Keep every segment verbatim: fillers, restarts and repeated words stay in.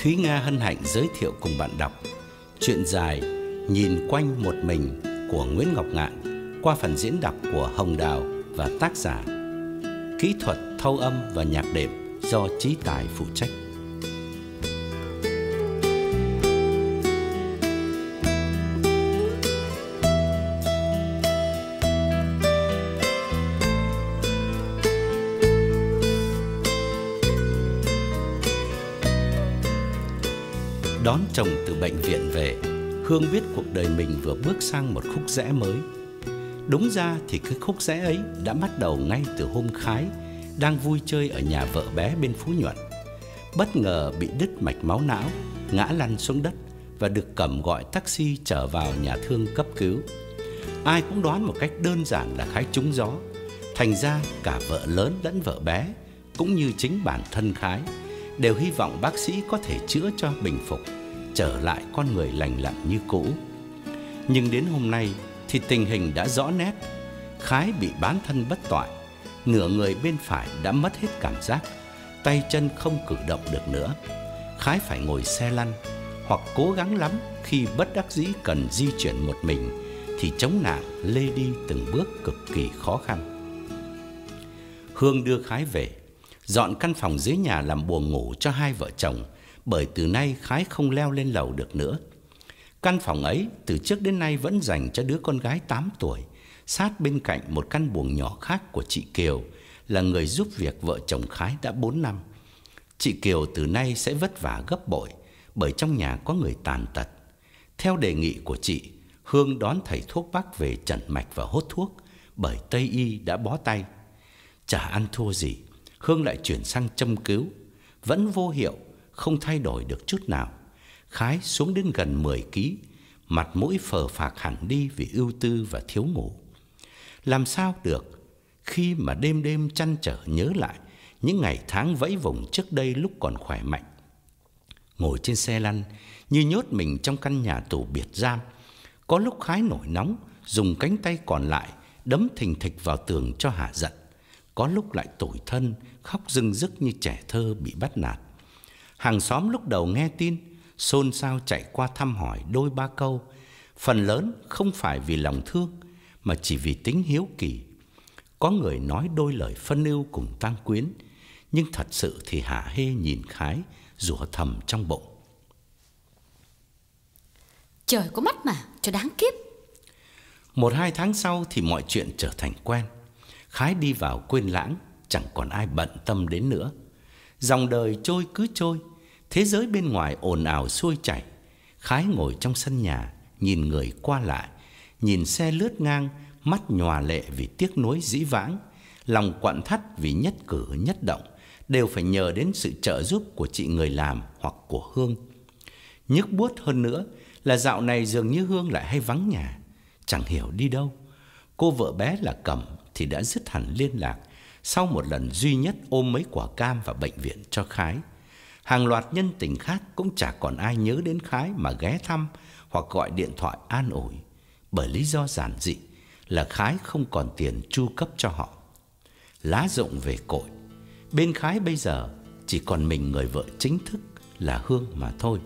Thúy Nga hân hạnh giới thiệu cùng bạn đọc truyện dài Nhìn Quanh Một Mình của Nguyễn Ngọc Ngạn qua phần diễn đọc của Hồng Đào và tác giả. Kỹ thuật thâu âm và nhạc đệm do Chí Tài phụ trách. Đón chồng từ bệnh viện về, Hương biết cuộc đời mình vừa bước sang một khúc rẽ mới. Đúng ra thì cái khúc rẽ ấy đã bắt đầu ngay từ hôm Khái đang vui chơi ở nhà vợ bé bên Phú Nhuận. Bất ngờ bị đứt mạch máu não, ngã lăn xuống đất và được Cẩm gọi taxi chở vào nhà thương cấp cứu. Ai cũng đoán một cách đơn giản là Khái trúng gió. Thành ra cả vợ lớn lẫn vợ bé, cũng như chính bản thân Khái, đều hy vọng bác sĩ có thể chữa cho bình phục, trở lại con người lành lặn như cũ. Nhưng đến hôm nay thì tình hình đã rõ nét. Khái bị bán thân bất toại, nửa người bên phải đã mất hết cảm giác, tay chân không cử động được nữa. Khái phải ngồi xe lăn, hoặc cố gắng lắm khi bất đắc dĩ cần di chuyển một mình thì chống nạng lê đi từng bước cực kỳ khó khăn. Hương đưa Khái về, dọn căn phòng dưới nhà làm buồng ngủ cho hai vợ chồng, bởi từ nay Khái không leo lên lầu được nữa. Căn phòng ấy từ trước đến nay vẫn dành cho đứa con gái tám tuổi, sát bên cạnh một căn buồng nhỏ khác của chị Kiều, là người giúp việc vợ chồng Khái đã bốn năm. Chị Kiều từ nay sẽ vất vả gấp bội, bởi trong nhà có người tàn tật. Theo đề nghị của chị, Hương đón thầy thuốc bắc về chẩn mạch và hốt thuốc, bởi Tây y đã bó tay. Chả ăn thua gì, Hương lại chuyển sang châm cứu. Vẫn vô hiệu, không thay đổi được chút nào. Khái xuống đến gần mười ki lô gam, mặt mũi phờ phạc hẳn đi vì ưu tư và thiếu ngủ. Làm sao được khi mà đêm đêm trăn trở nhớ lại những ngày tháng vẫy vùng trước đây lúc còn khỏe mạnh. Ngồi trên xe lăn như nhốt mình trong căn nhà tù biệt giam. Có lúc Khái nổi nóng, dùng cánh tay còn lại đấm thình thịch vào tường cho hả giận. Có lúc lại tủi thân, khóc rưng rức như trẻ thơ bị bắt nạt. Hàng xóm lúc đầu nghe tin, xôn xao chạy qua thăm hỏi đôi ba câu. Phần lớn không phải vì lòng thương, mà chỉ vì tính hiếu kỳ. Có người nói đôi lời phân ưu cùng tang quyến, nhưng thật sự thì hả hê nhìn Khái, rủa thầm trong bụng. Trời có mắt mà, cho đáng kiếp. Một hai tháng sau thì mọi chuyện trở thành quen. Khái đi vào quên lãng, chẳng còn ai bận tâm đến nữa. Dòng đời trôi cứ trôi, thế giới bên ngoài ồn ào sôi chảy. Khái ngồi trong sân nhà, nhìn người qua lại, nhìn xe lướt ngang, mắt nhòa lệ vì tiếc nuối dĩ vãng, lòng quặn thắt vì nhất cử nhất động đều phải nhờ đến sự trợ giúp của chị người làm hoặc của Hương. Nhức buốt hơn nữa là dạo này dường như Hương lại hay vắng nhà, chẳng hiểu đi đâu. Cô vợ bé là Cẩm thì đã dứt hẳn liên lạc sau một lần duy nhất ôm mấy quả cam vào bệnh viện cho Khái. Hàng loạt nhân tình khác cũng chả còn ai nhớ đến Khái mà ghé thăm hoặc gọi điện thoại an ủi, bởi lý do giản dị là Khái không còn tiền chu cấp cho họ. Lá rụng về cội, bên Khái bây giờ chỉ còn mình người vợ chính thức là Hương mà thôi.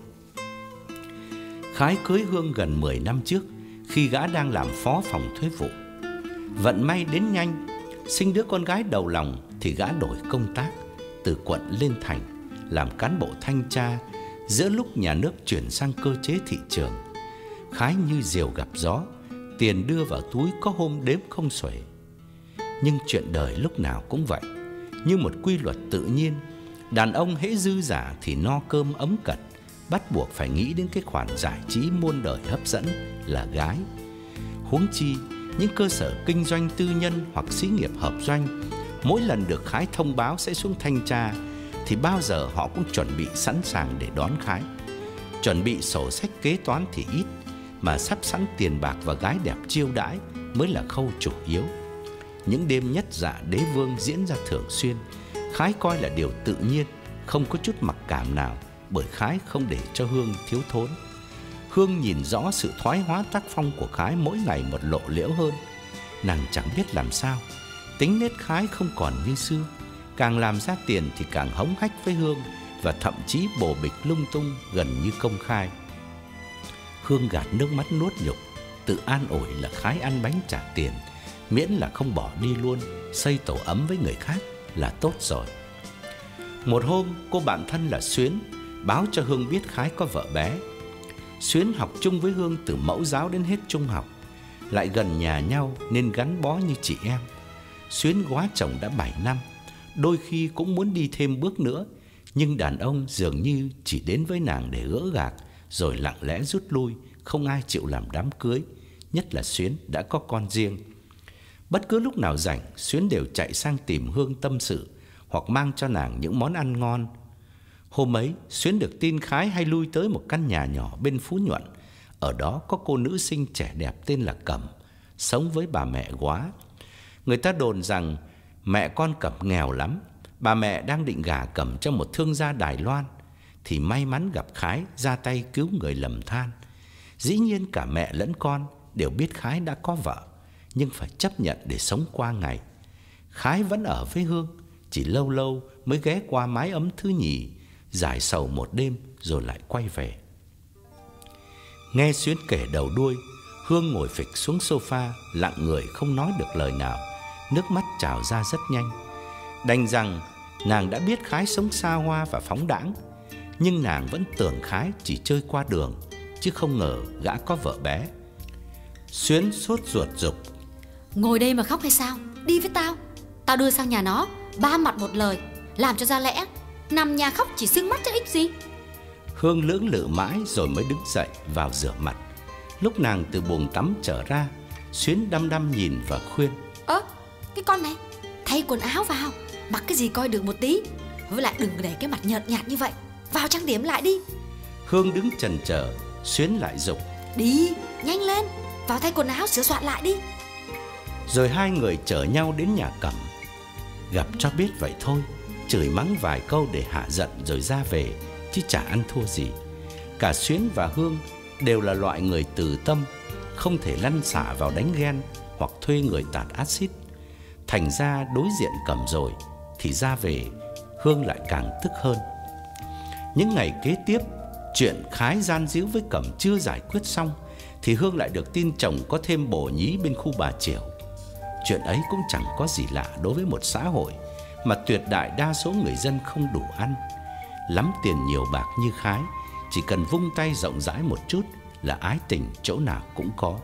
Khái cưới Hương gần mười năm trước, khi gã đang làm phó phòng thuế vụ. Vận may đến nhanh, sinh đứa con gái đầu lòng thì gã đổi công tác từ quận lên thành, làm cán bộ thanh tra giữa lúc nhà nước chuyển sang cơ chế thị trường. Khái như diều gặp gió, tiền đưa vào túi có hôm đếm không xuể. Nhưng chuyện đời lúc nào cũng vậy, như một quy luật tự nhiên. Đàn ông hễ dư giả thì no cơm ấm cật, bắt buộc phải nghĩ đến cái khoản giải trí muôn đời hấp dẫn là gái. Huống chi những cơ sở kinh doanh tư nhân hoặc xí nghiệp hợp doanh, mỗi lần được Khái thông báo sẽ xuống thanh tra thì bao giờ họ cũng chuẩn bị sẵn sàng để đón Khái. Chuẩn bị sổ sách kế toán thì ít, mà sắp sẵn tiền bạc và gái đẹp chiêu đãi mới là khâu chủ yếu. Những đêm nhất dạ đế vương diễn ra thường xuyên, Khái coi là điều tự nhiên, không có chút mặc cảm nào, bởi Khái không để cho Hương thiếu thốn. Hương nhìn rõ sự thoái hóa tác phong của Khái mỗi ngày một lộ liễu hơn. Nàng chẳng biết làm sao, tính nết Khái không còn như xưa. Càng làm ra tiền thì càng hống hách với Hương, và thậm chí bồ bịch lung tung gần như công khai. Hương gạt nước mắt nuốt nhục, tự an ủi là Khái ăn bánh trả tiền, miễn là không bỏ đi luôn, xây tổ ấm với người khác là tốt rồi. Một hôm, cô bạn thân là Xuyến báo cho Hương biết Khái có vợ bé. Xuyến học chung với Hương từ mẫu giáo đến hết trung học, lại gần nhà nhau nên gắn bó như chị em. Xuyến góa chồng đã bảy năm, đôi khi cũng muốn đi thêm bước nữa, nhưng đàn ông dường như chỉ đến với nàng để gỡ gạc rồi lặng lẽ rút lui, không ai chịu làm đám cưới, nhất là Xuyến đã có con riêng. Bất cứ lúc nào rảnh, Xuyến đều chạy sang tìm Hương tâm sự hoặc mang cho nàng những món ăn ngon. Hôm ấy, Xuyến được tin Khái hay lui tới một căn nhà nhỏ bên Phú Nhuận. Ở đó có cô nữ sinh trẻ đẹp tên là Cẩm, sống với bà mẹ góa. Người ta đồn rằng mẹ con Cẩm nghèo lắm. Bà mẹ đang định gả Cẩm cho một thương gia Đài Loan thì may mắn gặp Khái ra tay cứu người lầm than. Dĩ nhiên cả mẹ lẫn con đều biết Khái đã có vợ, nhưng phải chấp nhận để sống qua ngày. Khái vẫn ở với Hương, chỉ lâu lâu mới ghé qua mái ấm thứ nhì, giải sầu một đêm rồi lại quay về. Nghe Xuyến kể đầu đuôi, Hương ngồi phịch xuống sofa, lặng người không nói được lời nào, nước mắt trào ra rất nhanh. Đành rằng nàng đã biết Khái sống xa hoa và phóng đãng, nhưng nàng vẫn tưởng Khái chỉ chơi qua đường, chứ không ngờ gã có vợ bé. Xuyến sốt ruột giục: Ngồi đây mà khóc hay sao? Đi với tao, tao đưa sang nhà nó, ba mặt một lời, làm cho ra lẽ. Nằm nhà khóc chỉ sưng mắt chứ ích gì. Hương lưỡng lự mãi rồi mới đứng dậy vào rửa mặt. Lúc nàng từ buồng tắm trở ra, Xuyến đăm đăm nhìn và khuyên: Ơ, cái con này, thay quần áo vào, mặc cái gì coi được một tí. Với lại đừng để cái mặt nhợt nhạt như vậy, vào trang điểm lại đi. Hương đứng chần chờ, Xuyến lại giục: Đi, nhanh lên, vào thay quần áo sửa soạn lại đi. Rồi hai người chở nhau đến nhà Cẩm. Gặp cho biết vậy thôi, chửi mắng vài câu để hạ giận rồi ra về, chứ chả ăn thua gì. Cả Xuyến và Hương đều là loại người từ tâm, không thể lăn xả vào đánh ghen hoặc thuê người tạt axit. Thành ra đối diện Cẩm rồi thì ra về, Hương lại càng tức hơn. Những ngày kế tiếp, chuyện Khái gian díu với Cẩm chưa giải quyết xong thì Hương lại được tin chồng có thêm bồ nhí bên khu Bà Chiểu. Chuyện ấy cũng chẳng có gì lạ đối với một xã hội mà tuyệt đại đa số người dân không đủ ăn. Lắm tiền nhiều bạc như Khái, chỉ cần vung tay rộng rãi một chút là ái tình chỗ nào cũng có.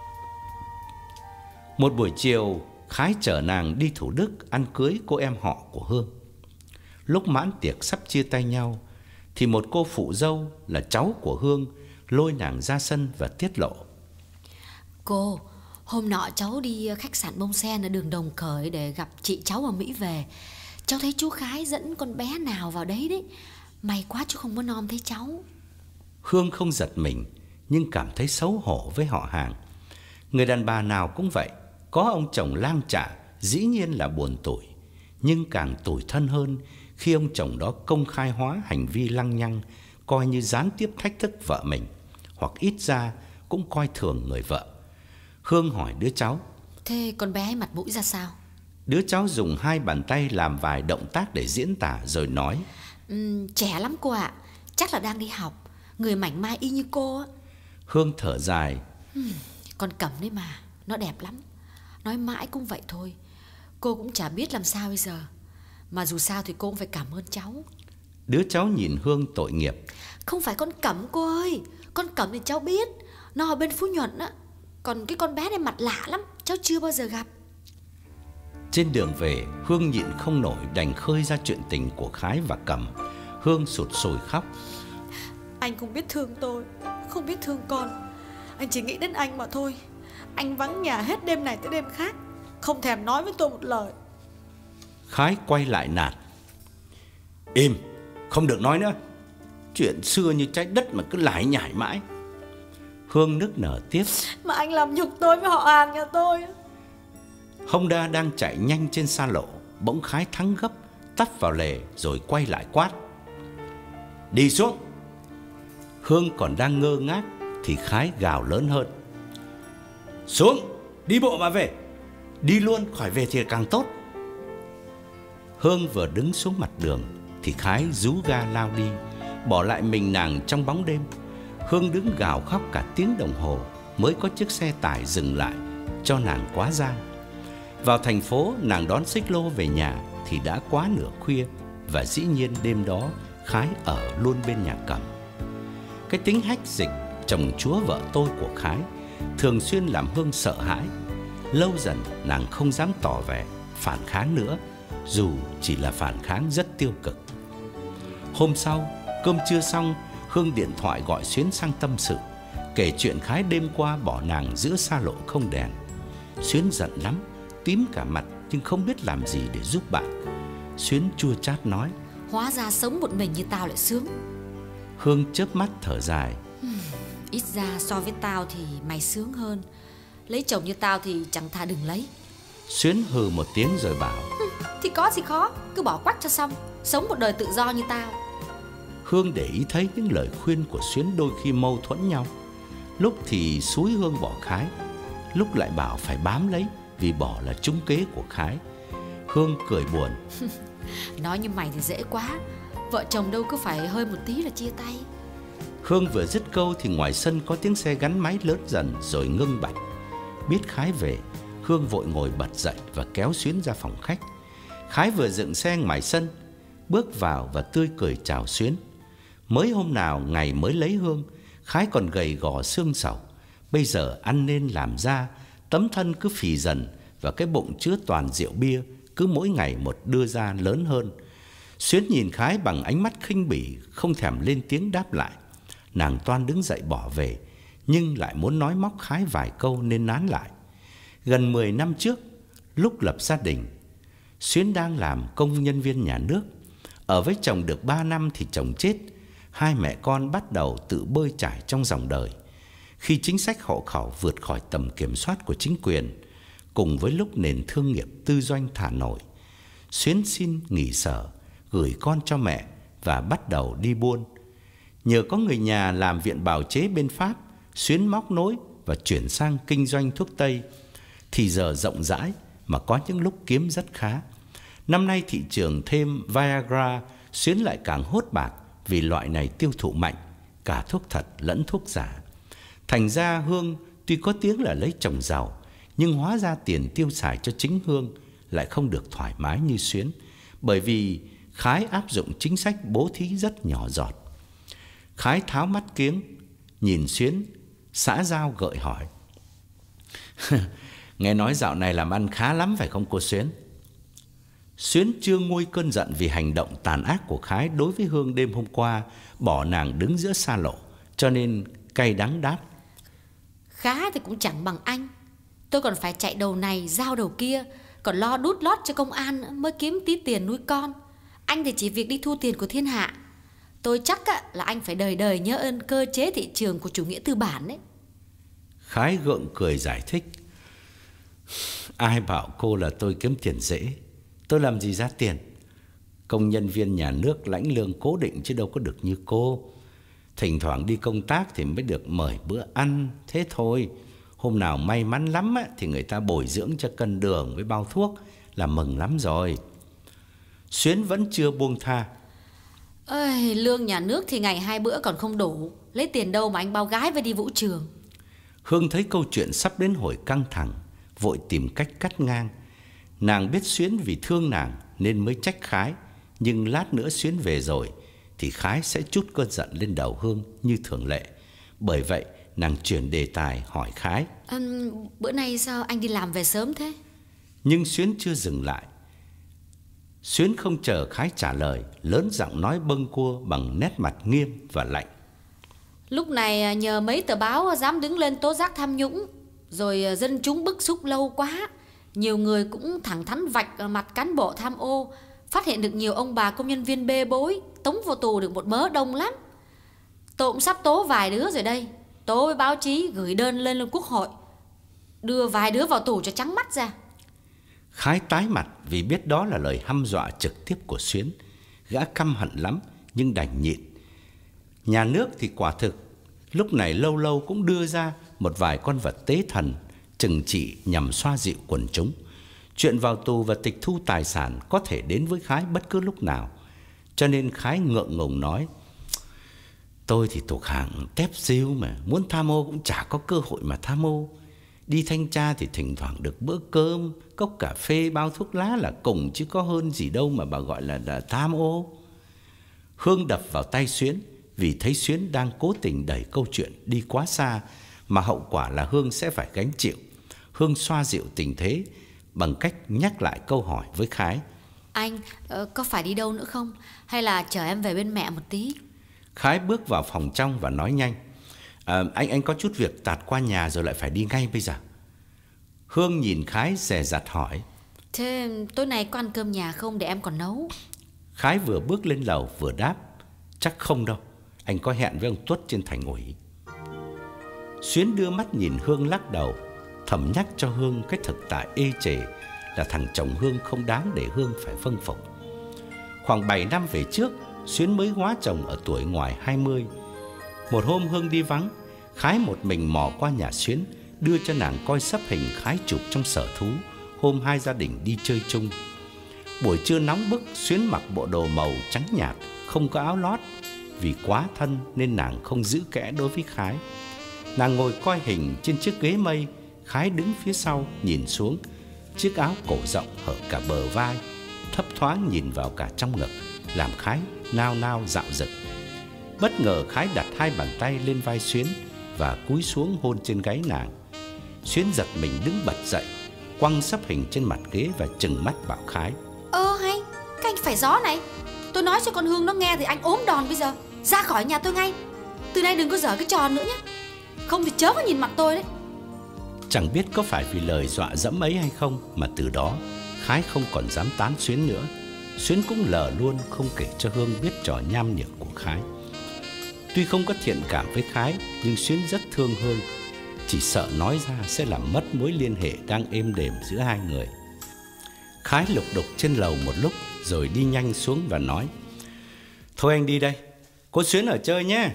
Một buổi chiều, Khái chở nàng đi Thủ Đức ăn cưới cô em họ của Hương. Lúc mãn tiệc sắp chia tay nhau thì một cô phụ dâu là cháu của Hương lôi nàng ra sân và tiết lộ: Cô, hôm nọ cháu đi khách sạn Bông Sen ở đường Đồng Khởi để gặp chị cháu ở Mỹ về. Cháu thấy chú Khái dẫn con bé nào vào đấy đấy. May quá chú không có nom thấy cháu. Hương không giật mình, nhưng cảm thấy xấu hổ với họ hàng. Người đàn bà nào cũng vậy, có ông chồng lang chạ dĩ nhiên là buồn tủi, nhưng càng tủi thân hơn khi ông chồng đó công khai hóa hành vi lăng nhăng, coi như gián tiếp thách thức vợ mình, hoặc ít ra cũng coi thường người vợ. Hương hỏi đứa cháu: Thế con bé mặt mũi ra sao? Đứa cháu dùng hai bàn tay làm vài động tác để diễn tả rồi nói: uhm, Trẻ lắm cô ạ, chắc là đang đi học, người mảnh mai y như cô á. Hương thở dài: uhm, Con Cẩm đấy mà, nó đẹp lắm. Nói mãi cũng vậy thôi, cô cũng chả biết làm sao bây giờ. Mà dù sao thì cô cũng phải cảm ơn cháu. Đứa cháu nhìn Hương tội nghiệp: Không phải con Cẩm cô ơi, con Cẩm thì cháu biết, nó ở bên Phú Nhuận á. Còn cái con bé này mặt lạ lắm, cháu chưa bao giờ gặp. Trên đường về, Hương nhịn không nổi đành khơi ra chuyện tình của Khái và Cẩm. Hương sụt sùi khóc: Anh không biết thương tôi, không biết thương con. Anh chỉ nghĩ đến anh mà thôi. Anh vắng nhà hết đêm này tới đêm khác, không thèm nói với tôi một lời. Khái quay lại nạt: Im, không được nói nữa. Chuyện xưa như trái đất mà cứ lải nhải mãi. Hương nức nở tiếp: Mà anh làm nhục tôi với họ hàng nhà tôi. Honda đang chạy nhanh trên xa lộ, bỗng Khái thắng gấp, tấp vào lề rồi quay lại quát: Đi xuống. Hương còn đang ngơ ngác thì Khái gào lớn hơn: Xuống, đi bộ mà về. Đi luôn, khỏi về thì càng tốt. Hương vừa đứng xuống mặt đường thì Khái rú ga lao đi, bỏ lại mình nàng trong bóng đêm. Hương đứng gào khóc cả tiếng đồng hồ mới có chiếc xe tải dừng lại cho nàng quá giang. Vào thành phố, nàng đón xích lô về nhà thì đã quá nửa khuya, và dĩ nhiên đêm đó Khái ở luôn bên nhà Cẩm. Cái tính hách dịch, chồng chúa vợ tôi của Khái thường xuyên làm Hương sợ hãi. Lâu dần nàng không dám tỏ vẻ phản kháng nữa, dù chỉ là phản kháng rất tiêu cực. Hôm sau, cơm trưa xong, Hương điện thoại gọi Xuyến sang tâm sự, kể chuyện Khái đêm qua bỏ nàng giữa xa lộ không đèn. Xuyến giận lắm, tím cả mặt nhưng không biết làm gì để giúp bạn. Xuyến chua chát nói: Hóa ra sống một mình như tao lại sướng. Hương chớp mắt thở dài: Ít ra so với tao thì mày sướng hơn. Lấy chồng như tao thì chẳng thà đừng lấy. Xuyến hừ một tiếng rồi bảo: Thì có gì khó, cứ bỏ quách cho xong, sống một đời tự do như tao. Hương để ý thấy những lời khuyên của Xuyến đôi khi mâu thuẫn nhau. Lúc thì xúi Hương bỏ Khái, lúc lại bảo phải bám lấy vì bỏ là trúng kế của Khái. Hương cười buồn: Nói như mày thì dễ quá, vợ chồng đâu cứ phải hơi một tí là chia tay. Hương vừa dứt câu thì ngoài sân có tiếng xe gắn máy lớn dần rồi ngưng bặt. Biết Khái về, Hương vội ngồi bật dậy và kéo Xuyến ra phòng khách. Khái vừa dựng xe ngoài sân, bước vào và tươi cười chào Xuyến. Mới hôm nào ngày mới lấy Hương, Khái còn gầy gò xương sầu. Bây giờ ăn nên làm ra, tấm thân cứ phì dần và cái bụng chứa toàn rượu bia cứ mỗi ngày một đưa ra lớn hơn. Xuyến nhìn Khái bằng ánh mắt khinh bỉ, không thèm lên tiếng đáp lại. Nàng toan đứng dậy bỏ về, nhưng lại muốn nói móc Khái vài câu nên nán lại. Gần mười năm trước, lúc lập gia đình, Xuyến đang làm công nhân viên nhà nước. Ở với chồng được ba năm thì chồng chết. Hai mẹ con bắt đầu tự bơi trải trong dòng đời. Khi chính sách hộ khẩu vượt khỏi tầm kiểm soát của chính quyền, cùng với lúc nền thương nghiệp tư doanh thả nổi, Xuyến xin nghỉ sở, gửi con cho mẹ và bắt đầu đi buôn. Nhờ có người nhà làm viện bào chế bên Pháp, Xuyến móc nối và chuyển sang kinh doanh thuốc Tây. Thì giờ rộng rãi mà có những lúc kiếm rất khá. Năm nay thị trường thêm Viagra, Xuyến lại càng hốt bạc vì loại này tiêu thụ mạnh, cả thuốc thật lẫn thuốc giả. Thành ra Hương tuy có tiếng là lấy chồng giàu, nhưng hóa ra tiền tiêu xài cho chính Hương lại không được thoải mái như Xuyến, bởi vì Khái áp dụng chính sách bố thí rất nhỏ giọt. Khái tháo mắt kiếng, nhìn Xuyến, xã giao gợi hỏi: Nghe nói dạo này làm ăn khá lắm phải không cô Xuyến? Xuyến chưa nguôi cơn giận vì hành động tàn ác của Khái đối với Hương đêm hôm qua, bỏ nàng đứng giữa xa lộ, cho nên cay đắng đáp: Khá thì cũng chẳng bằng anh. Tôi còn phải chạy đầu này giao đầu kia, còn lo đút lót cho công an nữa mới kiếm tí tiền nuôi con. Anh thì chỉ việc đi thu tiền của thiên hạ. Tôi chắc á, là anh phải đời đời nhớ ơn cơ chế thị trường của chủ nghĩa tư bản đấy. Khái gượng cười giải thích: Ai bảo cô là tôi kiếm tiền dễ? Tôi làm gì ra tiền? Công nhân viên nhà nước lãnh lương cố định chứ đâu có được như cô. Thỉnh thoảng đi công tác thì mới được mời bữa ăn, thế thôi. Hôm nào may mắn lắm á, thì người ta bồi dưỡng cho cân đường với bao thuốc là mừng lắm rồi. Xuyến vẫn chưa buông tha: Ơi, lương nhà nước thì ngày hai bữa còn không đủ, lấy tiền đâu mà anh bao gái với đi vũ trường. Hương thấy câu chuyện sắp đến hồi căng thẳng, vội tìm cách cắt ngang. Nàng biết Xuyến vì thương nàng nên mới trách Khái, nhưng lát nữa Xuyến về rồi thì Khái sẽ trút cơn giận lên đầu Hương như thường lệ. Bởi vậy nàng chuyển đề tài hỏi Khái: à, Bữa nay sao anh đi làm về sớm thế? Nhưng Xuyến chưa dừng lại. Xuyến không chờ Khái trả lời, lớn giọng nói bâng quơ bằng nét mặt nghiêm và lạnh: Lúc này nhờ mấy tờ báo dám đứng lên tố giác tham nhũng, rồi dân chúng bức xúc lâu quá, nhiều người cũng thẳng thắn vạch mặt cán bộ tham ô, phát hiện được nhiều ông bà công nhân viên bê bối, tống vào tù được một mớ đông lắm. Tôi cũng sắp tố vài đứa rồi đây, tố với báo chí, gửi đơn lên lên Quốc hội, đưa vài đứa vào tù cho trắng mắt ra. Khái tái mặt vì biết đó là lời hăm dọa trực tiếp của Xuyến. Gã căm hận lắm nhưng đành nhịn. Nhà nước thì quả thực lúc này lâu lâu cũng đưa ra một vài con vật tế thần trừng trị nhằm xoa dịu quần chúng. Chuyện vào tù và tịch thu tài sản có thể đến với Khái bất cứ lúc nào. cho nên Khái ngượng ngùng nói: tôi thì thuộc hạng tép diêu mà, muốn tham ô cũng chả có cơ hội mà tham ô. Đi thanh tra thì thỉnh thoảng được bữa cơm, cốc cà phê, bao thuốc lá là cùng, chứ có hơn gì đâu mà bà gọi là, là tham ô. Hương đập vào tay Xuyến, vì thấy Xuyến đang cố tình đẩy câu chuyện đi quá xa, mà hậu quả là Hương sẽ phải gánh chịu. Hương xoa dịu tình thế bằng cách nhắc lại câu hỏi với Khái: Anh uh, có phải đi đâu nữa không? Hay là chờ em về bên mẹ một tí? Khái bước vào phòng trong và nói nhanh: à, Anh anh có chút việc tạt qua nhà rồi lại phải đi ngay bây giờ. Hương nhìn Khái dè dặt hỏi: Thế tối nay có ăn cơm nhà không để em còn nấu? Khái vừa bước lên lầu vừa đáp: Chắc không đâu, anh có hẹn với ông Tuất trên thành ủy. Xuyến đưa mắt nhìn Hương lắc đầu, thầm nhắc cho Hương cái thực tại ê chề là thằng chồng Hương không đáng để Hương phải vâng phục. Khoảng bảy năm về trước, Xuyến mới hóa chồng ở tuổi ngoài hai mươi. Một hôm Hương đi vắng, Khái một mình mò qua nhà Xuyến, đưa cho nàng coi sấp hình Khái chụp trong sở thú hôm hai gia đình đi chơi chung. Buổi trưa nóng bức, Xuyến mặc bộ đồ màu trắng nhạt, không có áo lót. Vì quá thân nên nàng không giữ kẽ đối với Khái. Nàng ngồi coi hình trên chiếc ghế mây, Khái đứng phía sau nhìn xuống. Chiếc áo cổ rộng hở cả bờ vai, thấp thoáng nhìn vào cả trong ngực, làm Khái nao nao dạo dực. Bất ngờ Khái đặt hai bàn tay lên vai Xuyến và cúi xuống hôn trên gáy nàng. Xuyến giật mình đứng bật dậy, quăng sấp hình trên mặt ghế và trừng mắt bảo Khái: Ơ hay, các anh phải gió này. Tôi nói cho con Hương nó nghe thì anh ốm đòn bây giờ. Ra khỏi nhà tôi ngay. Từ nay đừng có giở cái trò nữa nhé, không thì chớ có nhìn mặt tôi đấy. Chẳng biết có phải vì lời dọa dẫm ấy hay không mà từ đó Khái không còn dám tán Xuyến nữa. Xuyến cũng lờ luôn, không kể cho Hương biết trò nham nhở của Khái. Tuy không có thiện cảm với Khái, nhưng Xuyến rất thương Hương, chỉ sợ nói ra sẽ làm mất mối liên hệ đang êm đềm giữa hai người. Khái lục đục trên lầu một lúc rồi đi nhanh xuống và nói: Thôi anh đi đây, cô Xuyến ở chơi nhé.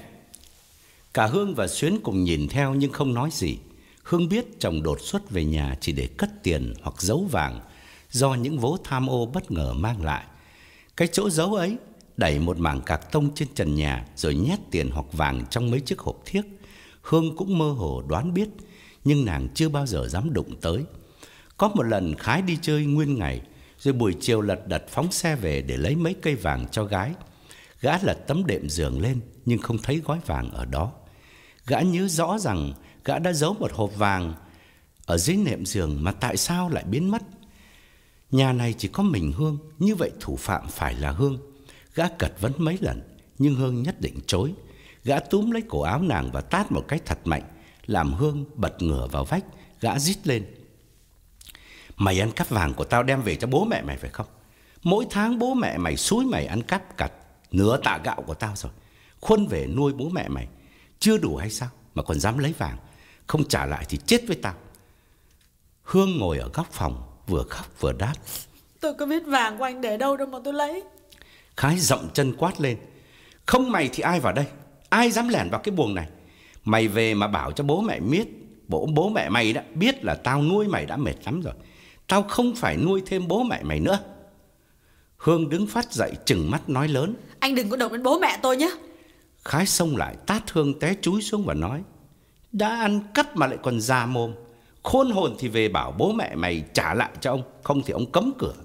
Cả Hương và Xuyến cùng nhìn theo nhưng không nói gì. Hương biết chồng đột xuất về nhà chỉ để cất tiền hoặc giấu vàng do những vố tham ô bất ngờ mang lại. Cái chỗ giấu ấy đẩy một mảng cạc tông trên trần nhà rồi nhét tiền hoặc vàng trong mấy chiếc hộp thiếc. Hương cũng mơ hồ đoán biết, nhưng nàng chưa bao giờ dám đụng tới. Có một lần Khái đi chơi nguyên ngày, rồi buổi chiều lật đật phóng xe về để lấy mấy cây vàng cho gái. Gã lật tấm đệm giường lên nhưng không thấy gói vàng ở đó. Gã nhớ rõ rằng gã đã giấu một hộp vàng ở dưới nệm giường, mà tại sao lại biến mất? Nhà này chỉ có mình Hương, như vậy thủ phạm phải là Hương. Gã cật vấn mấy lần nhưng Hương nhất định chối. Gã túm lấy cổ áo nàng và tát một cái thật mạnh, làm Hương bật ngửa vào vách. Gã rít lên: Mày ăn cắp vàng của tao đem về cho bố mẹ mày phải không? Mỗi tháng bố mẹ mày xúi mày ăn cắp cặt nửa tạ gạo của tao rồi, khuân về nuôi bố mẹ mày. Chưa đủ hay sao mà còn dám lấy vàng? Không trả lại thì chết với tao. Hương ngồi ở góc phòng, vừa khóc vừa đáp: Tôi có biết vàng của anh để đâu đâu mà tôi lấy. Khái dậm chân quát lên: Không mày thì ai vào đây? Ai dám lẻn vào cái buồng này? Mày về mà bảo cho bố mẹ biết, bố, bố mẹ mày đã biết là tao nuôi mày đã mệt lắm rồi. Tao không phải nuôi thêm bố mẹ mày nữa. Hương đứng phát dậy trừng mắt nói lớn: Anh đừng có động đến bố mẹ tôi nhé. Khái xông lại tát Hương té chúi xuống và nói: Đã ăn cắp mà lại còn già mồm, khôn hồn thì về bảo bố mẹ mày trả lại cho ông, không thì ông cấm cửa.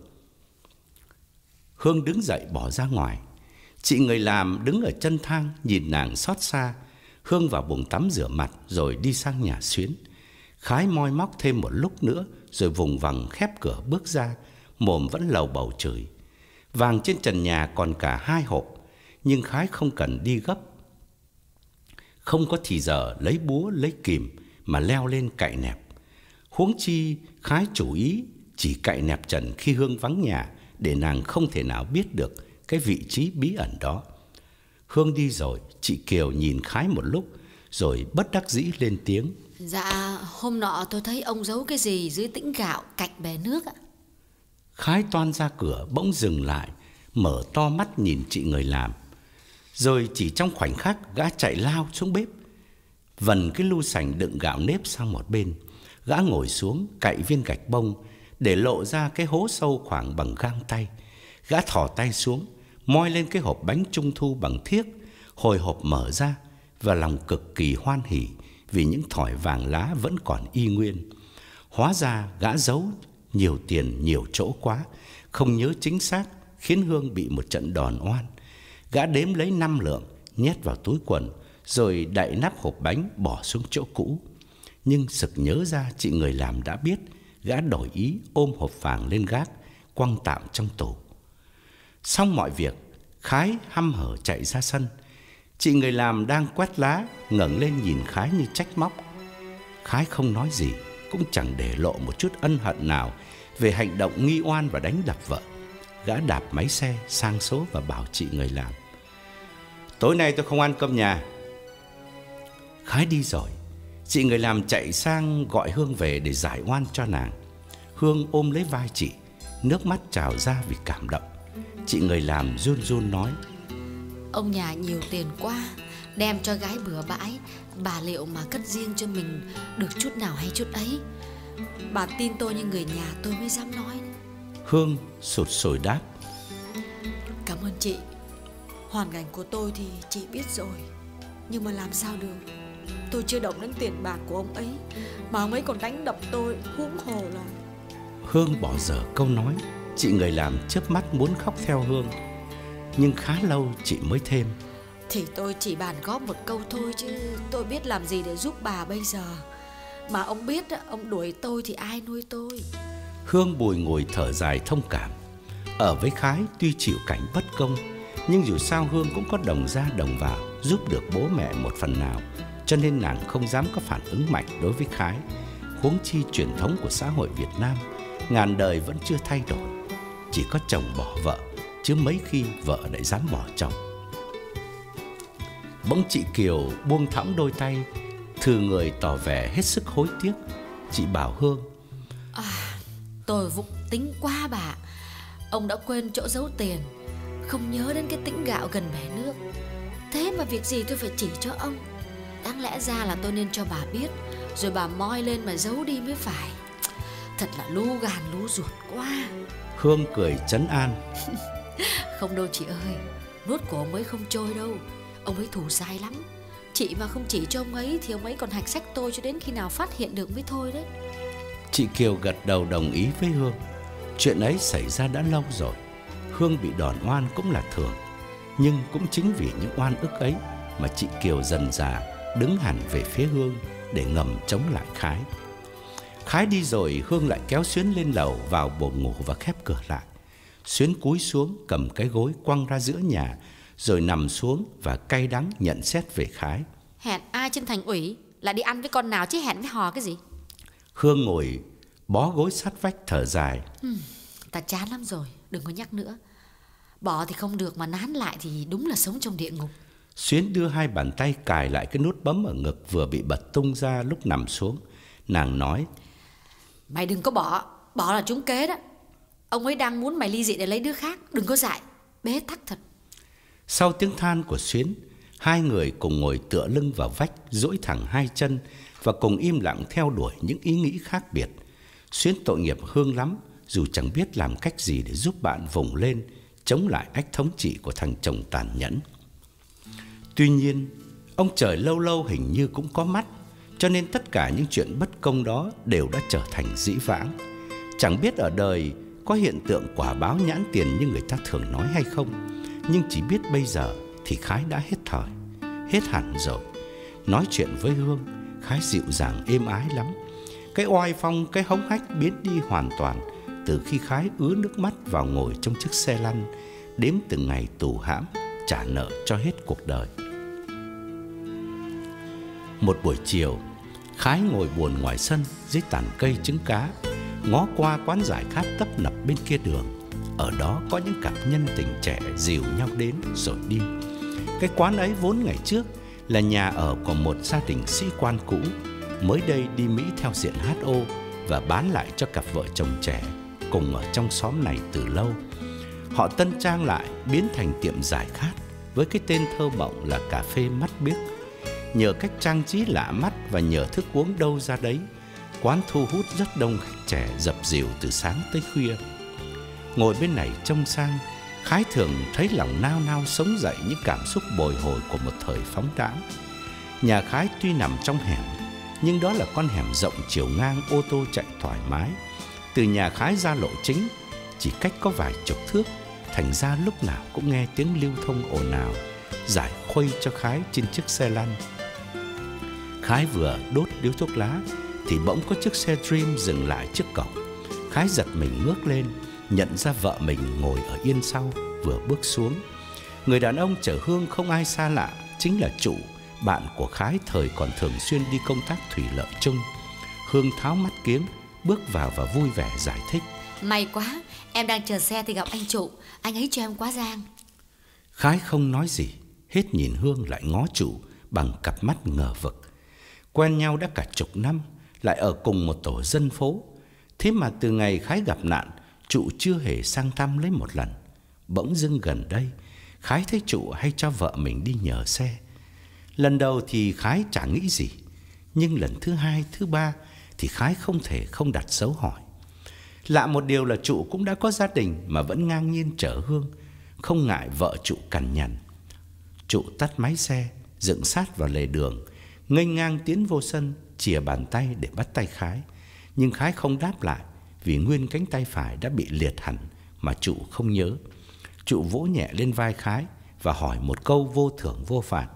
Hương đứng dậy bỏ ra ngoài. Chị người làm đứng ở chân thang nhìn nàng xót xa. Hương vào buồng tắm rửa mặt rồi đi sang nhà Xuyến. Khái moi móc thêm một lúc nữa rồi vùng vằng khép cửa bước ra, mồm vẫn lầu bầu chửi. Vàng trên trần nhà còn cả hai hộp, nhưng Khái không cần đi gấp. Không có thì giờ lấy búa lấy kìm mà leo lên cạy nẹp. Huống chi Khái chủ ý chỉ cạy nẹp trần khi Hương vắng nhà, để nàng không thể nào biết được cái vị trí bí ẩn đó. Hương đi rồi, chị Kiều nhìn Khái một lúc rồi bất đắc dĩ lên tiếng: Dạ, hôm nọ tôi thấy ông giấu cái gì dưới tĩnh gạo cạnh bể nước ạ. Khái toan ra cửa bỗng dừng lại, mở to mắt nhìn chị người làm. Rồi chỉ trong khoảnh khắc gã chạy lao xuống bếp, vần cái lu sành đựng gạo nếp sang một bên. Gã ngồi xuống cạy viên gạch bông để lộ ra cái hố sâu khoảng bằng gang tay. Gã thò tay xuống, moi lên cái hộp bánh trung thu bằng thiếc, hồi hộp mở ra và lòng cực kỳ hoan hỉ vì những thỏi vàng lá vẫn còn y nguyên. Hóa ra gã giấu nhiều tiền nhiều chỗ quá, không nhớ chính xác, khiến Hương bị một trận đòn oan. Gã đếm lấy năm lượng, nhét vào túi quần, rồi đậy nắp hộp bánh bỏ xuống chỗ cũ. Nhưng sực nhớ ra chị người làm đã biết, gã đổi ý ôm hộp vàng lên gác, quăng tạm trong tủ. Xong mọi việc, Khái hăm hở chạy ra sân. Chị người làm đang quét lá, ngẩng lên nhìn Khái như trách móc. Khái không nói gì, cũng chẳng để lộ một chút ân hận nào về hành động nghi oan và đánh đập vợ. Gã đạp máy xe sang số và bảo chị người làm: tối nay tôi không ăn cơm nhà. Khái đi rồi, chị người làm chạy sang gọi Hương về để giải oan cho nàng. Hương ôm lấy vai chị, nước mắt trào ra vì cảm động. Chị người làm run run nói: ông nhà nhiều tiền quá, đem cho gái bừa bãi, bà liệu mà cất riêng cho mình được chút nào hay chút ấy. Bà tin tôi như người nhà tôi mới dám nói. Hương sụt sùi đáp: cảm ơn chị. Hoàn cảnh của tôi thì chị biết rồi, nhưng mà làm sao được. Tôi chưa động đến tiền bạc của ông ấy, mà ông ấy còn đánh đập tôi, huống hồ là... Hương bỏ dở câu nói. Chị người làm chớp mắt muốn khóc theo Hương, nhưng khá lâu chị mới thêm: thì tôi chỉ bàn góp một câu thôi chứ tôi biết làm gì để giúp bà bây giờ. Mà ông biết ông đuổi tôi thì ai nuôi tôi. Hương bùi ngùi thở dài thông cảm. Ở với Khái tuy chịu cảnh bất công, nhưng dù sao Hương cũng có đồng ra đồng vào, giúp được bố mẹ một phần nào, cho nên nàng không dám có phản ứng mạnh đối với Khái. Huống chi truyền thống của xã hội Việt Nam ngàn đời vẫn chưa thay đổi, chỉ có chồng bỏ vợ, chứ mấy khi vợ lại dám bỏ chồng. Bỗng chị Kiều buông thõng đôi tay, thừ người tỏ vẻ hết sức hối tiếc. Chị bảo Hương: à, tôi vụng tính quá bà. Ông đã quên chỗ giấu tiền, không nhớ đến cái tĩnh gạo gần bể nước. Thế mà việc gì tôi phải chỉ cho ông. Đáng lẽ ra là tôi nên cho bà biết, rồi bà moi lên mà giấu đi mới phải. Thật là lú gan lú ruột quá. Hương cười trấn an: không đâu chị ơi, nuốt của ông ấy không trôi đâu. Ông ấy thù dai lắm. Chị mà không chỉ cho ông ấy thì ông ấy còn hạch sách tôi cho đến khi nào phát hiện được mới thôi đấy. Chị Kiều gật đầu đồng ý với Hương. Chuyện ấy xảy ra đã lâu rồi. Hương bị đòn oan cũng là thường, nhưng cũng chính vì những oan ức ấy mà chị Kiều dần dà đứng hẳn về phía Hương để ngầm chống lại Khái. Khái đi rồi, Hương lại kéo Xuyến lên lầu vào buồng ngủ và khép cửa lại. Xuyến cúi xuống cầm cái gối quăng ra giữa nhà, rồi nằm xuống và cay đắng nhận xét về Khái. Hẹn ai trên thành ủy, lại đi ăn với con nào chứ hẹn với hò cái gì? Hương ngồi bó gối sát vách thở dài. ừ, Ta chán lắm rồi, đừng có nhắc nữa. Bỏ thì không được mà nán lại thì đúng là sống trong địa ngục. Xuyến đưa hai bàn tay cài lại cái nút bấm ở ngực vừa bị bật tung ra lúc nằm xuống. Nàng nói: mày đừng có bỏ, bỏ là trúng kế đó. Ông ấy đang muốn mày ly dị để lấy đứa khác, đừng có dại, bế tắc thật. Sau tiếng than của Xuyến, hai người cùng ngồi tựa lưng vào vách, duỗi thẳng hai chân và cùng im lặng theo đuổi những ý nghĩ khác biệt. Xuyến tội nghiệp Hương lắm, dù chẳng biết làm cách gì để giúp bạn vùng lên, chống lại ách thống trị của thằng chồng tàn nhẫn. Tuy nhiên, ông trời lâu lâu hình như cũng có mắt, cho nên tất cả những chuyện bất công đó đều đã trở thành dĩ vãng. Chẳng biết ở đời có hiện tượng quả báo nhãn tiền như người ta thường nói hay không, nhưng chỉ biết bây giờ thì Khái đã hết thời, hết hẳn rồi. Nói chuyện với Hương, Khái dịu dàng êm ái lắm. Cái oai phong, cái hống hách biến đi hoàn toàn từ khi Khái ứa nước mắt vào ngồi trong chiếc xe lăn, đếm từng ngày tù hãm, trả nợ cho hết cuộc đời. Một buổi chiều, Khái ngồi buồn ngoài sân dưới tàn cây trứng cá, ngó qua quán giải khát tấp nập bên kia đường. Ở đó có những cặp nhân tình trẻ dìu nhau đến rồi đi. Cái quán ấy vốn ngày trước là nhà ở của một gia đình sĩ quan cũ, mới đây đi Mỹ theo diện hát o và bán lại cho cặp vợ chồng trẻ cùng ở trong xóm này từ lâu. Họ tân trang lại, biến thành tiệm giải khát với cái tên thơ mộng là cà phê mắt biếc. Nhờ cách trang trí lạ mắt và nhờ thức uống đâu ra đấy, quán thu hút rất đông khách trẻ dập dìu từ sáng tới khuya. Ngồi bên này trông sang, Khái thường thấy lòng nao nao sống dậy những cảm xúc bồi hồi của một thời phóng đãng. Nhà Khái tuy nằm trong hẻm, nhưng đó là con hẻm rộng chiều ngang ô tô chạy thoải mái. Từ nhà Khái ra lộ chính chỉ cách có vài chục thước, thành ra lúc nào cũng nghe tiếng lưu thông ồn ào, giải khuây cho Khái trên chiếc xe lăn. Khái vừa đốt điếu thuốc lá thì bỗng có chiếc xe Dream dừng lại trước cổng. Khái giật mình ngước lên, nhận ra vợ mình ngồi ở yên sau, vừa bước xuống. Người đàn ông chở Hương không ai xa lạ, chính là Trụ, bạn của Khái thời còn thường xuyên đi công tác thủy lợi chung. Hương tháo mắt kiếng, bước vào và vui vẻ giải thích: May quá, em đang chờ xe thì gặp anh Trụ, anh ấy cho em quá giang. Khái không nói gì, hết nhìn Hương lại ngó Trụ bằng cặp mắt ngờ vực. Quen nhau đã cả chục năm, lại ở cùng một tổ dân phố, thế mà từ ngày Khái gặp nạn, Trụ chưa hề sang thăm lấy một lần. Bỗng dưng gần đây, Khái thấy Trụ hay cho vợ mình đi nhờ xe. Lần đầu thì Khái chả nghĩ gì, nhưng lần thứ hai, thứ ba thì Khái không thể không đặt dấu hỏi. Lạ một điều là Trụ cũng đã có gia đình mà vẫn ngang nhiên chở Hương, không ngại vợ Trụ cằn nhằn. Trụ tắt máy xe, dựng sát vào lề đường, nghênh ngang tiến vô sân, chìa bàn tay để bắt tay Khái. Nhưng Khái không đáp lại, vì nguyên cánh tay phải đã bị liệt hẳn mà Trụ không nhớ. Trụ vỗ nhẹ lên vai Khái và hỏi một câu vô thưởng vô phạt: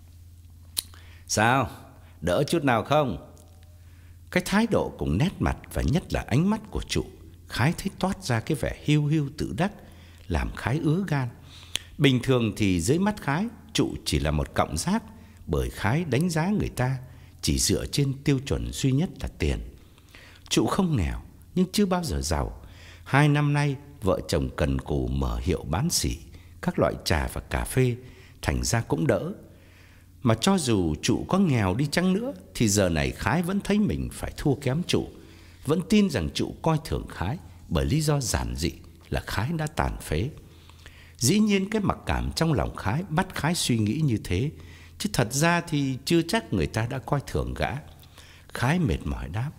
Sao? Đỡ chút nào không? Cái thái độ cùng nét mặt và nhất là ánh mắt của Trụ, Khái thấy toát ra cái vẻ hiu hiu tự đắc, làm Khái ứa gan. Bình thường thì dưới mắt Khái, Trụ chỉ là một cọng rác, bởi Khái đánh giá người ta chỉ dựa trên tiêu chuẩn duy nhất là tiền. Trụ không nghèo nhưng chưa bao giờ giàu. Hai năm nay vợ chồng cần cù mở hiệu bán xỉ các loại trà và cà phê, thành ra cũng đỡ. Mà cho dù Trụ có nghèo đi chăng nữa thì giờ này Khái vẫn thấy mình phải thua kém Trụ, vẫn tin rằng Trụ coi thường Khái bởi lý do giản dị là Khái đã tàn phế. Dĩ nhiên cái mặc cảm trong lòng Khái bắt Khái suy nghĩ như thế, chứ thật ra thì chưa chắc người ta đã coi thường gã. Khái mệt mỏi đáp: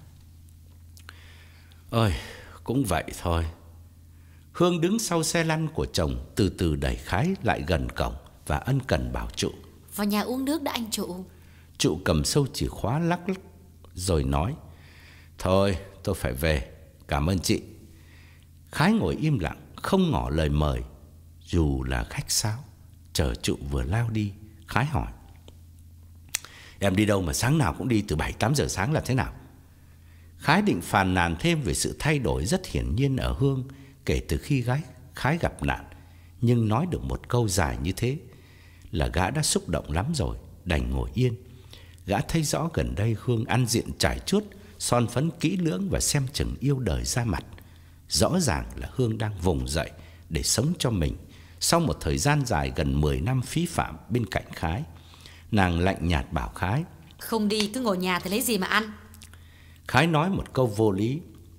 Ôi, cũng vậy thôi. Hương đứng sau xe lăn của chồng, từ từ đẩy Khái lại gần cổng và ân cần bảo Trụ: Vào nhà uống nước đã anh Trụ. Trụ cầm sâu chìa khóa lắc lắc rồi nói: Thôi, tôi phải về, cảm ơn chị. Khái ngồi im lặng, không ngỏ lời mời, dù là khách sáo. Chờ Trụ vừa lao đi, Khái hỏi: Em đi đâu mà sáng nào cũng đi từ bảy tám giờ sáng là thế nào? Khái định phàn nàn thêm về sự thay đổi rất hiển nhiên ở Hương kể từ khi gái Khái gặp nạn, nhưng nói được một câu dài như thế là gã đã xúc động lắm rồi, đành ngồi yên. Gã thấy rõ gần đây Hương ăn diện trải chuốt, son phấn kỹ lưỡng và xem chừng yêu đời ra mặt. Rõ ràng là Hương đang vùng dậy để sống cho mình sau một thời gian dài gần mười năm phí phạm bên cạnh Khái. Nàng lạnh nhạt bảo Khái: Không đi cứ ngồi nhà thì lấy gì mà ăn. Khái nói một câu vô lý: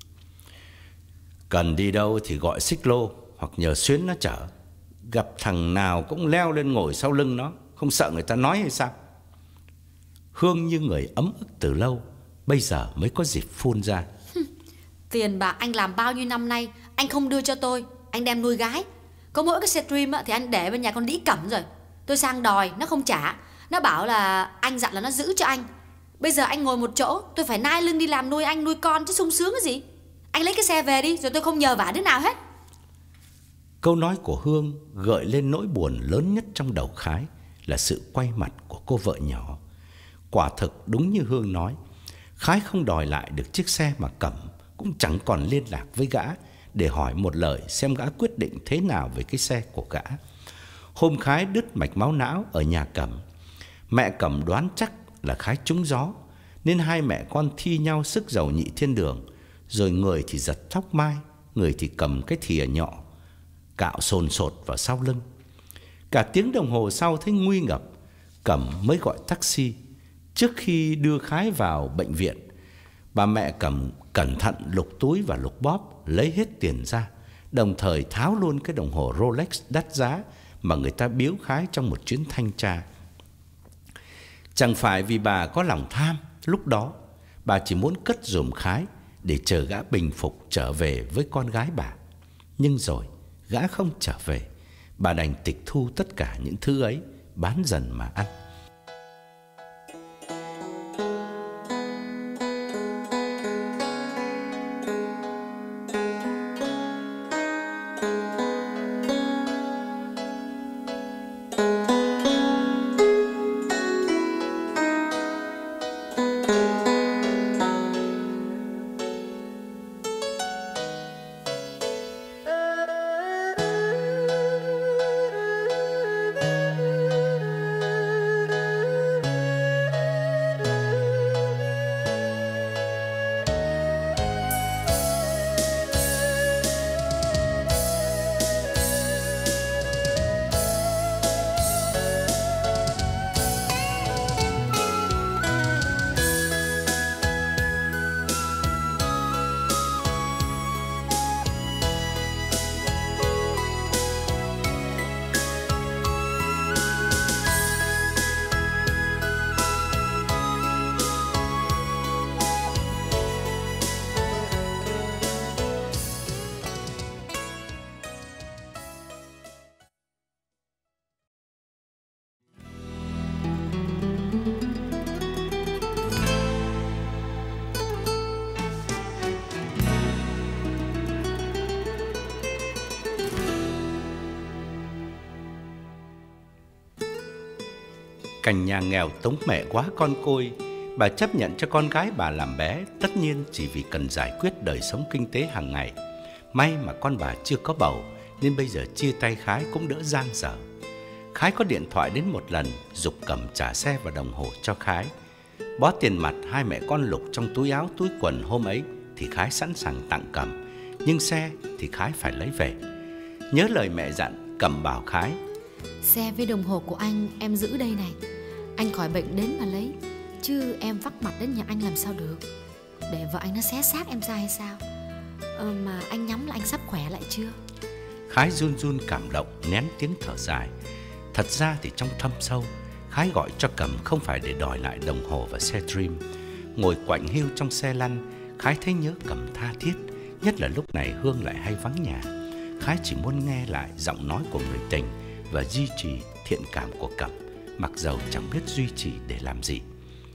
Cần đi đâu thì gọi xích lô hoặc nhờ Xuyến nó chở. Gặp thằng nào cũng leo lên ngồi sau lưng nó, không sợ người ta nói hay sao? Hương như người ấm ức từ lâu, bây giờ mới có dịp phun ra: Tiền bạc anh làm bao nhiêu năm nay anh không đưa cho tôi, anh đem nuôi gái. Có mỗi cái xe Dream thì anh để bên nhà con đĩ Cẩm rồi. Tôi sang đòi nó không trả, nó bảo là anh dặn là nó giữ cho anh. Bây giờ anh ngồi một chỗ, tôi phải nai lưng đi làm nuôi anh nuôi con chứ sung sướng cái gì. Anh lấy cái xe về đi, rồi tôi không nhờ vả đứa nào hết. Câu nói của Hương gợi lên nỗi buồn lớn nhất trong đầu Khái là sự quay mặt của cô vợ nhỏ. Quả thực đúng như Hương nói, Khái không đòi lại được chiếc xe mà Cẩm cũng chẳng còn liên lạc với gã để hỏi một lời xem gã quyết định thế nào về cái xe của gã. Hôm Khái đứt mạch máu não ở nhà Cẩm, mẹ Cẩm đoán chắc là Khái trúng gió, nên hai mẹ con thi nhau sức dầu nhị thiên đường, rồi người thì giật tóc mai, người thì cầm cái thìa nhọ cạo sồn sột vào sau lưng. Cả tiếng đồng hồ sau thấy nguy ngập, Cẩm mới gọi taxi. Trước khi đưa Khái vào bệnh viện, bà mẹ Cẩm cẩn thận lục túi và lục bóp, lấy hết tiền ra, đồng thời tháo luôn cái đồng hồ Rolex đắt giá mà người ta biếu Khái trong một chuyến thanh tra. Chẳng phải vì bà có lòng tham, lúc đó bà chỉ muốn cất giùm Khái để chờ gã bình phục trở về với con gái bà. Nhưng rồi gã không trở về, Bà đành tịch thu tất cả những thứ ấy, bán dần mà ăn. Cảnh nhà nghèo tống mẹ quá con côi, bà chấp nhận cho con gái bà làm bé, tất nhiên chỉ vì cần giải quyết đời sống kinh tế hàng ngày. May mà con bà chưa có bầu, nên bây giờ chia tay Khái cũng đỡ dang dở. Khái có điện thoại đến một lần, giục Cẩm trả xe và đồng hồ cho Khái. Bó tiền mặt hai mẹ con lục trong túi áo túi quần hôm ấy thì Khái sẵn sàng tặng Cẩm, nhưng xe thì Khái phải lấy về. Nhớ lời mẹ dặn, Cẩm bảo Khái: xe với đồng hồ của anh em giữ đây này, anh khỏi bệnh đến mà lấy, chứ em vắt mặt đến nhà anh làm sao được. Để vợ anh nó xé xác em ra hay sao? ờ, Mà anh nhắm là anh sắp khỏe lại chưa? Khái run run cảm động, nén tiếng thở dài. Thật ra thì trong thâm sâu, Khái gọi cho Cẩm không phải để đòi lại đồng hồ và xe Dream. Ngồi quạnh hiu trong xe lăn, Khái thấy nhớ Cẩm tha thiết, nhất là lúc này Hương lại hay vắng nhà. Khái chỉ muốn nghe lại giọng nói của người tình và duy trì thiện cảm của Cẩm, mặc dầu chẳng biết duy trì để làm gì.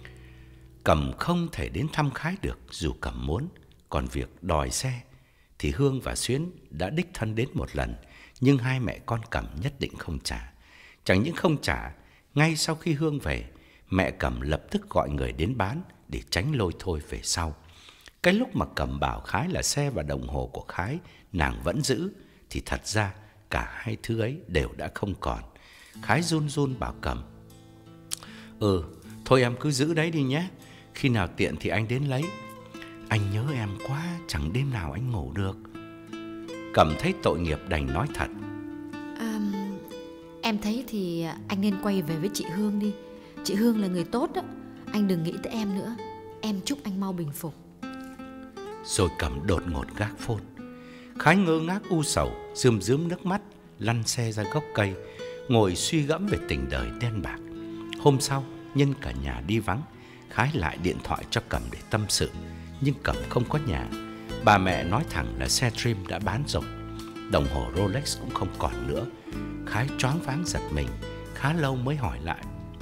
Cẩm không thể đến thăm Khái được dù Cẩm muốn. Còn việc đòi xe thì Hương và Xuyến đã đích thân đến một lần, nhưng hai mẹ con Cẩm nhất định không trả. Chẳng những không trả, ngay sau khi Hương về, mẹ Cẩm lập tức gọi người đến bán để tránh lôi thôi về sau. Cái lúc mà Cẩm bảo Khái là xe và đồng hồ của Khái nàng vẫn giữ, thì thật ra cả hai thứ ấy đều đã không còn. Khái run run bảo Cẩm: Ừ, thôi em cứ giữ đấy đi nhé, khi nào tiện thì anh đến lấy. Anh nhớ em quá, chẳng đêm nào anh ngủ được. Cẩm thấy tội nghiệp đành nói thật: à, Em thấy thì anh nên quay về với chị Hương đi. Chị Hương là người tốt đó, anh đừng nghĩ tới em nữa. Em chúc anh mau bình phục. Rồi Cẩm đột ngột gác phone. Khái ngơ ngác u sầu, rơm rớm nước mắt, lăn xe ra gốc cây, ngồi suy gẫm về tình đời đen bạc. Hôm sau, nhân cả nhà đi vắng, Khái lại điện thoại cho Cẩm để tâm sự, nhưng Cẩm không có nhà. Bà mẹ nói thẳng là xe Dream đã bán rồi, đồng hồ Rolex cũng không còn nữa. Khái choáng váng giật mình, khá lâu mới hỏi lại: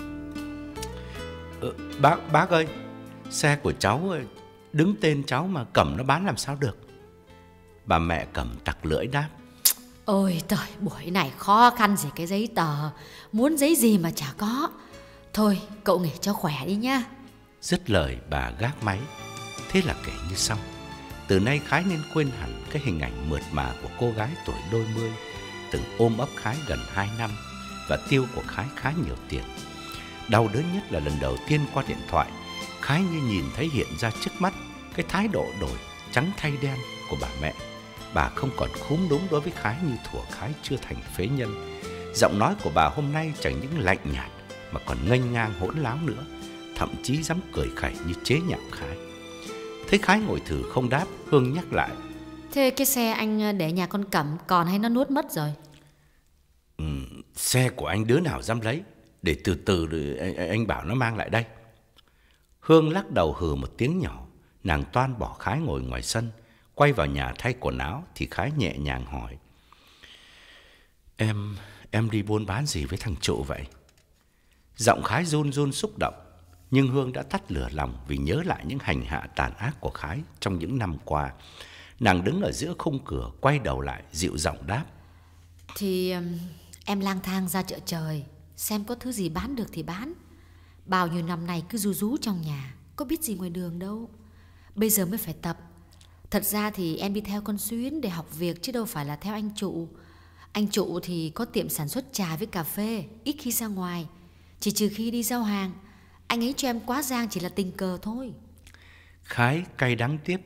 ừ, Bác, bác ơi, xe của cháu đứng tên cháu mà Cẩm nó bán làm sao được? Bà mẹ Cẩm tặc lưỡi đáp: Ôi trời, buổi này khó khăn gì cái giấy tờ, muốn giấy gì mà chả có. Thôi cậu nghỉ cho khỏe đi nhá. Dứt lời bà gác máy. Thế là kể như xong. Từ nay Khái nên quên hẳn cái hình ảnh mượt mà của cô gái tuổi đôi mươi, từng ôm ấp Khái gần hai năm và tiêu của Khái khá nhiều tiền. Đau đớn nhất là lần đầu tiên qua điện thoại, Khái như nhìn thấy hiện ra trước mắt cái thái độ đổi trắng thay đen của bà mẹ. Bà không còn khúm núm đối với Khái như thuở Khái chưa thành phế nhân. Giọng nói của bà hôm nay chẳng những lạnh nhạt mà còn nghênh ngang hỗn láo nữa, thậm chí dám cười khẩy như chế nhạo Khái. Thấy Khái ngồi thử không đáp, Hương nhắc lại: Thế cái xe anh để nhà con Cẩm còn hay nó nuốt mất rồi? Ừ, xe của anh đứa nào dám lấy, để từ từ anh, anh bảo nó mang lại đây. Hương lắc đầu hừ một tiếng nhỏ. Nàng toan bỏ Khái ngồi ngoài sân, quay vào nhà thay quần áo thì Khái nhẹ nhàng hỏi: Em, Em đi buôn bán gì với thằng Trụ vậy? Giọng Khái run run xúc động, nhưng Hương đã tắt lửa lòng vì nhớ lại những hành hạ tàn ác của Khái trong những năm qua. Nàng đứng ở giữa khung cửa, quay đầu lại, dịu giọng đáp. Thì um, em lang thang ra chợ trời, xem có thứ gì bán được thì bán. Bao nhiêu năm nay cứ ru rú trong nhà, có biết gì ngoài đường đâu. Bây giờ mới phải tập. Thật ra thì em đi theo con Xuyến để học việc chứ đâu phải là theo anh Trụ. Anh Trụ thì có tiệm sản xuất trà với cà phê, ít khi ra ngoài. Chỉ trừ khi đi giao hàng. Anh ấy cho em quá giang chỉ là tình cờ thôi. Khái cay đắng tiếp.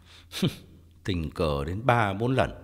Tình cờ đến ba bốn lần.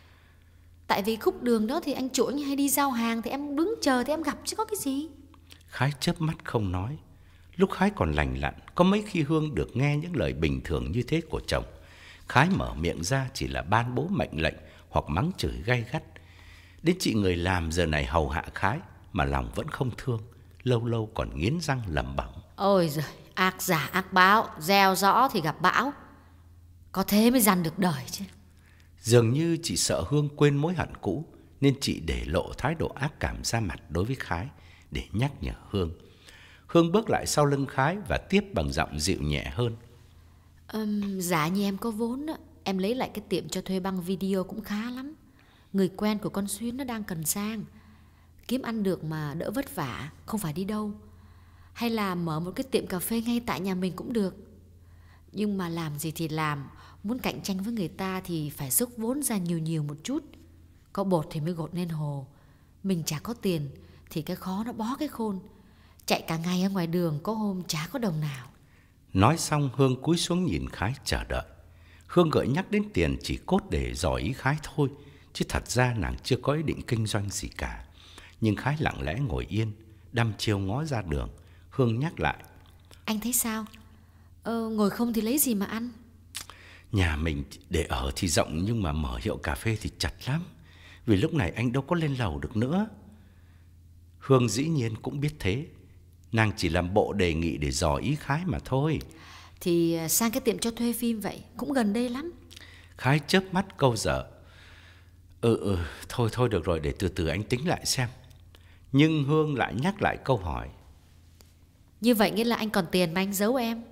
Tại vì khúc đường đó thì anh Trụ anh hay đi giao hàng, thì em đứng chờ thì em gặp chứ có cái gì. Khái chớp mắt không nói. Lúc Khái còn lành lặn, có mấy khi Hương được nghe những lời bình thường như thế của chồng. Khái mở miệng ra chỉ là ban bố mệnh lệnh hoặc mắng chửi gay gắt. Đến chị người làm giờ này hầu hạ Khái mà lòng vẫn không thương, lâu lâu còn nghiến răng lẩm bẩm. Ôi giời, ác giả ác báo, gieo rõ thì gặp bão. Có thế mới dằn được đời chứ. Dường như chị sợ Hương quên mối hận cũ, nên chị để lộ thái độ ác cảm ra mặt đối với Khái để nhắc nhở Hương. Hương bước lại sau lưng Khái và tiếp bằng giọng dịu nhẹ hơn. Um, giả như em có vốn á, em lấy lại cái tiệm cho thuê băng video cũng khá lắm. Người quen của con Xuyến nó đang cần sang. Kiếm ăn được mà đỡ vất vả, không phải đi đâu. Hay là mở một cái tiệm cà phê ngay tại nhà mình cũng được. Nhưng mà làm gì thì làm, muốn cạnh tranh với người ta thì phải xúc vốn ra nhiều nhiều một chút. Có bột thì mới gột nên hồ. Mình chả có tiền thì cái khó nó bó cái khôn. Chạy cả ngày ở ngoài đường có hôm chả có đồng nào. Nói xong Hương cúi xuống nhìn Khái chờ đợi. Hương gợi nhắc đến tiền chỉ cốt để dò ý Khái thôi, chứ thật ra nàng chưa có ý định kinh doanh gì cả. Nhưng Khái lặng lẽ ngồi yên, đăm chiêu ngó ra đường. Hương nhắc lại. Anh thấy sao? Ờ, ngồi không thì lấy gì mà ăn? Nhà mình để ở thì rộng, nhưng mà mở hiệu cà phê thì chặt lắm. Vì lúc này anh đâu có lên lầu được nữa. Hương dĩ nhiên cũng biết thế. Nàng chỉ làm bộ đề nghị để dò ý Khái mà thôi. Thì sang cái tiệm cho thuê phim vậy, cũng gần đây lắm. Khái chớp mắt câu dở. Ừ ừ, thôi thôi được rồi, để từ từ anh tính lại xem. Nhưng Hương lại nhắc lại câu hỏi. Như vậy nghĩa là anh còn tiền mà anh giấu em?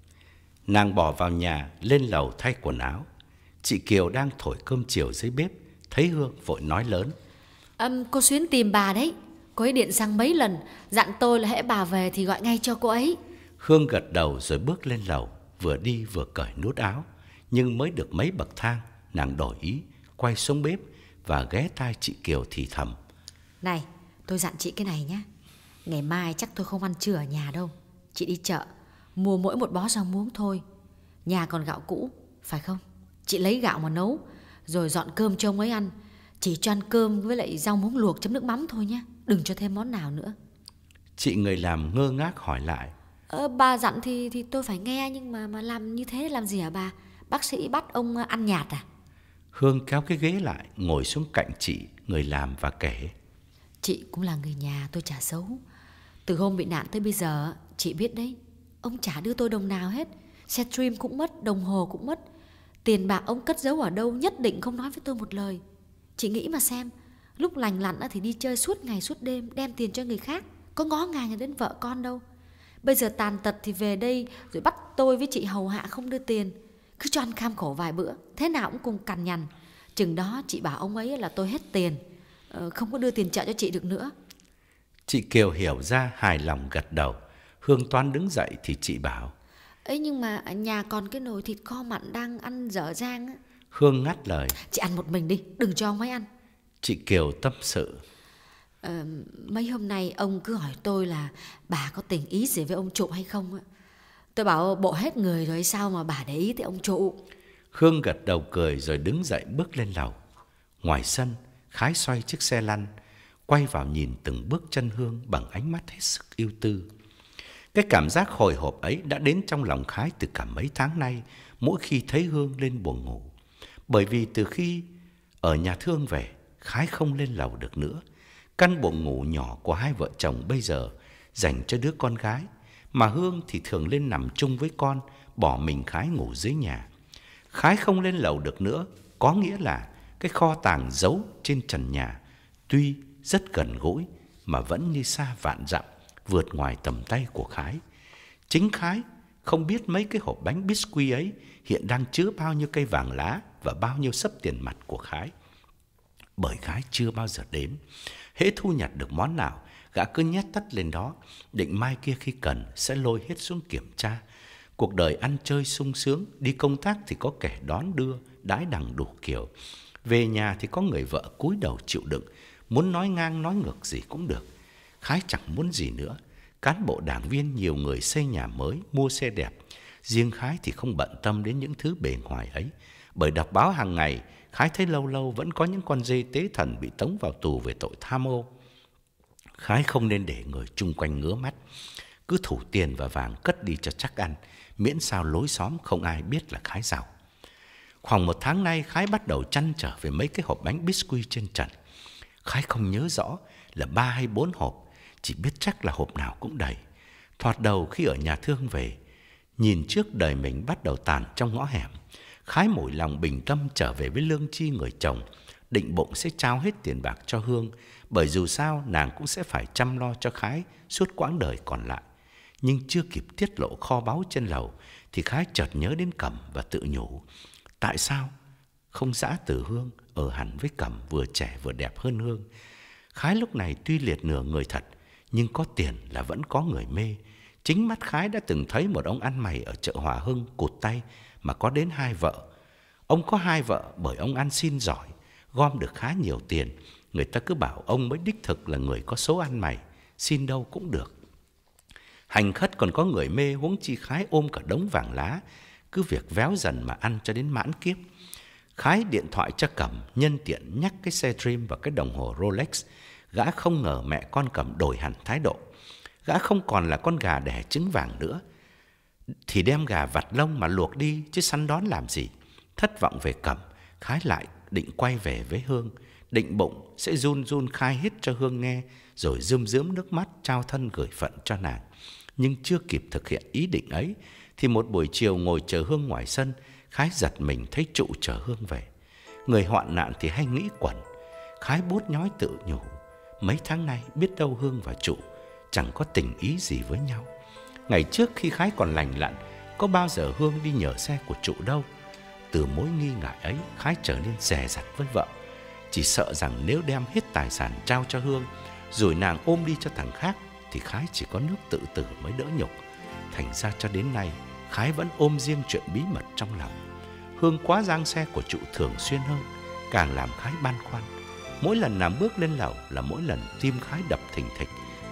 Nàng bỏ vào nhà, lên lầu thay quần áo. Chị Kiều đang thổi cơm chiều dưới bếp, thấy Hương vội nói lớn. um, Cô Xuyến tìm bà đấy. Cô ấy điện sang mấy lần, dặn tôi là hễ bà về thì gọi ngay cho cô ấy. Hương gật đầu rồi bước lên lầu, vừa đi vừa cởi nút áo. Nhưng mới được mấy bậc thang, nàng đổi ý, quay xuống bếp và ghé tai chị Kiều thì thầm. Này, tôi dặn chị cái này nhé. Ngày mai chắc tôi không ăn trưa ở nhà đâu. Chị đi chợ, mua mỗi một bó rau muống thôi. Nhà còn gạo cũ, phải không? Chị lấy gạo mà nấu, rồi dọn cơm cho ông ấy ăn. Chỉ cho ăn cơm với lại rau muống luộc chấm nước mắm thôi nhé. Đừng cho thêm món nào nữa. Chị người làm ngơ ngác hỏi lại. Ờ, bà dặn thì thì tôi phải nghe, nhưng mà mà làm như thế làm gì hả bà? Bác sĩ bắt ông ăn nhạt à? Hương kéo cái ghế lại, ngồi xuống cạnh chị người làm và kể. Chị cũng là người nhà, tôi chả xấu. Từ hôm bị nạn tới bây giờ, chị biết đấy, ông chả đưa tôi đồng nào hết. Xe stream cũng mất, đồng hồ cũng mất. Tiền bạc ông cất giấu ở đâu nhất định không nói với tôi một lời. Chị nghĩ mà xem, lúc lành lặn thì đi chơi suốt ngày suốt đêm, đem tiền cho người khác, có ngó ngàng đến vợ con đâu. Bây giờ tàn tật thì về đây rồi bắt tôi với chị hầu hạ không đưa tiền, cứ cho ăn kham khổ vài bữa, thế nào cũng cùng cằn nhằn. Chừng đó chị bảo ông ấy là tôi hết tiền, không có đưa tiền trợ cho chị được nữa. Chị Kiều hiểu ra, hài lòng gật đầu. Hương toan đứng dậy thì chị bảo. Ấy nhưng mà ở nhà còn cái nồi thịt kho mặn đang ăn dở dang á. Hương ngắt lời. Chị ăn một mình đi, đừng cho ông ấy ăn. Chị Kiều tâm sự. Ờ, mấy hôm nay ông cứ hỏi tôi là bà có tình ý gì với ông Trụ hay không á. Tôi bảo bộ hết người rồi sao mà bà để ý tới ông Trụ. Hương gật đầu cười rồi đứng dậy bước lên lầu. Ngoài sân, Khái xoay chiếc xe lăn, quay vào nhìn từng bước chân Hương bằng ánh mắt hết sức ưu tư. Cái cảm giác hồi hộp ấy đã đến trong lòng Khái từ cả mấy tháng nay, mỗi khi thấy Hương lên buồng ngủ. Bởi vì từ khi ở nhà thương về, Khái không lên lầu được nữa. Căn buồng ngủ nhỏ của hai vợ chồng bây giờ dành cho đứa con gái, mà Hương thì thường lên nằm chung với con, bỏ mình Khái ngủ dưới nhà. Khái không lên lầu được nữa, có nghĩa là cái kho tàng giấu trên trần nhà tuy rất gần gũi mà vẫn như xa vạn dặm, vượt ngoài tầm tay của Khái. Chính Khái không biết mấy cái hộp bánh biscuit ấy hiện đang chứa bao nhiêu cây vàng lá và bao nhiêu xấp tiền mặt của Khái. Bởi Khái chưa bao giờ đếm. Hễ thu nhặt được món nào, gã cứ nhét tất lên đó, định mai kia khi cần sẽ lôi hết xuống kiểm tra. Cuộc đời ăn chơi sung sướng, đi công tác thì có kẻ đón đưa, đãi đằng đủ kiểu. Về nhà thì có người vợ cúi đầu chịu đựng, muốn nói ngang nói ngược gì cũng được. Khái chẳng muốn gì nữa. Cán bộ đảng viên nhiều người xây nhà mới, mua xe đẹp. Riêng Khái thì không bận tâm đến những thứ bề ngoài ấy. Bởi đọc báo hàng ngày, Khái thấy lâu lâu vẫn có những con dê tế thần bị tống vào tù về tội tham ô. Khái không nên để người chung quanh ngứa mắt. Cứ thủ tiền và vàng cất đi cho chắc ăn, miễn sao lối xóm không ai biết là Khái giàu. Khoảng một tháng nay, Khái bắt đầu trăn trở về mấy cái hộp bánh biscuit trên trần. Khái không nhớ rõ là ba hay bốn hộp, chỉ biết chắc là hộp nào cũng đầy. Thoạt đầu khi ở nhà thương về, nhìn trước đời mình bắt đầu tàn trong ngõ hẻm, Khái mỗi lòng bình tâm trở về với lương tri người chồng, định bụng sẽ trao hết tiền bạc cho Hương, bởi dù sao nàng cũng sẽ phải chăm lo cho Khái suốt quãng đời còn lại. Nhưng chưa kịp tiết lộ kho báu trên lầu thì Khái chợt nhớ đến Cẩm và tự nhủ, tại sao không giã từ Hương ở hẳn với Cẩm vừa trẻ vừa đẹp hơn Hương. Khái lúc này tuy liệt nửa người thật, nhưng có tiền là vẫn có người mê. Chính mắt Khái đã từng thấy một ông ăn mày ở chợ Hòa Hưng cụt tay mà có đến hai vợ. Ông có hai vợ bởi ông ăn xin giỏi, gom được khá nhiều tiền. Người ta cứ bảo ông mới đích thực là người có số ăn mày, xin đâu cũng được. Hành khất còn có người mê, huống chi Khái ôm cả đống vàng lá, cứ việc véo dần mà ăn cho đến mãn kiếp. Khái điện thoại cho Cẩm, nhân tiện nhắc cái xe Dream và cái đồng hồ Rolex. Gã không ngờ mẹ con Cẩm đổi hẳn thái độ. Gã không còn là con gà đẻ trứng vàng nữa, thì đem gà vặt lông mà luộc đi chứ săn đón làm gì. Thất vọng về Cẩm, Khái lại định quay về với Hương, định bụng sẽ run run khai hết cho Hương nghe, rồi rơm rớm nước mắt trao thân gửi phận cho nàng. Nhưng chưa kịp thực hiện ý định ấy thì một buổi chiều ngồi chờ Hương ngoài sân, Khái giật mình thấy Trụ chờ Hương về. Người hoạn nạn thì hay nghĩ quẩn. Khái bút nhói tự nhủ, mấy tháng nay biết đâu Hương và Trụ chẳng có tình ý gì với nhau. Ngày trước khi Khái còn lành lặn, có bao giờ Hương đi nhờ xe của Trụ đâu. Từ mối nghi ngại ấy, Khái trở nên dè dặt với vợ. Chỉ sợ rằng nếu đem hết tài sản trao cho Hương, rồi nàng ôm đi cho thằng khác, thì Khái chỉ có nước tự tử mới đỡ nhục. Thành ra cho đến nay, Khái vẫn ôm riêng chuyện bí mật trong lòng. Hương quá giang xe của Trụ thường xuyên hơn, càng làm Khái băn khoăn. Mỗi lần nàng bước lên lầu là mỗi lần tim Khái đập thình thịch.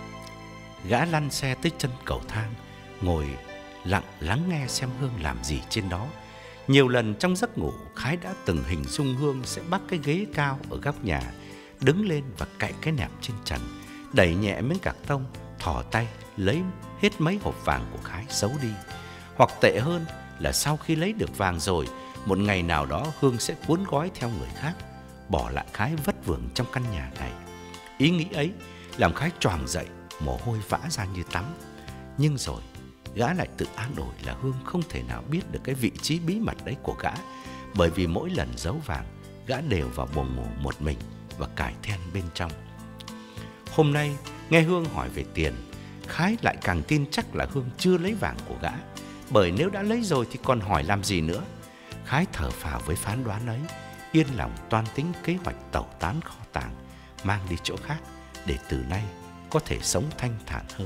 Gã lăn xe tới chân cầu thang, ngồi lặng lắng nghe xem Hương làm gì trên đó. Nhiều lần trong giấc ngủ, Khái đã từng hình dung Hương sẽ bắt cái ghế cao ở góc nhà, đứng lên và cạy cái nệm trên trần, đẩy nhẹ miếng cạc tông, thò tay lấy hết mấy hộp vàng của Khái giấu đi. Hoặc tệ hơn là sau khi lấy được vàng rồi, một ngày nào đó Hương sẽ cuốn gói theo người khác, bỏ lại Khái vất vưởng trong căn nhà này. Ý nghĩ ấy làm Khái choàng dậy, mồ hôi vã ra như tắm. Nhưng rồi gã lại tự an ủi là Hương không thể nào biết được cái vị trí bí mật đấy của gã, bởi vì mỗi lần giấu vàng, gã đều vào buồng ngủ một mình và cài then bên trong. Hôm nay nghe Hương hỏi về tiền, Khái lại càng tin chắc là Hương chưa lấy vàng của gã, bởi nếu đã lấy rồi thì còn hỏi làm gì nữa. Khái thở phào với phán đoán ấy, yên lòng toan tính kế hoạch tẩu tán kho tàng, mang đi chỗ khác để từ nay có thể sống thanh thản hơn.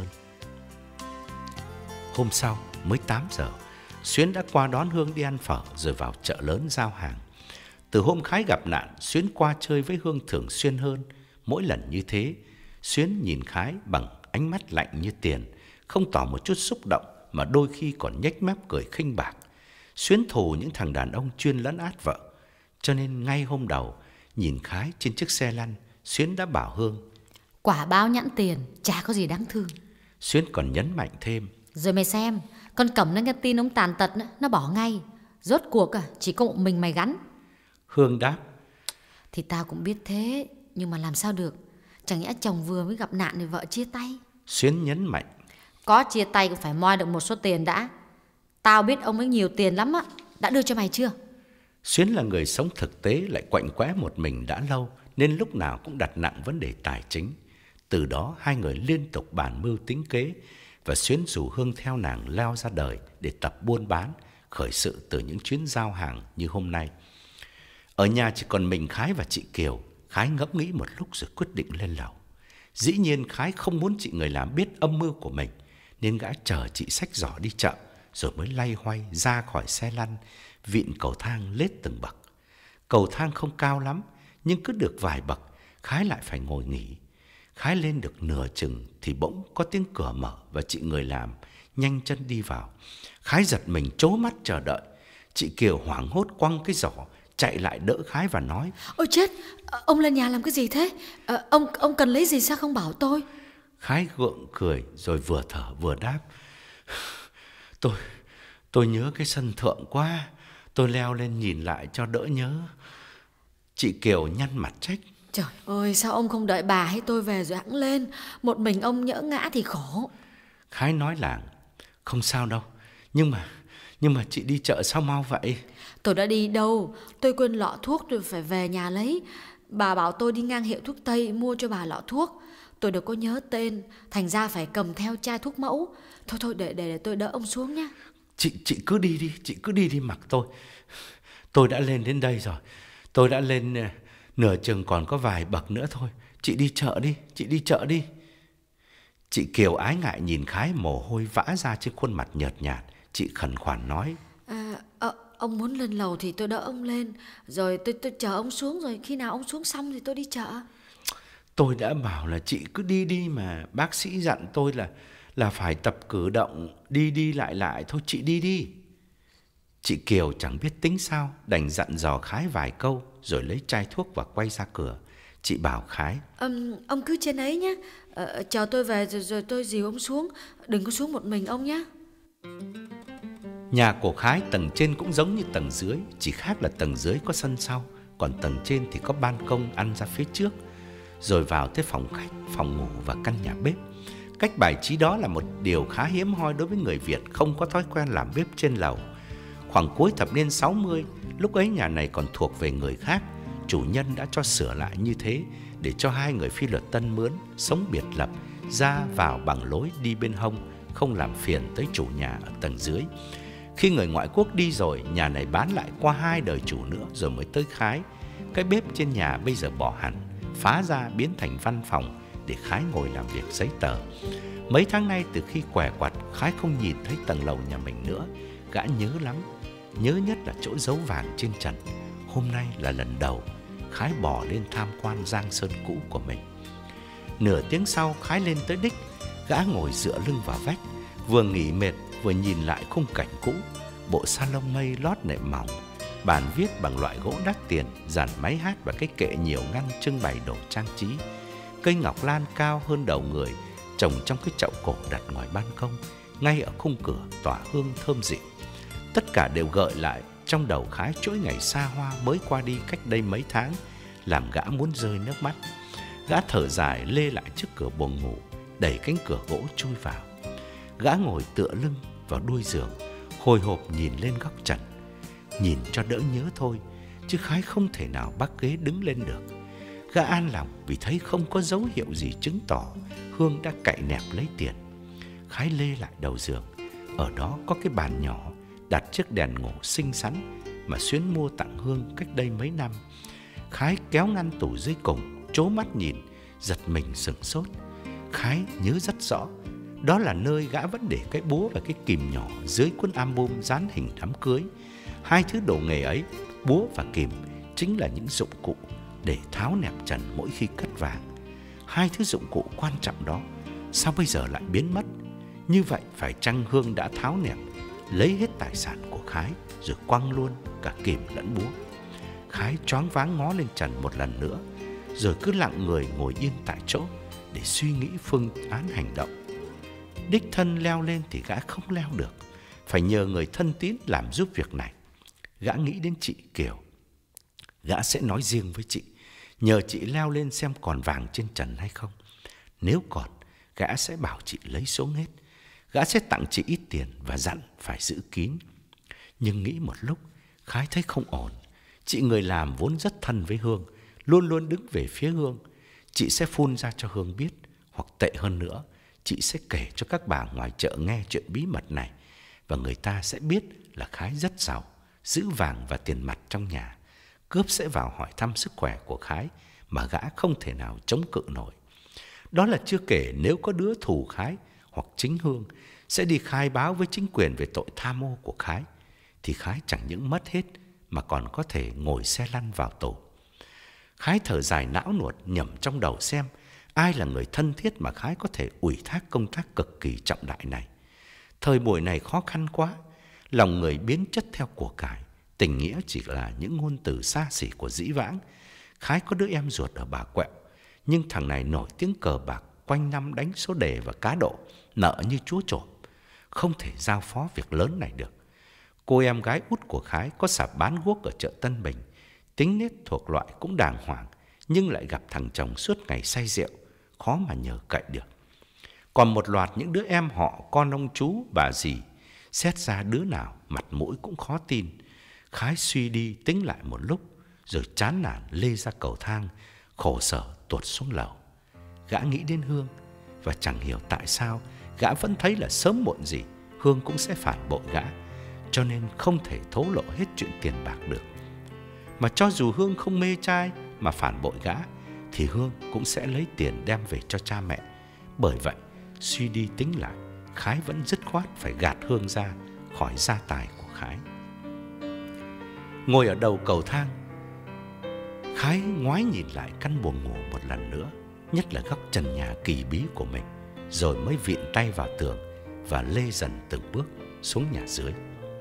Hôm sau mới tám giờ, Xuyến đã qua đón Hương đi ăn phở rồi vào chợ lớn giao hàng. Từ hôm Khái gặp nạn, Xuyến qua chơi với Hương thường xuyên hơn. Mỗi lần như thế, Xuyến nhìn Khái bằng ánh mắt lạnh như tiền, không tỏ một chút xúc động mà đôi khi còn nhếch mép cười khinh bạc. Xuyến thù những thằng đàn ông chuyên lấn át vợ, cho nên ngay hôm đầu nhìn Khái trên chiếc xe lăn, Xuyến đã bảo Hương: quả báo nhãn tiền, chả có gì đáng thương. Xuyến còn nhấn mạnh thêm: rồi mày xem, con Cẩm nó nghe tin ông tàn tật, nó bỏ ngay. Rốt cuộc à, chỉ có một mình mày gắn. Hương đáp: thì tao cũng biết thế, nhưng mà làm sao được. Chẳng nhẽ chồng vừa mới gặp nạn thì vợ chia tay. Xuyến nhấn mạnh: có chia tay cũng phải moi được một số tiền đã. Tao biết ông ấy nhiều tiền lắm á, đã đưa cho mày chưa? Xuyến là người sống thực tế lại quạnh quẽ một mình đã lâu, nên lúc nào cũng đặt nặng vấn đề tài chính. Từ đó hai người liên tục bàn mưu tính kế và xuyến rủ Hương theo nàng leo ra đời để tập buôn bán, khởi sự từ những chuyến giao hàng như hôm nay. Ở nhà chỉ còn mình Khái và chị Kiều. Khái ngẫm nghĩ một lúc rồi quyết định lên lầu. Dĩ nhiên Khái không muốn chị người làm biết âm mưu của mình, nên gã chờ chị xách giỏ đi chợ rồi mới loay hoay ra khỏi xe lăn, vịn cầu thang lết từng bậc. Cầu thang không cao lắm, nhưng cứ được vài bậc Khái lại phải ngồi nghỉ. Khái lên được nửa chừng thì bỗng có tiếng cửa mở và chị người làm nhanh chân đi vào. Khái giật mình trố mắt chờ đợi. Chị Kiều hoảng hốt quăng cái giỏ chạy lại đỡ Khái và nói: Ôi chết, ông lên nhà làm cái gì thế? À, ông ông cần lấy gì sao không bảo tôi? Khái gượng cười rồi vừa thở vừa đáp: Tôi tôi nhớ cái sân thượng quá, tôi leo lên nhìn lại cho đỡ nhớ. Chị Kiều nhăn mặt trách: Trời ơi, sao ông không đợi bà hay tôi về rồi hẵng lên? Một mình ông nhỡ ngã thì khổ. Khái nói làng: Không sao đâu, nhưng mà nhưng mà chị đi chợ sao mau vậy? Tôi đã đi đâu, tôi quên lọ thuốc rồi phải về nhà lấy. Bà bảo tôi đi ngang hiệu thuốc Tây mua cho bà lọ thuốc. Tôi đâu có nhớ tên, thành ra phải cầm theo chai thuốc mẫu. Thôi thôi để để, để tôi đỡ ông xuống nhé. Chị chị cứ đi đi, chị cứ đi đi mặc tôi. Tôi đã lên đến đây rồi. Tôi đã lên nửa chừng còn có vài bậc nữa thôi. Chị đi chợ đi, chị đi chợ đi. Chị Kiều ái ngại nhìn Khái mồ hôi vã ra trên khuôn mặt nhợt nhạt. Chị khẩn khoản nói: À, à, ông muốn lên lầu thì tôi đỡ ông lên, rồi tôi tôi chờ ông xuống, rồi khi nào ông xuống xong thì tôi đi chợ. Tôi đã bảo là chị cứ đi đi mà, bác sĩ dặn tôi là là phải tập cử động, đi đi lại lại, thôi chị đi đi. Chị Kiều chẳng biết tính sao, đành dặn dò Khái vài câu rồi lấy chai thuốc và quay ra cửa. Chị bảo Khái: um, Ông cứ trên ấy nhé, ờ, chờ tôi về rồi, rồi tôi dìu ông xuống, đừng có xuống một mình ông nhé. Nhà của Khái tầng trên cũng giống như tầng dưới, chỉ khác là tầng dưới có sân sau, còn tầng trên thì có ban công ăn ra phía trước, rồi vào tới phòng khách, phòng ngủ và căn nhà bếp. Cách bài trí đó là một điều khá hiếm hoi đối với người Việt không có thói quen làm bếp trên lầu. Khoảng cuối thập niên sáu mươi, lúc ấy nhà này còn thuộc về người khác, chủ nhân đã cho sửa lại như thế để cho hai người phi luật tân mướn sống biệt lập, ra vào bằng lối đi bên hông, không làm phiền tới chủ nhà ở tầng dưới. Khi người ngoại quốc đi rồi, nhà này bán lại qua hai đời chủ nữa rồi mới tới Khái. Cái bếp trên nhà bây giờ bỏ hẳn, phá ra biến thành văn phòng để Khái ngồi làm việc giấy tờ. Mấy tháng nay từ khi què quặt, Khái không nhìn thấy tầng lầu nhà mình nữa. Gã nhớ lắm, nhớ nhất là chỗ dấu vàng trên trần. Hôm nay là lần đầu Khái bò lên tham quan giang sơn cũ của mình. Nửa tiếng sau, Khái lên tới đích. Gã ngồi dựa lưng vào vách, vừa nghỉ mệt vừa nhìn lại khung cảnh cũ. Bộ salon mây lót nệm mỏng, bàn viết bằng loại gỗ đắt tiền, dàn máy hát và cái kệ nhiều ngăn trưng bày đồ trang trí. Cây ngọc lan cao hơn đầu người trồng trong cái chậu cổ đặt ngoài ban công, ngay ở khung cửa tỏa hương thơm dịu. Tất cả đều gợi lại trong đầu Khái chuỗi ngày xa hoa mới qua đi cách đây mấy tháng, làm gã muốn rơi nước mắt. Gã thở dài lê lại trước cửa buồng ngủ, đẩy cánh cửa gỗ chui vào. Gã ngồi tựa lưng vào đuôi giường, hồi hộp nhìn lên góc trần. Nhìn cho đỡ nhớ thôi, chứ Khái không thể nào bắt ghế đứng lên được. Gã an lòng vì thấy không có dấu hiệu gì chứng tỏ Hương đã cậy nẹp lấy tiền. Khái lê lại đầu giường. Ở đó có cái bàn nhỏ, đặt chiếc đèn ngủ xinh xắn mà Xuyến mua tặng Hương cách đây mấy năm. Khái kéo ngăn tủ dưới cùng, trố mắt nhìn, giật mình sửng sốt. Khái nhớ rất rõ, đó là nơi gã vẫn để cái búa và cái kìm nhỏ dưới cuốn album dán hình đám cưới. Hai thứ đồ nghề ấy, búa và kìm, chính là những dụng cụ để tháo nẹp trần mỗi khi cất vàng. Hai thứ dụng cụ quan trọng đó sao bây giờ lại biến mất? Như vậy phải chăng Hương đã tháo nẹp, lấy hết tài sản của Khái rồi quăng luôn cả kìm lẫn búa? Khái choáng váng ngó lên trần một lần nữa, rồi cứ lặng người ngồi yên tại chỗ để suy nghĩ phương án hành động. Đích thân leo lên thì gã không leo được, phải nhờ người thân tín làm giúp việc này. Gã nghĩ đến chị Kiều. Gã sẽ nói riêng với chị, nhờ chị leo lên xem còn vàng trên trần hay không. Nếu còn, gã sẽ bảo chị lấy xuống hết. Gã sẽ tặng chị ít tiền và dặn phải giữ kín. Nhưng nghĩ một lúc, Khái thấy không ổn. Chị người làm vốn rất thân với Hương, luôn luôn đứng về phía Hương. Chị sẽ phun ra cho Hương biết, hoặc tệ hơn nữa, chị sẽ kể cho các bà ngoài chợ nghe chuyện bí mật này, và người ta sẽ biết là Khái rất giàu, giữ vàng và tiền mặt trong nhà. Cướp sẽ vào hỏi thăm sức khỏe của Khái mà gã không thể nào chống cự nổi. Đó là chưa kể nếu có đứa thù Khái hoặc chính Hương sẽ đi khai báo với chính quyền về tội tham ô của Khái, thì Khái chẳng những mất hết mà còn có thể ngồi xe lăn vào tù. Khái thở dài não nuột, nhẩm trong đầu xem ai là người thân thiết mà Khái có thể ủy thác công tác cực kỳ trọng đại này. Thời buổi này khó khăn quá, lòng người biến chất theo của cải, tình nghĩa chỉ là những ngôn từ xa xỉ của dĩ vãng. Khái có đứa em ruột ở Bà Quẹo, nhưng thằng này nổi tiếng cờ bạc, quanh năm đánh số đề và cá độ, nợ như chúa trộm, không thể giao phó việc lớn này được. Cô em gái út của Khái có sạp bán guốc ở chợ Tân Bình, tính nết thuộc loại cũng đàng hoàng, nhưng lại gặp thằng chồng suốt ngày say rượu, khó mà nhờ cậy được. Còn một loạt những đứa em họ con ông chú, bà dì, xét ra đứa nào mặt mũi cũng khó tin. Khái suy đi tính lại một lúc, rồi chán nản lê ra cầu thang, khổ sở tuột xuống lầu. Gã nghĩ đến Hương, và chẳng hiểu tại sao gã vẫn thấy là sớm muộn gì Hương cũng sẽ phản bội gã, cho nên không thể thổ lộ hết chuyện tiền bạc được. Mà cho dù Hương không mê trai mà phản bội gã, thì Hương cũng sẽ lấy tiền đem về cho cha mẹ. Bởi vậy, suy đi tính lại, Khái vẫn dứt khoát phải gạt Hương ra khỏi gia tài của Khái. Ngồi ở đầu cầu thang, Khái ngoái nhìn lại căn buồng ngủ một lần nữa, nhất là góc trần nhà kỳ bí của mình, rồi mới vịn tay vào tường và lê dần từng bước xuống nhà dưới.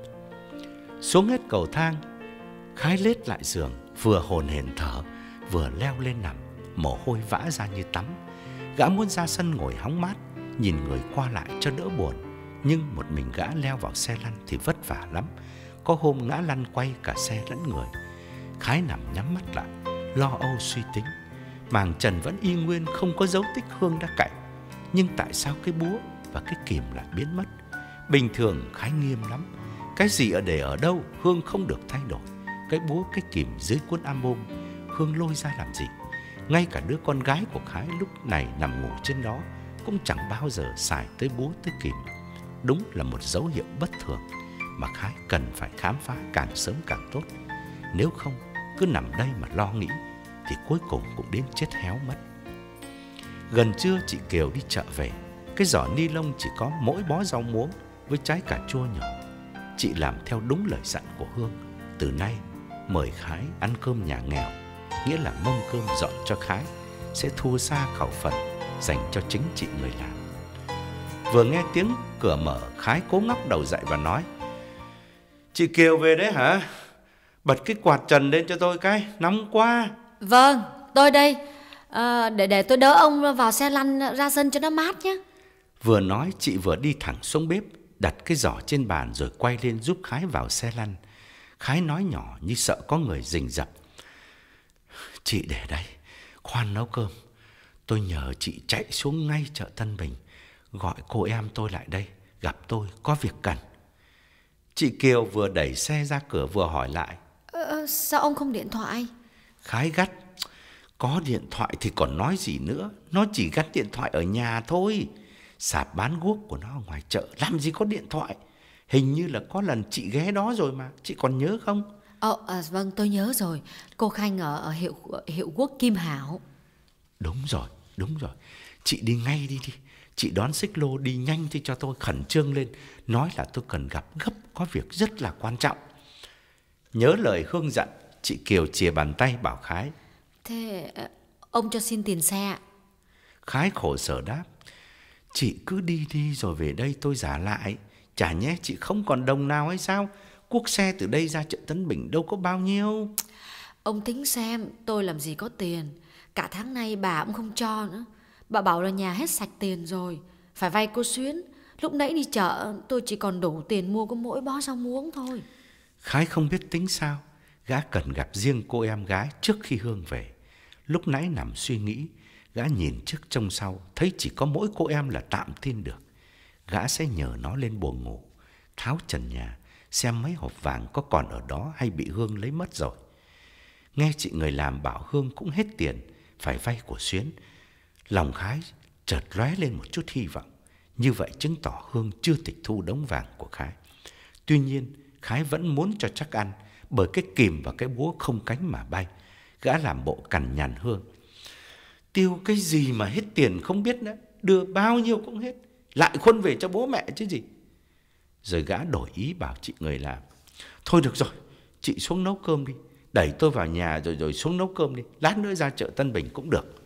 Xuống hết cầu thang, Khái lết lại giường, vừa hồn hển thở, vừa leo lên nằm, mồ hôi vã ra như tắm. Gã muốn ra sân ngồi hóng mát, nhìn người qua lại cho đỡ buồn, nhưng một mình gã leo vào xe lăn thì vất vả lắm. Có hôm ngã lăn quay cả xe lẫn người. Khái nằm nhắm mắt lại, lo âu suy tính. Màng trần vẫn y nguyên, không có dấu tích Hương đã cạy, nhưng tại sao cái búa và cái kìm lại biến mất? Bình thường Khái nghiêm lắm, cái gì ở để ở đâu Hương không được thay đổi. Cái búa cái kìm dưới cuốn album Hương lôi ra làm gì? Ngay cả đứa con gái của Khái lúc này nằm ngủ trên đó cũng chẳng bao giờ xài tới búa tới kìm. Đúng là một dấu hiệu bất thường mà Khái cần phải khám phá càng sớm càng tốt. Nếu không, cứ nằm đây mà lo nghĩ thì cuối cùng cũng đến chết héo mất. Gần trưa chị Kiều đi chợ về, cái giỏ ni lông chỉ có mỗi bó rau muống với trái cà chua nhỏ. Chị làm theo đúng lời dặn của Hương, từ nay mời Khái ăn cơm nhà nghèo, nghĩa là mâm cơm dọn cho Khái sẽ thua xa khẩu phần dành cho chính chị người làm. Vừa nghe tiếng cửa mở, Khái cố ngóc đầu dậy và nói: "Chị Kiều về đấy hả? Bật cái quạt trần lên cho tôi cái, nóng quá." "Vâng, tôi đây. À, để để tôi đỡ ông vào xe lăn ra sân cho nó mát nhé." Vừa nói chị vừa đi thẳng xuống bếp, đặt cái giỏ trên bàn rồi quay lên giúp Khái vào xe lăn. Khái nói nhỏ như sợ có người rình rập: "Chị để đây, khoan nấu cơm. Tôi nhờ chị chạy xuống ngay chợ Tân Bình, gọi cô em tôi lại đây, gặp tôi có việc cần." Chị Kiều vừa đẩy xe ra cửa vừa hỏi lại: ờ, "Sao ông không điện thoại?" Khái gắt: "Có điện thoại thì còn nói gì nữa, nó chỉ gắn điện thoại ở nhà thôi. Sạp bán guốc của nó ở ngoài chợ, làm gì có điện thoại. Hình như là có lần chị ghé đó rồi mà, chị còn nhớ không?" Ờ, à, vâng, tôi nhớ rồi. Cô Khanh ở, ở hiệu hiệu quốc Kim Hảo. Đúng rồi, đúng rồi. Chị đi ngay đi đi. Chị đón xích lô đi nhanh thì cho tôi, khẩn trương lên. Nói là tôi cần gặp gấp, có việc rất là quan trọng. Nhớ lời Hương dặn, chị Kiều chìa bàn tay bảo Khái: "Thế ông cho xin tiền xe ạ." Khái khổ sở đáp: "Chị cứ đi đi rồi về đây tôi trả lại. Chả nhé chị không còn đồng nào hay sao? Cuốc xe từ đây ra chợ Tân Bình đâu có bao nhiêu." "Ông tính xem, tôi làm gì có tiền. Cả tháng nay bà cũng không cho nữa. Bà bảo là nhà hết sạch tiền rồi, phải vay cô Xuyến. Lúc nãy đi chợ tôi chỉ còn đủ tiền mua có mỗi bó rau muống thôi." Khái không biết tính sao. Gã cần gặp riêng cô em gái trước khi Hương về. Lúc nãy nằm suy nghĩ, gã nhìn trước trông sau, thấy chỉ có mỗi cô em là tạm tin được. Gã sẽ nhờ nó lên buồng ngủ, tháo trần nhà, xem mấy hộp vàng có còn ở đó hay bị Hương lấy mất rồi. Nghe chị người làm bảo Hương cũng hết tiền phải vay của Xuyến, lòng Khái chợt lóe lên một chút hy vọng. Như vậy chứng tỏ Hương chưa tịch thu đống vàng của Khái. Tuy nhiên Khái vẫn muốn cho chắc ăn, bởi cái kìm và cái búa không cánh mà bay. Gã làm bộ cằn nhằn Hương: tiêu cái gì mà hết tiền không biết nữa, đưa bao nhiêu cũng hết, lại khuân về cho bố mẹ chứ gì. Rồi gã đổi ý bảo chị người làm: thôi được rồi, chị xuống nấu cơm đi, đẩy tôi vào nhà rồi rồi xuống nấu cơm đi, lát nữa ra chợ Tân Bình cũng được.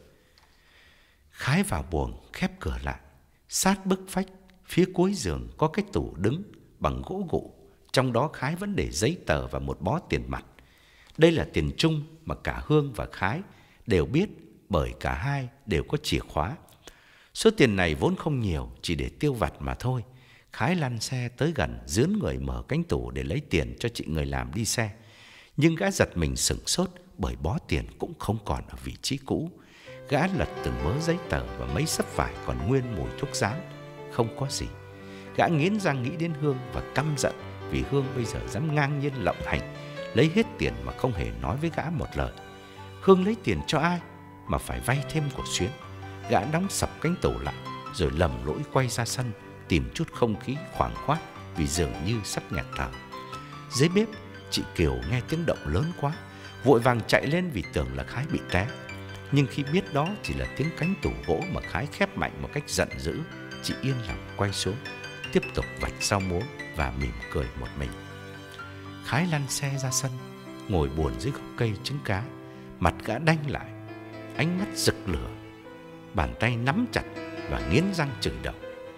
Khái vào buồng khép cửa lại. Sát bức vách phía cuối giường có cái tủ đứng bằng gỗ gụ, trong đó Khái vẫn để giấy tờ và một bó tiền mặt. Đây là tiền chung mà cả Hương và Khái đều biết, bởi cả hai đều có chìa khóa. Số tiền này vốn không nhiều, chỉ để tiêu vặt mà thôi. Khái lăn xe tới gần, dướn người mở cánh tủ để lấy tiền cho chị người làm đi xe. Nhưng gã giật mình sửng sốt, bởi bó tiền cũng không còn ở vị trí cũ. Gã lật từng mớ giấy tờ và mấy xấp vải còn nguyên mùi thuốc rán. Không có gì. Gã nghiến răng nghĩ đến Hương và căm giận vì Hương bây giờ dám ngang nhiên lộng hành, lấy hết tiền mà không hề nói với gã một lời. Hương lấy tiền cho ai mà phải vay thêm của Xuyến? Gã đóng sập cánh tủ lại, rồi lầm lỗi quay ra sân tìm chút không khí khoảng khoát, vì dường như sắp nghẹt thở. Dưới bếp, chị Kiều nghe tiếng động lớn quá, vội vàng chạy lên vì tưởng là Khái bị té. Nhưng khi biết đó chỉ là tiếng cánh tủ gỗ mà Khái khép mạnh một cách giận dữ, chị yên lòng quay xuống, tiếp tục vạch rau muống và mỉm cười một mình. Khái lăn xe ra sân, ngồi buồn dưới gốc cây trứng cá. Mặt gã đanh lại, ánh mắt rực lửa, bàn tay nắm chặt và nghiến răng chửi độc: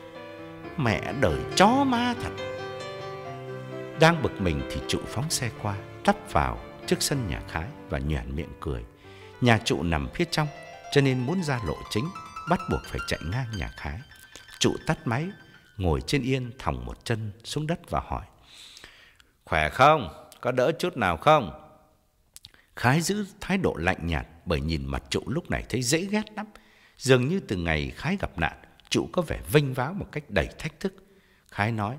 mẹ đời chó má thật. Đang bực mình thì Trụ phóng xe qua, tấp vào trước sân nhà Khái và nhoẻn miệng cười. Nhà Trụ nằm phía trong, cho nên muốn ra lộ chính, bắt buộc phải chạy ngang nhà Khái. Trụ tắt máy, ngồi trên yên thòng một chân xuống đất và hỏi: khỏe không? Có đỡ chút nào không? Khái giữ thái độ lạnh nhạt, bởi nhìn mặt Trụ lúc này thấy dễ ghét lắm. Dường như từ ngày Khái gặp nạn, Trụ có vẻ vênh váo một cách đầy thách thức. Khái nói: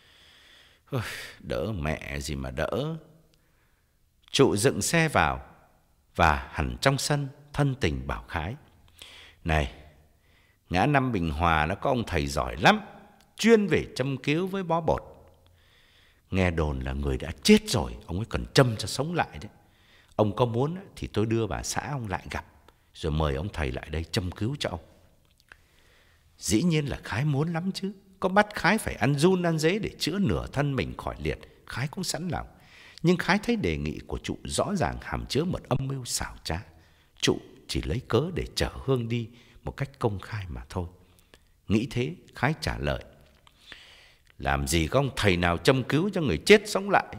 đỡ mẹ gì mà đỡ. Trụ dựng xe vào và hẳn trong sân thân tình bảo Khái: này, ngã năm Bình Hòa nó có ông thầy giỏi lắm, chuyên về châm cứu với bó bột. Nghe đồn là người đã chết rồi, ông ấy còn châm cho sống lại đấy. Ông có muốn thì tôi đưa bà xã ông lại gặp, rồi mời ông thầy lại đây châm cứu cho ông. Dĩ nhiên là Khái muốn lắm chứ. Có bắt Khái phải ăn run ăn dế để chữa nửa thân mình khỏi liệt, Khái cũng sẵn lòng. Nhưng Khái thấy đề nghị của Trụ rõ ràng hàm chứa một âm mưu xảo trá. Trụ chỉ lấy cớ để chở Hương đi một cách công khai mà thôi. Nghĩ thế, Khái trả lời: làm gì có ông thầy nào châm cứu cho người chết sống lại.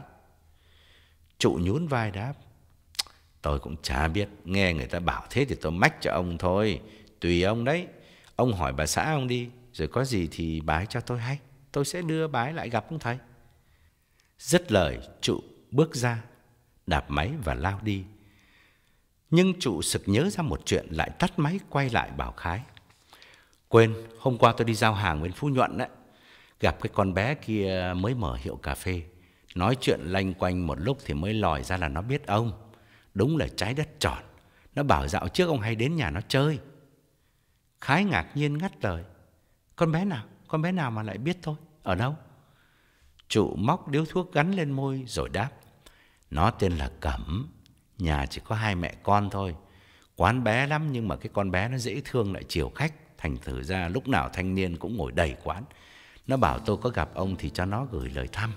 Trụ nhún vai đáp: tôi cũng chả biết, nghe người ta bảo thế thì tôi mách cho ông thôi. Tùy ông đấy, ông hỏi bà xã ông đi, rồi có gì thì bà ấy cho tôi hay, tôi sẽ đưa bà ấy lại gặp ông thầy. Dứt lời, Trụ bước ra, đạp máy và lao đi. Nhưng Trụ sực nhớ ra một chuyện, lại tắt máy quay lại bảo Khái: quên, hôm qua tôi đi giao hàng bên Phú Nhuận đấy, gặp cái con bé kia mới mở hiệu cà phê. Nói chuyện lanh quanh một lúc thì mới lòi ra là nó biết ông. Đúng là trái đất tròn. Nó bảo dạo trước ông hay đến nhà nó chơi. Khái ngạc nhiên ngắt lời: con bé nào? Con bé nào mà lại biết tôi? Ở đâu? Trụ móc điếu thuốc gắn lên môi rồi đáp: nó tên là Cẩm. Nhà chỉ có hai mẹ con thôi. Quán bé lắm, nhưng mà cái con bé nó dễ thương lại chiều khách, thành thử ra lúc nào thanh niên cũng ngồi đầy quán. Nó bảo tôi có gặp ông thì cho nó gửi lời thăm.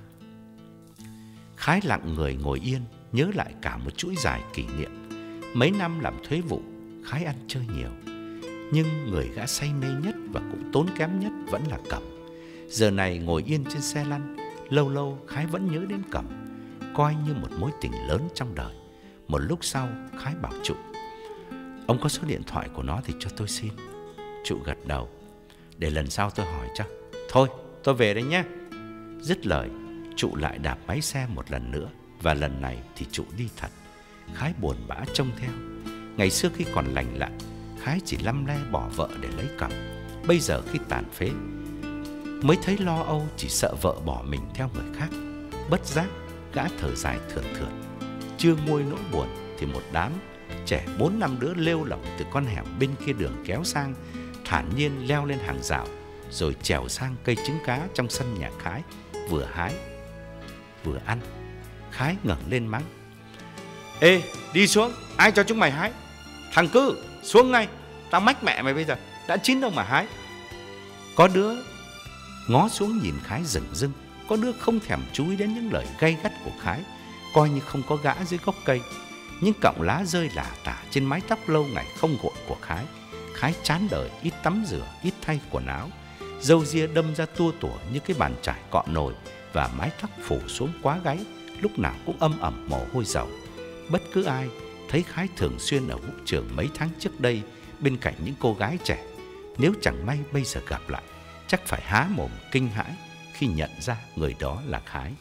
Khái lặng người ngồi yên, nhớ lại cả một chuỗi dài kỷ niệm. Mấy năm làm thuế vụ, Khái ăn chơi nhiều, nhưng người gã say mê nhất và cũng tốn kém nhất vẫn là Cẩm. Giờ này ngồi yên trên xe lăn, lâu lâu Khái vẫn nhớ đến Cẩm, coi như một mối tình lớn trong đời. Một lúc sau, Khái bảo Trụ: ông có số điện thoại của nó thì cho tôi xin. Trụ gật đầu: để lần sau tôi hỏi cho. Thôi, tôi về đây nhé. Dứt lời, Trụ lại đạp máy xe một lần nữa, và lần này thì Trụ đi thật. Khái buồn bã trông theo. Ngày xưa khi còn lành lặn, Khái chỉ lăm le bỏ vợ để lấy Cẩm. Bây giờ khi tàn phế, mới thấy lo âu, chỉ sợ vợ bỏ mình theo người khác. Bất giác, gã thở dài thườn thượt. Chưa nguôi nỗi buồn, thì một đám trẻ bốn năm đứa lêu lỏng từ con hẻm bên kia đường kéo sang, thản nhiên leo lên hàng rào, rồi trèo sang cây trứng cá trong sân nhà Khái, vừa hái vừa ăn. Khái ngẩng lên mắng: "Ê, đi xuống, ai cho chúng mày hái? Thằng Cư, xuống ngay, tao mách mẹ mày bây giờ, đã chín đâu mà hái." Có đứa ngó xuống nhìn Khái rừng rưng, có đứa không thèm chú ý đến những lời gay gắt của Khái, coi như không có gã dưới gốc cây. Những cọng lá rơi lả tả trên mái tóc lâu ngày không gội của Khái. Khái chán đời, ít tắm rửa, ít thay quần áo, râu ria đâm ra tua tủa như cái bàn chải cọ nồi, và mái tóc phủ xuống quá gáy, lúc nào cũng âm ẩm mồ hôi dầu. Bất cứ ai thấy Khái thường xuyên ở vũ trường mấy tháng trước đây bên cạnh những cô gái trẻ, nếu chẳng may bây giờ gặp lại, chắc phải há mồm kinh hãi khi nhận ra người đó là Khái.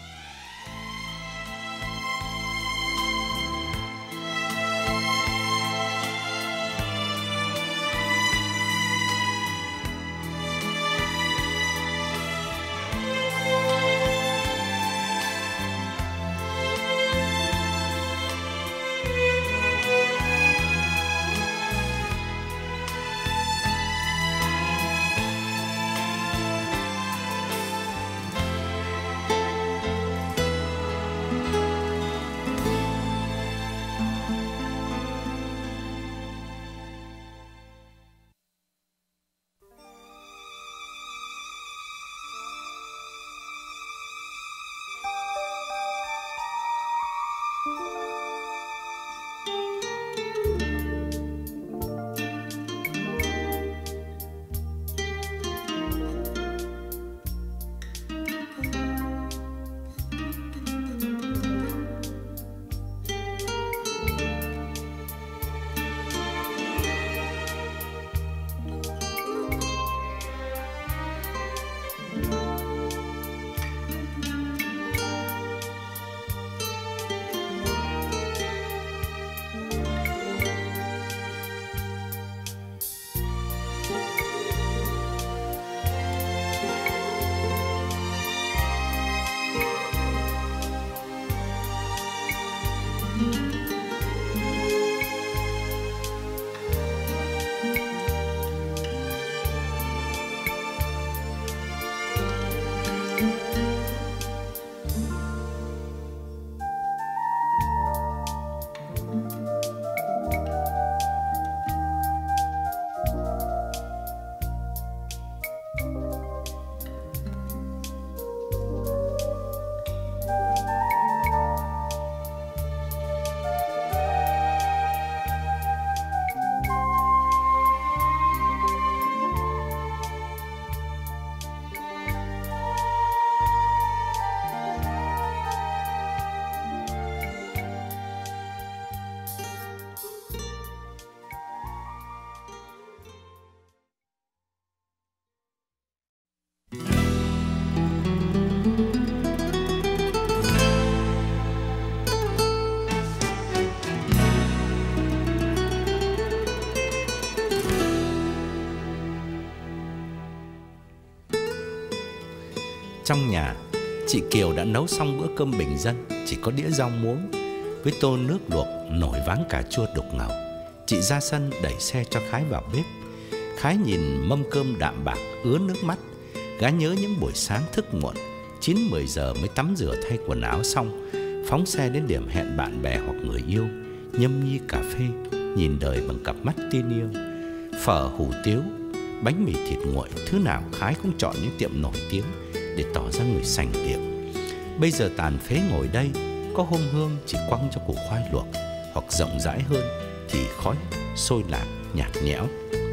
Trong nhà, chị Kiều đã nấu xong bữa cơm bình dân, chỉ có đĩa rau muống với tô nước luộc nổi váng cà chua đục ngầu. Chị ra sân đẩy xe cho Khái vào bếp. Khái nhìn mâm cơm đạm bạc ứa nước mắt. Gã nhớ những buổi sáng thức muộn, chín mười giờ mới tắm rửa thay quần áo xong, phóng xe đến điểm hẹn bạn bè hoặc người yêu, nhâm nhi cà phê, nhìn đời bằng cặp mắt tin yêu. Phở hủ tiếu, bánh mì thịt nguội, thứ nào Khái cũng chọn những tiệm nổi tiếng để tỏ ra người sành điệu. Bây giờ tàn phế ngồi đây, có hôm Hương chỉ quăng cho củ khoai luộc, hoặc rộng rãi hơn thì khói sôi lạc nhạt nhẽo.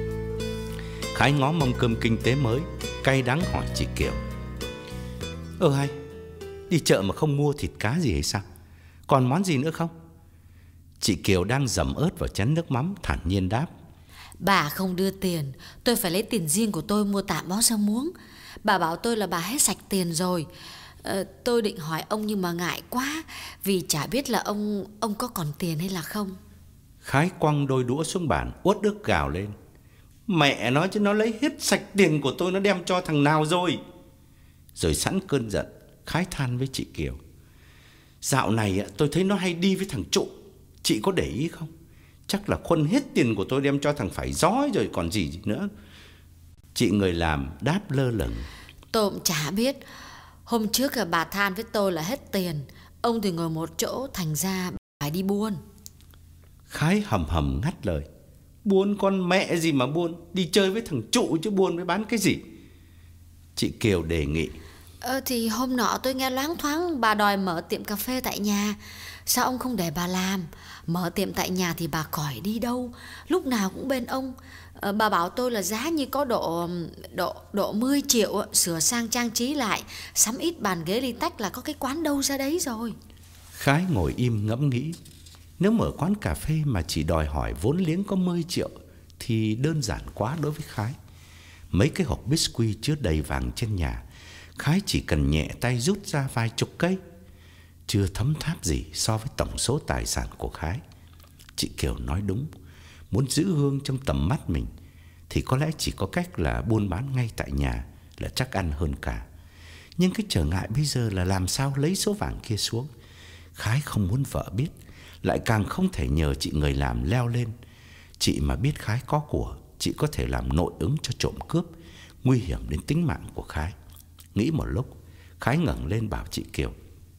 Khái ngó mâm cơm kinh tế mới, cay đắng hỏi chị Kiều: Ơ hay, đi chợ mà không mua thịt cá gì hay sao? Còn món gì nữa không? Chị Kiều đang dầm ớt vào chén nước mắm, thản nhiên đáp: Bà không đưa tiền, tôi phải lấy tiền riêng của tôi mua tạm bó rau muống. Bà bảo tôi là bà hết sạch tiền rồi. ờ, Tôi định hỏi ông nhưng mà ngại quá, vì chả biết là ông ông có còn tiền hay là không. Khái quăng đôi đũa xuống bàn, uất ức gào lên: Mẹ nói chứ nó lấy hết sạch tiền của tôi, nó đem cho thằng nào rồi? Rồi sẵn cơn giận, Khái than với chị Kiều: Dạo này tôi thấy nó hay đi với thằng Trụ. Chị có để ý không? Chắc là khuân hết tiền của tôi đem cho thằng phải gió rồi còn gì nữa. Chị người làm đáp lơ lửng. Tôi cũng chả biết. Hôm trước bà than với tôi là hết tiền, ông thì ngồi một chỗ, thành ra phải đi buôn. Khái hầm hầm ngắt lời. Buôn con mẹ gì mà buôn, đi chơi với thằng Trụ chứ buôn với bán cái gì. Chị Kiều đề nghị. Ờ thì hôm nọ tôi nghe loáng thoáng bà đòi mở tiệm cà phê tại nhà. Sao ông không để bà làm? Mở tiệm tại nhà thì bà khỏi đi đâu, lúc nào cũng bên ông. ờ, Bà bảo tôi là giá như có độ độ độ mười triệu, sửa sang trang trí lại, sắm ít bàn ghế ly tách là có cái quán đâu ra đấy rồi. Khái ngồi im ngẫm nghĩ. Nếu mở quán cà phê mà chỉ đòi hỏi vốn liếng có mười triệu thì đơn giản quá đối với Khái. Mấy cái hộp biscuit chứa đầy vàng trên nhà, Khái chỉ cần nhẹ tay rút ra vài chục cây, chưa thấm tháp gì so với tổng số tài sản của Khái. Chị Kiều nói đúng. Muốn giữ Hương trong tầm mắt mình thì có lẽ chỉ có cách là buôn bán ngay tại nhà là chắc ăn hơn cả. Nhưng cái trở ngại bây giờ là làm sao lấy số vàng kia xuống. Khái không muốn vợ biết, lại càng không thể nhờ chị người làm leo lên. Chị mà biết Khái có của, chị có thể làm nội ứng cho trộm cướp, nguy hiểm đến tính mạng của Khái. Nghĩ một lúc, Khái ngẩng lên bảo chị Kiều.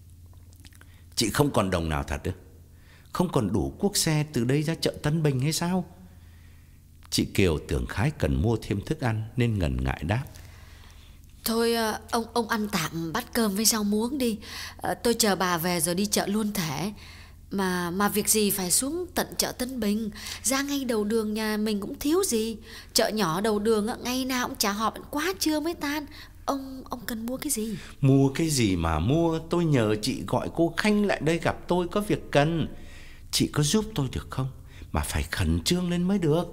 Chị không còn đồng nào thật ư? Không còn đủ cuốc xe từ đây ra chợ Tân Bình hay sao? Chị Kiều tưởng Khái cần mua thêm thức ăn nên ngần ngại đáp. Thôi ông ông ăn tạm bát cơm với rau muống đi. Tôi chờ bà về rồi đi chợ luôn thể. Mà mà việc gì phải xuống tận chợ Tân Bình, ra ngay đầu đường nhà mình cũng thiếu gì. Chợ nhỏ đầu đường ngày nào cũng chả họp, quá trưa mới tan. Ông ông cần mua cái gì? Mua cái gì mà mua, tôi nhờ chị gọi cô Khanh lại đây gặp tôi có việc cần. Chị có giúp tôi được không? Mà phải khẩn trương lên mới được.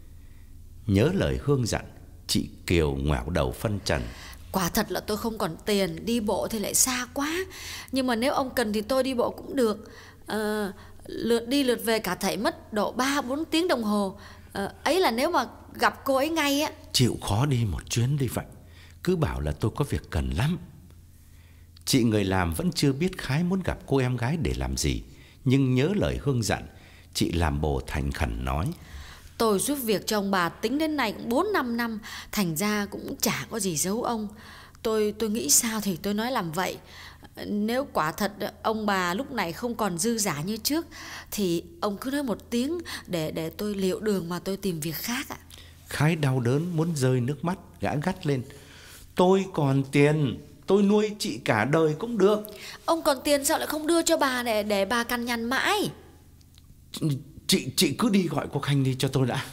Nhớ lời Hương dặn, chị Kiều ngoẹo đầu phân trần. Quả thật là tôi không còn tiền, đi bộ thì lại xa quá. Nhưng mà nếu ông cần thì tôi đi bộ cũng được. à, Lượt đi lượt về cả thảy mất độ ba bốn tiếng đồng hồ. à, Ấy là nếu mà gặp cô ấy ngay á. Chịu khó đi một chuyến đi vậy. Cứ bảo là tôi có việc cần lắm. Chị người làm vẫn chưa biết Khái muốn gặp cô em gái để làm gì, nhưng nhớ lời Hương dặn, chị làm bồ thành khẩn nói. Tôi giúp việc cho ông bà tính đến nay cũng bốn năm năm, thành ra cũng chả có gì giấu ông. Tôi tôi nghĩ sao thì tôi nói làm vậy. Nếu quả thật ông bà lúc này không còn dư giả như trước thì ông cứ nói một tiếng để để tôi liệu đường mà tôi tìm việc khác ạ. Khái đau đớn muốn rơi nước mắt, gã gắt lên. Tôi còn tiền, tôi nuôi chị cả đời cũng được. Ông còn tiền sao lại không đưa cho bà để để bà cằn nhằn mãi? Chị chị cứ đi gọi cô Khanh đi cho tôi đã.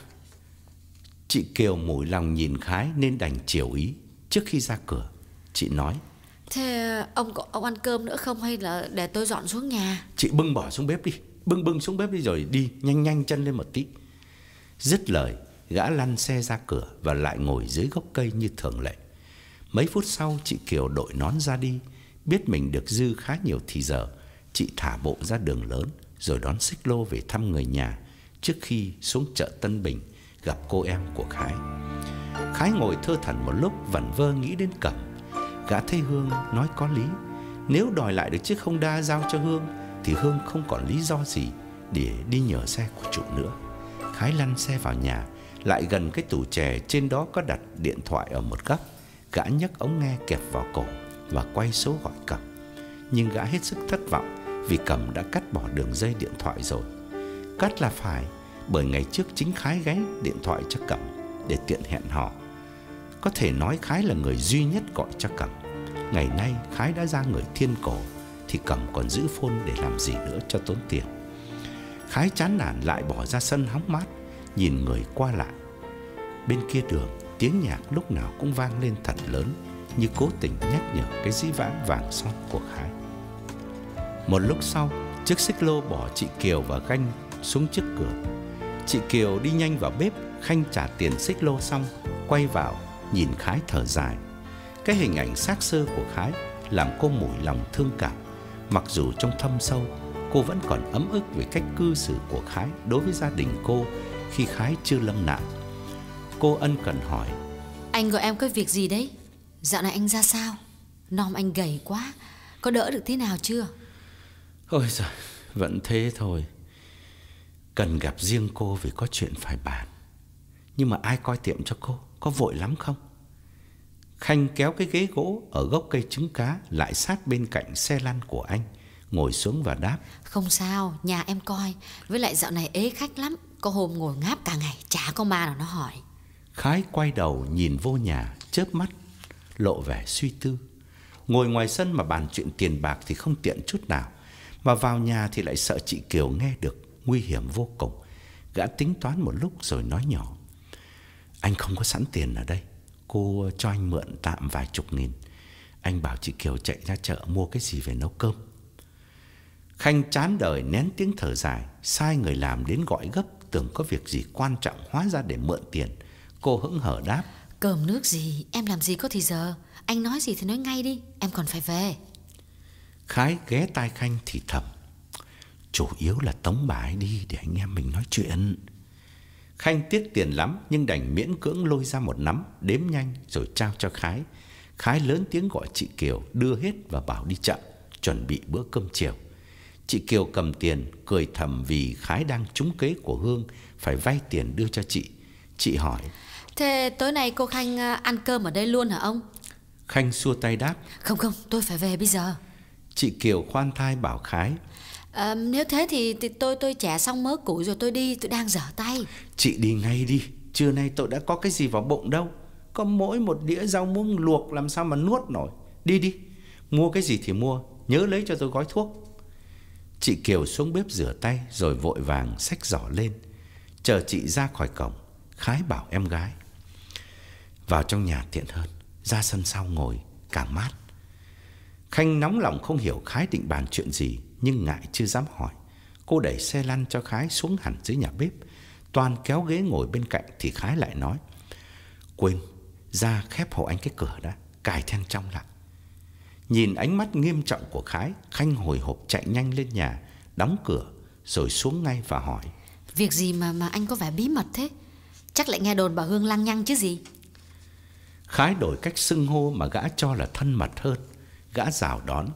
Chị Kiều mủi lòng nhìn Khái nên đành chiều ý. Trước khi ra cửa, chị nói. Thế ông có ông ăn cơm nữa không hay là để tôi dọn xuống nhà? Chị bưng bỏ xuống bếp đi, bưng bưng xuống bếp đi rồi đi, nhanh nhanh chân lên một tí. Dứt lời, gã lăn xe ra cửa và lại ngồi dưới gốc cây như thường lệ. Mấy phút sau, chị Kiều đội nón ra đi. Biết mình được dư khá nhiều thì giờ, chị thả bộ ra đường lớn rồi đón xích lô về thăm người nhà trước khi xuống chợ Tân Bình gặp cô em của Khái. Khái ngồi thơ thẩn một lúc vẩn vơ nghĩ đến Cẩm. Gã thấy Hương nói có lý. Nếu đòi lại được chiếc Honda giao cho Hương thì Hương không còn lý do gì để đi nhờ xe của Trụ nữa. Khái lăn xe vào nhà, lại gần cái tủ chè, trên đó có đặt điện thoại ở một góc. Gã nhấc ống nghe kẹp vào cổ và quay số gọi Cẩm. Nhưng gã hết sức thất vọng vì Cẩm đã cắt bỏ đường dây điện thoại rồi. Cắt là phải, bởi ngày trước chính Khái gáy điện thoại cho Cẩm để tiện hẹn hò. Có thể nói Khái là người duy nhất gọi cho Cẩm. Ngày nay Khái đã ra người thiên cổ thì Cẩm còn giữ phone để làm gì nữa cho tốn tiền. Khái chán nản lại bỏ ra sân hóng mát, nhìn người qua lại. Bên kia đường, tiếng nhạc lúc nào cũng vang lên thật lớn, như cố tình nhắc nhở cái dĩ vãng vàng son của Khái. Một lúc sau, chiếc xích lô bỏ chị Kiều và Khanh xuống trước cửa. Chị Kiều đi nhanh vào bếp. Khanh trả tiền xích lô xong, quay vào nhìn Khái thở dài. Cái hình ảnh xác xơ của Khái làm cô mủi lòng thương cảm. Mặc dù trong thâm sâu, cô vẫn còn ấm ức về cách cư xử của Khái đối với gia đình cô khi Khái chưa lâm nạn. Cô ân cần hỏi. Anh gọi em có việc gì đấy? Dạo này anh ra sao? Nom anh gầy quá, có đỡ được thế nào chưa? Ôi giời, vẫn thế thôi. Cần gặp riêng cô vì có chuyện phải bàn. Nhưng mà ai coi tiệm cho cô? Có vội lắm không? Khanh kéo cái ghế gỗ ở gốc cây trứng cá lại sát bên cạnh xe lăn của anh, ngồi xuống và đáp: Không sao, nhà em coi. Với lại dạo này ế khách lắm, có hôm ngồi ngáp cả ngày, chả có ma nào nó hỏi. Khái quay đầu nhìn vô nhà, chớp mắt, lộ vẻ suy tư. Ngồi ngoài sân mà bàn chuyện tiền bạc thì không tiện chút nào, mà vào nhà thì lại sợ chị Kiều nghe được, nguy hiểm vô cùng. Gã tính toán một lúc rồi nói nhỏ: Anh không có sẵn tiền ở đây, cô cho anh mượn tạm vài chục nghìn. Anh bảo chị Kiều chạy ra chợ mua cái gì về nấu cơm. Khanh chán đời nén tiếng thở dài, sai người làm đến gọi gấp, tưởng có việc gì quan trọng, hóa ra để mượn tiền. Cô hững hờ đáp: Cơm nước gì, em làm gì có thì giờ. Anh nói gì thì nói ngay đi, em còn phải về. Khái ghé tai Khanh thì thầm: Chủ yếu là tống bà ấy đi để anh em mình nói chuyện. Khanh tiếc tiền lắm nhưng đành miễn cưỡng lôi ra một nắm, đếm nhanh rồi trao cho Khái. Khái lớn tiếng gọi chị Kiều đưa hết và bảo đi chợ chuẩn bị bữa cơm chiều. Chị Kiều cầm tiền cười thầm vì Khái đang trúng kế của Hương, phải vay tiền đưa cho chị. Chị hỏi: Thế tối nay cô Khanh ăn cơm ở đây luôn hả ông? Khanh xua tay đáp: Không không, tôi phải về bây giờ. Chị Kiều khoan thai bảo Khái: à, Nếu thế thì, thì tôi tôi chẻ xong mớ củi rồi tôi đi, tôi đang dở tay. Chị đi ngay đi, trưa nay tôi đã có cái gì vào bụng đâu. Có mỗi một đĩa rau muống luộc làm sao mà nuốt nổi. Đi đi, mua cái gì thì mua, nhớ lấy cho tôi gói thuốc. Chị Kiều xuống bếp rửa tay rồi vội vàng xách giỏ lên. Chờ chị ra khỏi cổng, Khái bảo em gái: Vào trong nhà tiện hơn, ra sân sau ngồi càng mát. Khanh nóng lòng không hiểu Khái định bàn chuyện gì, nhưng ngại chưa dám hỏi. Cô đẩy xe lăn cho Khái xuống hẳn dưới nhà bếp. Toàn kéo ghế ngồi bên cạnh thì Khái lại nói: Quên, ra khép hộ anh cái cửa đã, cài then trong lại. Nhìn ánh mắt nghiêm trọng của Khái, Khanh hồi hộp chạy nhanh lên nhà, đóng cửa rồi xuống ngay và hỏi: Việc gì mà mà anh có vẻ bí mật thế? Chắc lại nghe đồn bà Hương lăng nhăng chứ gì. Khái đổi cách xưng hô mà gã cho là thân mật hơn. Gã rào đón: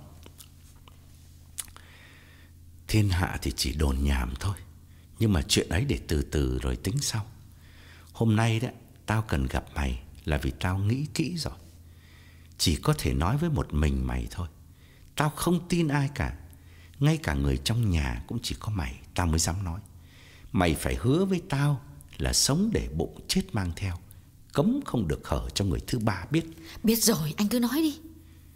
Thiên hạ thì chỉ đồn nhảm thôi, nhưng mà chuyện ấy để từ từ rồi tính sau. Hôm nay đấy, tao cần gặp mày là vì tao nghĩ kỹ rồi. Chỉ có thể nói với một mình mày thôi. Tao không tin ai cả. Ngay cả người trong nhà cũng chỉ có mày, tao mới dám nói. Mày phải hứa với tao là sống để bụng chết mang theo, cấm không được hở cho người thứ ba biết. Biết rồi, anh cứ nói đi.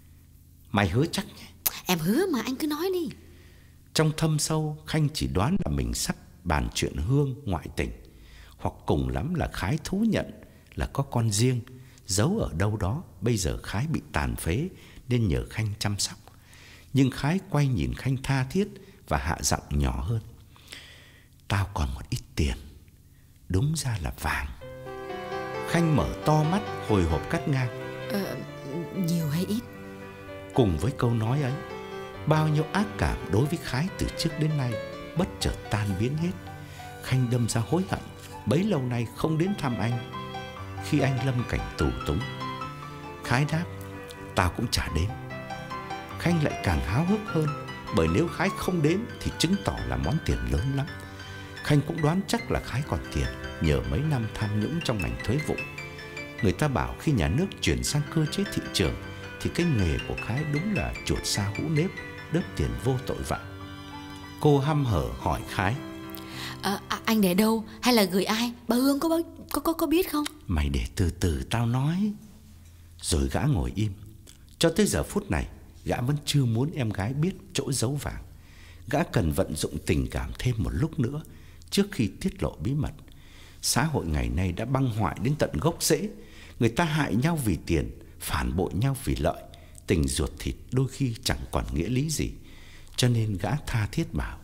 Mày hứa chắc nhé? Em hứa mà, anh cứ nói đi. Trong thâm sâu, Khanh chỉ đoán là mình sắp bàn chuyện Hương ngoại tình, hoặc cùng lắm là Khái thú nhận là có con riêng giấu ở đâu đó. Bây giờ Khái bị tàn phế nên nhờ Khanh chăm sóc. Nhưng Khái quay nhìn Khanh tha thiết và hạ giọng nhỏ hơn: Tao còn một ít tiền, đúng ra là vàng. Khanh mở to mắt hồi hộp cắt ngang: ờ, Nhiều hay ít? Cùng với câu nói ấy, bao nhiêu ác cảm đối với Khái từ trước đến nay bất chợt tan biến hết. Khanh đâm ra hối hận bấy lâu nay không đến thăm anh khi anh lâm cảnh tù túng. Khái đáp: Tao cũng chả đến. Khanh lại càng háo hức hơn, bởi nếu Khái không đến thì chứng tỏ là món tiền lớn lắm. Khanh cũng đoán chắc là Khái còn tiền nhờ mấy năm tham nhũng trong ngành thuế vụ. Người ta bảo khi nhà nước chuyển sang cơ chế thị trường thì cái nghề của Khái đúng là chuột sa hũ nếp, đớp tiền vô tội vạ. Cô hăm hở hỏi Khái: à, à, Anh để đâu hay là gửi ai? Bà Hương có, có, có, có biết không? Mày để từ từ tao nói. Rồi gã ngồi im. Cho tới giờ phút này, gã vẫn chưa muốn em gái biết chỗ giấu vàng. Gã cần vận dụng tình cảm thêm một lúc nữa trước khi tiết lộ bí mật. Xã hội ngày nay đã băng hoại đến tận gốc rễ. Người ta hại nhau vì tiền, phản bội nhau vì lợi. Tình ruột thịt đôi khi chẳng còn nghĩa lý gì. Cho nên gã tha thiết bảo: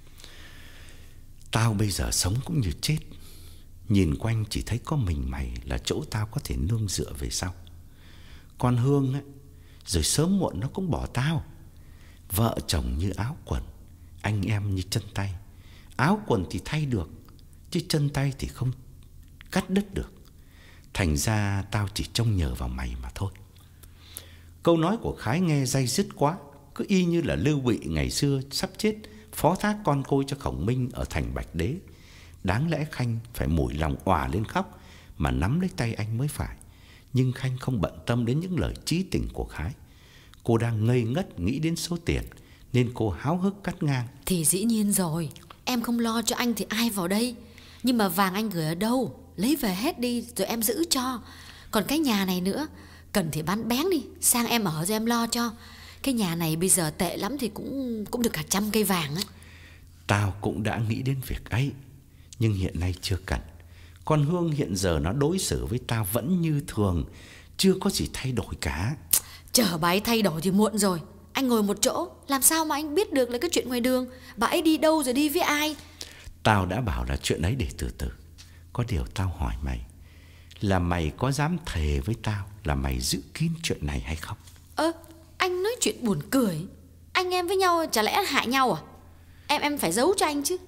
Tao bây giờ sống cũng như chết. Nhìn quanh chỉ thấy có mình mày là chỗ tao có thể nương dựa về sau. Con Hương ấy, rồi sớm muộn nó cũng bỏ tao. Vợ chồng như áo quần, anh em như chân tay. Áo quần thì thay được, chứ chân tay thì không cắt đứt được. Thành ra tao chỉ trông nhờ vào mày mà thôi. Câu nói của Khái nghe day dứt quá, cứ y như là Lưu Bị ngày xưa sắp chết phó thác con Khôi cho Khổng Minh ở thành Bạch Đế. Đáng lẽ Khanh phải mủi lòng òa lên khóc mà nắm lấy tay anh mới phải. Nhưng Khanh không bận tâm đến những lời chí tình của Khái. Cô đang ngây ngất nghĩ đến số tiền, nên cô háo hức cắt ngang. Thì dĩ nhiên rồi, em không lo cho anh thì ai vào đây. Nhưng mà vàng anh gửi ở đâu? Lấy về hết đi rồi em giữ cho. Còn cái nhà này nữa, cần thì bán bén đi, sang em ở rồi em lo cho. Cái nhà này bây giờ tệ lắm thì cũng cũng được cả trăm cây vàng á. Tao cũng đã nghĩ đến việc ấy, nhưng hiện nay chưa cần. Con Hương hiện giờ nó đối xử với tao vẫn như thường, chưa có gì thay đổi cả. Chờ bà ấy thay đổi thì muộn rồi. Anh ngồi một chỗ, làm sao mà anh biết được là cái chuyện ngoài đường? Bà ấy đi đâu rồi đi với ai? Tao đã bảo là chuyện ấy để từ từ. Có điều tao hỏi mày, là mày có dám thề với tao là mày giữ kín chuyện này hay không? Ơ, anh nói chuyện buồn cười. Anh em với nhau chả lẽ hại nhau à? Em em phải giấu cho anh chứ.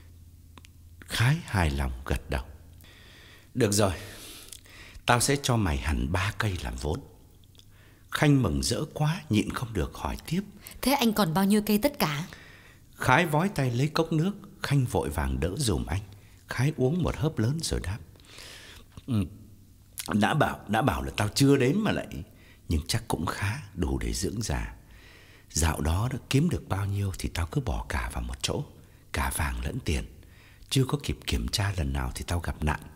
Khái hài lòng gật đầu. Được rồi, tao sẽ cho mày hẳn ba cây làm vốn. Khanh mừng rỡ quá, nhịn không được hỏi tiếp. Thế anh còn bao nhiêu cây tất cả? Khái vói tay lấy cốc nước. Khanh vội vàng đỡ dùm anh. Khái uống một hớp lớn rồi đáp. Ừ, đã bảo đã bảo là tao chưa đếm mà lại. Nhưng chắc cũng khá, đủ để dưỡng già. Dạo đó đã kiếm được bao nhiêu thì tao cứ bỏ cả vào một chỗ, cả vàng lẫn tiền. Chưa có kịp kiểm tra lần nào thì tao gặp nạn.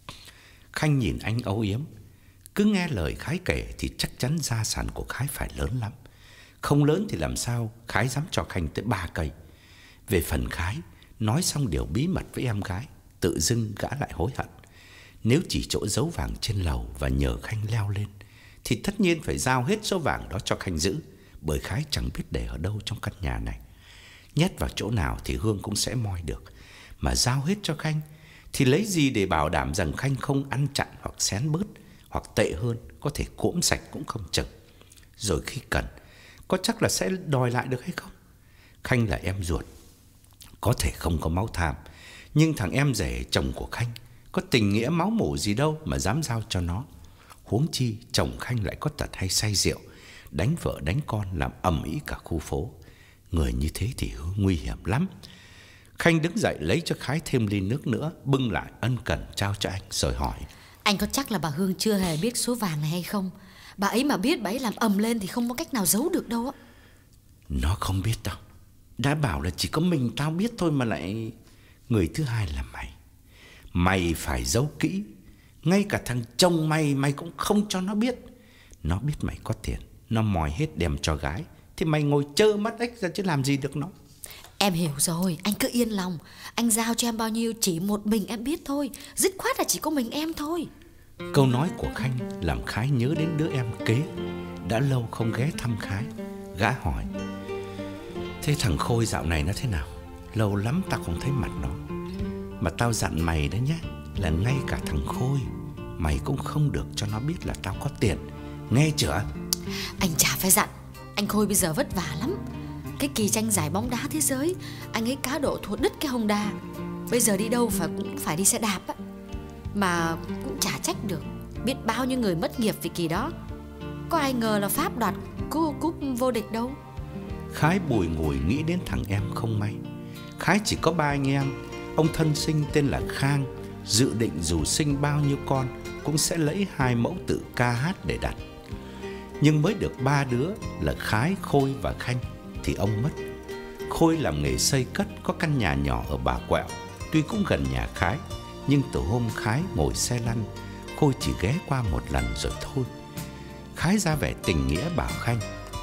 Khanh nhìn anh âu yếm. Cứ nghe lời Khái kể thì chắc chắn gia sản của Khái phải lớn lắm. Không lớn thì làm sao Khái dám cho Khanh tới ba cây. Về phần Khái, nói xong điều bí mật với em gái, tự dưng gã lại hối hận. Nếu chỉ chỗ giấu vàng trên lầu và nhờ Khanh leo lên, thì tất nhiên phải giao hết số vàng đó cho Khanh giữ, bởi Khái chẳng biết để ở đâu trong căn nhà này. Nhét vào chỗ nào thì Hương cũng sẽ moi được. Mà giao hết cho Khanh thì lấy gì để bảo đảm rằng Khanh không ăn chặn hoặc xén bớt, hoặc tệ hơn, có thể cỗm sạch cũng không chừng. Rồi khi cần, có chắc là sẽ đòi lại được hay không? Khanh là em ruột, có thể không có máu tham, nhưng thằng em rể chồng của Khanh có tình nghĩa máu mủ gì đâu mà dám giao cho nó. Huống chi chồng Khanh lại có tật hay say rượu, đánh vợ đánh con làm ầm ĩ cả khu phố. Người như thế thì nguy hiểm lắm. Khanh đứng dậy lấy cho Khái thêm ly nước nữa, bưng lại ân cần trao cho anh rồi hỏi. Anh có chắc là bà Hương chưa hề biết số vàng này hay không? Bà ấy mà biết, bà ấy làm ầm lên thì không có cách nào giấu được đâu á. Nó không biết đâu. Đã bảo là chỉ có mình tao biết thôi mà lại. Người thứ hai là mày. Mày phải giấu kỹ. Ngay cả thằng chồng mày mày cũng không cho nó biết. Nó biết mày có tiền, nó mòi hết đem cho gái, thì mày ngồi trơ mắt ếch ra chứ làm gì được nó. Em hiểu rồi, anh cứ yên lòng. Anh giao cho em bao nhiêu chỉ một mình em biết thôi. Dứt khoát là chỉ có mình em thôi. Câu nói của Khanh làm Khái nhớ đến đứa em kế. Đã lâu không ghé thăm Khái. Gã hỏi. Thế thằng Khôi dạo này nó thế nào? Lâu lắm tao không thấy mặt nó. Mà tao dặn mày đấy nhé, là ngay cả thằng Khôi mày cũng không được cho nó biết là tao có tiền. Nghe chưa? Anh chả phải dặn. Anh Khôi bây giờ vất vả lắm. Cái kỳ tranh giải bóng đá thế giới, anh ấy cá độ thua đứt cái Honda. Bây giờ đi đâu phải cũng phải đi xe đạp á. Mà cũng chả trách được. Biết bao nhiêu người mất nghiệp vì kỳ đó. Có ai ngờ là Pháp đoạt cúp, cúp vô địch đâu. Khái bùi ngùi nghĩ đến thằng em không may. Khái chỉ có ba anh em. Ông thân sinh tên là Khang, dự định dù sinh bao nhiêu con cũng sẽ lấy hai mẫu tự ca hát để đặt. Nhưng mới được ba đứa là Khái, Khôi và Khanh thì ông mất. Khôi làm nghề xây cất, có căn nhà nhỏ ở Bà Quẹo, tuy cũng gần nhà Khái, nhưng từ hôm Khái ngồi xe lăn, Khôi chỉ ghé qua một lần rồi thôi. Khái ra vẻ tình nghĩa bảo Khanh.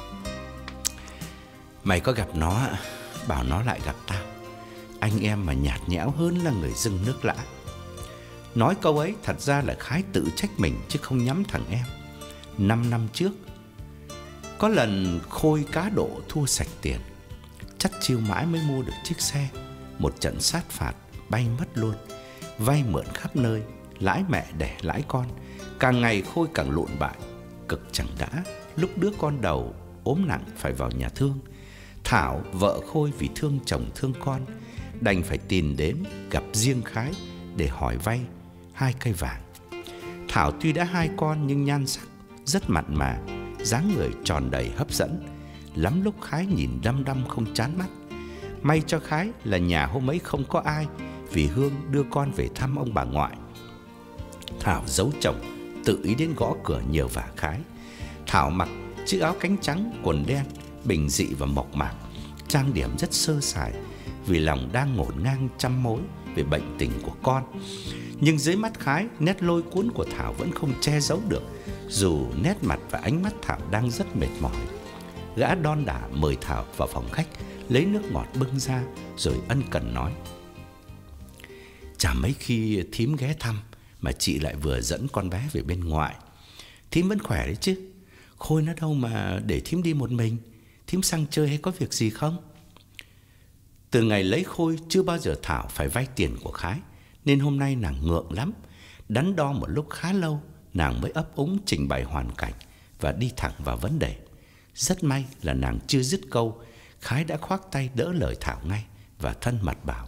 Mày có gặp nó, bảo nó lại gặp tao. Anh em mà nhạt nhẽo hơn là người dưng nước lã. Nói câu ấy thật ra là Khái tự trách mình chứ không nhắm thằng em. Năm năm trước, có lần Khôi cá độ thua sạch tiền, chắt chiu mãi mới mua được chiếc xe. Một trận sát phạt bay mất luôn. Vay mượn khắp nơi, lãi mẹ đẻ lãi con. Càng ngày Khôi càng lụn bại. Cực chẳng đã, lúc đứa con đầu ốm nặng phải vào nhà thương, Thảo vợ Khôi vì thương chồng thương con đành phải tìm đến gặp riêng Khái để hỏi vay hai cây vàng. Thảo tuy đã hai con nhưng nhan sắc rất mặn mà, dáng người tròn đầy hấp dẫn. Lắm lúc Khái nhìn đăm đăm không chán mắt. May cho Khái là nhà hôm ấy không có ai, vì Hương đưa con về thăm ông bà ngoại. Thảo giấu chồng, tự ý đến gõ cửa nhờ vả Khái. Thảo mặc chiếc áo cánh trắng, quần đen, bình dị và mộc mạc, trang điểm rất sơ sài, vì lòng đang ngổn ngang trăm mối về bệnh tình của con. Nhưng dưới mắt Khái, nét lôi cuốn của Thảo vẫn không che giấu được, dù nét mặt và ánh mắt Thảo đang rất mệt mỏi. Gã đon đả mời Thảo vào phòng khách, lấy nước ngọt bưng ra, rồi ân cần nói: chả mấy khi thím ghé thăm mà chị lại vừa dẫn con bé về bên ngoại. Thím vẫn khỏe đấy chứ? Khôi nó đâu mà để thím đi một mình? Thím sang chơi hay có việc gì không? Từ ngày lấy Khôi, chưa bao giờ Thảo phải vay tiền của Khái, nên hôm nay nàng ngượng lắm. Đắn đo một lúc khá lâu, nàng mới ấp úng trình bày hoàn cảnh và đi thẳng vào vấn đề. Rất may là nàng chưa dứt câu, Khái đã khoác tay đỡ lời Thảo ngay và thân mật bảo: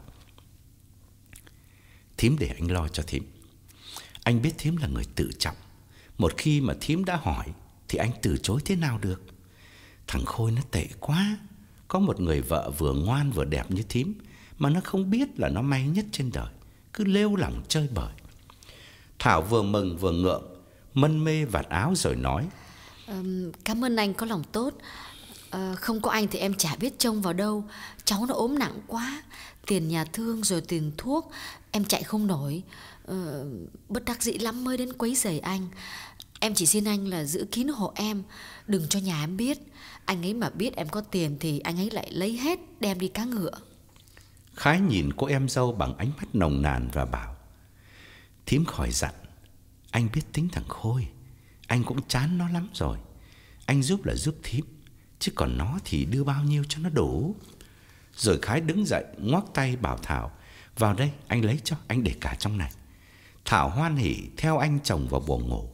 thím để anh lo cho thím. Anh biết thím là người tự trọng, một khi mà thím đã hỏi thì anh từ chối thế nào được. Thằng Khôi nó tệ quá, có một người vợ vừa ngoan vừa đẹp như thím mà nó không biết là nó may nhất trên đời, cứ lêu lỏng chơi bời. Thảo vừa mừng vừa ngượng, mân mê vạt áo rồi nói: um, Cảm ơn anh có lòng tốt. uh, Không có anh thì em chả biết trông vào đâu. Cháu nó ốm nặng quá, tiền nhà thương rồi tiền thuốc em chạy không nổi. uh, Bất đắc dĩ lắm mới đến quấy rầy anh. Em chỉ xin anh là giữ kín hộ em, đừng cho nhà em biết. Anh ấy mà biết em có tiền thì anh ấy lại lấy hết đem đi cá ngựa. Khái nhìn cô em dâu bằng ánh mắt nồng nàn và bảo: thím khỏi dặn, anh biết tính thằng Khôi, anh cũng chán nó lắm rồi. Anh giúp là giúp thím, chứ còn nó thì đưa bao nhiêu cho nó đủ. Rồi Khái đứng dậy ngoắc tay bảo Thảo: vào đây anh lấy cho, anh để cả trong này. Thảo hoan hỉ theo anh chồng vào buồng ngủ.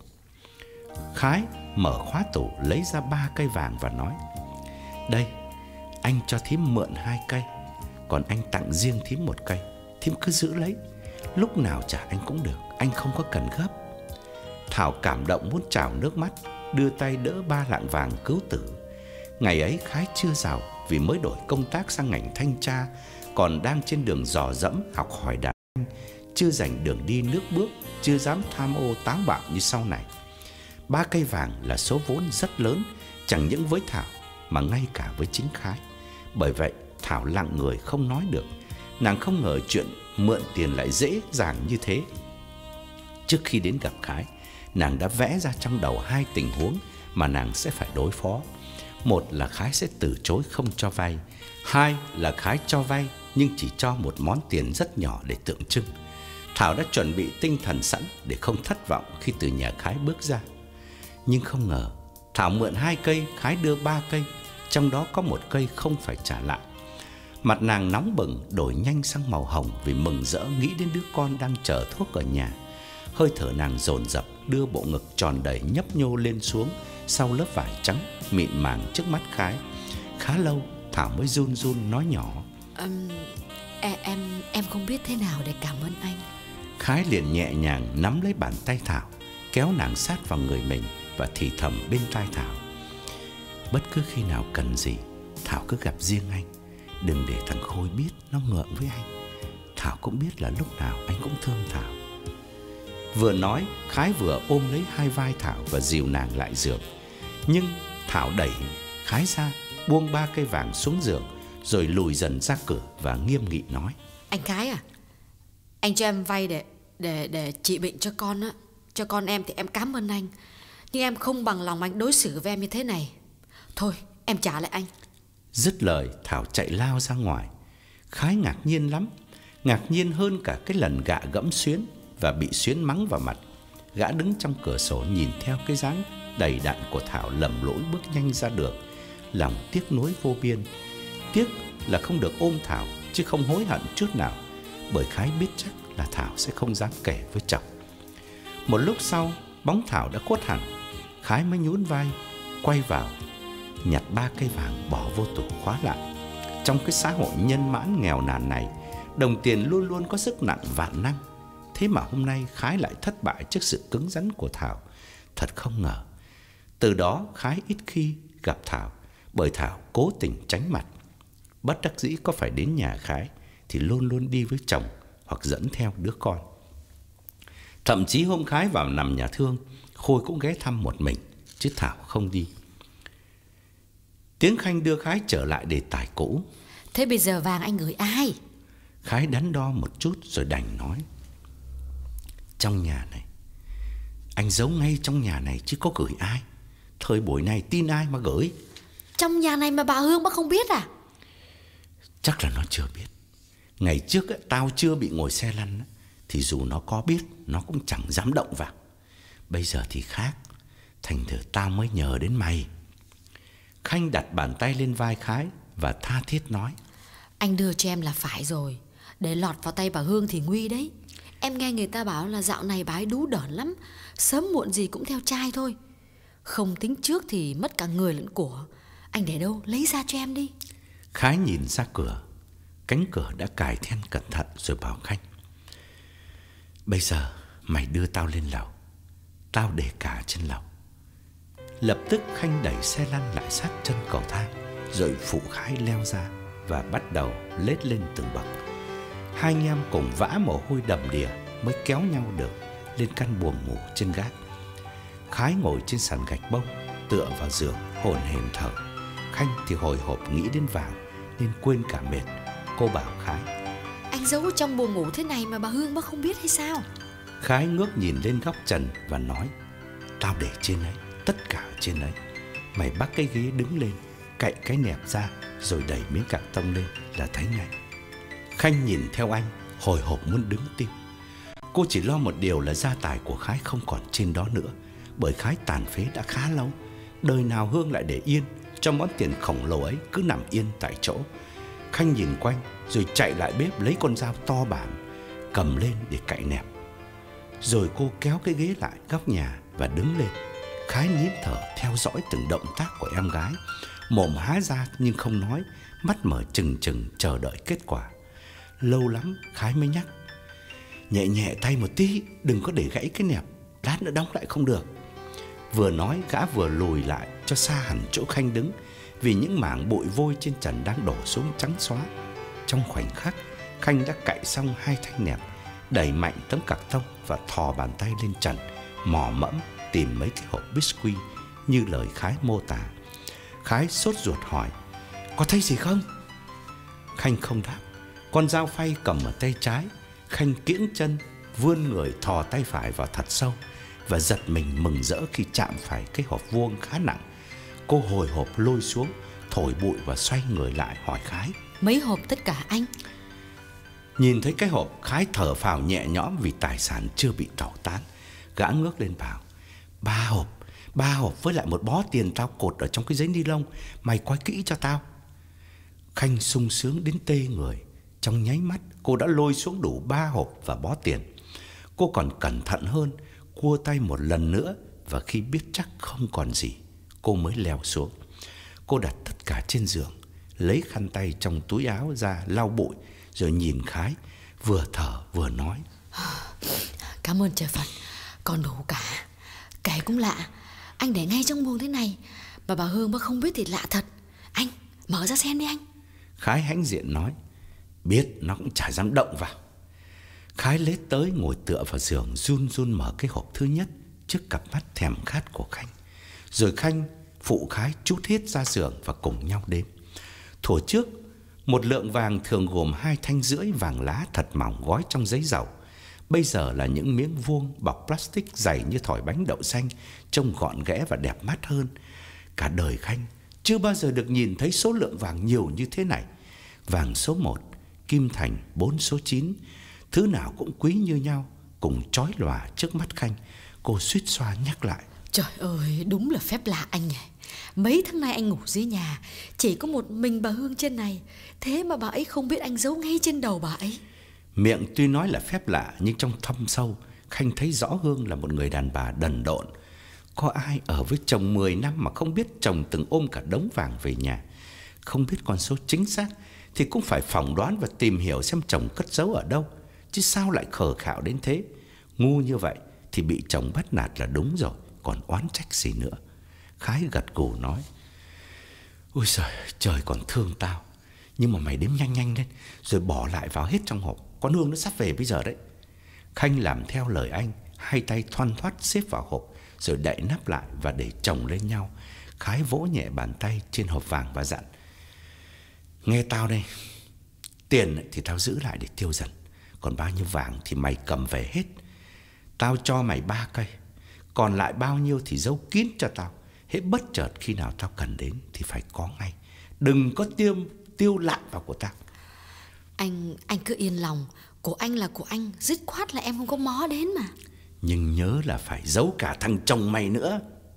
Khái mở khóa tủ lấy ra ba cây vàng và nói: đây, anh cho thím mượn hai cây, còn anh tặng riêng thím một cây. Thím cứ giữ lấy, lúc nào trả anh cũng được, anh không có cần gấp. Thảo cảm động muốn trào nước mắt, đưa tay đỡ ba lạng vàng cứu tử. Ngày ấy Khái chưa giàu vì mới đổi công tác sang ngành thanh tra, còn đang trên đường dò dẫm học hỏi đàn anh, chưa rành đường đi nước bước, chưa dám tham ô táo bạo như sau này. Ba cây vàng là số vốn rất lớn, chẳng những với Thảo mà ngay cả với chính Khái. Bởi vậy Thảo lặng người không nói được. Nàng không ngờ chuyện mượn tiền lại dễ dàng như thế. Trước khi đến gặp Khái, nàng đã vẽ ra trong đầu hai tình huống mà nàng sẽ phải đối phó. Một là Khái sẽ từ chối không cho vay. Hai là Khái cho vay nhưng chỉ cho một món tiền rất nhỏ để tượng trưng. Thảo đã chuẩn bị tinh thần sẵn để không thất vọng khi từ nhà Khái bước ra. Nhưng không ngờ Thảo mượn hai cây, Khái đưa ba cây, trong đó có một cây không phải trả lại. Mặt nàng nóng bừng, đổi nhanh sang màu hồng vì mừng rỡ nghĩ đến đứa con đang chờ thuốc ở nhà. Hơi thở nàng dồn dập, đưa bộ ngực tròn đầy nhấp nhô lên xuống sau lớp vải trắng mịn màng trước mắt Khái. Khá lâu Thảo mới run run nói nhỏ: um, em, em em không biết thế nào để cảm ơn anh. Khái liền nhẹ nhàng nắm lấy bàn tay Thảo, kéo nàng sát vào người mình và thì thầm bên tai Thảo: bất cứ khi nào cần gì, Thảo cứ gặp riêng anh. Đừng để thằng Khôi biết nó ngượng với anh. Thảo cũng biết là lúc nào anh cũng thương Thảo. Vừa nói, Khái vừa ôm lấy hai vai Thảo và dìu nàng lại giường. Nhưng Thảo đẩy Khái ra, buông ba cây vàng xuống giường, rồi lùi dần ra cửa và nghiêm nghị nói: anh Khái à, anh cho em vay để để để trị bệnh cho con á, cho con em thì em cảm ơn anh, nhưng em không bằng lòng anh đối xử với em như thế này. Thôi em trả lại anh. Dứt lời, Thảo chạy lao ra ngoài. Khái ngạc nhiên lắm, ngạc nhiên hơn cả cái lần gạ gẫm Xuyến và bị Xuyến mắng vào mặt. Gã đứng trong cửa sổ nhìn theo cái dáng đầy đặn của Thảo lầm lũi bước nhanh ra đường, lòng tiếc nuối vô biên. Tiếc là không được ôm Thảo, chứ không hối hận chút nào, bởi Khái biết chắc là Thảo sẽ không dám kể với chồng. Một lúc sau, bóng Thảo đã khuất hẳn. Khái mới nhún vai quay vào, nhặt ba cây vàng bỏ vô tủ khóa lại. Trong cái xã hội nhân mãn nghèo nàn này, đồng tiền luôn luôn có sức nặng vạn năng. Thế mà hôm nay Khái lại thất bại trước sự cứng rắn của Thảo. Thật không ngờ. Từ đó Khái ít khi gặp Thảo, bởi Thảo cố tình tránh mặt. Bất đắc dĩ có phải đến nhà Khái thì luôn luôn đi với chồng hoặc dẫn theo đứa con. Thậm chí hôm Khái vào nằm nhà thương, Khôi cũng ghé thăm một mình, chứ Thảo không đi. Tiếng Khanh đưa Khái trở lại đề tài cũ. Thế bây giờ vàng anh gửi ai? Khái đắn đo một chút rồi đành nói: trong nhà này, anh giấu ngay trong nhà này chứ có gửi ai. Thời buổi này tin ai mà gửi. Trong nhà này mà bà Hương bác không biết à? Chắc là nó chưa biết. Ngày trước ấy, tao chưa bị ngồi xe lăn ấy, thì dù nó có biết, nó cũng chẳng dám động vào. Bây giờ thì khác, thành thử tao mới nhờ đến mày. Khanh đặt bàn tay lên vai Khái và tha thiết nói: anh đưa cho em là phải rồi, để lọt vào tay bà Hương thì nguy đấy. Em nghe người ta bảo là dạo này bà ấy đú đởn lắm, sớm muộn gì cũng theo trai thôi. Không tính trước thì mất cả người lẫn của. Anh để đâu, lấy ra cho em đi. Khái nhìn ra cửa. Cánh cửa đã cài then cẩn thận rồi bảo Khanh: bây giờ mày đưa tao lên lầu, tao để cả trên lầu. Lập tức Khanh đẩy xe lăn lại sát chân cầu thang, rồi phụ Khái leo ra và bắt đầu lết lên từng bậc. Hai anh em cùng vã mồ hôi đầm đìa mới kéo nhau được lên căn buồng ngủ trên gác. Khái ngồi trên sàn gạch bông, tựa vào giường hổn hển thở. Khanh thì hồi hộp nghĩ đến Vàng nên quên cả mệt. Cô bảo Khái: anh giấu trong buồng ngủ thế này mà bà Hương bác không biết hay sao? Khái ngước nhìn lên góc trần và nói: tao để trên ấy, tất cả ở trên ấy. Mày bắt cái ghế đứng lên, cạy cái nẹp ra, rồi đẩy miếng cạc tông lên là thấy ngay. Khanh nhìn theo anh, hồi hộp muốn đứng tim. Cô chỉ lo một điều là gia tài của Khái không còn trên đó nữa, bởi Khái tàn phế đã khá lâu. Đời nào Hương lại để yên cho món tiền khổng lồ ấy cứ nằm yên tại chỗ. Khanh nhìn quanh rồi chạy lại bếp lấy con dao to bản, cầm lên để cạy nẹp. Rồi cô kéo cái ghế lại góc nhà và đứng lên. Khái nín thở theo dõi từng động tác của em gái, mồm há ra nhưng không nói, mắt mở trừng trừng chờ đợi kết quả. Lâu lắm Khái mới nhắc: nhẹ nhẹ tay một tí, đừng có để gãy cái nẹp, lát nữa đóng lại không được. Vừa nói gã vừa lùi lại cho xa hẳn chỗ Khanh đứng, vì những mảng bụi vôi trên trần đang đổ xuống trắng xóa. Trong khoảnh khắc, Khanh đã cạy xong hai thanh nẹp, đẩy mạnh tấm cạc tông và thò bàn tay lên trần, mò mẫm tìm mấy cái hộp biscuit như lời Khái mô tả. Khái sốt ruột hỏi: có thấy gì không? Khanh không đáp. Con dao phay cầm ở tay trái. Khanh kiễng chân, vươn người thò tay phải vào thật sâu và giật mình mừng rỡ khi chạm phải cái hộp vuông khá nặng. Cô hồi hộp lôi xuống, thổi bụi và xoay người lại hỏi Khái: mấy hộp tất cả anh? Nhìn thấy cái hộp, Khái thở phào nhẹ nhõm vì tài sản chưa bị tẩu tán. Gã ngước lên bảo: ba hộp, ba hộp với lại một bó tiền tao cột ở trong cái giấy ni lông, mày coi kỹ cho tao. Khanh sung sướng đến tê người. Trong nháy mắt cô đã lôi xuống đủ ba hộp và bó tiền. Cô còn cẩn thận hơn, cua tay một lần nữa, và khi biết chắc không còn gì, cô mới leo xuống. Cô đặt tất cả trên giường, lấy khăn tay trong túi áo ra lau bụi, rồi nhìn Khái, vừa thở vừa nói: cảm ơn trời Phật, còn đủ cả. Kể cũng lạ, anh để ngay trong buồng thế này mà bà Hương bác không biết thì lạ thật. Anh mở ra xem đi anh. Khái hãnh diện nói: biết nó cũng chả dám động vào. Khái lết tới ngồi tựa vào giường, run run mở cái hộp thứ nhất trước cặp mắt thèm khát của Khanh. Rồi Khanh phụ Khái trút hết ra giường và cùng nhau đếm. Thuở trước, một lượng vàng thường gồm hai thanh rưỡi vàng lá thật mỏng gói trong giấy dầu. Bây giờ là những miếng vuông bọc plastic dày như thỏi bánh đậu xanh, trông gọn ghẽ và đẹp mắt hơn. Cả đời Khanh chưa bao giờ được nhìn thấy số lượng vàng nhiều như thế này. Vàng số một, kim thành bốn số chín, thứ nào cũng quý như nhau, cùng chói lòa trước mắt Khanh. Cô suýt xoa nhắc lại: trời ơi, đúng là phép lạ anh nhỉ. Mấy tháng nay anh ngủ dưới nhà, chỉ có một mình bà Hương trên này, thế mà bà ấy không biết anh giấu ngay trên đầu bà ấy. Miệng tuy nói là phép lạ, nhưng trong thâm sâu Khanh thấy rõ Hương là một người đàn bà đần độn. Có ai ở với chồng mười năm mà không biết chồng từng ôm cả đống vàng về nhà? Không biết con số chính xác thì cũng phải phỏng đoán và tìm hiểu xem chồng cất giấu ở đâu. Chứ sao lại khờ khạo đến thế? Ngu như vậy thì bị chồng bắt nạt là đúng rồi, còn oán trách gì nữa. Khái gật gù nói: ôi giời, trời còn thương tao. Nhưng mà mày đếm nhanh nhanh lên, rồi bỏ lại vào hết trong hộp. Con Hương nó sắp về bây giờ đấy. Khanh làm theo lời anh, hai tay thoăn thoắt xếp vào hộp, rồi đậy nắp lại và để chồng lên nhau. Khái vỗ nhẹ bàn tay trên hộp vàng và dặn: nghe tao đây, tiền thì tao giữ lại để tiêu dần, còn bao nhiêu vàng thì mày cầm về hết. Tao cho mày ba cây, còn lại bao nhiêu thì giấu kín cho tao. Hễ bất chợt khi nào tao cần đến thì phải có ngay. Đừng có tiêu, tiêu lại vào của tao. Anh, anh cứ yên lòng. Của anh là của anh, dứt khoát là em không có mó đến mà. Nhưng nhớ là phải giấu cả thằng chồng mày nữa.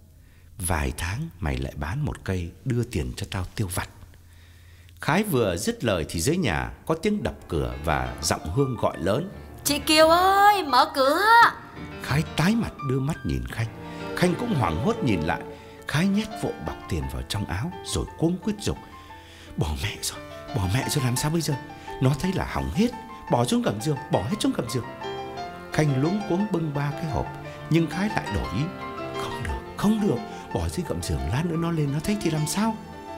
Vài tháng mày lại bán một cây, đưa tiền cho tao tiêu vặt. Khái vừa dứt lời thì dưới nhà có tiếng đập cửa và giọng Hương gọi lớn: chị Kiều ơi, mở cửa. Khái tái mặt đưa mắt nhìn Khanh. Khanh cũng hoảng hốt nhìn lại. Khái nhét vội bọc tiền vào trong áo rồi cuống quýt giục: bỏ mẹ rồi, bỏ mẹ rồi làm sao bây giờ? Nó thấy là hỏng hết, bỏ xuống gầm giường, bỏ hết xuống gầm giường. Khanh luống cuống bưng ba cái hộp, nhưng Khái lại đổi ý: không được, không được, bỏ dưới gầm giường, lát nữa nó lên nó thấy thì làm sao?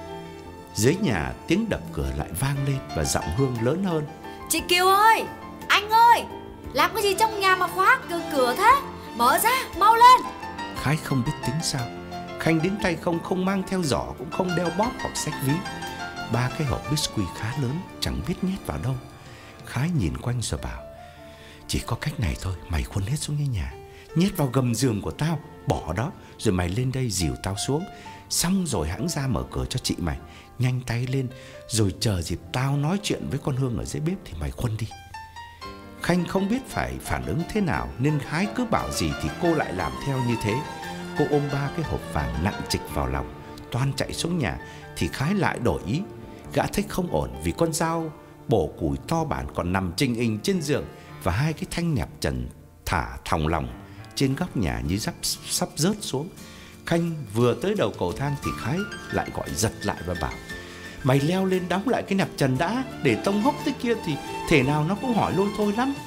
Dưới nhà tiếng đập cửa lại vang lên và giọng Hương lớn hơn: chị Kiều ơi, anh ơi, làm cái gì trong nhà mà khóa cửa, cửa thế? Mở ra, mau lên. Khái không biết tính sao. Khanh đến tay không, không mang theo giỏ, cũng không đeo bóp hoặc xách ví. Ba cái hộp biscuit khá lớn, chẳng biết nhét vào đâu. Khái nhìn quanh rồi bảo: chỉ có cách này thôi, mày khuân hết xuống nhà, nhét vào gầm giường của tao, bỏ đó, rồi mày lên đây dìu tao xuống. Xong rồi hẵng ra mở cửa cho chị mày. Nhanh tay lên, rồi chờ dịp tao nói chuyện với con Hương ở dưới bếp thì mày khuân đi. Khanh không biết phải phản ứng thế nào, nên Khái cứ bảo gì thì cô lại làm theo như thế. Cô ôm ba cái hộp vàng nặng trịch vào lòng, toan chạy xuống nhà thì Khái lại đổi ý. Gã thấy không ổn vì con dao bổ củi to bản còn nằm chình ình trên giường, và hai cái thanh nẹp trần thả thòng lòng trên góc nhà như sắp sắp rớt xuống. Khanh vừa tới đầu cầu thang thì Khái lại gọi giật lại và bảo: mày leo lên đóng lại cái nẹp trần đã, để tông hốc tới kia thì thể nào nó cũng hỏi lôi thôi lắm.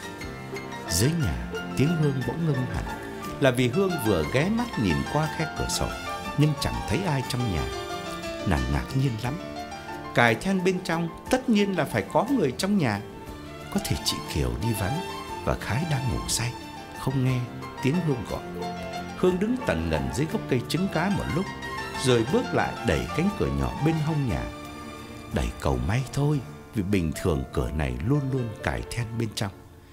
Dưới nhà tiếng Hương bỗng ngưng hẳn, là vì Hương vừa ghé mắt nhìn qua khe cửa sổ nhưng chẳng thấy ai trong nhà. Nàng ngạc nhiên lắm. Cài then bên trong, tất nhiên là phải có người trong nhà. Có thể chị Kiều đi vắng và Khái đang ngủ say, không nghe tiếng Hương gọi. Hương đứng tần ngần dưới gốc cây trứng cá một lúc, rồi bước lại đẩy cánh cửa nhỏ bên hông nhà. Đẩy cầu may thôi, vì bình thường cửa này luôn luôn cài then bên trong.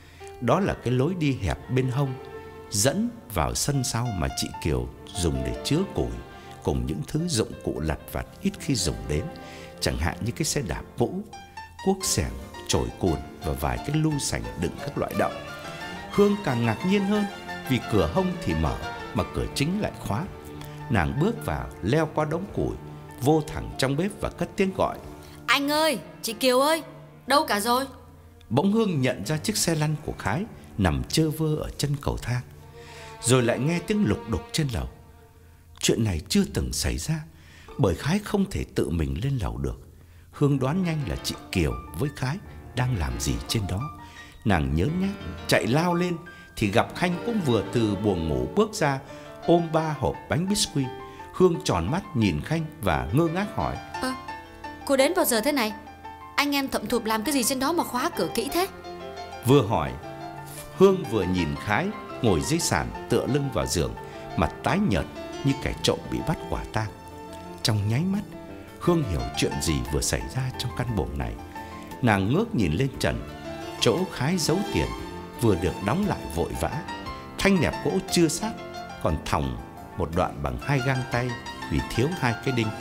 Đó là cái lối đi hẹp bên hông dẫn vào sân sau mà chị Kiều dùng để chứa củi, cùng những thứ dụng cụ lặt vặt ít khi dùng đến, chẳng hạn như cái xe đạp cũ, cuốc xẻng, chổi cùn và vài cái lu sành đựng các loại đậu. Hương càng ngạc nhiên hơn vì cửa hông thì mở mà cửa chính lại khóa. Nàng bước vào, leo qua đống củi, vô thẳng trong bếp và cất tiếng gọi: anh ơi, chị Kiều ơi, đâu cả rồi? Bỗng Hương nhận ra chiếc xe lăn của Khái nằm trơ vơ ở chân cầu thang, rồi lại nghe tiếng lục đục trên lầu. Chuyện này chưa từng xảy ra, bởi Khái không thể tự mình lên lầu được. Hương đoán nhanh là chị Kiều với Khái đang làm gì trên đó. Nàng nhớn nhác chạy lao lên thì gặp Khanh cũng vừa từ buồng ngủ bước ra, ôm ba hộp bánh biscuit. Hương tròn mắt nhìn Khanh và ngơ ngác hỏi: Ơ, cô đến bao giờ thế này? Anh em thậm thụp làm cái gì trên đó mà khóa cửa kỹ thế? Vừa hỏi, Hương vừa nhìn Khái ngồi dưới sàn tựa lưng vào giường, mặt tái nhợt như kẻ trộm bị bắt quả tang. Trong nháy mắt, Hương hiểu chuyện gì vừa xảy ra trong căn buồng này. Nàng ngước nhìn lên trần, chỗ Khái giấu tiền vừa được đóng lại vội vã. Thanh nẹp gỗ chưa sát, còn thòng một đoạn bằng hai gang tay vì thiếu hai cái đinh.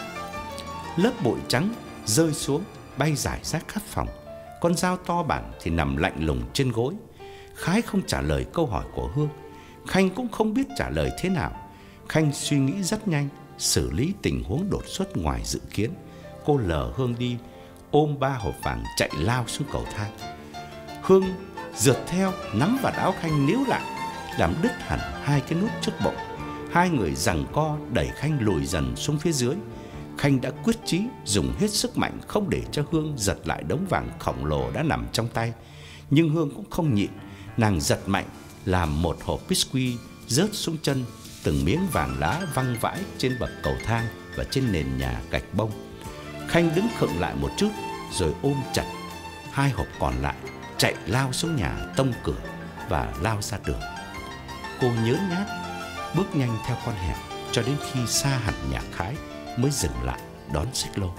Lớp bụi trắng rơi xuống bay rải rác khắp phòng. Con dao to bản thì nằm lạnh lùng trên gối. Khái không trả lời câu hỏi của Hương. Khanh cũng không biết trả lời thế nào. Khanh suy nghĩ rất nhanh, xử lý tình huống đột xuất ngoài dự kiến. Cô lờ Hương đi, ôm ba hộp vàng chạy lao xuống cầu thang. Hương rượt theo, nắm vạt áo Khanh níu lại, làm đứt hẳn hai cái nút trước bụng. Hai người giằng co đẩy Khanh lùi dần xuống phía dưới. Khanh đã quyết chí dùng hết sức mạnh không để cho Hương giật lại đống vàng khổng lồ đã nằm trong tay. Nhưng Hương cũng không nhịn, nàng giật mạnh làm một hộp biscuit rớt xuống chân, từng miếng vàng lá văng vãi trên bậc cầu thang và trên nền nhà gạch bông. Khanh đứng khựng lại một chút rồi ôm chặt hai hộp còn lại, chạy lao xuống nhà, tông cửa và lao ra đường. Cô nhớn nhát bước nhanh theo con hẻm cho đến khi xa hẳn nhà Khái mới dừng lại đón xích lô.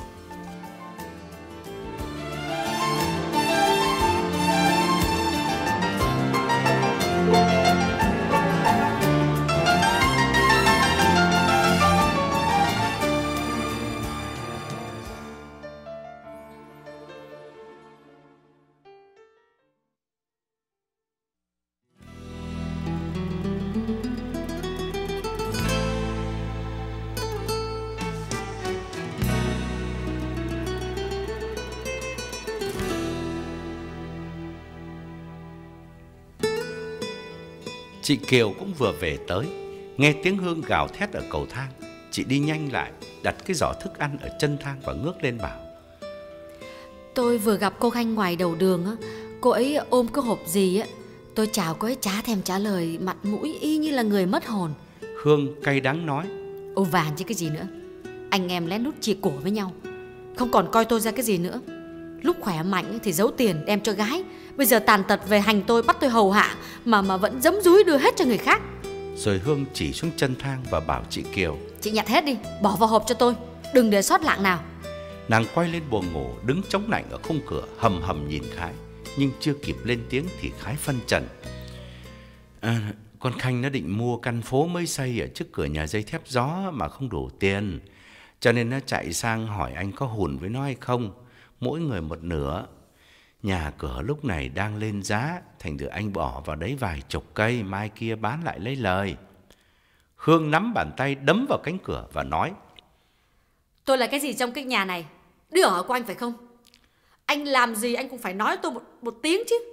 Chị Kiều cũng vừa về tới, nghe tiếng Hương gào thét ở cầu thang. Chị đi nhanh lại, đặt cái giỏ thức ăn ở chân thang và ngước lên bảo: Tôi vừa gặp cô Khanh ngoài đầu đường á, cô ấy ôm cái hộp gì á. Tôi chào cô ấy chả thèm trả lời, mặt mũi y như là người mất hồn. Hương cay đắng nói: Ô vàng chứ cái gì nữa. Anh em lén lút chia của với nhau, không còn coi tôi ra cái gì nữa. Lúc khỏe mạnh thì giấu tiền đem cho gái, bây giờ tàn tật về hành tôi, bắt tôi hầu hạ Mà mà vẫn giấm dúi đưa hết cho người khác. Rồi Hương chỉ xuống chân thang và bảo chị Kiều: Chị nhặt hết đi, bỏ vào hộp cho tôi, đừng để sót lạng nào. Nàng quay lên buồng ngủ, đứng chống nạnh ở khung cửa, hầm hầm nhìn Khái. Nhưng chưa kịp lên tiếng thì Khái phân trần: à, Con Khanh nó định mua căn phố mới xây ở trước cửa nhà dây thép gió mà không đủ tiền, cho nên nó chạy sang hỏi anh có hùn với nó hay không. Mỗi người một nửa. Nhà cửa lúc này đang lên giá, thành thử anh bỏ vào đấy vài chục cây, mai kia bán lại lấy lời. Hương nắm bàn tay đấm vào cánh cửa và nói: Tôi là cái gì trong cái nhà này? Đứa ở của anh phải không? Anh làm gì anh cũng phải nói tôi một, một tiếng chứ.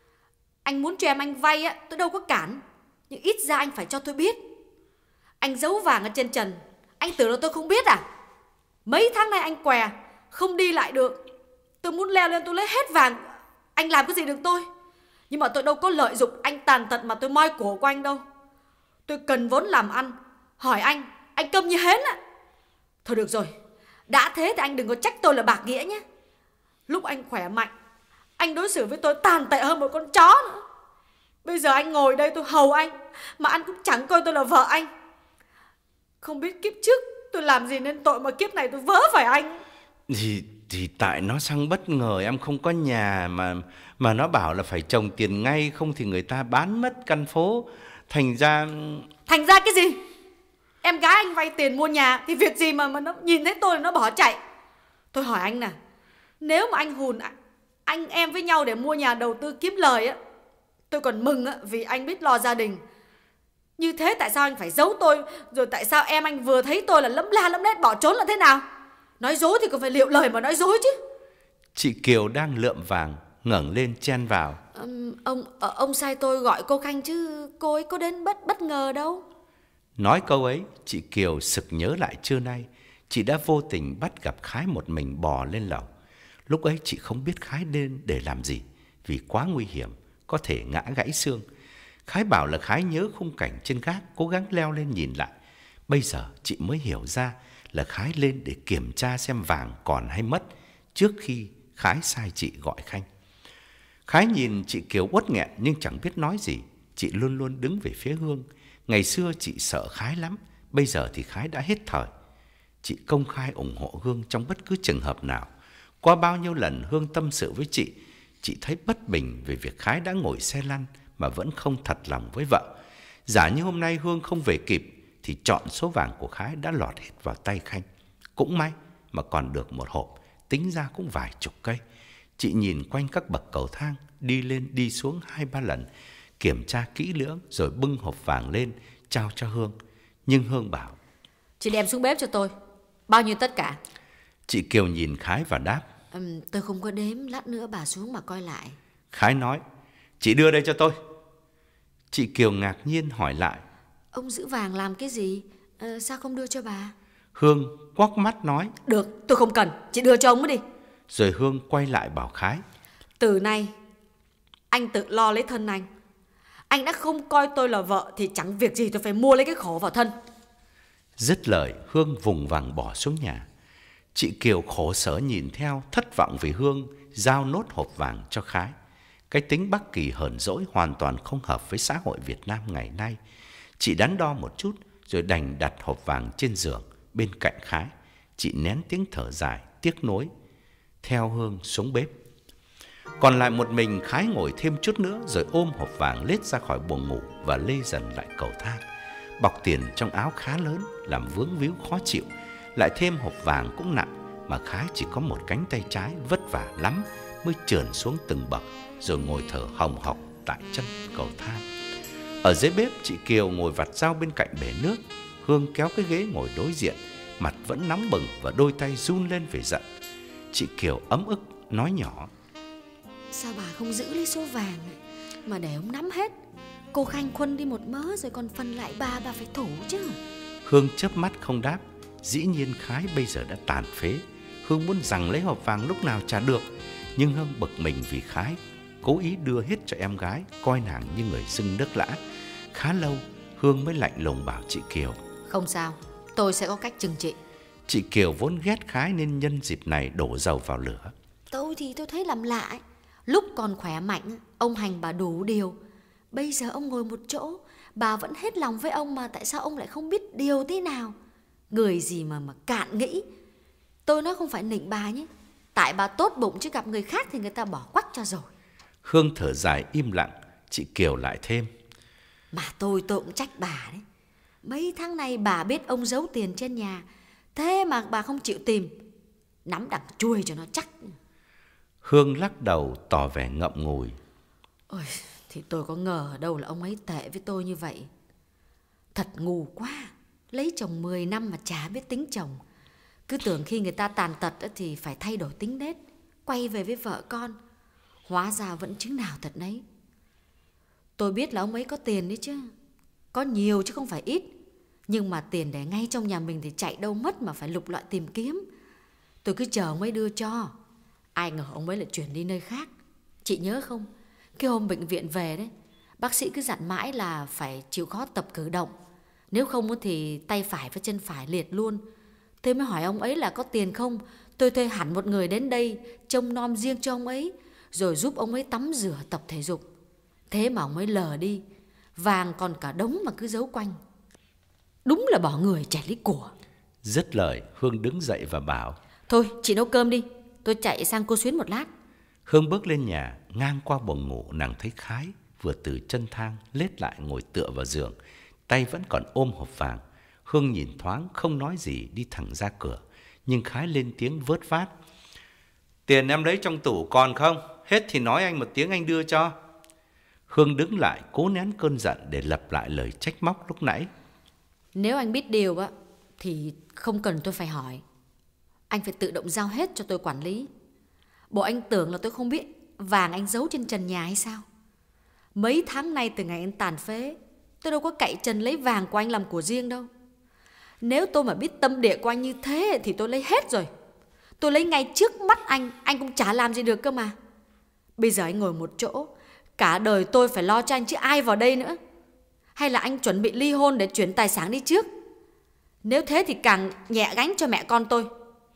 Anh muốn cho em anh vay á, tôi đâu có cản, nhưng ít ra anh phải cho tôi biết. Anh giấu vàng ở trên trần, anh tưởng là tôi không biết à? Mấy tháng nay anh què, không đi lại được. Tôi muốn leo lên tôi lấy hết vàng, anh làm cái gì được tôi? Nhưng mà tôi đâu có lợi dụng anh tàn tật mà tôi moi của của anh đâu. Tôi cần vốn làm ăn. Hỏi anh, anh câm như hến á. Thôi được rồi, đã thế thì anh đừng có trách tôi là bạc nghĩa nhé. Lúc anh khỏe mạnh, anh đối xử với tôi tàn tệ hơn một con chó nữa. Bây giờ anh ngồi đây tôi hầu anh, mà anh cũng chẳng coi tôi là vợ anh. Không biết kiếp trước tôi làm gì nên tội mà kiếp này tôi vớ phải anh. Thì, thì tại nó sang bất ngờ em không có nhà mà mà nó bảo là phải trồng tiền ngay, không thì người ta bán mất căn phố. Thành ra... Thành ra cái gì? Em gái anh vay tiền mua nhà thì việc gì mà, mà nó nhìn thấy tôi là nó bỏ chạy. Tôi hỏi anh nè, nếu mà anh hùn anh em với nhau để mua nhà đầu tư kiếm lời á, tôi còn mừng á, vì anh biết lo gia đình. Như thế tại sao anh phải giấu tôi? Rồi tại sao em anh vừa thấy tôi là lấm la lấm lét bỏ trốn là thế nào? Nói dối thì còn phải liệu lời mà nói dối chứ. Chị Kiều đang lượm vàng ngẩng lên chen vào. um, Ông ông sai tôi gọi cô Khanh chứ cô ấy có đến bất bất ngờ đâu. Nói câu ấy, chị Kiều sực nhớ lại trưa nay chị đã vô tình bắt gặp Khái một mình bò lên lầu. Lúc ấy chị không biết Khái lên để làm gì, vì quá nguy hiểm, có thể ngã gãy xương. Khái bảo là Khái nhớ khung cảnh trên gác, cố gắng leo lên nhìn lại. Bây giờ chị mới hiểu ra là Khái lên để kiểm tra xem vàng còn hay mất, trước khi Khái sai chị gọi Khanh. Khái nhìn chị Kiều uất nghẹn nhưng chẳng biết nói gì. Chị luôn luôn đứng về phía Hương. Ngày xưa chị sợ Khái lắm, bây giờ thì Khái đã hết thời. Chị công khai ủng hộ Hương trong bất cứ trường hợp nào. Qua bao nhiêu lần Hương tâm sự với chị, chị thấy bất bình về việc Khái đã ngồi xe lăn mà vẫn không thật lòng với vợ. Giả như hôm nay Hương không về kịp thì trọn số vàng của Khái đã lọt hết vào tay Khanh. Cũng may mà còn được một hộp, tính ra cũng vài chục cây. Chị nhìn quanh các bậc cầu thang, đi lên đi xuống hai ba lần, kiểm tra kỹ lưỡng rồi bưng hộp vàng lên trao cho Hương. Nhưng Hương bảo: Chị đem xuống bếp cho tôi. Bao nhiêu tất cả? Chị Kiều nhìn Khái và đáp: um, Tôi không có đếm, lát nữa bà xuống mà coi lại. Khái nói: Chị đưa đây cho tôi. Chị Kiều ngạc nhiên hỏi lại: Ông giữ vàng làm cái gì? À, sao không đưa cho bà? Hương quắc mắt nói: Được, tôi không cần, chị đưa cho ông ấy đi. Rồi Hương quay lại bảo Khái: Từ nay anh tự lo lấy thân anh. Anh đã không coi tôi là vợ thì chẳng việc gì tôi phải mua lấy cái khổ vào thân. Dứt lời, Hương vùng vằng bỏ xuống nhà. Chị Kiều khổ sở nhìn theo, thất vọng vì Hương giao nốt hộp vàng cho Khái. Cái tính Bắc Kỳ hờn dỗi hoàn toàn không hợp với xã hội Việt Nam ngày nay. Chị đắn đo một chút rồi đành đặt hộp vàng trên giường bên cạnh Khái. Chị nén tiếng thở dài, tiếc nuối, theo Hương xuống bếp. Còn lại một mình, Khái ngồi thêm chút nữa rồi ôm hộp vàng lết ra khỏi buồng ngủ và lê dần lại cầu thang. Bọc tiền trong áo khá lớn, làm vướng víu khó chịu. Lại thêm hộp vàng cũng nặng, mà Khái chỉ có một cánh tay trái vất vả lắm mới trườn xuống từng bậc, rồi ngồi thở hồng hộc tại chân cầu thang. Ở dưới bếp, chị Kiều ngồi vặt rau bên cạnh bể nước. Hương kéo cái ghế ngồi đối diện, mặt vẫn nóng bừng và đôi tay run lên vì giận. Chị Kiều ấm ức nói nhỏ: Sao bà không giữ lấy số vàng mà để ông nắm hết? Cô Khanh Khuân đi một mớ rồi, còn phần lại bà bà phải thủ chứ. Hương chớp mắt không đáp. Dĩ nhiên Khái bây giờ đã tàn phế. Hương muốn giằng lấy hộp vàng lúc nào trả được, nhưng Hương bực mình vì Khái cố ý đưa hết cho em gái, coi nàng như người xưng nước lã. Khá lâu Hương mới lạnh lùng bảo chị Kiều: Không sao, tôi sẽ có cách trừng trị. Chị Kiều vốn ghét Khái nên nhân dịp này đổ dầu vào lửa. Tôi thì tôi thấy làm lạ ấy. Lúc còn khỏe mạnh, ông hành bà đủ điều. Bây giờ ông ngồi một chỗ, bà vẫn hết lòng với ông, mà tại sao ông lại không biết điều thế nào? Người gì mà mà cạn nghĩ. Tôi nói không phải nịnh bà nhé, tại bà tốt bụng chứ gặp người khác thì người ta bỏ quách cho rồi. Hương thở dài im lặng. Chị Kiều lại thêm: Mà tôi tôi cũng trách bà đấy. Mấy tháng nay bà biết ông giấu tiền trên nhà, thế mà bà không chịu tìm. Nắm đằng chuôi cho nó chắc. Hương lắc đầu tỏ vẻ ngậm ngùi. Ôi, thì tôi có ngờ đâu là ông ấy tệ với tôi như vậy. Thật ngu quá. Lấy chồng mười năm mà chả biết tính chồng. Cứ tưởng khi người ta tàn tật thì phải thay đổi tính nết, quay về với vợ con. Hóa ra vẫn chứng nào thật nấy. Tôi biết là ông ấy có tiền đấy chứ, có nhiều chứ không phải ít. Nhưng mà tiền để ngay trong nhà mình thì chạy đâu mất mà phải lục lọi tìm kiếm. Tôi cứ chờ ông ấy đưa cho. Ai ngờ ông ấy lại chuyển đi nơi khác. Chị nhớ không, cái hôm bệnh viện về đấy, bác sĩ cứ dặn mãi là phải chịu khó tập cử động, nếu không thì tay phải và chân phải liệt luôn. Thế mới hỏi ông ấy là có tiền không. Tôi thuê hẳn một người đến đây trông nom riêng cho ông ấy, rồi giúp ông ấy tắm rửa tập thể dục. Thế mà ông ấy lờ đi. Vàng còn cả đống mà cứ giấu quanh. Đúng là bỏ người chẻ lấy của. Dứt lời, Hương đứng dậy và bảo: Thôi chị nấu cơm đi, tôi chạy sang cô Xuyến một lát. Hương bước lên nhà. Ngang qua buồng ngủ, nàng thấy Khái vừa từ chân thang lết lại ngồi tựa vào giường, tay vẫn còn ôm hộp vàng. Hương nhìn thoáng không nói gì, đi thẳng ra cửa. Nhưng Khái lên tiếng vớt vát: Tiền em lấy trong tủ còn không? Hết thì nói anh một tiếng anh đưa cho. Hương đứng lại cố nén cơn giận để lặp lại lời trách móc lúc nãy. Nếu anh biết điều á thì không cần tôi phải hỏi. Anh phải tự động giao hết cho tôi quản lý. Bộ anh tưởng là tôi không biết vàng anh giấu trên trần nhà hay sao? Mấy tháng nay từ ngày anh tàn phế, tôi đâu có cậy trần lấy vàng của anh làm của riêng đâu. Nếu tôi mà biết tâm địa của anh như thế thì tôi lấy hết rồi. Tôi lấy ngay trước mắt anh, anh cũng chả làm gì được cơ mà. Bây giờ anh ngồi một chỗ, cả đời tôi phải lo cho anh chứ ai vào đây nữa. Hay là anh chuẩn bị ly hôn để chuyển tài sản đi trước? Nếu thế thì càng nhẹ gánh cho mẹ con tôi.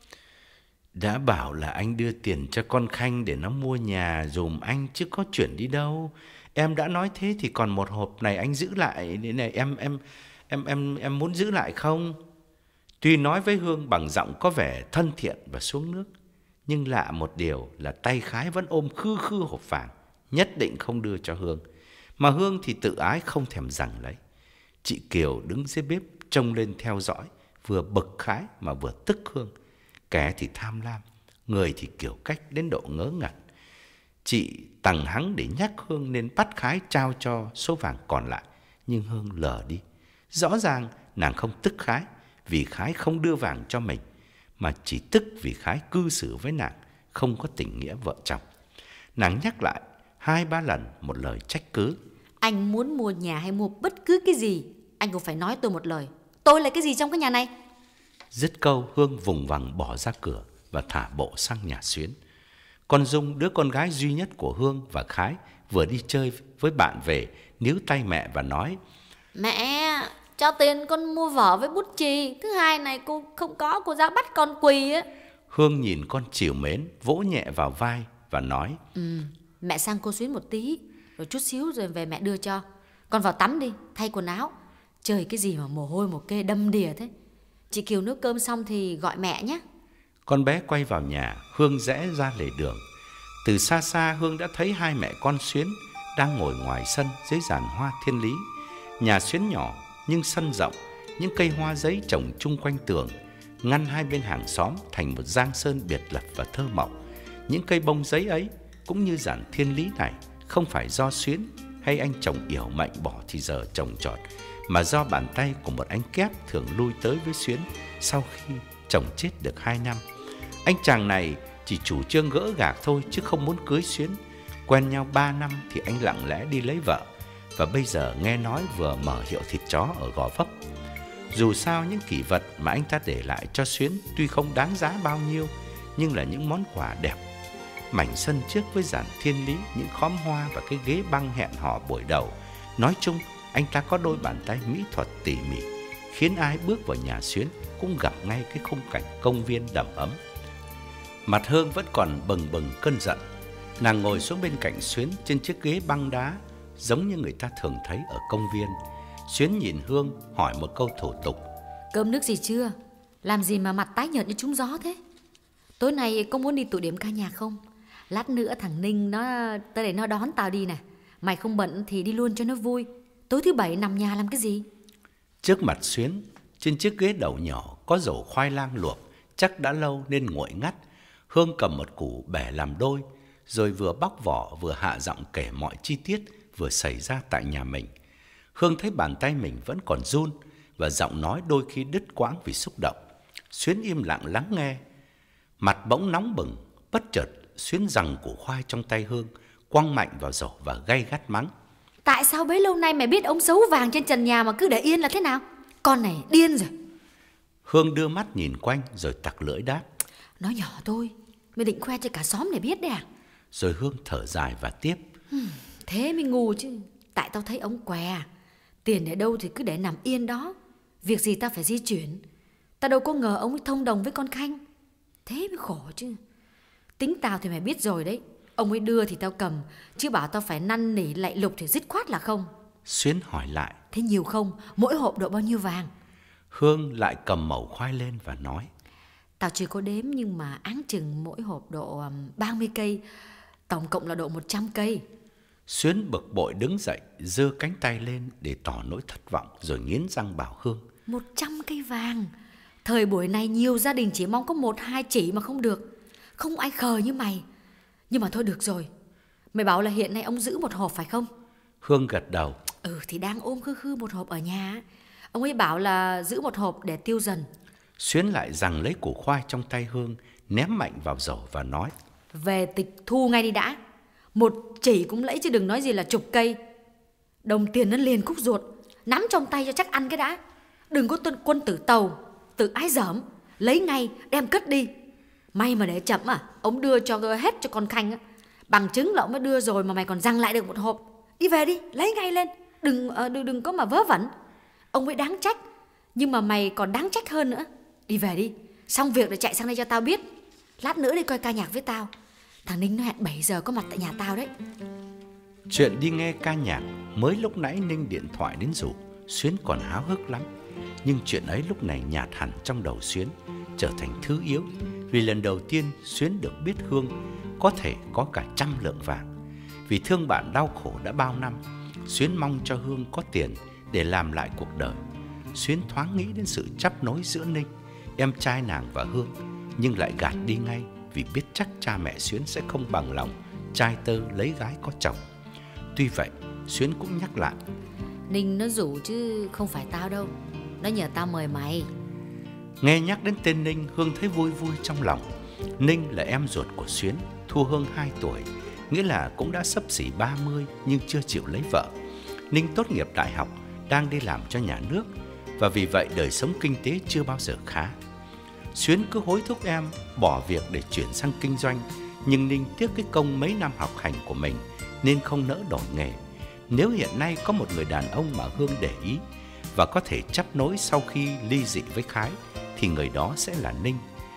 Đã bảo là anh đưa tiền cho con Khanh để nó mua nhà dùm anh chứ có chuyển đi đâu. Em đã nói thế thì còn một hộp này anh giữ lại. Này em em em em em muốn giữ lại không? Tuy nói với Hương bằng giọng có vẻ thân thiện và xuống nước, nhưng lạ một điều là tay Khái vẫn ôm khư khư hộp vàng, nhất định không đưa cho Hương. Mà Hương thì tự ái không thèm giằng lấy. Chị Kiều đứng dưới bếp trông lên theo dõi, vừa bực Khái mà vừa tức Hương. Kẻ thì tham lam, người thì kiểu cách đến độ ngớ ngẩn. Chị tằng hắng để nhắc Hương nên bắt Khái trao cho số vàng còn lại, nhưng Hương lờ đi. Rõ ràng nàng không tức Khái vì Khái không đưa vàng cho mình, mà chỉ tức vì Khái cư xử với nàng không có tình nghĩa vợ chồng. Nàng nhắc lại hai ba lần một lời trách cứ. Anh muốn mua nhà hay mua bất cứ cái gì, anh cũng phải nói tôi một lời. Tôi là cái gì trong cái nhà này? Dứt câu, Hương vùng vằng bỏ ra cửa và thả bộ sang nhà Xuyến. Con Dung, đứa con gái duy nhất của Hương và Khái, vừa đi chơi với bạn về, níu tay mẹ và nói: Mẹ, cho tiền con mua vở với bút chì. Thứ hai này cô không có, cô ra bắt con quỳ ấy. Hương nhìn con trìu mến, vỗ nhẹ vào vai và nói: Ừ, mẹ sang cô Xuyến một tí, rồi chút xíu rồi về mẹ đưa cho. Con vào tắm đi, thay quần áo. Trời, cái gì mà mồ hôi một kê đâm đìa thế. Chị Kiều nấu cơm xong thì gọi mẹ nhé. Con bé quay vào nhà, Hương rẽ ra lề đường. Từ xa xa Hương đã thấy hai mẹ con Xuyến đang ngồi ngoài sân dưới giàn hoa thiên lý. Nhà Xuyến nhỏ nhưng sân rộng, những cây hoa giấy trồng chung quanh tường ngăn hai bên hàng xóm thành một giang sơn biệt lập và thơ mộng. Những cây bông giấy ấy cũng như giàn thiên lý này không phải do Xuyến hay anh chồng yểu mệnh bỏ thì giờ trồng trọt, mà do bàn tay của một anh kép thường lui tới với Xuyến sau khi chồng chết được hai năm. Anh chàng này chỉ chủ trương gỡ gạc thôi chứ không muốn cưới Xuyến. Quen nhau ba năm thì anh lặng lẽ đi lấy vợ, và bây giờ nghe nói vừa mở hiệu thịt chó ở Gò Vấp. Dù sao những kỷ vật mà anh ta để lại cho Xuyến tuy không đáng giá bao nhiêu, nhưng là những món quà đẹp. Mảnh sân trước với giàn thiên lý, những khóm hoa và cái ghế băng hẹn hò buổi đầu. Nói chung, anh ta có đôi bàn tay mỹ thuật tỉ mỉ, khiến ai bước vào nhà Xuyến cũng gặp ngay cái khung cảnh công viên đầm ấm. Mặt Hương vẫn còn bừng bừng cơn giận. Nàng ngồi xuống bên cạnh Xuyến trên chiếc ghế băng đá, giống như người ta thường thấy ở công viên. Xuyến nhìn Hương hỏi một câu thủ tục: Cơm nước gì chưa? Làm gì mà mặt tái nhợt như trúng gió thế? Tối nay có muốn đi tụ điểm ca nhạc không? Lát nữa thằng Ninh nó tới để nó đón tao đi nè. Mày không bận thì đi luôn cho nó vui. Tối thứ bảy nằm nhà làm cái gì? Trước mặt Xuyến, trên chiếc ghế đầu nhỏ có rổ khoai lang luộc, chắc đã lâu nên nguội ngắt. Hương cầm một củ bẻ làm đôi, rồi vừa bóc vỏ vừa hạ giọng kể mọi chi tiết vừa xảy ra tại nhà mình. Hương thấy bàn tay mình vẫn còn run và giọng nói đôi khi đứt quãng vì xúc động. Xuyến im lặng lắng nghe. Mặt bỗng nóng bừng, bất chợt Xuyến giằng củ khoai trong tay Hương, quăng mạnh vào rổ và gay gắt mắng: Tại sao bấy lâu nay mày biết ông xấu vàng trên trần nhà mà cứ để yên là thế nào? Con này điên rồi. Hương đưa mắt nhìn quanh rồi tặc lưỡi đáp: Nói nhỏ thôi, mày định khoe cho cả xóm này biết đấy à? Rồi Hương thở dài và tiếp: Thế mới ngu chứ. Tại tao thấy ông què. Tiền để đâu thì cứ để nằm yên đó. Việc gì tao phải di chuyển. Tao đâu có ngờ ông ấy thông đồng với con Khanh. Thế mới khổ chứ. Tính tao thì mày biết rồi đấy. Ông ấy đưa thì tao cầm, chứ bảo tao phải năn nỉ lạy lục thì dứt khoát là không. Xuyến hỏi lại: Thế nhiều không? Mỗi hộp độ bao nhiêu vàng? Hương lại cầm mẩu khoai lên và nói: Tao chưa có đếm, nhưng mà áng chừng mỗi hộp độ ba mươi cây. Tổng cộng là độ một trăm cây. Xuyến bực bội đứng dậy, giơ cánh tay lên để tỏ nỗi thất vọng, rồi nghiến răng bảo Hương: Một trăm cây vàng. Thời buổi này nhiều gia đình chỉ mong có một hai chỉ mà không được. Không ai khờ như mày. Nhưng mà thôi được rồi. Mày bảo là hiện nay ông giữ một hộp phải không? Hương gật đầu. Ừ thì đang ôm khư khư một hộp ở nhà. Ông ấy bảo là giữ một hộp để tiêu dần. Xuyến lại giằng lấy củ khoai trong tay Hương, ném mạnh vào rổ và nói: Về tịch thu ngay đi đã. Một chỉ cũng lấy chứ đừng nói gì là chục cây. Đồng tiền nó liền khúc ruột. Nắm trong tay cho chắc ăn cái đã. Đừng có tuân quân tử tàu, tự ái dởm. Lấy ngay đem cất đi. May mà để chậm à, ông đưa cho hết cho con Khanh á. Bằng chứng là ông mới đưa rồi mà mày còn giằng lại được một hộp. Đi về đi, lấy ngay lên. Đừng uh, đừng, đừng có mà vớ vẩn. Ông ấy đáng trách, nhưng mà mày còn đáng trách hơn nữa. Đi về đi, xong việc rồi chạy sang đây cho tao biết. Lát nữa đi coi ca nhạc với tao. Thằng Ninh nó hẹn bảy giờ có mặt tại nhà tao đấy. Chuyện đi nghe ca nhạc mới lúc nãy Ninh điện thoại đến rủ, Xuyến còn háo hức lắm. Nhưng chuyện ấy lúc này nhạt hẳn trong đầu Xuyến, trở thành thứ yếu. Vì lần đầu tiên Xuyến được biết Hương có thể có cả trăm lượng vàng. Vì thương bạn đau khổ đã bao năm, Xuyến mong cho Hương có tiền để làm lại cuộc đời. Xuyến thoáng nghĩ đến sự chấp nối giữa Ninh, em trai nàng và Hương, nhưng lại gạt đi ngay vì biết chắc cha mẹ Xuyến sẽ không bằng lòng trai tơ lấy gái có chồng. Tuy vậy, Xuyến cũng nhắc lại: Ninh nó rủ chứ không phải tao đâu. Nó nhờ tao mời mày. Nghe nhắc đến tên Ninh, Hương thấy vui vui trong lòng. Ninh là em ruột của Xuyến, thua Hương hai tuổi, nghĩa là cũng đã xấp xỉ ba mươi nhưng chưa chịu lấy vợ. Ninh tốt nghiệp đại học, đang đi làm cho nhà nước, và vì vậy đời sống kinh tế chưa bao giờ khá. Xuyến cứ hối thúc em bỏ việc để chuyển sang kinh doanh, nhưng Ninh tiếc cái công mấy năm học hành của mình nên không nỡ đổi nghề. Nếu hiện nay có một người đàn ông mà Hương để ý và có thể chấp nối sau khi ly dị với Khái, thì người đó sẽ là Ninh.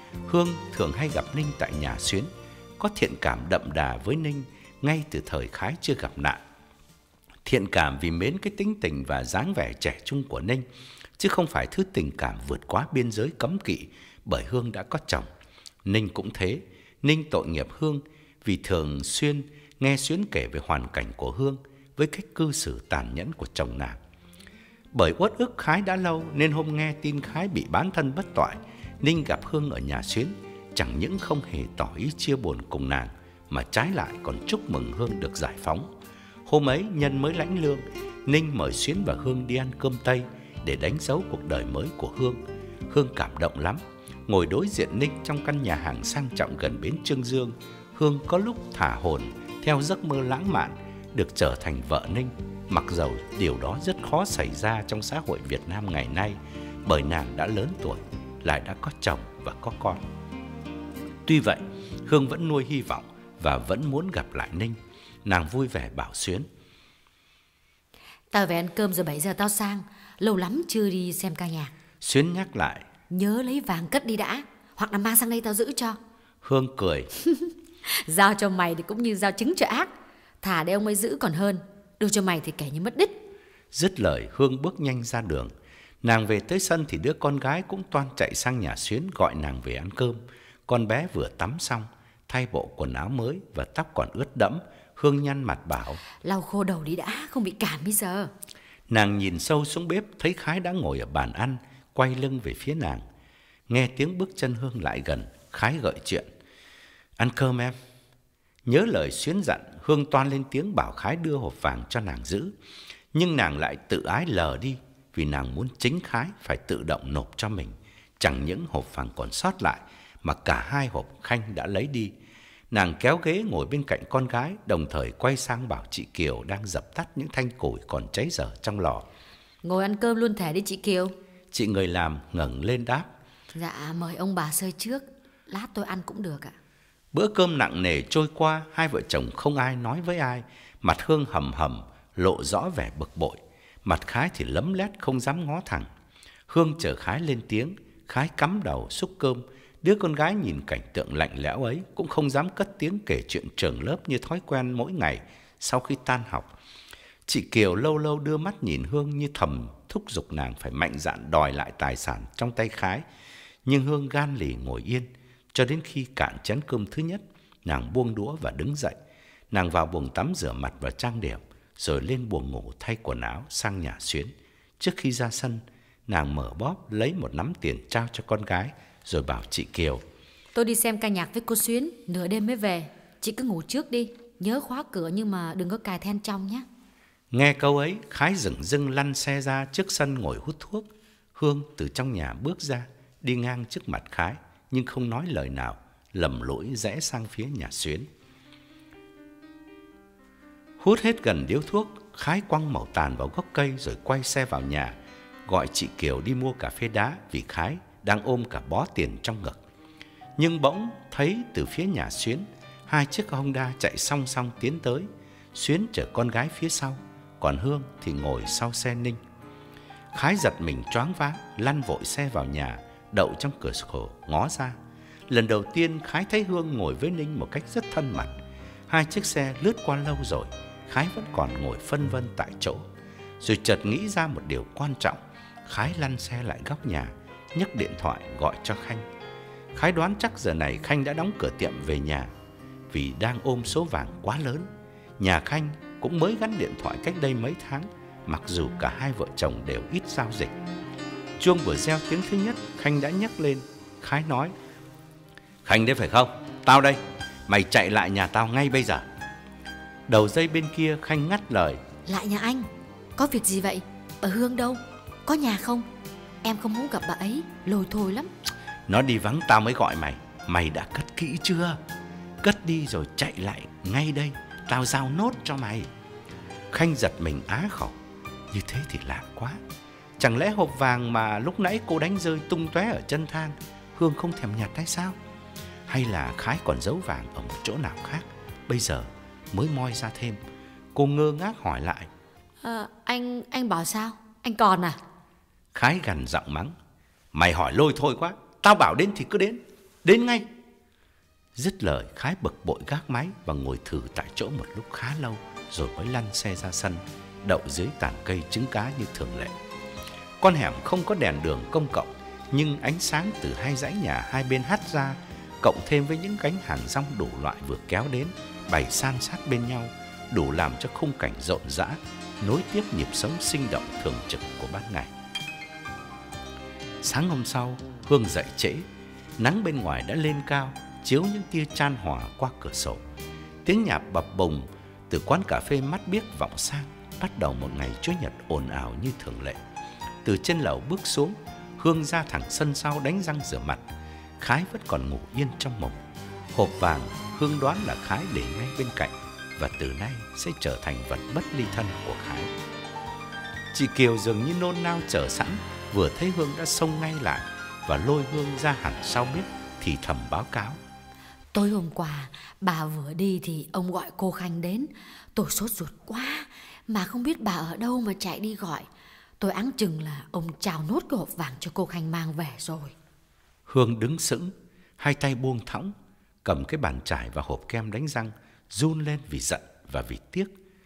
Hương thường hay gặp Ninh tại nhà Xuyến, có thiện cảm đậm đà với Ninh ngay từ thời Khái chưa gặp nạn. Thiện cảm vì mến cái tính tình và dáng vẻ trẻ trung của Ninh, chứ không phải thứ tình cảm vượt quá biên giới cấm kỵ bởi Hương đã có chồng. Ninh cũng thế. Ninh tội nghiệp Hương vì thường xuyên nghe Xuyến kể về hoàn cảnh của Hương với cách cư xử tàn nhẫn của chồng nàng. Bởi uất ức Khái đã lâu nên hôm nghe tin Khái bị bán thân bất toại, Ninh gặp Hương ở nhà Xuyến chẳng những không hề tỏ ý chia buồn cùng nàng, mà trái lại còn chúc mừng Hương được giải phóng. Hôm ấy nhân mới lãnh lương, Ninh mời Xuyến và Hương đi ăn cơm Tây để đánh dấu cuộc đời mới của Hương. Hương cảm động lắm. Ngồi đối diện Ninh trong căn nhà hàng sang trọng gần bến Chương Dương, Hương có lúc thả hồn theo giấc mơ lãng mạn được trở thành vợ Ninh, mặc dầu điều đó rất khó xảy ra trong xã hội Việt Nam ngày nay, bởi nàng đã lớn tuổi, lại đã có chồng và có con. Tuy vậy, Hương vẫn nuôi hy vọng và vẫn muốn gặp lại Ninh. Nàng vui vẻ bảo Xuyến: "Tao về ăn cơm rồi bảy giờ tao sang, lâu lắm chưa đi xem ca nhạc." Xuyến nhắc lại: "Nhớ lấy vàng cất đi đã, hoặc là mang sang đây tao giữ cho." Hương cười: "Giao cho mày thì cũng như giao trứng cho ác, thà để ông ấy giữ còn hơn, đưa cho mày thì kể như mất đích." Dứt lời, Hương bước nhanh ra đường. Nàng về tới sân thì đứa con gái cũng toan chạy sang nhà Xuyến gọi nàng về ăn cơm. Con bé vừa tắm xong, thay bộ quần áo mới và tóc còn ướt đẫm. Hương nhăn mặt bảo: "Lau khô đầu đi đã, không bị cảm bây giờ." Nàng nhìn sâu xuống bếp, thấy Khái đã ngồi ở bàn ăn, quay lưng về phía nàng. Nghe tiếng bước chân Hương lại gần, Khái gợi chuyện: "Ăn cơm em." Nhớ lời Xuyến dặn, Hương toan lên tiếng bảo Khái đưa hộp vàng cho nàng giữ. Nhưng nàng lại tự ái lờ đi, vì nàng muốn chính Khái phải tự động nộp cho mình. Chẳng những hộp vàng còn sót lại, mà cả hai hộp Khanh đã lấy đi. Nàng kéo ghế ngồi bên cạnh con gái, đồng thời quay sang bảo chị Kiều đang dập tắt những thanh củi còn cháy dở trong lò: "Ngồi ăn cơm luôn thể đi chị Kiều." Chị người làm ngẩng lên đáp: "Dạ, mời ông bà xơi trước, lát tôi ăn cũng được ạ." Bữa cơm nặng nề trôi qua, hai vợ chồng không ai nói với ai. Mặt Hương hầm hầm, lộ rõ vẻ bực bội. Mặt Khái thì lấm lét không dám ngó thẳng. Hương chờ Khái lên tiếng. Khái cắm đầu xúc cơm. Đứa con gái nhìn cảnh tượng lạnh lẽo ấy cũng không dám cất tiếng kể chuyện trường lớp như thói quen mỗi ngày sau khi tan học. Chị Kiều lâu lâu đưa mắt nhìn Hương như thầm thúc giục nàng phải mạnh dạn đòi lại tài sản trong tay Khái. Nhưng Hương gan lì ngồi yên cho đến khi cạn chén cơm thứ nhất. Nàng buông đũa và đứng dậy. Nàng vào buồng tắm rửa mặt và trang điểm, rồi lên buồng ngủ thay quần áo sang nhà Xuyến. Trước khi ra sân, nàng mở bóp lấy một nắm tiền trao cho con gái, rồi bảo chị Kiều: "Tôi đi xem ca nhạc với cô Xuyến, nửa đêm mới về. Chị cứ ngủ trước đi, nhớ khóa cửa nhưng mà đừng có cài then trong nhé." Nghe câu ấy, Khái dửng dưng lăn xe ra trước sân ngồi hút thuốc. Hương từ trong nhà bước ra, đi ngang trước mặt Khái, nhưng không nói lời nào, lầm lũi rẽ sang phía nhà Xuyến. Hút hết gần điếu thuốc, Khái quăng mẩu tàn vào gốc cây rồi quay xe vào nhà, gọi chị Kiều đi mua cà phê đá vì Khái đang ôm cả bó tiền trong ngực. Nhưng bỗng thấy từ phía nhà Xuyến, hai chiếc Honda chạy song song tiến tới. Xuyến chở con gái phía sau, còn Hương thì ngồi sau xe Ninh. Khái giật mình choáng váng, lăn vội xe vào nhà, đậu trong cửa sổ ngó ra. Lần đầu tiên Khái thấy Hương ngồi với Ninh một cách rất thân mật. Hai chiếc xe lướt qua lâu rồi, Khái vẫn còn ngồi phân vân tại chỗ. Rồi chợt nghĩ ra một điều quan trọng. Khái lăn xe lại góc nhà, nhấc điện thoại gọi cho Khanh. Khái đoán chắc giờ này Khanh đã đóng cửa tiệm về nhà, vì đang ôm số vàng quá lớn. Nhà Khanh cũng mới gắn điện thoại cách đây mấy tháng, mặc dù cả hai vợ chồng đều ít giao dịch. Chuông vừa reo tiếng thứ nhất, Khanh đã nhấc lên. Khái nói: "Khanh đấy phải không? Tao đây. Mày chạy lại nhà tao ngay bây giờ." Đầu dây bên kia Khanh ngắt lời: "Lại nhà anh? Có việc gì vậy? Bà Hương đâu? Có nhà không? Em không muốn gặp bà ấy, lôi thôi lắm." "Nó đi vắng tao mới gọi mày. Mày đã cất kỹ chưa? Cất đi rồi chạy lại ngay đây, tao giao nốt cho mày." Khanh giật mình á khẩu. Như thế thì lạ quá. Chẳng lẽ hộp vàng mà lúc nãy cô đánh rơi tung tóe ở chân thang, Hương không thèm nhặt hay sao? Hay là Khái còn giấu vàng ở một chỗ nào khác, bây giờ mới moi ra thêm? Cô ngơ ngác hỏi lại: à, Anh anh bảo sao? Anh còn à?" Khái gằn giọng mắng: "Mày hỏi lôi thôi quá. Tao bảo đến thì cứ đến." đến ngay. Dứt lời, Khái bực bội gác máy và ngồi thử tại chỗ một lúc khá lâu, rồi mới lăn xe ra sân, đậu dưới tàn cây trứng cá như thường lệ. Con hẻm không có đèn đường công cộng, nhưng ánh sáng từ hai dãy nhà hai bên hắt ra, cộng thêm với những gánh hàng rong đủ loại vừa kéo đến, bày san sát bên nhau, đủ làm cho khung cảnh rộn rã, nối tiếp nhịp sống sinh động thường trực của ban ngày. Sáng hôm sau, Hương dậy trễ, nắng bên ngoài đã lên cao, chiếu những tia chan hòa qua cửa sổ. Tiếng nhạc bập bùng từ quán cà phê mắt biếc vọng sang, bắt đầu một ngày Chủ nhật ồn ào như thường lệ. Từ trên lầu bước xuống, Hương ra thẳng sân sau đánh răng rửa mặt. Khái vẫn còn ngủ yên trong mộng. Hộp vàng Hương đoán là Khái để ngay bên cạnh, và từ nay sẽ trở thành vật bất ly thân của Khái. Chị Kiều dường như nôn nao chờ sẵn, vừa thấy Hương đã xông ngay lại và lôi Hương ra hẳn sau bếp, thì thầm báo cáo: Tối hôm qua bà vừa đi thì ông gọi cô Khanh đến. Tôi sốt ruột quá, mà không biết bà ở đâu mà chạy đi gọi. Tôi áng chừng là ông trao nốt cái hộp vàng cho cô Khanh mang về rồi. Hương đứng sững, hai tay buông thõng, cầm cái bàn chải và hộp kem đánh răng, run lên vì giận và vì tiếc.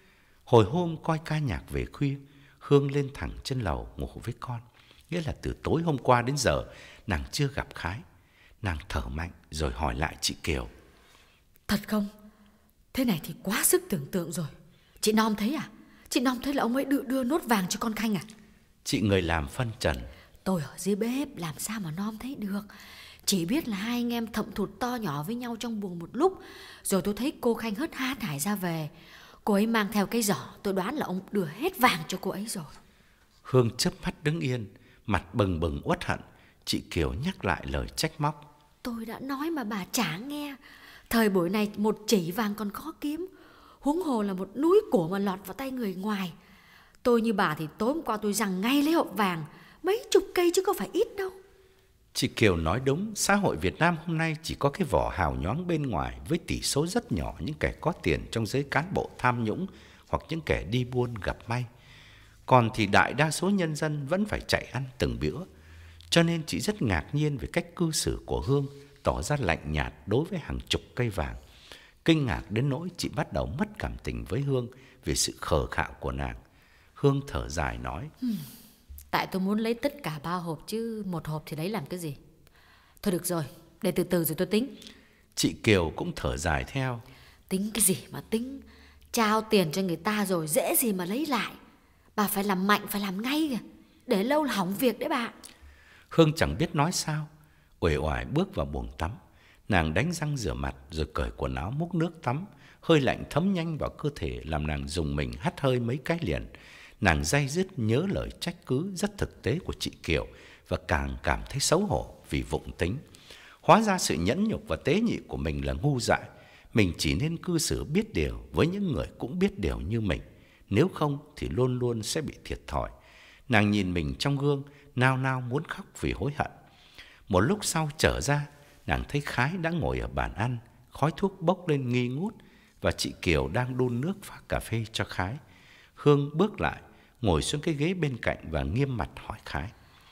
Hồi hôm coi ca nhạc về khuya, Hương lên thẳng trên lầu ngủ với con. Nghĩa là từ tối hôm qua đến giờ nàng chưa gặp Khái. Nàng thở mạnh rồi hỏi lại chị Kiều: Thật không? Thế này thì quá sức tưởng tượng rồi. Chị Nom thấy à? Chị Nom thấy là ông ấy đưa, đưa nốt vàng cho con Khanh à? Chị người làm phân trần: Tôi ở dưới bếp làm sao mà Nom thấy được. Chỉ biết là hai anh em thậm thụt to nhỏ với nhau trong buồng một lúc. Rồi tôi thấy cô Khanh hớt ha thải ra về. Cô ấy mang theo cái giỏ, tôi đoán là ông đưa hết vàng cho cô ấy rồi. Hương chớp mắt đứng yên, mặt bừng bừng uất hận. Chị Kiều nhắc lại lời trách móc: Tôi đã nói mà bà chả nghe. Thời buổi này một chỉ vàng còn khó kiếm, huống hồ là một núi của mà lọt vào tay người ngoài. Tôi như bà thì tối hôm qua tôi giằng ngay lấy hộp vàng, mấy chục cây chứ có phải ít đâu. Chị Kiều nói đúng, xã hội Việt Nam hôm nay chỉ có cái vỏ hào nhoáng bên ngoài, với tỷ số rất nhỏ những kẻ có tiền trong giới cán bộ tham nhũng hoặc những kẻ đi buôn gặp may. Còn thì đại đa số nhân dân vẫn phải chạy ăn từng bữa. Cho nên chị rất ngạc nhiên về cách cư xử của Hương, tỏ ra lạnh nhạt đối với hàng chục cây vàng. Kinh ngạc đến nỗi chị bắt đầu mất cảm tình với Hương vì sự khờ khạo của nàng. Hương thở dài nói: hmm, Tại tôi muốn lấy tất cả ba hộp chứ một hộp thì lấy làm cái gì. Thôi được rồi, để từ từ rồi tôi tính. Chị Kiều cũng thở dài theo: Tính cái gì mà tính. Trao tiền cho người ta rồi dễ gì mà lấy lại. Bà phải làm mạnh, phải làm ngay kìa. Để lâu là hỏng việc đấy bà. Hương chẳng biết nói sao, uể oải bước vào buồng tắm. Nàng đánh răng rửa mặt rồi cởi quần áo múc nước tắm. Hơi lạnh thấm nhanh vào cơ thể làm nàng dùng mình hắt hơi mấy cái liền. Nàng day dứt nhớ lời trách cứ rất thực tế của chị Kiều và càng cảm thấy xấu hổ vì vụng tính. Hóa ra sự nhẫn nhục và tế nhị của mình là ngu dại. Mình chỉ nên cư xử biết điều với những người cũng biết điều như mình. Nếu không thì luôn luôn sẽ bị thiệt thòi. Nàng nhìn mình trong gương, nao nao muốn khóc vì hối hận. Một lúc sau trở ra, nàng thấy Khái đã ngồi ở bàn ăn, khói thuốc bốc lên nghi ngút, và chị Kiều đang đun nước pha cà phê cho Khái. Hương bước lại, ngồi xuống cái ghế bên cạnh và nghiêm mặt hỏi Khái: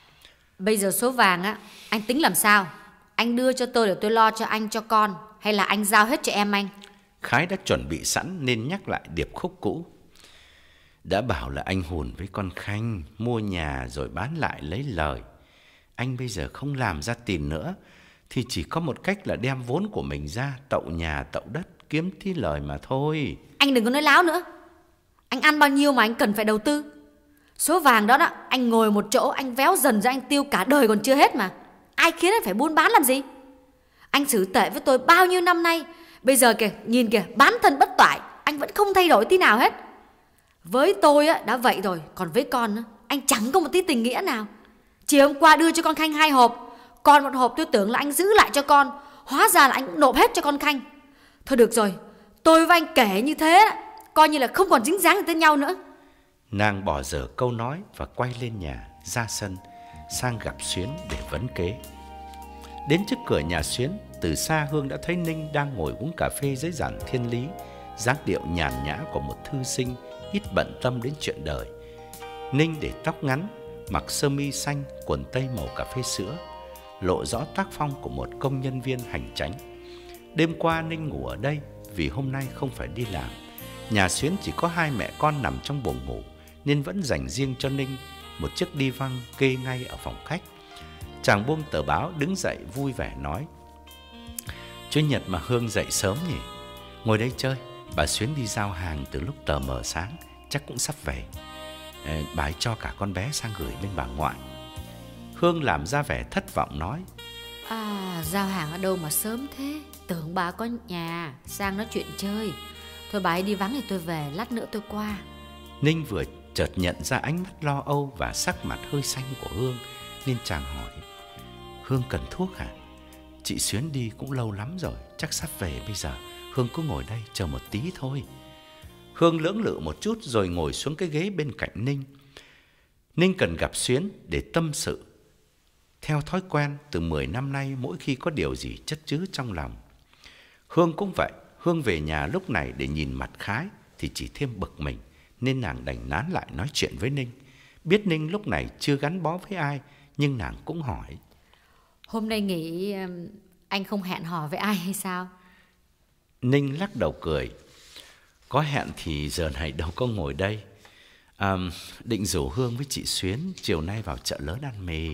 Bây giờ số vàng á, anh tính làm sao? Anh đưa cho tôi để tôi lo cho anh cho con, hay là anh giao hết cho em anh? Khái đã chuẩn bị sẵn nên nhắc lại điệp khúc cũ: Đã bảo là anh hùn với con Khanh, mua nhà rồi bán lại lấy lời. Anh bây giờ không làm ra tiền nữa, thì chỉ có một cách là đem vốn của mình ra, tậu nhà tậu đất, kiếm tí lời mà thôi. Anh đừng có nói láo nữa. Anh ăn bao nhiêu mà anh cần phải đầu tư? Số vàng đó đó, anh ngồi một chỗ, anh véo dần ra anh tiêu cả đời còn chưa hết mà. Ai khiến anh phải buôn bán làm gì? Anh xử tệ với tôi bao nhiêu năm nay, bây giờ kìa, nhìn kìa, bán thân bất toại, anh vẫn không thay đổi tí nào hết. Với tôi á, đã vậy rồi, còn với con á, anh chẳng có một tí tình nghĩa nào. Chiều hôm qua đưa cho con Khanh hai hộp, còn một hộp tôi tưởng là anh giữ lại cho con, hóa ra là anh cũng nộp hết cho con Khanh. Thôi được rồi, tôi với anh kể như thế đó, coi như là không còn dính dáng gì tới nhau nữa. Nàng bỏ dở câu nói và quay lên nhà, ra sân, sang gặp Xuyến để vấn kế. Đến trước cửa nhà Xuyến, từ xa Hương đã thấy Ninh đang ngồi uống cà phê dưới giàn thiên lý, dáng điệu nhàn nhã của một thư sinh ít bận tâm đến chuyện đời. Ninh để tóc ngắn, mặc sơ mi xanh, quần tây màu cà phê sữa. lộ rõ tác phong của một công nhân viên hành chánh. Đêm qua Ninh ngủ ở đây vì hôm nay không phải đi làm. Nhà Xuyến chỉ có hai mẹ con nằm trong buồng ngủ nên vẫn dành riêng cho Ninh một chiếc đi văng kê ngay ở phòng khách. Chàng buông tờ báo đứng dậy vui vẻ nói: Chủ nhật mà Hương dậy sớm nhỉ? Ngồi đây chơi, bà Xuyến đi giao hàng từ lúc tờ mờ sáng, chắc cũng sắp về. Ê, bà ấy cho cả con bé sang gửi bên bà ngoại. Hương làm ra vẻ thất vọng nói: À, giao hàng ở đâu mà sớm thế? Tưởng bà có nhà, sang nói chuyện chơi. Thôi bà ấy đi vắng thì tôi về, lát nữa tôi qua. Ninh vừa chợt nhận ra ánh mắt lo âu và sắc mặt hơi xanh của Hương, nên chàng hỏi: Hương cần thuốc hả? Chị Xuyến đi cũng lâu lắm rồi, chắc sắp về bây giờ. Hương cứ ngồi đây chờ một tí thôi. Hương lưỡng lự một chút rồi ngồi xuống cái ghế bên cạnh Ninh. Ninh cần gặp Xuyến để tâm sự. Theo thói quen từ mười năm nay, mỗi khi có điều gì chất chứa trong lòng. Hương cũng vậy. Hương về nhà lúc này để nhìn mặt Khái thì chỉ thêm bực mình, nên nàng đành nán lại nói chuyện với Ninh. Biết Ninh lúc này chưa gắn bó với ai, nhưng nàng cũng hỏi: Hôm nay nghỉ anh không hẹn hò với ai hay sao? Ninh lắc đầu cười: Có hẹn thì giờ này đâu có ngồi đây. à, Định rủ Hương với chị Xuyến chiều nay vào chợ lớn ăn mì.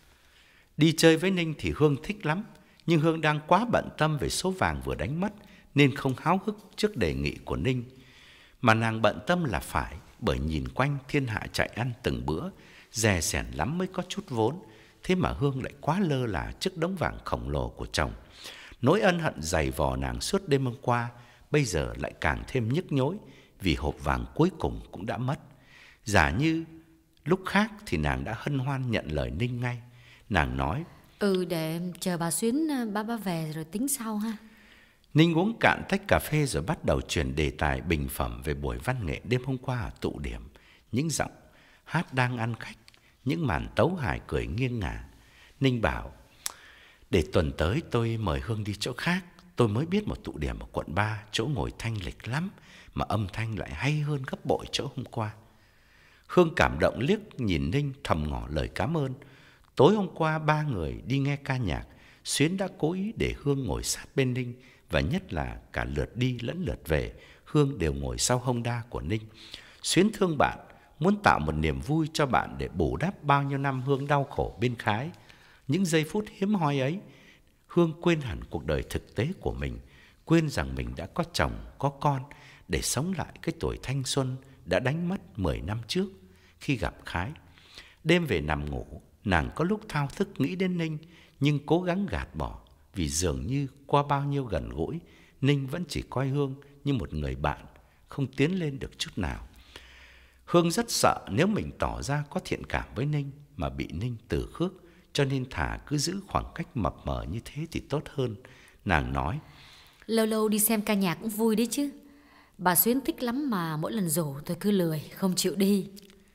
Đi chơi với Ninh thì Hương thích lắm, nhưng Hương đang quá bận tâm về số vàng vừa đánh mất nên không háo hức trước đề nghị của Ninh. Mà nàng bận tâm là phải, bởi nhìn quanh thiên hạ chạy ăn từng bữa, dè sẻn lắm mới có chút vốn. Thế mà Hương lại quá lơ là trước đống vàng khổng lồ của chồng. Nỗi ân hận dày vò nàng suốt đêm hôm qua bây giờ lại càng thêm nhức nhối, vì hộp vàng cuối cùng cũng đã mất. Giả như lúc khác thì nàng đã hân hoan nhận lời Ninh ngay. Nàng nói: Ừ, để chờ bà Xuyến ba ba về rồi tính sau ha. Ninh uống cạn tách cà phê rồi bắt đầu chuyển đề tài bình phẩm về buổi văn nghệ đêm hôm qua ở tụ điểm. Những giọng hát đang ăn khách, những màn tấu hài cười nghiêng ngả. Ninh bảo: Để tuần tới tôi mời Hương đi chỗ khác. Tôi mới biết một tụ điểm ở quận ba, chỗ ngồi thanh lịch lắm, mà âm thanh lại hay hơn gấp bội chỗ hôm qua. Hương cảm động liếc nhìn Ninh, thầm ngỏ lời cảm ơn. Tối hôm qua ba người đi nghe ca nhạc, Xuyến đã cố ý để Hương ngồi sát bên Ninh, và nhất là cả lượt đi lẫn lượt về, Hương đều ngồi sau Honda của Ninh. Xuyến thương bạn, muốn tạo một niềm vui cho bạn để bù đắp bao nhiêu năm Hương đau khổ bên Khái. Những giây phút hiếm hoi ấy, Hương quên hẳn cuộc đời thực tế của mình, quên rằng mình đã có chồng, có con, để sống lại cái tuổi thanh xuân đã đánh mất mười năm trước khi gặp Khái. Đêm về nằm ngủ, nàng có lúc thao thức nghĩ đến Ninh, nhưng cố gắng gạt bỏ, vì dường như qua bao nhiêu gần gũi, Ninh vẫn chỉ coi Hương như một người bạn, không tiến lên được chút nào. Hương rất sợ nếu mình tỏ ra có thiện cảm với Ninh mà bị Ninh từ khước, cho nên thà cứ giữ khoảng cách mập mờ như thế thì tốt hơn. Nàng nói: Lâu lâu đi xem ca nhạc cũng vui đấy chứ. Bà Xuyến thích lắm mà mỗi lần rủ tôi cứ lười, không chịu đi.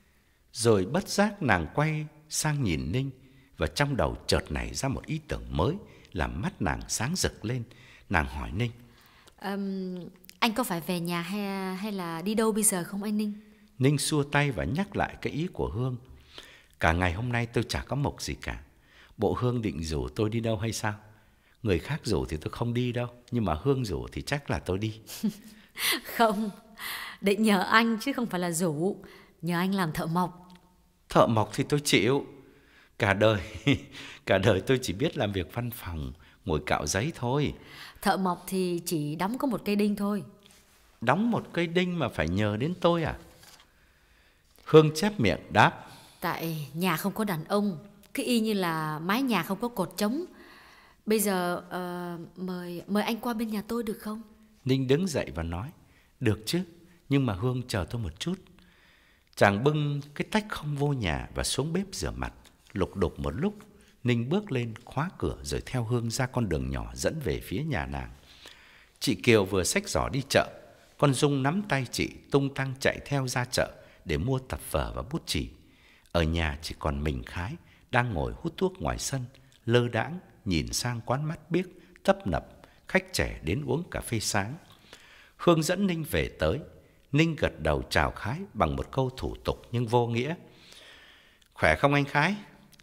Rồi bất giác nàng quay sang nhìn Ninh, và trong đầu chợt nảy ra một ý tưởng mới, làm mắt nàng sáng rực lên. Nàng hỏi Ninh: um, Anh có phải về nhà hay, hay là đi đâu bây giờ không anh Ninh? Ninh xua tay và nhắc lại cái ý của Hương: Cả ngày hôm nay tôi chả có mục gì cả. Bộ Hương định rủ tôi đi đâu hay sao? Người khác rủ thì tôi không đi đâu, nhưng mà Hương rủ thì chắc là tôi đi. Không, định nhờ anh chứ không phải là rủ. Nhờ anh làm thợ mộc. Thợ mộc thì tôi chịu. Cả đời Cả đời tôi chỉ biết làm việc văn phòng, ngồi cạo giấy thôi. Thợ mộc thì chỉ đóng có một cây đinh thôi. Đóng một cây đinh mà phải nhờ đến tôi à? Hương chép miệng đáp: Tại nhà không có đàn ông, cứ y như là mái nhà không có cột trống. Bây giờ uh, mời mời anh qua bên nhà tôi được không? Ninh đứng dậy và nói: Được chứ, nhưng mà Hương chờ tôi một chút. Chàng bưng cái tách không vô nhà và xuống bếp rửa mặt. Lục đục một lúc, Ninh bước lên khóa cửa rồi theo Hương ra con đường nhỏ dẫn về phía nhà nàng. Chị Kiều vừa xách giỏ đi chợ, con Dung nắm tay chị tung tăng chạy theo ra chợ để mua tập vở và bút chì. Ở nhà chỉ còn mình Khái đang ngồi hút thuốc ngoài sân, lơ đãng nhìn sang quán mắt biếc tấp nập khách trẻ đến uống cà phê sáng. Hương dẫn Ninh về tới. Ninh gật đầu chào Khái bằng một câu thủ tục nhưng vô nghĩa: Khỏe không anh Khái?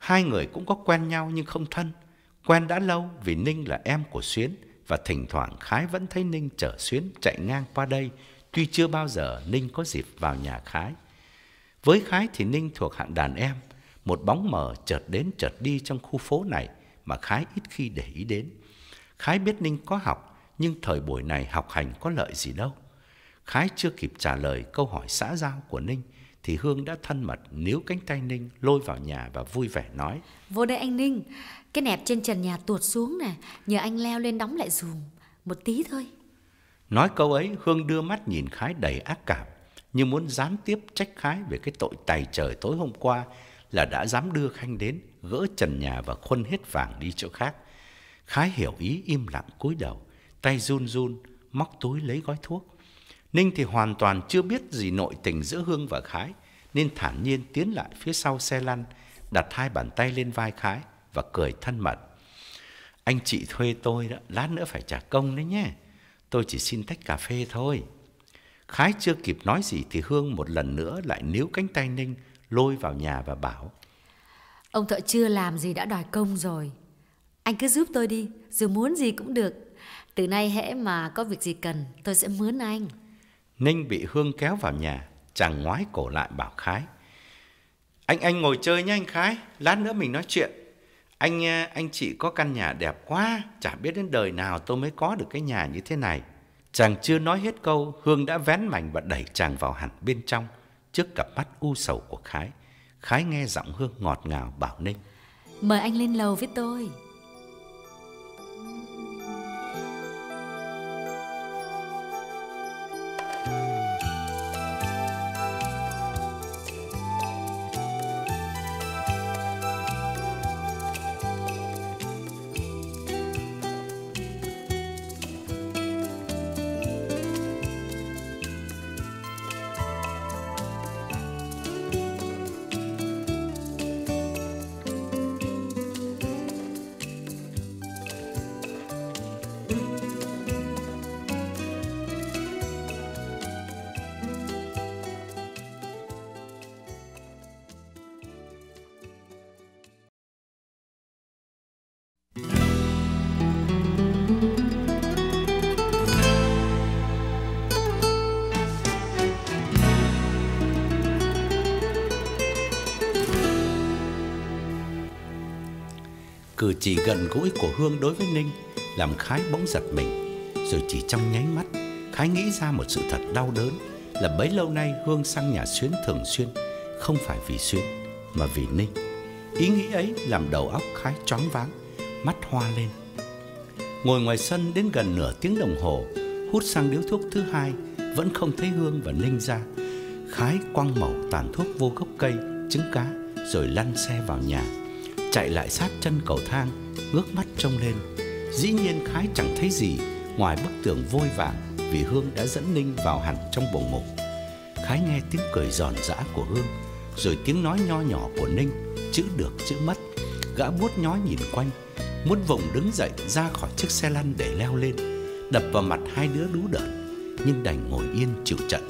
Hai người cũng có quen nhau nhưng không thân. Quen đã lâu vì Ninh là em của Xuyến, và thỉnh thoảng Khái vẫn thấy Ninh chở Xuyến chạy ngang qua đây, tuy chưa bao giờ Ninh có dịp vào nhà Khái. Với Khái thì Ninh thuộc hạng đàn em, một bóng mờ chợt đến chợt đi trong khu phố này mà Khái ít khi để ý đến. Khái biết Ninh có học, nhưng thời buổi này học hành có lợi gì đâu. Khái chưa kịp trả lời câu hỏi xã giao của Ninh thì Hương đã thân mật níu cánh tay Ninh lôi vào nhà và vui vẻ nói: Vô đây anh Ninh, cái nẹp trên trần nhà tuột xuống nè, nhờ anh leo lên đóng lại dùm, một tí thôi. Nói câu ấy, Hương đưa mắt nhìn Khái đầy ác cảm, như muốn gián tiếp trách Khái về cái tội tày trời tối hôm qua là đã dám đưa Khanh đến, gỡ trần nhà và khuân hết vàng đi chỗ khác. Khái hiểu ý, im lặng cúi đầu, tay run run móc túi lấy gói thuốc. Ninh thì hoàn toàn chưa biết gì nội tình giữa Hương và Khái, nên thản nhiên tiến lại phía sau xe lăn, đặt hai bàn tay lên vai Khái và cười thân mật: Anh chị thuê tôi đó, lát nữa phải trả công đấy nhé. Tôi chỉ xin tách cà phê thôi. Khái chưa kịp nói gì thì Hương một lần nữa lại níu cánh tay Ninh lôi vào nhà và bảo: Ông thợ chưa làm gì đã đòi công rồi. Anh cứ giúp tôi đi, dù muốn gì cũng được. Từ nay hễ mà có việc gì cần, tôi sẽ mướn anh. Ninh bị Hương kéo vào nhà, chàng ngoái cổ lại bảo Khái: Anh anh ngồi chơi nhé anh Khái, lát nữa mình nói chuyện. Anh anh chị có căn nhà đẹp quá, chả biết đến đời nào tôi mới có được cái nhà như thế này. Chàng chưa nói hết câu, Hương đã vén mành và đẩy chàng vào hẳn bên trong, trước cặp mắt u sầu của Khái. Khái nghe giọng Hương ngọt ngào bảo Ninh: Mời anh lên lầu với tôi. Cử chỉ gần gũi của Hương đối với Ninh làm Khái bỗng giật mình. Rồi chỉ trong nháy mắt, Khái nghĩ ra một sự thật đau đớn, là bấy lâu nay Hương sang nhà Xuyến thường xuyên không phải vì Xuyến mà vì Ninh. Ý nghĩ ấy làm đầu óc Khái choáng váng, mắt hoa lên. Ngồi ngoài sân đến gần nửa tiếng đồng hồ, hút sang điếu thuốc thứ hai, vẫn không thấy Hương và Ninh ra. Khái quăng mẩu tàn thuốc vô gốc cây, trứng cá, rồi lăn xe vào nhà, chạy lại sát chân cầu thang, ngước mắt trông lên. Dĩ nhiên Khái chẳng thấy gì ngoài bức tường vôi vàng, vì Hương đã dẫn Ninh vào hẳn trong buồng ngủ. Khái nghe tiếng cười giòn giã của Hương, rồi tiếng nói nho nhỏ của Ninh, chữ được chữ mất. Gã buốt nhói nhìn quanh, muốn vùng đứng dậy ra khỏi chiếc xe lăn để leo lên, đập vào mặt hai đứa đú đợn, nhưng đành ngồi yên chịu trận.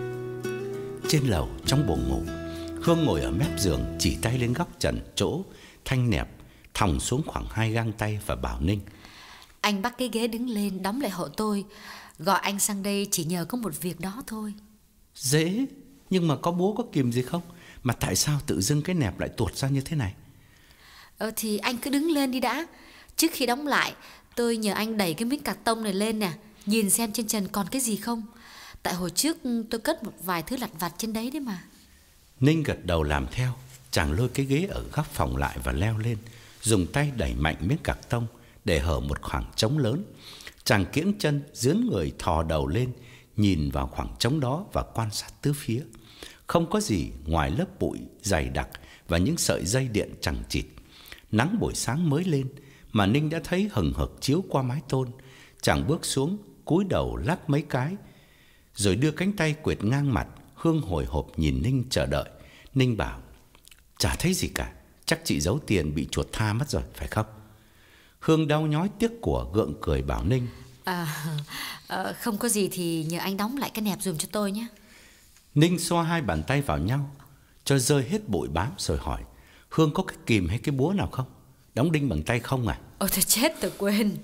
Trên lầu trong buồng ngủ, Hương ngồi ở mép giường, chỉ tay lên góc trần chỗ thanh nẹp, thòng xuống khoảng hai gang tay và bảo Ninh: Anh bắt cái ghế đứng lên, đóng lại hộ tôi. Gọi anh sang đây chỉ nhờ có một việc đó thôi. Dễ, nhưng mà có búa có kìm gì không? Mà tại sao tự dưng cái nẹp lại tuột ra như thế này? Ờ thì anh cứ đứng lên đi đã. Trước khi đóng lại, tôi nhờ anh đẩy cái miếng cạc tông này lên nè, nhìn xem trên trần còn cái gì không. Tại hồi trước tôi cất một vài thứ lặt vặt trên đấy đấy mà. Ninh gật đầu làm theo. Chàng lôi cái ghế ở góc phòng lại và leo lên, dùng tay đẩy mạnh miếng cạc tông để hở một khoảng trống lớn. Chàng kiễng chân dướn người thò đầu lên, nhìn vào khoảng trống đó và quan sát tứ phía. Không có gì ngoài lớp bụi dày đặc và những sợi dây điện chằng chịt. Nắng buổi sáng mới lên mà Ninh đã thấy hừng hực chiếu qua mái tôn. Chàng bước xuống, cúi đầu lắc mấy cái, rồi đưa cánh tay quệt ngang mặt. Hương hồi hộp nhìn Ninh chờ đợi. Ninh bảo: Chả thấy gì cả, chắc chị giấu tiền bị chuột tha mất rồi, phải không? Hương đau nhói tiếc của, gượng cười bảo Ninh: À, à, không có gì thì nhờ anh đóng lại cái nẹp dùm cho tôi nhé. Ninh xoa hai bàn tay vào nhau cho rơi hết bụi bám rồi hỏi: Hương có cái kìm hay cái búa nào không? Đóng đinh bằng tay không à? Ôi tôi chết tôi quên.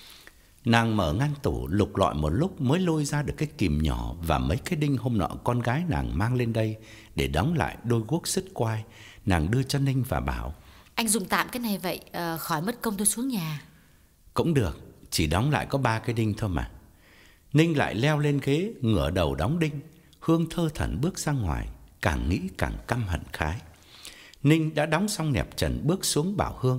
Nàng mở ngăn tủ lục lọi một lúc mới lôi ra được cái kìm nhỏ và mấy cái đinh hôm nọ con gái nàng mang lên đây để đóng lại đôi guốc xích quai. Nàng đưa cho Ninh và bảo: Anh dùng tạm cái này vậy, à, khỏi mất công tôi xuống nhà. Cũng được, chỉ đóng lại có ba cái đinh thôi mà. Ninh lại leo lên ghế, ngửa đầu đóng đinh. Hương thơ thẩn bước ra ngoài, càng nghĩ càng căm hận Khái. Ninh đã đóng xong nẹp trần bước xuống bảo Hương: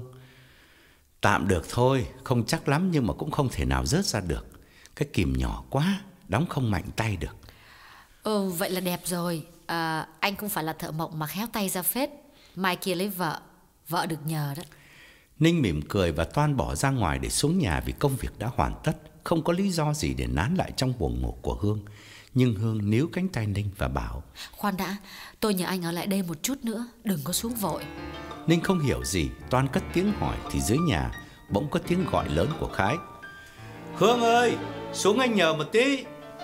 Tạm được thôi, không chắc lắm nhưng mà cũng không thể nào rớt ra được. Cái kìm nhỏ quá, đóng không mạnh tay được. Ừ, vậy là đẹp rồi. à, Anh không phải là thợ mộc mà khéo tay ra phết. Mai kia lấy vợ, vợ được nhờ đó. Ninh mỉm cười và toan bỏ ra ngoài để xuống nhà vì công việc đã hoàn tất, không có lý do gì để nán lại trong buồng ngủ của Hương. Nhưng Hương níu cánh tay Ninh và bảo: Khoan đã, tôi nhờ anh ở lại đây một chút nữa, đừng có xuống vội. Ninh không hiểu gì, toan cất tiếng hỏi thì dưới nhà bỗng có tiếng gọi lớn của Khái: Hương ơi, xuống anh nhờ một tí.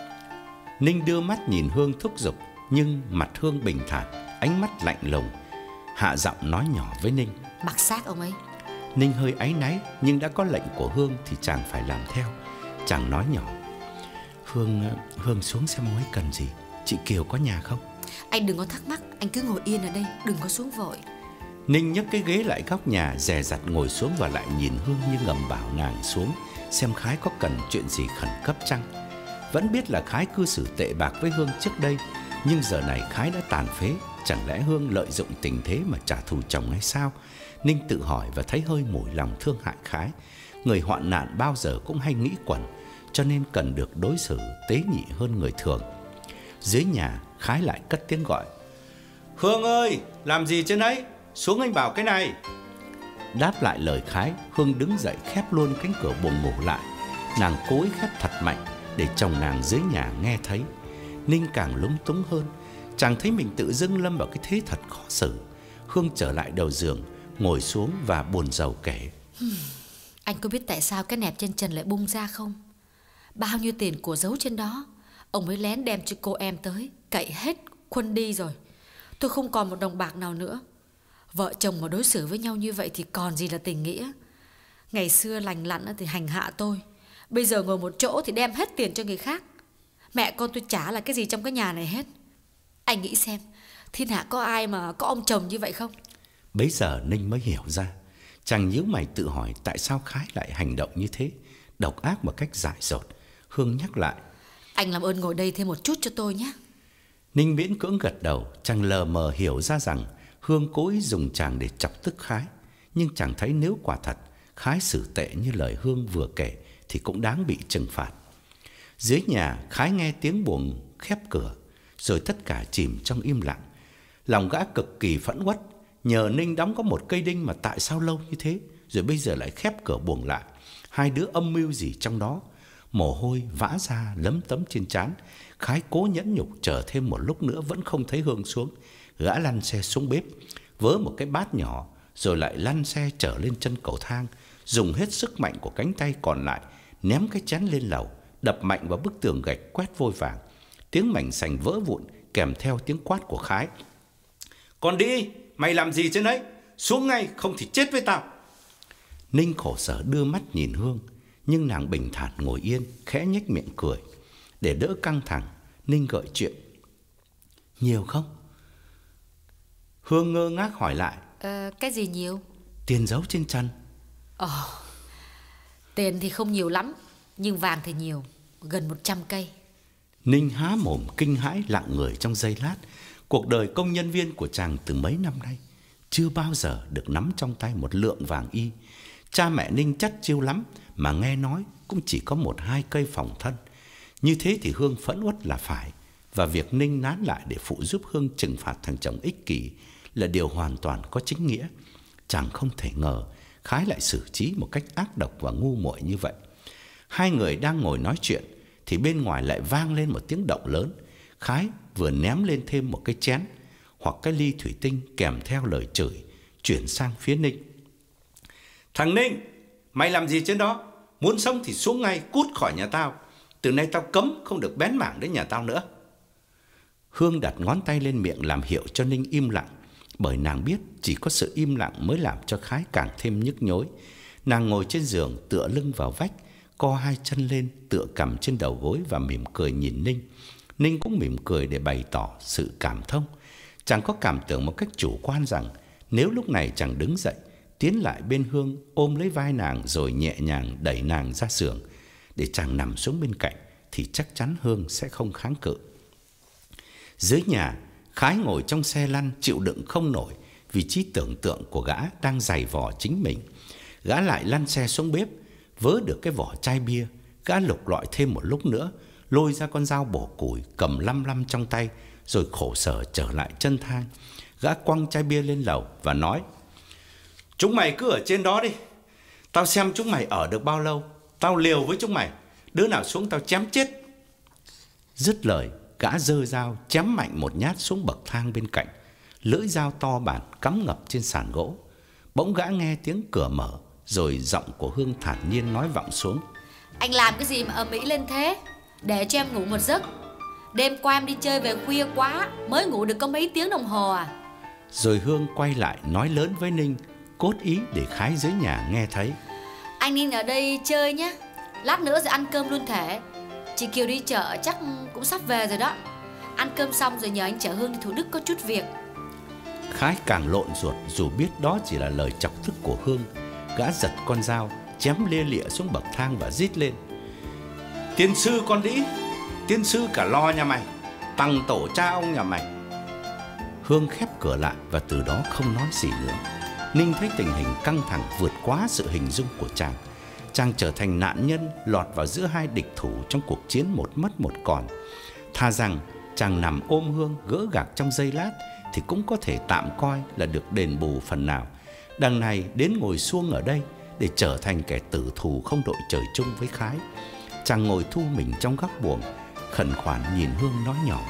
Ninh đưa mắt nhìn Hương thúc giục, nhưng mặt Hương bình thản, ánh mắt lạnh lùng, hạ giọng nói nhỏ với Ninh: Mặc xác ông ấy. Ninh hơi áy náy, nhưng đã có lệnh của Hương thì chàng phải làm theo. Chàng nói nhỏ: Hương, Hương xuống xem ông ấy cần gì. Chị Kiều có nhà không? Anh đừng có thắc mắc, anh cứ ngồi yên ở đây, đừng có xuống vội. Ninh nhấc cái ghế lại góc nhà, dè dặt ngồi xuống và lại nhìn Hương như ngầm bảo nàng xuống xem Khái có cần chuyện gì khẩn cấp chăng. Vẫn biết là Khái cư xử tệ bạc với Hương trước đây, nhưng giờ này Khái đã tàn phế. Chẳng lẽ Hương lợi dụng tình thế mà trả thù chồng hay sao? Ninh tự hỏi và thấy hơi mủi lòng thương hại Khái. Người hoạn nạn bao giờ cũng hay nghĩ quẩn, cho nên cần được đối xử tế nhị hơn người thường. Dưới nhà Khái lại cất tiếng gọi: Hương ơi, làm gì trên ấy? Xuống anh bảo cái này. Đáp lại lời Khái, Hương đứng dậy khép luôn cánh cửa buồng ngủ lại. Nàng cố ý khép thật mạnh để chồng nàng dưới nhà nghe thấy. Ninh càng lúng túng hơn, chàng thấy mình tự dưng lâm vào cái thế thật khó xử. Hương trở lại đầu giường, ngồi xuống và buồn rầu kể: Anh có biết tại sao cái nẹp trên trần lại bung ra không? Bao nhiêu tiền của giấu trên đó, ông mới lén đem cho cô em tới, cậy hết khuân đi rồi. Tôi không còn một đồng bạc nào nữa. Vợ chồng mà đối xử với nhau như vậy thì còn gì là tình nghĩa. Ngày xưa lành lặn thì hành hạ tôi, bây giờ ngồi một chỗ thì đem hết tiền cho người khác. Mẹ con tôi chả là cái gì trong cái nhà này hết. Anh nghĩ xem, thiên hạ có ai mà có ông chồng như vậy không? Bấy giờ Ninh mới hiểu ra. Chàng nhíu mày tự hỏi tại sao Khái lại hành động như thế, độc ác một cách dại dột. Hương nhắc lại: Anh làm ơn ngồi đây thêm một chút cho tôi nhé. Ninh miễn cưỡng gật đầu. Chàng lờ mờ hiểu ra rằng Hương cố ý dùng chàng để chọc tức Khái. Nhưng chàng thấy nếu quả thật Khái xử tệ như lời Hương vừa kể thì cũng đáng bị trừng phạt. Dưới nhà Khái nghe tiếng buồng khép cửa, rồi tất cả chìm trong im lặng. Lòng gã cực kỳ phẫn uất. Nhờ Ninh đóng có một cây đinh mà tại sao lâu như thế, rồi bây giờ lại khép cửa buồng lại. Hai đứa âm mưu gì trong đó. Mồ hôi vã ra lấm tấm trên trán. Khái cố nhẫn nhục chờ thêm một lúc nữa vẫn không thấy Hương xuống. Gã lăn xe xuống bếp, vớ một cái bát nhỏ, rồi lại lăn xe trở lên chân cầu thang, dùng hết sức mạnh của cánh tay còn lại ném cái chén lên lầu, đập mạnh vào bức tường gạch quét vôi vàng. Tiếng mảnh sành vỡ vụn kèm theo tiếng quát của Khái: Còn đi, mày làm gì trên đấy? Xuống ngay, không thì chết với tao. Ninh khổ sở đưa mắt nhìn Hương, nhưng nàng bình thản ngồi yên, khẽ nhếch miệng cười. Để đỡ căng thẳng, Ninh gợi chuyện: Nhiều không? Hương ngơ ngác hỏi lại: Ờ, cái gì nhiều? Tiền giấu trên trần. Ồ, tiền thì không nhiều lắm, nhưng vàng thì nhiều, gần một trăm cây. Ninh há mồm kinh hãi lặng người trong giây lát. Cuộc đời công nhân viên của chàng từ mấy năm nay chưa bao giờ được nắm trong tay một lượng vàng y. Cha mẹ Ninh chắt chiu lắm, mà nghe nói cũng chỉ có một hai cây phòng thân. Như thế thì Hương phẫn uất là phải, và việc Ninh nán lại để phụ giúp Hương trừng phạt thằng chồng ích kỷ là điều hoàn toàn có chính nghĩa. Chàng không thể ngờ Khái lại xử trí một cách ác độc và ngu muội như vậy. Hai người đang ngồi nói chuyện thì bên ngoài lại vang lên một tiếng động lớn. Khái vừa ném lên thêm một cái chén hoặc cái ly thủy tinh kèm theo lời chửi, chuyển sang phía Ninh: Thằng Ninh, mày làm gì trên đó? Muốn sống thì xuống ngay, cút khỏi nhà tao. Từ nay tao cấm không được bén mảng đến nhà tao nữa. Hương đặt ngón tay lên miệng làm hiệu cho Ninh im lặng. bởi nàng biết chỉ có sự im lặng mới làm cho Khái càng thêm nhức nhối. Nàng ngồi trên giường tựa lưng vào vách, co hai chân lên tựa cằm trên đầu gối và mỉm cười nhìn Ninh. Ninh cũng mỉm cười để bày tỏ sự cảm thông. Chàng có cảm tưởng một cách chủ quan rằng nếu lúc này chàng đứng dậy, tiến lại bên Hương, ôm lấy vai nàng rồi nhẹ nhàng đẩy nàng ra giường để chàng nằm xuống bên cạnh, thì chắc chắn Hương sẽ không kháng cự. Dưới nhà, Khái ngồi trong xe lăn chịu đựng không nổi vì trí tưởng tượng của gã đang giày vò chính mình. Gã lại lăn xe xuống bếp, vớ được cái vỏ chai bia. Gã lục lọi thêm một lúc nữa, lôi ra con dao bổ củi cầm lăm lăm trong tay, rồi khổ sở trở lại chân thang. Gã quăng chai bia lên lầu và nói: "Chúng mày cứ ở trên đó đi, tao xem chúng mày ở được bao lâu. Tao liều với chúng mày, đứa nào xuống tao chém chết." Dứt lời, gã giơ dao chém mạnh một nhát xuống bậc thang bên cạnh. Lưỡi dao to bản cắm ngập trên sàn gỗ. Bỗng gã nghe tiếng cửa mở, rồi giọng của Hương thản nhiên nói vọng xuống: "Anh làm cái gì mà ầm ĩ lên thế? Để cho em ngủ một giấc. Đêm qua em đi chơi về khuya quá, mới ngủ được có mấy tiếng đồng hồ à?" Rồi Hương quay lại nói lớn với Ninh, cốt ý để Khái dưới nhà nghe thấy: "Anh Ninh ở đây chơi nhé, lát nữa rồi ăn cơm luôn thể. Chị Kiều đi chợ chắc cũng sắp về rồi đó. Ăn cơm xong rồi nhờ anh chở Hương đi Thủ Đức có chút việc." Khái càng lộn ruột, dù biết đó chỉ là lời chọc tức của Hương. Gã giật con dao chém lia lịa xuống bậc thang và rít lên: "Tiên sư con đĩ, tiên sư cả lo nhà mày, tằng tổ cha ông nhà mày." Hương khép cửa lại và từ đó không nói gì nữa. Ninh thấy tình hình căng thẳng vượt quá sự hình dung của chàng. Chàng trở thành nạn nhân lọt vào giữa hai địch thủ trong cuộc chiến một mất một còn. Thà rằng chàng nằm ôm Hương gỡ gạc trong giây lát thì cũng có thể tạm coi là được đền bù phần nào. Đằng này đến ngồi xuông ở đây để trở thành kẻ tử thù không đội trời chung với Khái. Chàng ngồi thu mình trong góc buồng, khẩn khoản nhìn Hương nói nhỏ: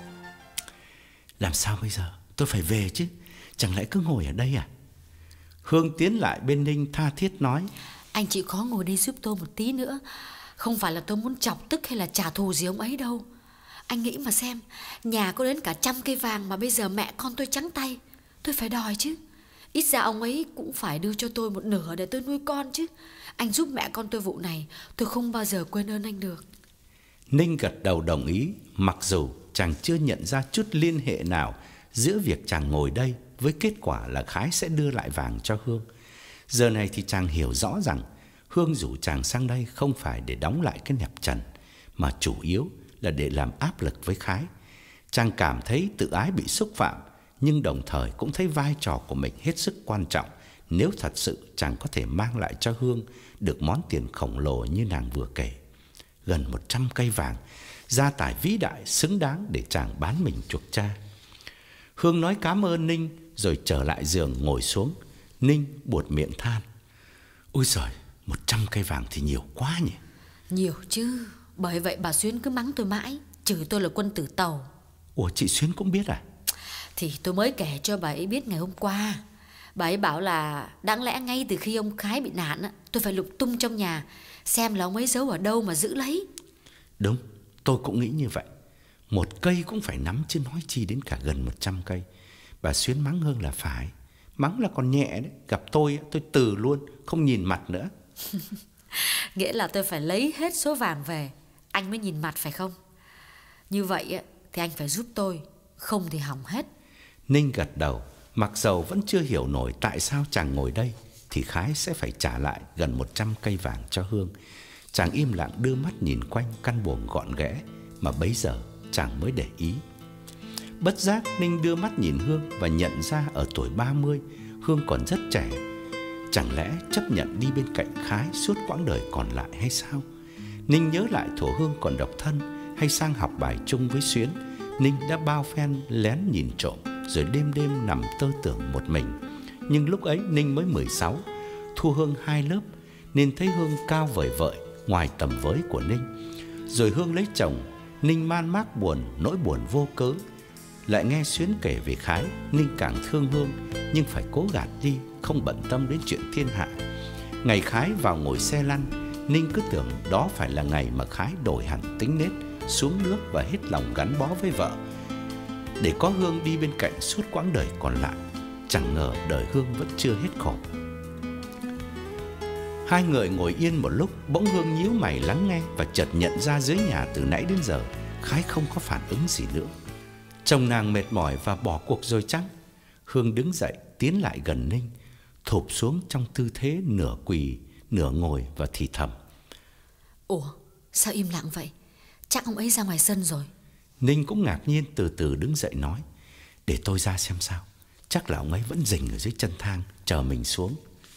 "Làm sao bây giờ? Tôi phải về chứ, chẳng lẽ cứ ngồi ở đây à?" Hương tiến lại bên Ninh tha thiết nói: "Anh chịu khó ngồi đây giúp tôi một tí nữa. Không phải là tôi muốn chọc tức hay là trả thù gì ông ấy đâu. Anh nghĩ mà xem, nhà có đến cả trăm cây vàng mà bây giờ mẹ con tôi trắng tay, tôi phải đòi chứ. Ít ra ông ấy cũng phải đưa cho tôi một nửa để tôi nuôi con chứ. Anh giúp mẹ con tôi vụ này, tôi không bao giờ quên ơn anh được." Ninh gật đầu đồng ý, mặc dù chàng chưa nhận ra chút liên hệ nào giữa việc chàng ngồi đây với kết quả là Khái sẽ đưa lại vàng cho Hương. Giờ này thì chàng hiểu rõ rằng Hương rủ chàng sang đây không phải để đóng lại cái nẹp trần, mà chủ yếu là để làm áp lực với Khái. Chàng cảm thấy tự ái bị xúc phạm, nhưng đồng thời cũng thấy vai trò của mình hết sức quan trọng nếu thật sự chàng có thể mang lại cho Hương được món tiền khổng lồ như nàng vừa kể. Gần một trăm cây vàng, gia tài vĩ đại xứng đáng để chàng bán mình chuộc cha. Hương nói cảm ơn Ninh rồi trở lại giường ngồi xuống. Ninh buột miệng than: "Ôi giời, một trăm cây vàng thì nhiều quá nhỉ." "Nhiều chứ, bởi vậy bà Xuyến cứ mắng tôi mãi, chửi tôi là quân tử tàu." "Ủa, chị Xuyến cũng biết à?" "Thì tôi mới kể cho bà ấy biết ngày hôm qua. Bà ấy bảo là đáng lẽ ngay từ khi ông Khái bị nạn, tôi phải lục tung trong nhà xem là ông ấy giấu ở đâu mà giữ lấy." "Đúng, tôi cũng nghĩ như vậy. Một cây cũng phải nắm chứ nói chi đến cả gần một trăm cây. Bà Xuyến mắng Hương là phải. Mắng là còn nhẹ đấy, gặp tôi tôi từ luôn, không nhìn mặt nữa." "Nghĩa là tôi phải lấy hết số vàng về anh mới nhìn mặt phải không? Như vậy thì anh phải giúp tôi, không thì hỏng hết." Ninh gật đầu, mặc dầu vẫn chưa hiểu nổi tại sao chàng ngồi đây thì Khái sẽ phải trả lại gần một trăm cây vàng cho Hương. Chàng im lặng đưa mắt nhìn quanh căn buồng gọn ghẽ mà bấy giờ chàng mới để ý. Bất giác Ninh đưa mắt nhìn Hương và nhận ra ở tuổi ba mươi, Hương còn rất trẻ. Chẳng lẽ chấp nhận đi bên cạnh Khái suốt quãng đời còn lại hay sao? Ninh nhớ lại thuở Hương còn độc thân hay sang học bài chung với Xuyến, Ninh đã bao phen lén nhìn trộm rồi đêm đêm nằm tơ tưởng một mình. Nhưng lúc ấy Ninh mới mười sáu, thua Hương hai lớp, nên thấy Hương cao vời vợi ngoài tầm với của Ninh. Rồi Hương lấy chồng, Ninh man mác buồn, nỗi buồn vô cớ. Lại nghe Xuyến kể về Khái, Ninh càng thương Hương, nhưng phải cố gạt đi, không bận tâm đến chuyện thiên hạ. Ngày Khái vào ngồi xe lăn, Ninh cứ tưởng đó phải là ngày mà Khái đổi hẳn tính nết, xuống nước và hết lòng gắn bó với vợ, để có Hương đi bên cạnh suốt quãng đời còn lại. chẳng ngờ đời Hương vẫn chưa hết khổ. Hai người ngồi yên một lúc, bỗng Hương nhíu mày lắng nghe và chợt nhận ra dưới nhà từ nãy đến giờ Khái không có phản ứng gì nữa. Chồng nàng mệt mỏi và bỏ cuộc rồi chăng? Hương đứng dậy tiến lại gần Ninh, thụp xuống trong tư thế nửa quỳ nửa ngồi và thì thầm: Ủa, sao im lặng vậy? Chắc ông ấy ra ngoài sân rồi. Ninh cũng ngạc nhiên từ từ đứng dậy nói: Để tôi ra xem sao. Chắc là ông ấy vẫn rình ở dưới chân thang chờ mình xuống.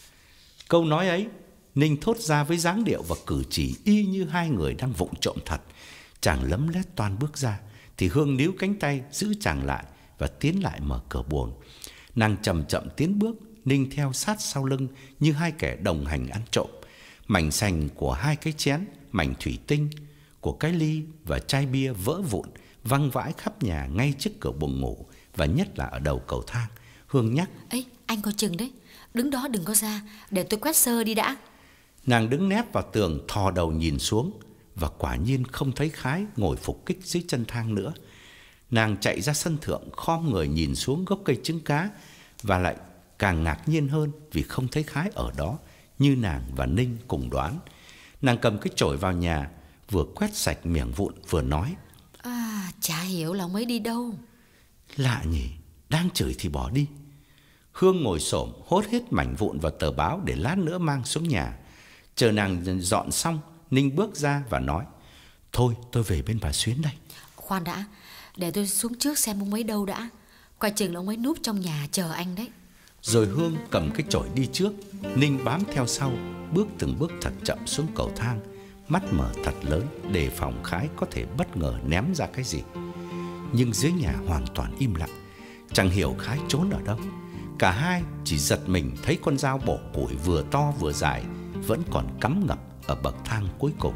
Câu nói ấy Ninh thốt ra với dáng điệu và cử chỉ y như hai người đang vụng trộm thật. Chàng lấm lét toan bước ra thì Hương níu cánh tay giữ chàng lại và tiến lại mở cửa buồng. Nàng chậm chậm tiến bước, Ninh theo sát sau lưng như hai kẻ đồng hành ăn trộm. Mảnh sành của hai cái chén, mảnh thủy tinh của cái ly và chai bia vỡ vụn văng vãi khắp nhà ngay trước cửa buồng ngủ, và nhất là ở đầu cầu thang. Hương nhắc: Ấy, anh coi chừng đấy, đứng đó đừng có ra, để tôi quét sơ đi đã. Nàng đứng nép vào tường, thò đầu nhìn xuống, và quả nhiên không thấy Khái ngồi phục kích dưới chân thang nữa. Nàng chạy ra sân thượng, khom người nhìn xuống gốc cây trứng cá, và lại càng ngạc nhiên hơn vì không thấy Khái ở đó như nàng và Ninh cùng đoán. Nàng cầm cái chổi vào nhà, vừa quét sạch miệng vụn vừa nói: À, chả hiểu là ông ấy đi đâu. Lạ nhỉ, đang chửi thì bỏ đi. Hương ngồi xổm hốt hết mảnh vụn vào tờ báo để lát nữa mang xuống nhà. Chờ nàng dọn xong, Ninh bước ra và nói: Thôi tôi về bên bà Xuyến đây. Khoan đã, để tôi xuống trước xem ông ấy đâu đã. Coi chừng là ông ấy núp trong nhà chờ anh đấy. Rồi Hương cầm cái chổi đi trước, Ninh bám theo sau, bước từng bước thật chậm xuống cầu thang, mắt mở thật lớn đề phòng Khái có thể bất ngờ ném ra cái gì. Nhưng dưới nhà hoàn toàn im lặng, chẳng hiểu Khái trốn ở đâu. Cả hai chỉ giật mình thấy con dao bổ củi vừa to vừa dài vẫn còn cắm ngập ở bậc thang cuối cùng.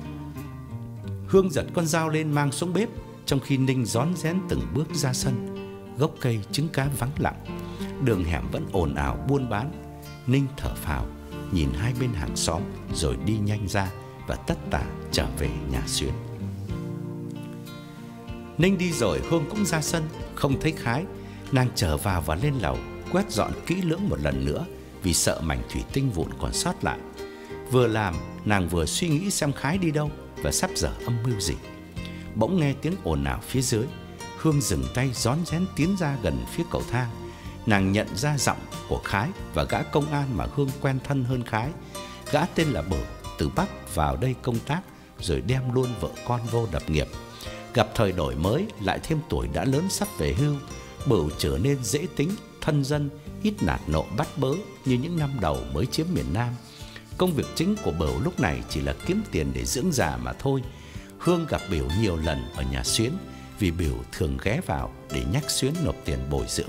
Hương giật con dao lên mang xuống bếp, trong khi Ninh rón rén từng bước ra sân. Gốc cây trứng cá vắng lặng, đường hẻm vẫn ồn ào buôn bán. Ninh thở phào, nhìn hai bên hàng xóm rồi đi nhanh ra và tất tả trở về nhà Xuyến. Ninh đi rồi Hương cũng ra sân, không thấy Khái. Nàng trở vào và lên lầu quét dọn kỹ lưỡng một lần nữa, vì sợ mảnh thủy tinh vụn còn sót lại. Vừa làm, nàng vừa suy nghĩ xem Khái đi đâu và sắp dở âm mưu gì. Bỗng nghe tiếng ồn ào phía dưới. Hương dừng tay rón rén tiến ra gần phía cầu thang. Nàng nhận ra giọng của Khái và gã công an mà Hương quen thân hơn Khái. Gã tên là Bửu, từ Bắc vào đây công tác rồi đem luôn vợ con vô lập nghiệp. Gặp thời đổi mới, lại thêm tuổi đã lớn sắp về hưu, Bửu trở nên dễ tính, thân dân, ít nạt nộ bắt bớ như những năm đầu mới chiếm miền Nam. Công việc chính của Bửu lúc này chỉ là kiếm tiền để dưỡng già mà thôi. Hương gặp Bửu nhiều lần ở nhà Xuyến, vì Bửu thường ghé vào để nhắc Xuyến nộp tiền bồi dưỡng.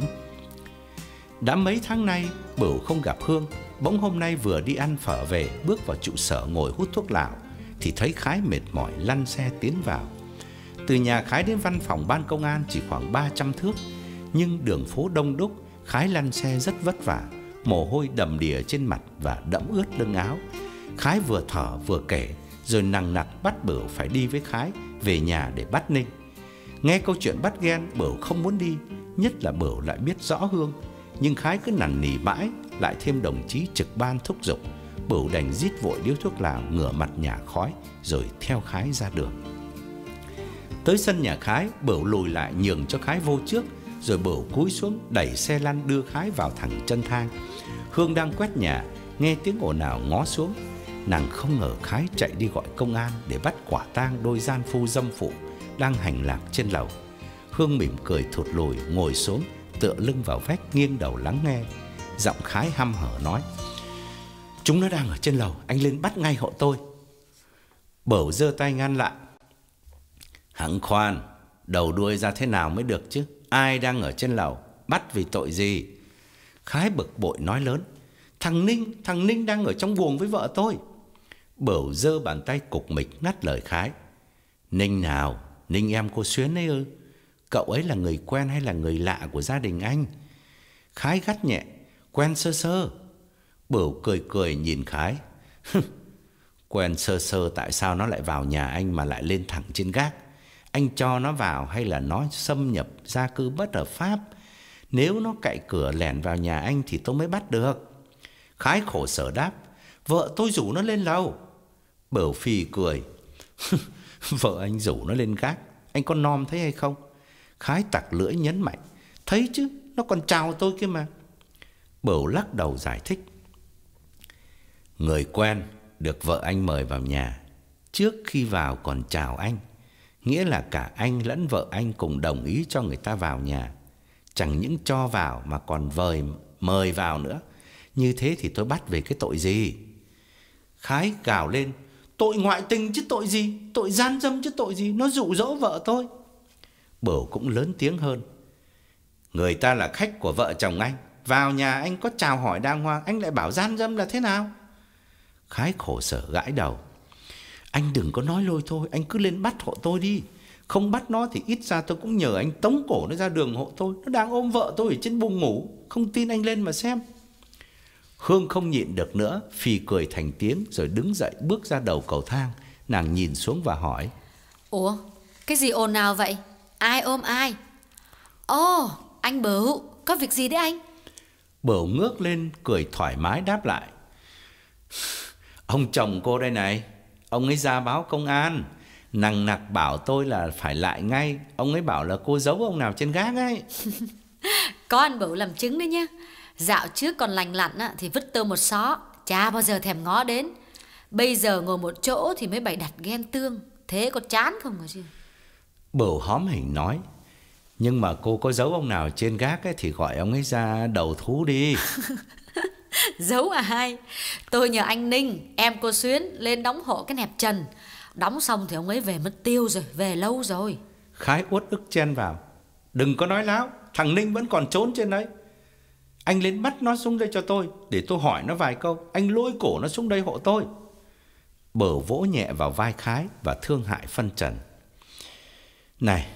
Đã mấy tháng nay Bửu không gặp Hương. Bỗng hôm nay vừa đi ăn phở về, bước vào trụ sở ngồi hút thuốc lào thì thấy Khái mệt mỏi lăn xe tiến vào. Từ nhà Khái đến văn phòng ban công an chỉ khoảng ba trăm thước, nhưng đường phố đông đúc, Khái lăn xe rất vất vả, mồ hôi đầm đìa trên mặt và đẫm ướt lưng áo. Khái vừa thở vừa kể, rồi nằng nặc bắt Bửu phải đi với Khái về nhà để bắt Ninh. Nghe câu chuyện bắt ghen, Bửu không muốn đi, nhất là Bửu lại biết rõ Hương. Nhưng Khái cứ nằn nỉ mãi, lại thêm đồng chí trực ban thúc giục, Bửu đành rít vội điếu thuốc lào, ngửa mặt nhả khói rồi theo Khái ra đường. Tới sân nhà Khái, Bửu lùi lại nhường cho Khái vô trước, rồi Bửu cúi xuống đẩy xe lăn đưa Khái vào thẳng chân thang. Hương đang quét nhà, nghe tiếng ồn ào ngó xuống. Nàng không ngờ Khái chạy đi gọi công an để bắt quả tang đôi gian phu dâm phụ đang hành lạc trên lầu. Hương mỉm cười thụt lùi ngồi xuống, tựa lưng vào vách nghiêng đầu lắng nghe. Giọng Khái hăm hở nói: Chúng nó đang ở trên lầu, anh lên bắt ngay hộ tôi. Bửu giơ tay ngăn lại: Hẵng khoan, đầu đuôi ra thế nào mới được chứ? Ai đang ở trên lầu? Bắt vì tội gì? Khái bực bội nói lớn: Thằng Ninh, thằng Ninh đang ở trong buồng với vợ tôi. Bửu giơ bàn tay cục mịch ngắt lời Khái: Ninh nào? Ninh em cô Xuyến ấy ư? Cậu ấy là người quen hay là người lạ của gia đình anh? Khái gắt nhẹ: Quen sơ sơ. Bửu cười cười nhìn Khái: Quen sơ sơ tại sao nó lại vào nhà anh mà lại lên thẳng trên gác? Anh cho nó vào hay là nó xâm nhập gia cư bất hợp pháp? Nếu nó cạy cửa lẻn vào nhà anh thì tôi mới bắt được. Khái khổ sở đáp: Vợ tôi rủ nó lên lầu. Bửu phì cười. Vợ anh rủ nó lên gác, anh có nom thấy hay không? Khái tặc lưỡi nhấn mạnh: Thấy chứ, nó còn chào tôi kia mà. Bửu lắc đầu giải thích: Người quen được vợ anh mời vào nhà, trước khi vào còn chào anh, nghĩa là cả anh lẫn vợ anh cùng đồng ý cho người ta vào nhà. Chẳng những cho vào mà còn vời mời vào nữa. Như thế thì tôi bắt về cái tội gì? Khái gào lên: Tội ngoại tình chứ tội gì? Tội gian dâm chứ tội gì? Nó dụ dỗ vợ tôi. Bửu cũng lớn tiếng hơn: Người ta là khách của vợ chồng anh, vào nhà anh có chào hỏi đàng hoàng, anh lại bảo gian dâm là thế nào? Khái khổ sở gãi đầu: Anh đừng có nói lôi thôi, anh cứ lên bắt hộ tôi đi. Không bắt nó thì ít ra tôi cũng nhờ anh tống cổ nó ra đường hộ tôi. Nó đang ôm vợ tôi ở trên buồng ngủ. Không tin anh lên mà xem. Hương không nhịn được nữa, phì cười thành tiếng rồi đứng dậy bước ra đầu cầu thang. Nàng nhìn xuống và hỏi: Ủa, cái gì ồn ào vậy? Ai ôm ai? Ồ, anh Bửu, có việc gì đấy anh? Bửu ngước lên cười thoải mái đáp lại: Ông chồng cô đây này. Ông ấy ra báo công an, nằng nặc bảo tôi là phải lại ngay. Ông ấy bảo là cô giấu ông nào trên gác ấy. Có anh Bửu làm chứng đấy nhá. Dạo trước còn lành lặn á, thì vứt tơ một xó, chả bao giờ thèm ngó đến. Bây giờ ngồi một chỗ thì mới bày đặt ghen tương. Thế có chán không hả chứ? Bửu hóm hình nói: Nhưng mà cô có giấu ông nào trên gác ấy thì gọi ông ấy ra đầu thú đi. Giấu à hai? Tôi nhờ anh Ninh, em cô Xuyến lên đóng hộ cái nẹp trần. Đóng xong thì ông ấy về mất tiêu rồi, về lâu rồi. Khái uất ức chen vào: Đừng có nói láo, thằng Ninh vẫn còn trốn trên đấy. Anh lên bắt nó xuống đây cho tôi, để tôi hỏi nó vài câu. Anh lôi cổ nó xuống đây hộ tôi. Bửu vỗ nhẹ vào vai Khái và thương hại phân trần: Này,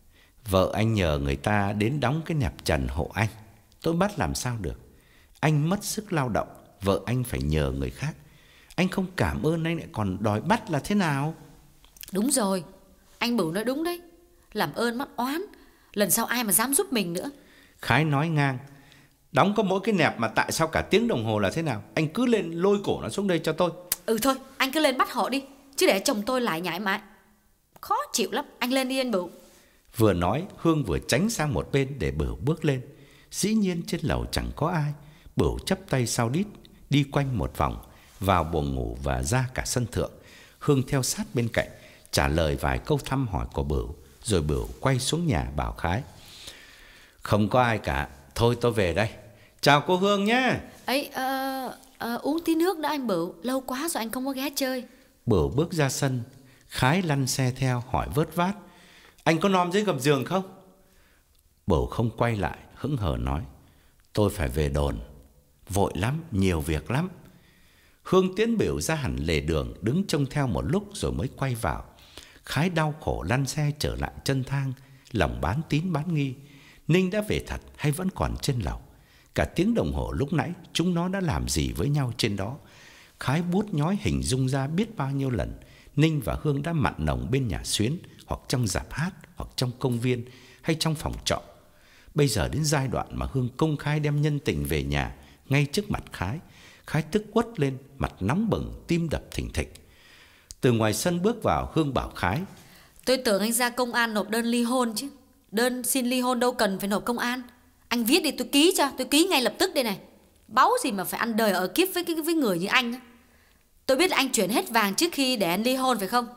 vợ anh nhờ người ta đến đóng cái nẹp trần hộ anh, tôi bắt làm sao được? Anh mất sức lao động, vợ anh phải nhờ người khác. Anh không cảm ơn anh lại còn đòi bắt là thế nào? Đúng rồi, anh Bửu nói đúng đấy. Làm ơn mắc oán, lần sau ai mà dám giúp mình nữa. Khái nói ngang: Đóng có mỗi cái nẹp mà tại sao cả tiếng đồng hồ là thế nào? Anh cứ lên lôi cổ nó xuống đây cho tôi. Ừ thôi, anh cứ lên bắt họ đi, chứ để chồng tôi lại nhảy mãi. Khó chịu lắm, anh lên đi anh Bửu. Vừa nói, Hương vừa tránh sang một bên để Bửu bước lên. Dĩ nhiên trên lầu chẳng có ai. Bửu chắp tay sau đít, đi quanh một vòng, vào buồng ngủ và ra cả sân thượng. Hương theo sát bên cạnh, trả lời vài câu thăm hỏi của Bửu. Rồi Bửu quay xuống nhà bảo Khái: Không có ai cả, thôi tôi về đây. Chào cô Hương nhé. Ấy, uh, uh, uống tí nước đã anh Bửu, lâu quá rồi anh không có ghé chơi. Bửu bước ra sân. Khái lăn xe theo hỏi vớt vát: Anh có nom dưới gầm giường không? Bửu không quay lại, hững hờ nói: Tôi phải về đồn, vội lắm, nhiều việc lắm. Hương tiễn Bửu ra hẳn lề đường, đứng trông theo một lúc rồi mới quay vào. Khái đau khổ lăn xe trở lại chân thang, lòng bán tín bán nghi. Ninh đã về thật hay vẫn còn trên lầu? Cả tiếng đồng hồ lúc nãy chúng nó đã làm gì với nhau trên đó? Khái bút nhói hình dung ra biết bao nhiêu lần Ninh và Hương đã mặn nồng bên nhà Xuyến, hoặc trong rạp hát, hoặc trong công viên, hay trong phòng trọ. Bây giờ đến giai đoạn mà Hương công khai đem nhân tình về nhà ngay trước mặt Khái. Khái tức quất lên, mặt nóng bừng, tim đập thình thịch. Từ ngoài sân bước vào, Hương bảo Khái: Tôi tưởng anh ra công an nộp đơn ly hôn chứ. Đơn xin ly hôn đâu cần phải nộp công an. Anh viết đi tôi ký cho, tôi ký ngay lập tức đây này. Báu gì mà phải ăn đời ở kiếp với, với người như anh. Tôi biết là anh chuyển hết vàng trước khi để anh ly hôn phải không?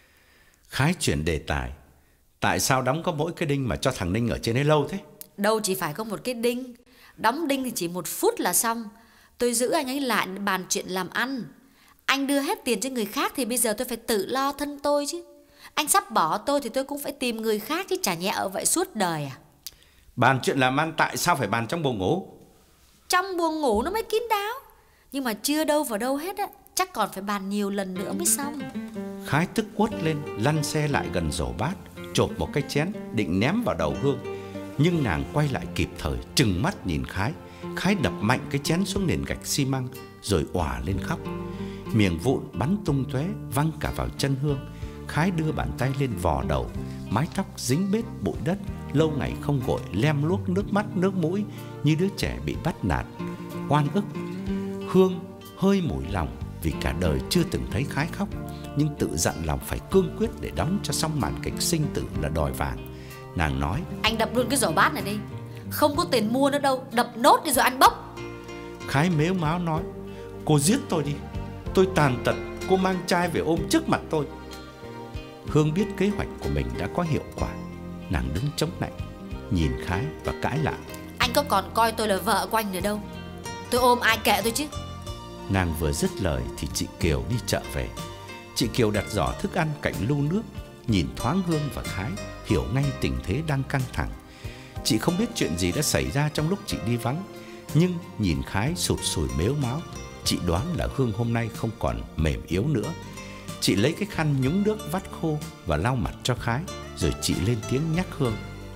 Khái chuyển đề tài: Tại sao đóng có mỗi cái đinh mà cho thằng Ninh ở trên đấy lâu thế? Đâu chỉ phải có một cái đinh. Đóng đinh thì chỉ một phút là xong. Tôi giữ anh ấy lại bàn chuyện làm ăn. Anh đưa hết tiền cho người khác thì bây giờ tôi phải tự lo thân tôi chứ. Anh sắp bỏ tôi thì tôi cũng phải tìm người khác chứ, chả nhẽ ở vậy suốt đời à? Bàn chuyện làm ăn tại sao phải bàn trong buồng ngủ? Trong buồng ngủ nó mới kín đáo. Nhưng mà chưa đâu vào đâu hết á, chắc còn phải bàn nhiều lần nữa mới xong. Khái tức quất lên, lăn xe lại gần rổ bát, chộp một cái chén định ném vào đầu Hương. Nhưng nàng quay lại kịp thời, trừng mắt nhìn Khái. Khái đập mạnh cái chén xuống nền gạch xi măng, rồi òa lên khóc. Miệng vụn bắn tung tóe, văng cả vào chân Hương. Khái đưa bàn tay lên vò đầu, mái tóc dính bết bụi đất, lâu ngày không gội, lem luốc nước mắt nước mũi như đứa trẻ bị bắt nạt, oan ức. Hương hơi mủi lòng vì cả đời chưa từng thấy Khái khóc, nhưng tự dặn lòng phải cương quyết để đóng cho xong màn kịch sinh tử là đòi vàng. Nàng nói: Anh đập luôn cái giỏ bát này đi, không có tiền mua nữa đâu, đập nốt đi rồi ăn bốc. Khái mếu máo nói: Cô giết tôi đi, tôi tàn tật, cô mang trai về ôm trước mặt tôi. Hương biết kế hoạch của mình đã có hiệu quả. Nàng đứng chống lạnh, nhìn Khái và cãi lại: Anh có còn coi tôi là vợ của anh nữa đâu, tôi ôm ai kệ tôi chứ. Nàng vừa dứt lời thì chị Kiều đi chợ về. Chị Kiều đặt giỏ thức ăn cạnh lu nước, nhìn thoáng Hương và Khái, hiểu ngay tình thế đang căng thẳng. Chị không biết chuyện gì đã xảy ra trong lúc chị đi vắng, nhưng nhìn Khái sụt sùi mếu máo, chị đoán là Hương hôm nay không còn mềm yếu nữa. Chị lấy cái khăn nhúng nước vắt khô và lau mặt cho Khái, rồi chị lên tiếng nhắc Hương: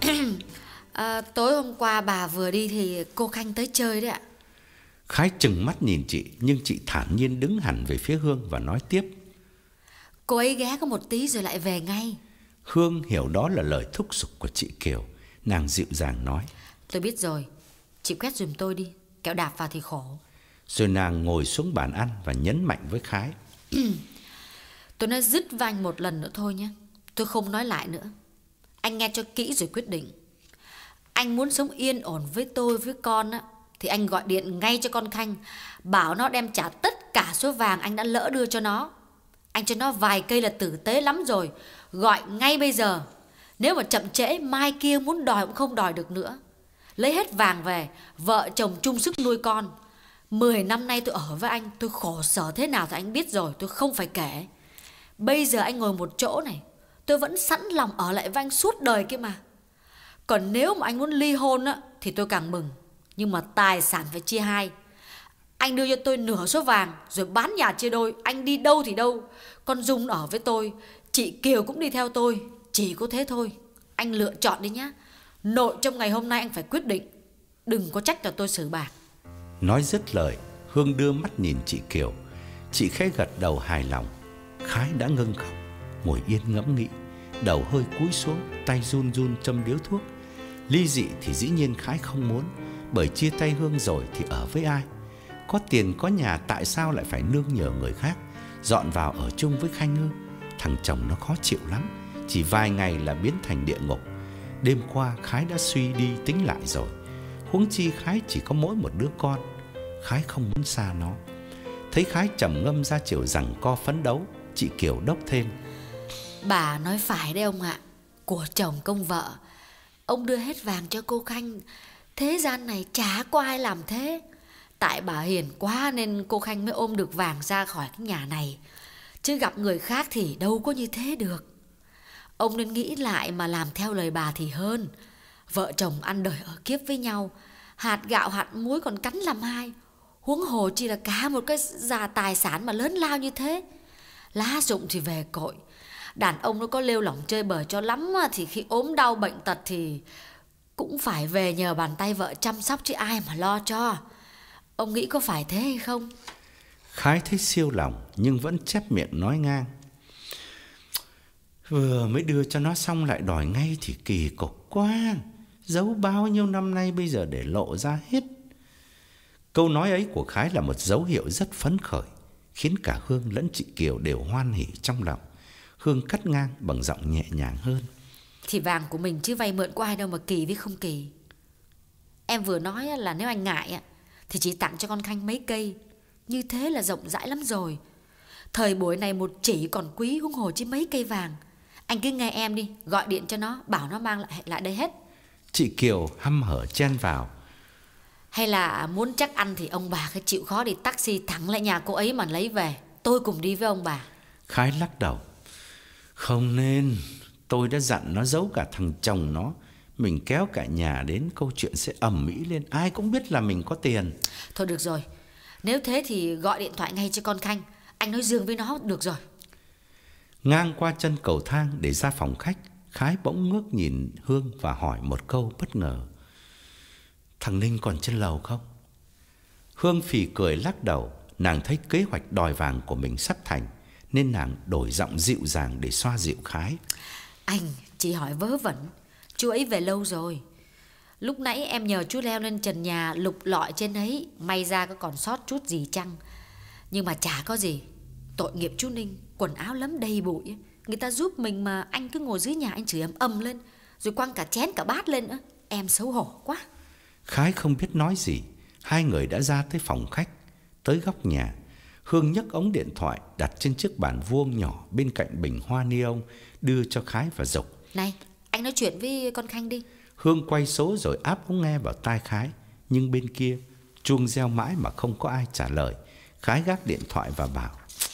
à, Tối hôm qua bà vừa đi thì cô Khanh tới chơi đấy ạ. Khái trừng mắt nhìn chị, nhưng chị thản nhiên đứng hẳn về phía Hương và nói tiếp: Cô ấy ghé có một tí rồi lại về ngay. Hương hiểu đó là lời thúc giục của chị Kiều. Nàng dịu dàng nói: Tôi biết rồi, chị quét giùm tôi đi, kẻo đạp vào thì khổ. Rồi nàng ngồi xuống bàn ăn và nhấn mạnh với Khái: Tôi nói dứt với anh một lần nữa thôi nhé, tôi không nói lại nữa. Anh nghe cho kỹ rồi quyết định. Anh muốn sống yên ổn với tôi với con á, thì anh gọi điện ngay cho con Khanh, bảo nó đem trả tất cả số vàng anh đã lỡ đưa cho nó. Anh cho nó vài cây là tử tế lắm rồi, gọi ngay bây giờ. Nếu mà chậm trễ mai kia muốn đòi cũng không đòi được nữa. Lấy hết vàng về, vợ chồng chung sức nuôi con. Mười năm nay tôi ở với anh, tôi khổ sở thế nào thì anh biết rồi, tôi không phải kể. Bây giờ anh ngồi một chỗ này, tôi vẫn sẵn lòng ở lại với anh suốt đời kia mà. Còn nếu mà anh muốn ly hôn á, thì tôi càng mừng. Nhưng mà tài sản phải chia hai. Anh đưa cho tôi nửa số vàng, rồi bán nhà chia đôi. Anh đi đâu thì đâu, con Dung ở với tôi, chị Kiều cũng đi theo tôi. Chỉ có thế thôi. Anh lựa chọn đi nhá. Nội trong ngày hôm nay anh phải quyết định, đừng có trách là tôi xử bạc. Nói dứt lời, Hương đưa mắt nhìn chị Kiều. Chị khẽ gật đầu hài lòng. Khái đã ngưng khóc, ngồi yên ngẫm nghĩ, đầu hơi cúi xuống, tay run run châm điếu thuốc. Ly dị thì dĩ nhiên Khái không muốn, bởi chia tay Hương rồi thì ở với ai? Có tiền có nhà tại sao lại phải nương nhờ người khác, dọn vào ở chung với Khanh ư? Thằng chồng nó khó chịu lắm, chỉ vài ngày là biến thành địa ngục. Đêm qua Khái đã suy đi tính lại rồi. Huống chi Khái chỉ có mỗi một đứa con, Khái không muốn xa nó. Thấy Khái trầm ngâm ra chiều giằng co phấn đấu, chị Kiều đốc thêm: Bà nói phải đấy ông ạ. Của chồng công vợ, ông đưa hết vàng cho cô Khanh. Thế gian này chả có ai làm thế. Tại bà hiền quá nên cô Khanh mới ôm được vàng ra khỏi cái nhà này, chứ gặp người khác thì đâu có như thế được. Ông nên nghĩ lại mà làm theo lời bà thì hơn. Vợ chồng ăn đời ở kiếp với nhau, hạt gạo hạt muối còn cắn làm hai, huống hồ chi là cả một cái gia tài sản mà lớn lao như thế. Lá rụng thì về cội. Đàn ông nó có lêu lỏng chơi bời cho lắm thì khi ốm đau bệnh tật thì cũng phải về nhờ bàn tay vợ chăm sóc, chứ ai mà lo cho. Ông nghĩ có phải thế hay không? Khái thấy siêu lòng nhưng vẫn chép miệng nói ngang: Vừa mới đưa cho nó xong lại đòi ngay thì kỳ cục quá. Giấu bao nhiêu năm nay bây giờ để lộ ra hết. Câu nói ấy của Khái là một dấu hiệu rất phấn khởi, khiến cả Hương lẫn chị Kiều đều hoan hỉ trong lòng. Hương cắt ngang bằng giọng nhẹ nhàng hơn: Thì vàng của mình chứ vay mượn của ai đâu mà kỳ với không kỳ. Em vừa nói là nếu anh ngại thì chỉ tặng cho con Khanh mấy cây, như thế là rộng rãi lắm rồi. Thời buổi này một chỉ còn quý, huống hồ chứ mấy cây vàng. Anh cứ nghe em đi, gọi điện cho nó, bảo nó mang lại lại đây hết. Chị Kiều hăm hở chen vào: Hay là muốn chắc ăn thì ông bà cứ chịu khó đi taxi thẳng lại nhà cô ấy mà lấy về, tôi cùng đi với ông bà. Khái lắc đầu: Không nên, tôi đã dặn nó giấu cả thằng chồng nó. Mình kéo cả nhà đến câu chuyện sẽ ầm ĩ lên, ai cũng biết là mình có tiền. Thôi được rồi, nếu thế thì gọi điện thoại ngay cho con Khanh, anh nói riêng với nó được rồi. Ngang qua chân cầu thang để ra phòng khách, Khái bỗng ngước nhìn Hương và hỏi một câu bất ngờ: Thằng Ninh còn trên lầu không? Hương phì cười lắc đầu. Nàng thấy kế hoạch đòi vàng của mình sắp thành, nên nàng đổi giọng dịu dàng để xoa dịu Khái: Anh chỉ hỏi vớ vẩn, Chú ấy về lâu rồi. Lúc nãy em nhờ chú leo lên trần nhà lục lọi trên ấy, may ra có còn sót chút gì chăng. Nhưng mà chả có gì. Tội nghiệp chú Ninh, quần áo lấm đầy bụi. Người ta giúp mình mà anh cứ ngồi dưới nhà anh chửi ầm ầm lên, rồi quăng cả chén cả bát lên nữa. Em xấu hổ quá. Khái không biết nói gì. Hai người đã ra tới phòng khách, tới góc nhà. Hương nhấc ống điện thoại đặt trên chiếc bàn vuông nhỏ bên cạnh bình hoa ni ông, đưa cho Khái và dục: Này, anh nói chuyện với con Khanh đi. Hương quay số rồi áp ống nghe vào tai Khái. Nhưng bên kia chuông reo mãi mà không có ai trả lời. Khái gác điện thoại và bảo: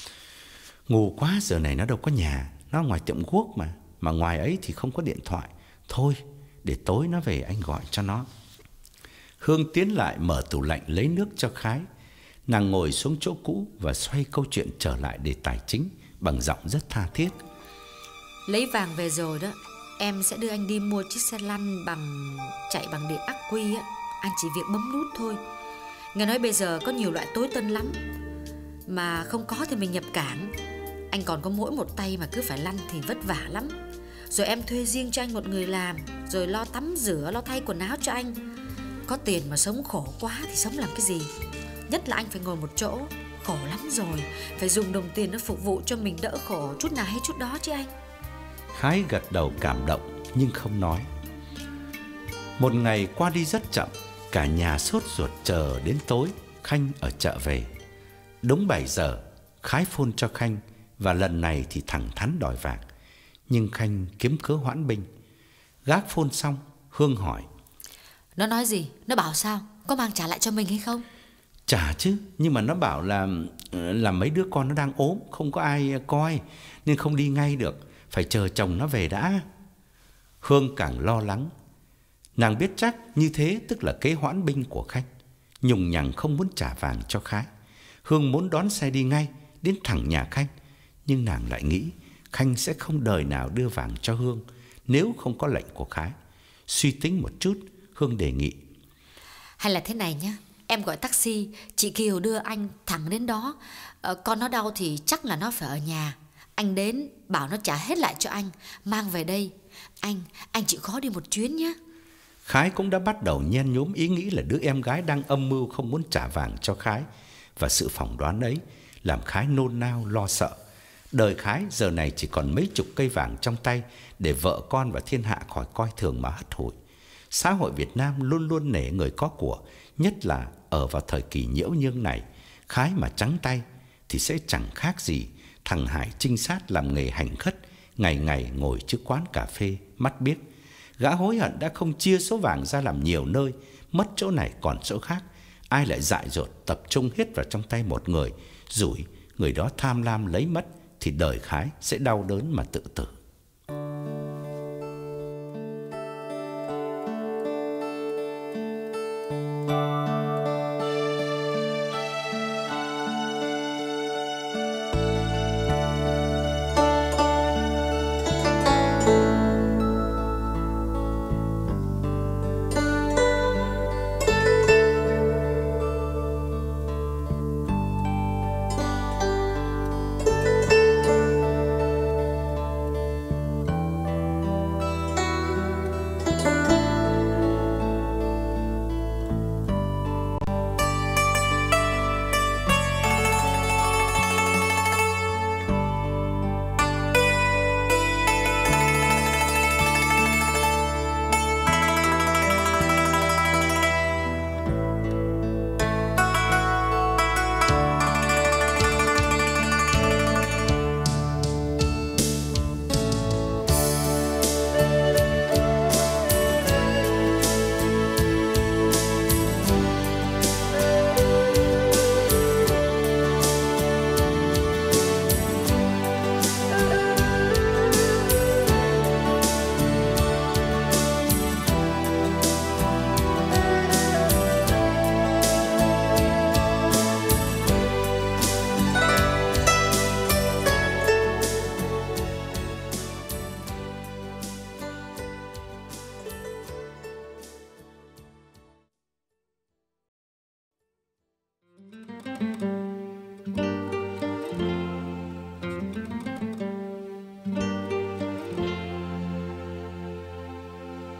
Ngủ quá, giờ này nó đâu có nhà, nó ngoài tiệm guốc mà. Mà ngoài ấy thì không có điện thoại. Thôi để tối nó về anh gọi cho nó. Hương tiến lại mở tủ lạnh lấy nước cho Khái. Nàng ngồi xuống chỗ cũ và xoay câu chuyện trở lại đề tài chính bằng giọng rất tha thiết. Lấy vàng về rồi đó, em sẽ đưa anh đi mua chiếc xe lăn bằng chạy bằng điện ắc quy á. Anh chỉ việc bấm nút thôi. Nghe nói bây giờ có nhiều loại tối tân lắm. Mà không có thì mình nhập cảng. Anh còn có mỗi một tay mà cứ phải lăn thì vất vả lắm. Rồi em thuê riêng cho anh một người làm, rồi lo tắm rửa, lo thay quần áo cho anh. Có tiền mà sống khổ quá thì sống làm cái gì. Nhất là anh phải ngồi một chỗ, khổ lắm rồi. Phải dùng đồng tiền nó phục vụ cho mình đỡ khổ chút nào hay chút đó chứ anh. Khái gật đầu cảm động nhưng không nói. Một ngày qua đi rất chậm. Cả nhà sốt ruột chờ đến tối Khanh ở chợ về. Đúng bảy giờ Khái phone cho Khanh, và lần này thì thẳng thắn đòi vàng. Nhưng Khanh kiếm cớ hoãn binh. Gác phone xong, Hương hỏi: Nó nói gì? Nó bảo sao? Có mang trả lại cho mình hay không? Trả chứ, nhưng mà nó bảo là là mấy đứa con nó đang ốm, không có ai coi nên không đi ngay được, phải chờ chồng nó về đã. Hương càng lo lắng. Nàng biết chắc như thế tức là kế hoãn binh của Khanh. Nhùng nhằng không muốn trả vàng cho Khái. Hương muốn đón xe đi ngay đến thẳng nhà Khanh, nhưng nàng lại nghĩ Khanh sẽ không đời nào đưa vàng cho Hương nếu không có lệnh của Khái. Suy tính một chút, Hương đề nghị: Hay là thế này nhá, em gọi taxi, chị Kiều đưa anh thẳng đến đó. ờ, Con nó đau thì chắc là nó phải ở nhà. Anh đến bảo nó trả hết lại cho anh, mang về đây. Anh, anh chịu khó đi một chuyến nhé. Khái cũng đã bắt đầu nhen nhóm ý nghĩ là đứa em gái đang âm mưu không muốn trả vàng cho Khái. Và sự phỏng đoán ấy làm Khái nôn nao lo sợ. Đời Khái giờ này chỉ còn mấy chục cây vàng trong tay để vợ con và thiên hạ khỏi coi thường mà hất hủi. Xã hội Việt Nam luôn luôn nể người có của, nhất là ở vào thời kỳ nhiễu nhương này. Khái mà trắng tay thì sẽ chẳng khác gì thằng Hải trinh sát làm nghề hành khất, ngày ngày ngồi trước quán cà phê mắt biếc. Gã hối hận đã không chia số vàng ra làm nhiều nơi, mất chỗ này còn chỗ khác. Ai lại dại dột tập trung hết vào trong tay một người, rủi người đó tham lam lấy mất thì đời Khái sẽ đau đớn mà tự tử.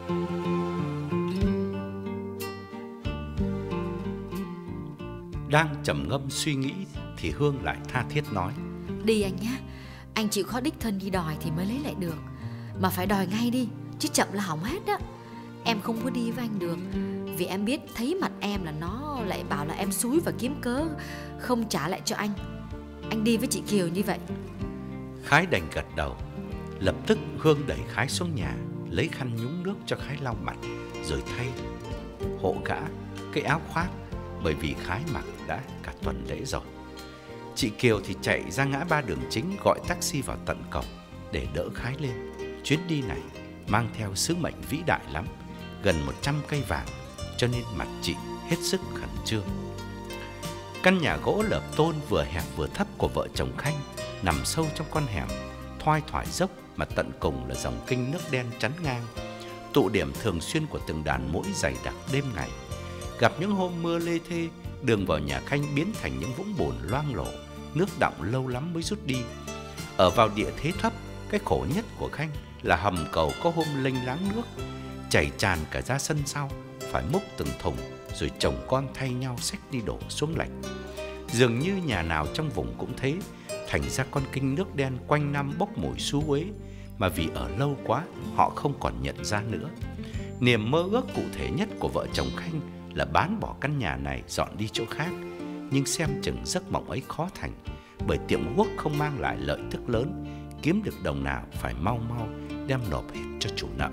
Đang trầm ngâm suy nghĩ thì Hương lại tha thiết nói: Đi anh nhé, anh chịu khó đích thân đi đòi thì mới lấy lại được. Mà phải đòi ngay đi, chứ chậm là hỏng hết á. Em không có đi với anh được, vì em biết thấy mặt em là nó lại bảo là em xúi và kiếm cớ không trả lại cho anh. Anh đi với chị Kiều như vậy. Khái đành gật đầu. Lập tức Hương đẩy Khái xuống nhà, lấy khăn nhúng nước cho Khái lau mặt, rồi thay hộ gã cái áo khoác, bởi vì Khái mặc đã cả tuần lễ rồi. Chị Kiều thì chạy ra ngã ba đường chính gọi taxi vào tận cổng để đỡ Khái lên. Chuyến đi này mang theo sứ mệnh vĩ đại lắm, gần một trăm cây vàng, cho nên mặt chị hết sức khẩn trương. Căn nhà gỗ lợp tôn vừa hẹp vừa thấp của vợ chồng Khanh nằm sâu trong con hẻm thoai thoải dốc, mà tận cùng là dòng kênh nước đen chắn ngang, tụ điểm thường xuyên của từng đàn muỗi dày đặc đêm ngày. Gặp những hôm mưa lê thê, đường vào nhà Khanh biến thành những vũng bùn loang lổ, nước đọng lâu lắm mới rút đi. Ở vào địa thế thấp, cái khổ nhất của Khanh là hầm cầu có hôm lênh láng nước chảy tràn cả ra sân sau, phải múc từng thùng rồi chồng con thay nhau xách đi đổ xuống lạch. Dường như nhà nào trong vùng cũng thế, thành ra con kênh nước đen quanh năm bốc mùi xú uế, mà vì ở lâu quá họ không còn nhận ra nữa. Niềm mơ ước cụ thể nhất của vợ chồng Khanh là bán bỏ căn nhà này dọn đi chỗ khác, nhưng xem chừng giấc mộng ấy khó thành, bởi tiệm guốc không mang lại lợi tức lớn, kiếm được đồng nào phải mau mau đem nộp hết cho chủ nợ.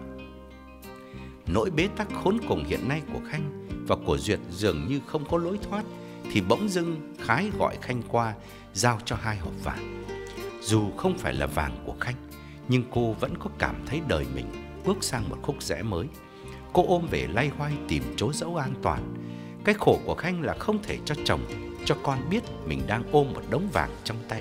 Nỗi bế tắc khốn cùng hiện nay của Khanh và của Duyệt dường như không có lối thoát, thì bỗng dưng Khái gọi Khanh qua giao cho hai hộp vàng. Dù không phải là vàng của Khanh, nhưng cô vẫn có cảm thấy đời mình bước sang một khúc rẽ mới. Cô ôm về loay hoay tìm chỗ dẫu an toàn. Cái khổ của Khanh là không thể cho chồng, cho con biết mình đang ôm một đống vàng trong tay.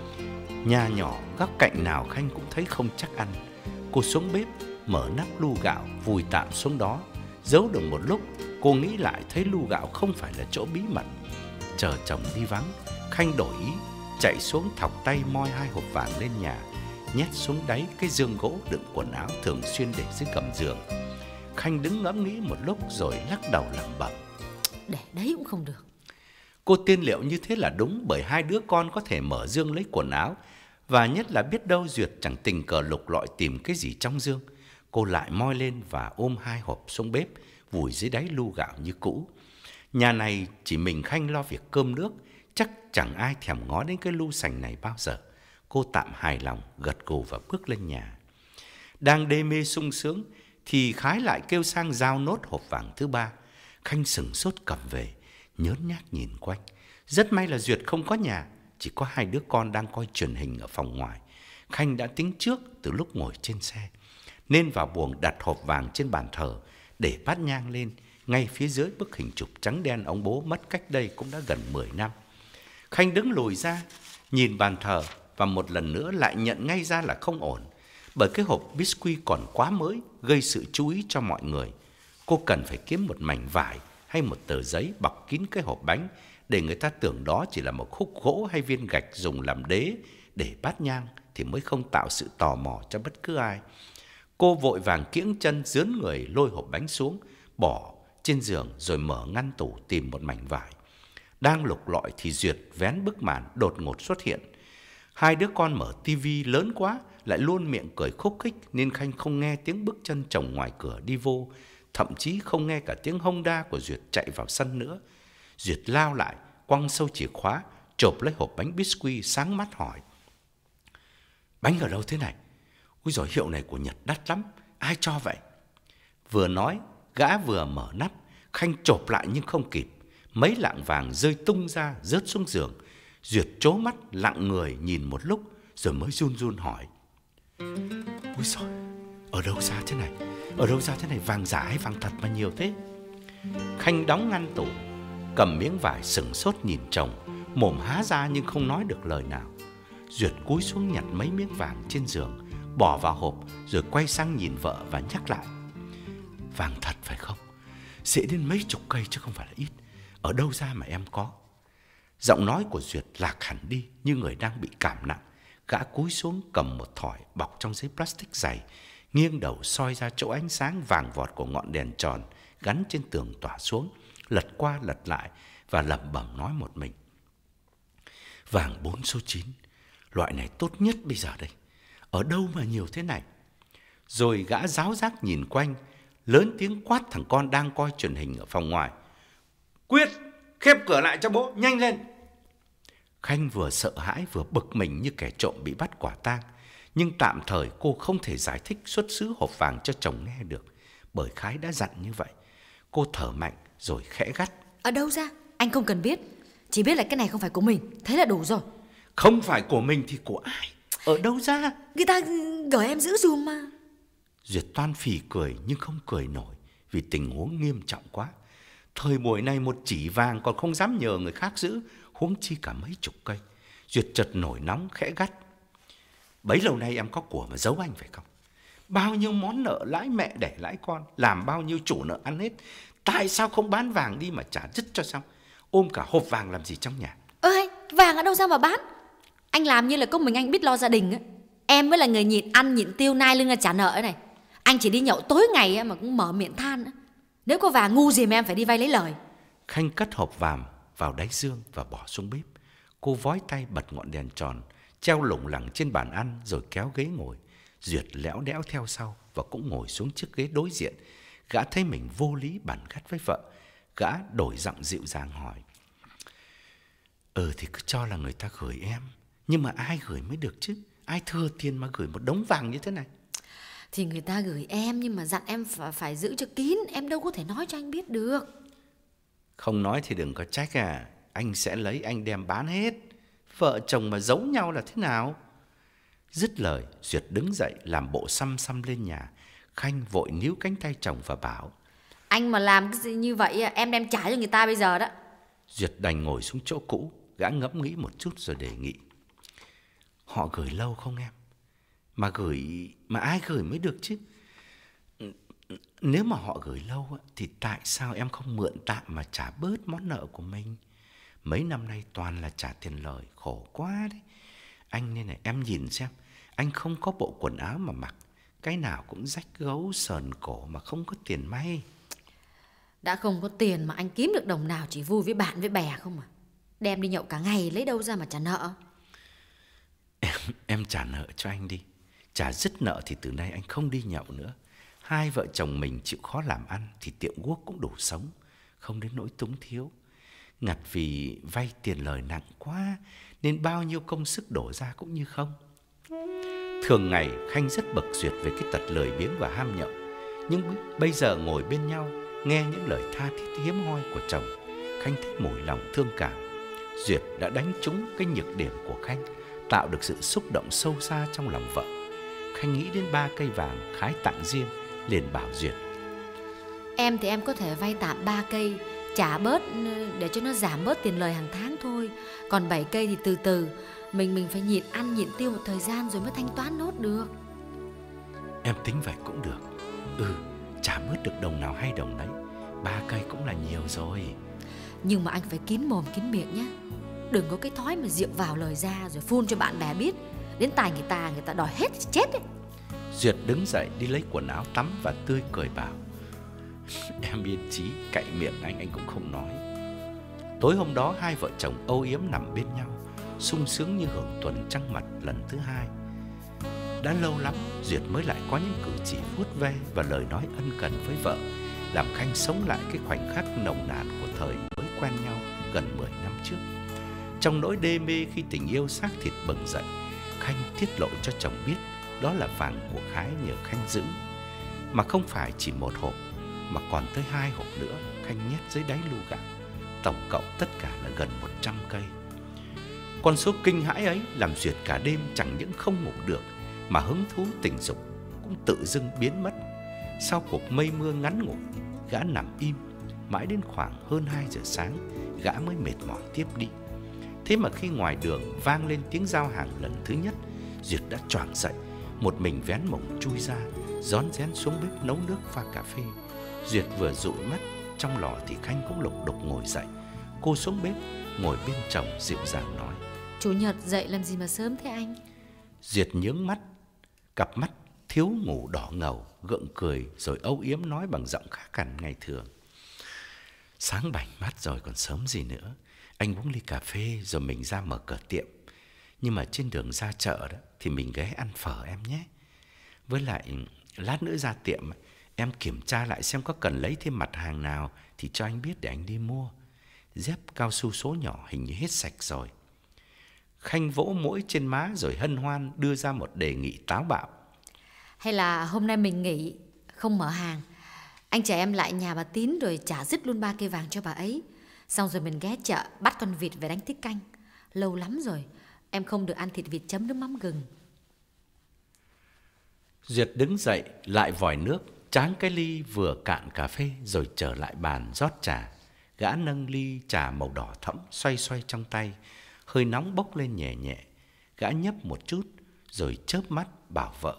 Nhà nhỏ, góc cạnh nào Khanh cũng thấy không chắc ăn. Cô xuống bếp, mở nắp lu gạo, vùi tạm xuống đó. Giấu được một lúc, cô nghĩ lại thấy lu gạo không phải là chỗ bí mật. Chờ chồng đi vắng, Khanh đổi ý, chạy xuống thọc tay moi hai hộp vàng lên nhà, nhét xuống đáy cái giường gỗ đựng quần áo thường xuyên để dưới gầm giường. Khanh đứng ngẫm nghĩ một lúc rồi lắc đầu lẩm bẩm: Để đấy cũng không được. Cô tiên liệu như thế là đúng, bởi hai đứa con có thể mở giường lấy quần áo, và nhất là biết đâu Duyệt chẳng tình cờ lục lọi tìm cái gì trong giường. Cô lại moi lên và ôm hai hộp xuống bếp, vùi dưới đáy lu gạo như cũ. Nhà này chỉ mình Khanh lo việc cơm nước, chắc chẳng ai thèm ngó đến cái lu sành này bao giờ. Cô tạm hài lòng, gật gù và bước lên nhà. Đang đê mê sung sướng thì Khái lại kêu sang giao nốt hộp vàng thứ ba. Khanh sửng sốt cầm về, nhớn nhác nhìn quanh. Rất may là Duyệt không có nhà, chỉ có hai đứa con đang coi truyền hình ở phòng ngoài. Khanh đã tính trước từ lúc ngồi trên xe, nên vào buồng đặt hộp vàng trên bàn thờ, để bát nhang lên ngay phía dưới bức hình chụp trắng đen ông bố mất cách đây cũng đã gần mười năm. Khanh đứng lùi ra, nhìn bàn thờ và một lần nữa lại nhận ngay ra là không ổn, bởi cái hộp biscuit còn quá mới, gây sự chú ý cho mọi người. Cô cần phải kiếm một mảnh vải hay một tờ giấy bọc kín cái hộp bánh, để người ta tưởng đó chỉ là một khúc gỗ hay viên gạch dùng làm đế để bát nhang, thì mới không tạo sự tò mò cho bất cứ ai. Cô vội vàng kiễng chân dướn người lôi hộp bánh xuống, bỏ trên giường rồi mở ngăn tủ tìm một mảnh vải. Đang lục lọi thì Duyệt vén bức màn đột ngột xuất hiện. Hai đứa con mở tivi lớn quá, lại luôn miệng cười khúc khích, nên Khanh không nghe tiếng bước chân chồng ngoài cửa đi vô, thậm chí không nghe cả tiếng hông đa của Duyệt chạy vào sân nữa. Duyệt lao lại, quăng sâu chìa khóa, chộp lấy hộp bánh biscuit, sáng mắt hỏi: Bánh ở đâu thế này? Úi giời, hiệu này của Nhật đắt lắm, ai cho vậy? Vừa nói, gã vừa mở nắp. Khanh chộp lại nhưng không kịp, mấy lạng vàng rơi tung ra, rớt xuống giường. Duyệt trố mắt lặng người nhìn một lúc, rồi mới run run hỏi: Úi giời, ở đâu ra thế này? Ở đâu ra thế này? Vàng giả hay vàng thật mà nhiều thế? Khanh đóng ngăn tủ, cầm miếng vải sửng sốt nhìn chồng, mồm há ra nhưng không nói được lời nào. Duyệt cúi xuống nhặt mấy miếng vàng trên giường, bỏ vào hộp, rồi quay sang nhìn vợ và nhắc lại: Vàng thật phải không? Sẽ đến mấy chục cây chứ không phải là ít. Ở đâu ra mà em có? Giọng nói của Duyệt lạc hẳn đi như người đang bị cảm nặng. Gã cúi xuống cầm một thỏi bọc trong giấy plastic dày, nghiêng đầu soi ra chỗ ánh sáng vàng vọt của ngọn đèn tròn gắn trên tường tỏa xuống, lật qua lật lại và lẩm bẩm nói một mình: vàng bốn số chín, loại này tốt nhất bây giờ đây, ở đâu mà nhiều thế này. Rồi gã giáo giác nhìn quanh, lớn tiếng quát thằng con đang coi truyền hình ở phòng ngoài: Quyết, khép cửa lại cho bố, nhanh lên. Khanh vừa sợ hãi vừa bực mình như kẻ trộm bị bắt quả tang. Nhưng tạm thời cô không thể giải thích xuất xứ hộp vàng cho chồng nghe được, bởi Khái đã dặn như vậy. Cô thở mạnh rồi khẽ gắt: Ở đâu ra? Anh không cần biết, chỉ biết là cái này không phải của mình, thế là đủ rồi. Không phải của mình thì của ai? Ở đâu ra? Người ta gửi em giữ dùm mà. Duyệt toan phì cười nhưng không cười nổi vì tình huống nghiêm trọng quá. Thời buổi này một chỉ vàng còn không dám nhờ người khác giữ, huống chi cả mấy chục cây. Duyệt chợt nổi nóng khẽ gắt: Bấy lâu nay em có của mà giấu anh phải không? Bao nhiêu món nợ lãi mẹ đẻ lãi con, làm bao nhiêu chủ nợ ăn hết. Tại sao không bán vàng đi mà trả dứt cho xong? Ôm cả hộp vàng làm gì trong nhà? Ơi, vàng ở đâu ra mà bán? Anh làm như là có mình anh biết lo gia đình ấy. Em mới là người nhịn ăn nhịn tiêu nai lưng ra trả nợ này. Anh chỉ đi nhậu tối ngày mà cũng mở miệng than. Nếu có vàng ngu gì mà em phải đi vay lấy lời. Khanh cất hộp vàng vào đáy giường và bỏ xuống bếp. Cô vói tay bật ngọn đèn tròn treo lủng lẳng trên bàn ăn rồi kéo ghế ngồi. Duyệt lẽo đẽo theo sau và cũng ngồi xuống chiếc ghế đối diện. Gã thấy mình vô lý bằn gắt với vợ. Gã đổi giọng dịu dàng hỏi: Ừ thì cứ cho là người ta gửi em, nhưng mà ai gửi mới được chứ? Ai thừa tiền mà gửi một đống vàng như thế này? Thì người ta gửi em nhưng mà dặn em phải, phải giữ cho kín. Em đâu có thể nói cho anh biết được. Không nói thì đừng có trách à. Anh sẽ lấy anh đem bán hết. Vợ chồng mà giấu nhau là thế nào? Dứt lời, Duyệt đứng dậy làm bộ xăm xăm lên nhà. Khanh vội níu cánh tay chồng và bảo: Anh mà làm cái gì như vậy em đem trả cho người ta bây giờ đó. Duyệt đành ngồi xuống chỗ cũ. Gã ngẫm nghĩ một chút rồi đề nghị: Họ gửi lâu không em? Mà gửi mà ai gửi mới được chứ? Nếu mà họ gửi lâu thì tại sao em không mượn tạm mà trả bớt món nợ của mình? Mấy năm nay toàn là trả tiền lời, khổ quá đấy. Anh nên này, em nhìn xem, anh không có bộ quần áo mà mặc, cái nào cũng rách gấu sờn cổ mà không có tiền may. Đã không có tiền mà anh kiếm được đồng nào chỉ vui với bạn với bè không à? Đem đi nhậu cả ngày lấy đâu ra mà trả nợ? Em, em trả nợ cho anh đi. Trả dứt nợ thì từ nay anh không đi nhậu nữa. Hai vợ chồng mình chịu khó làm ăn thì tiệm guốc cũng đủ sống, không đến nỗi túng thiếu. Ngặt vì vay tiền lời nặng quá nên bao nhiêu công sức đổ ra cũng như không. Thường ngày Khanh rất bực Duyệt về cái tật lười biếng và ham nhậu. Nhưng bây giờ ngồi bên nhau nghe những lời tha thiết hiếm hoi của chồng, Khanh thấy mủi lòng thương cảm. Duyệt đã đánh trúng cái nhược điểm của Khanh, tạo được sự xúc động sâu xa trong lòng vợ. Khanh nghĩ đến ba cây vàng Khái tặng riêng, liền bảo Duyệt: Em thì em có thể vay tạm ba cây, trả bớt để cho nó giảm bớt tiền lời hàng tháng thôi. Còn bảy cây thì từ từ, mình mình phải nhịn ăn nhịn tiêu một thời gian rồi mới thanh toán nốt được. Em tính vậy cũng được. Ừ, trả bớt được đồng nào hay đồng đấy. Ba cây cũng là nhiều rồi. Nhưng mà anh phải kín mồm kín miệng nhé. Đừng có cái thói mà rượu vào lời ra rồi phun cho bạn bè biết. Đến tài người ta, người ta đòi hết thì chết ấy. Duyệt đứng dậy đi lấy quần áo tắm và tươi cười bảo: Em yên chí, cậy miệng anh anh cũng không nói. Tối hôm đó hai vợ chồng âu yếm nằm bên nhau, sung sướng như hưởng tuần trăng mật lần thứ hai. Đã lâu lắm Duyệt mới lại có những cử chỉ vuốt ve và lời nói ân cần với vợ, làm Khanh sống lại cái khoảnh khắc nồng nàn của thời mới quen nhau gần mười năm trước. Trong nỗi đê mê khi tình yêu xác thịt bừng dậy, Khanh tiết lộ cho chồng biết đó là vàng của Khái nhờ Khanh giữ. Mà không phải chỉ một hộp, mà còn tới hai hộp nữa Khanh nhét dưới đáy lu gạo. Tổng cộng tất cả là gần một trăm cây. Con số kinh hãi ấy làm Duyệt cả đêm chẳng những không ngủ được, mà hứng thú tình dục cũng tự dưng biến mất. Sau cuộc mây mưa ngắn ngủi, gã nằm im mãi đến khoảng hơn hai giờ sáng, gã mới mệt mỏi tiếp đi. Thế mà khi ngoài đường vang lên tiếng giao hàng lần thứ nhất, Duyệt đã choàng dậy, một mình vén mộng chui ra, rón rén xuống bếp nấu nước pha cà phê. Duyệt vừa dụi mắt trong lò thì Khanh cũng lục đục ngồi dậy. Cô xuống bếp ngồi bên chồng dịu dàng nói: Chủ nhật dậy làm gì mà sớm thế anh? Duyệt nhướng mắt, cặp mắt thiếu ngủ đỏ ngầu, gượng cười rồi âu yếm nói bằng giọng khác hẳn ngày thường. Sáng bảnh mắt rồi còn sớm gì nữa. Anh uống ly cà phê rồi mình ra mở cửa tiệm. Nhưng mà trên đường ra chợ đó thì mình ghé ăn phở em nhé. Với lại lát nữa ra tiệm em kiểm tra lại xem có cần lấy thêm mặt hàng nào thì cho anh biết để anh đi mua. Dép cao su số nhỏ hình như hết sạch rồi. Khanh vỗ mũi trên má rồi hân hoan đưa ra một đề nghị táo bạo. Hay là hôm nay mình nghỉ, không mở hàng. Anh chở em lại nhà bà Tín rồi trả dứt luôn ba cây vàng cho bà ấy. Xong rồi mình ghé chợ bắt con vịt về đánh tiết canh. Lâu lắm rồi em không được ăn thịt vịt chấm nước mắm gừng. Duyệt đứng dậy lại vòi nước, tráng cái ly vừa cạn cà phê rồi trở lại bàn rót trà. Gã nâng ly trà màu đỏ thẫm xoay xoay trong tay, hơi nóng bốc lên nhẹ nhẹ. Gã nhấp một chút rồi chớp mắt bảo vợ.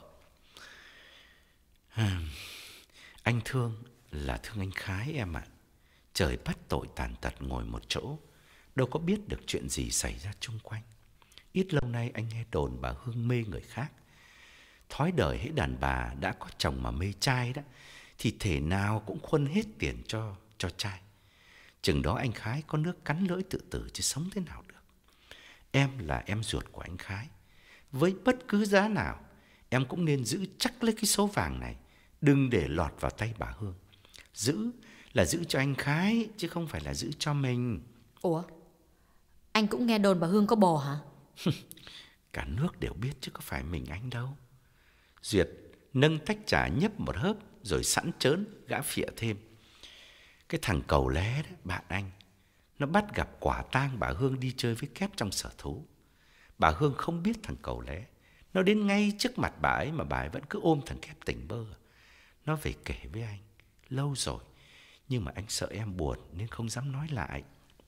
Anh thương là thương anh Khái em ạ. Trời bắt tội tàn tật ngồi một chỗ, đâu có biết được chuyện gì xảy ra chung quanh. Ít lâu nay anh nghe đồn bà Hương mê người khác. Thói đời hễ đàn bà đã có chồng mà mê trai đó thì thể nào cũng khuân hết tiền cho cho trai. Chừng đó anh Khái có nước cắn lưỡi tự tử chứ sống thế nào được. Em là em ruột của anh Khái, với bất cứ giá nào em cũng nên giữ chắc lấy cái số vàng này, đừng để lọt vào tay bà Hương. Giữ là giữ cho anh Khái chứ không phải là giữ cho mình. Ủa, anh cũng nghe đồn bà Hương có bồ hả? Cả nước đều biết chứ có phải mình anh đâu. Duyệt nâng tách trà nhấp một hớp rồi sẵn trớn gã phịa thêm. Cái thằng Cầu Lé đó, bạn anh, nó bắt gặp quả tang bà Hương đi chơi với Kép trong sở thú. Bà Hương không biết thằng Cầu Lé. Nó đến ngay trước mặt bà ấy mà bà ấy vẫn cứ ôm thằng Kép tỉnh bơ. Nó về kể với anh, lâu rồi, nhưng mà anh sợ em buồn nên không dám nói lại.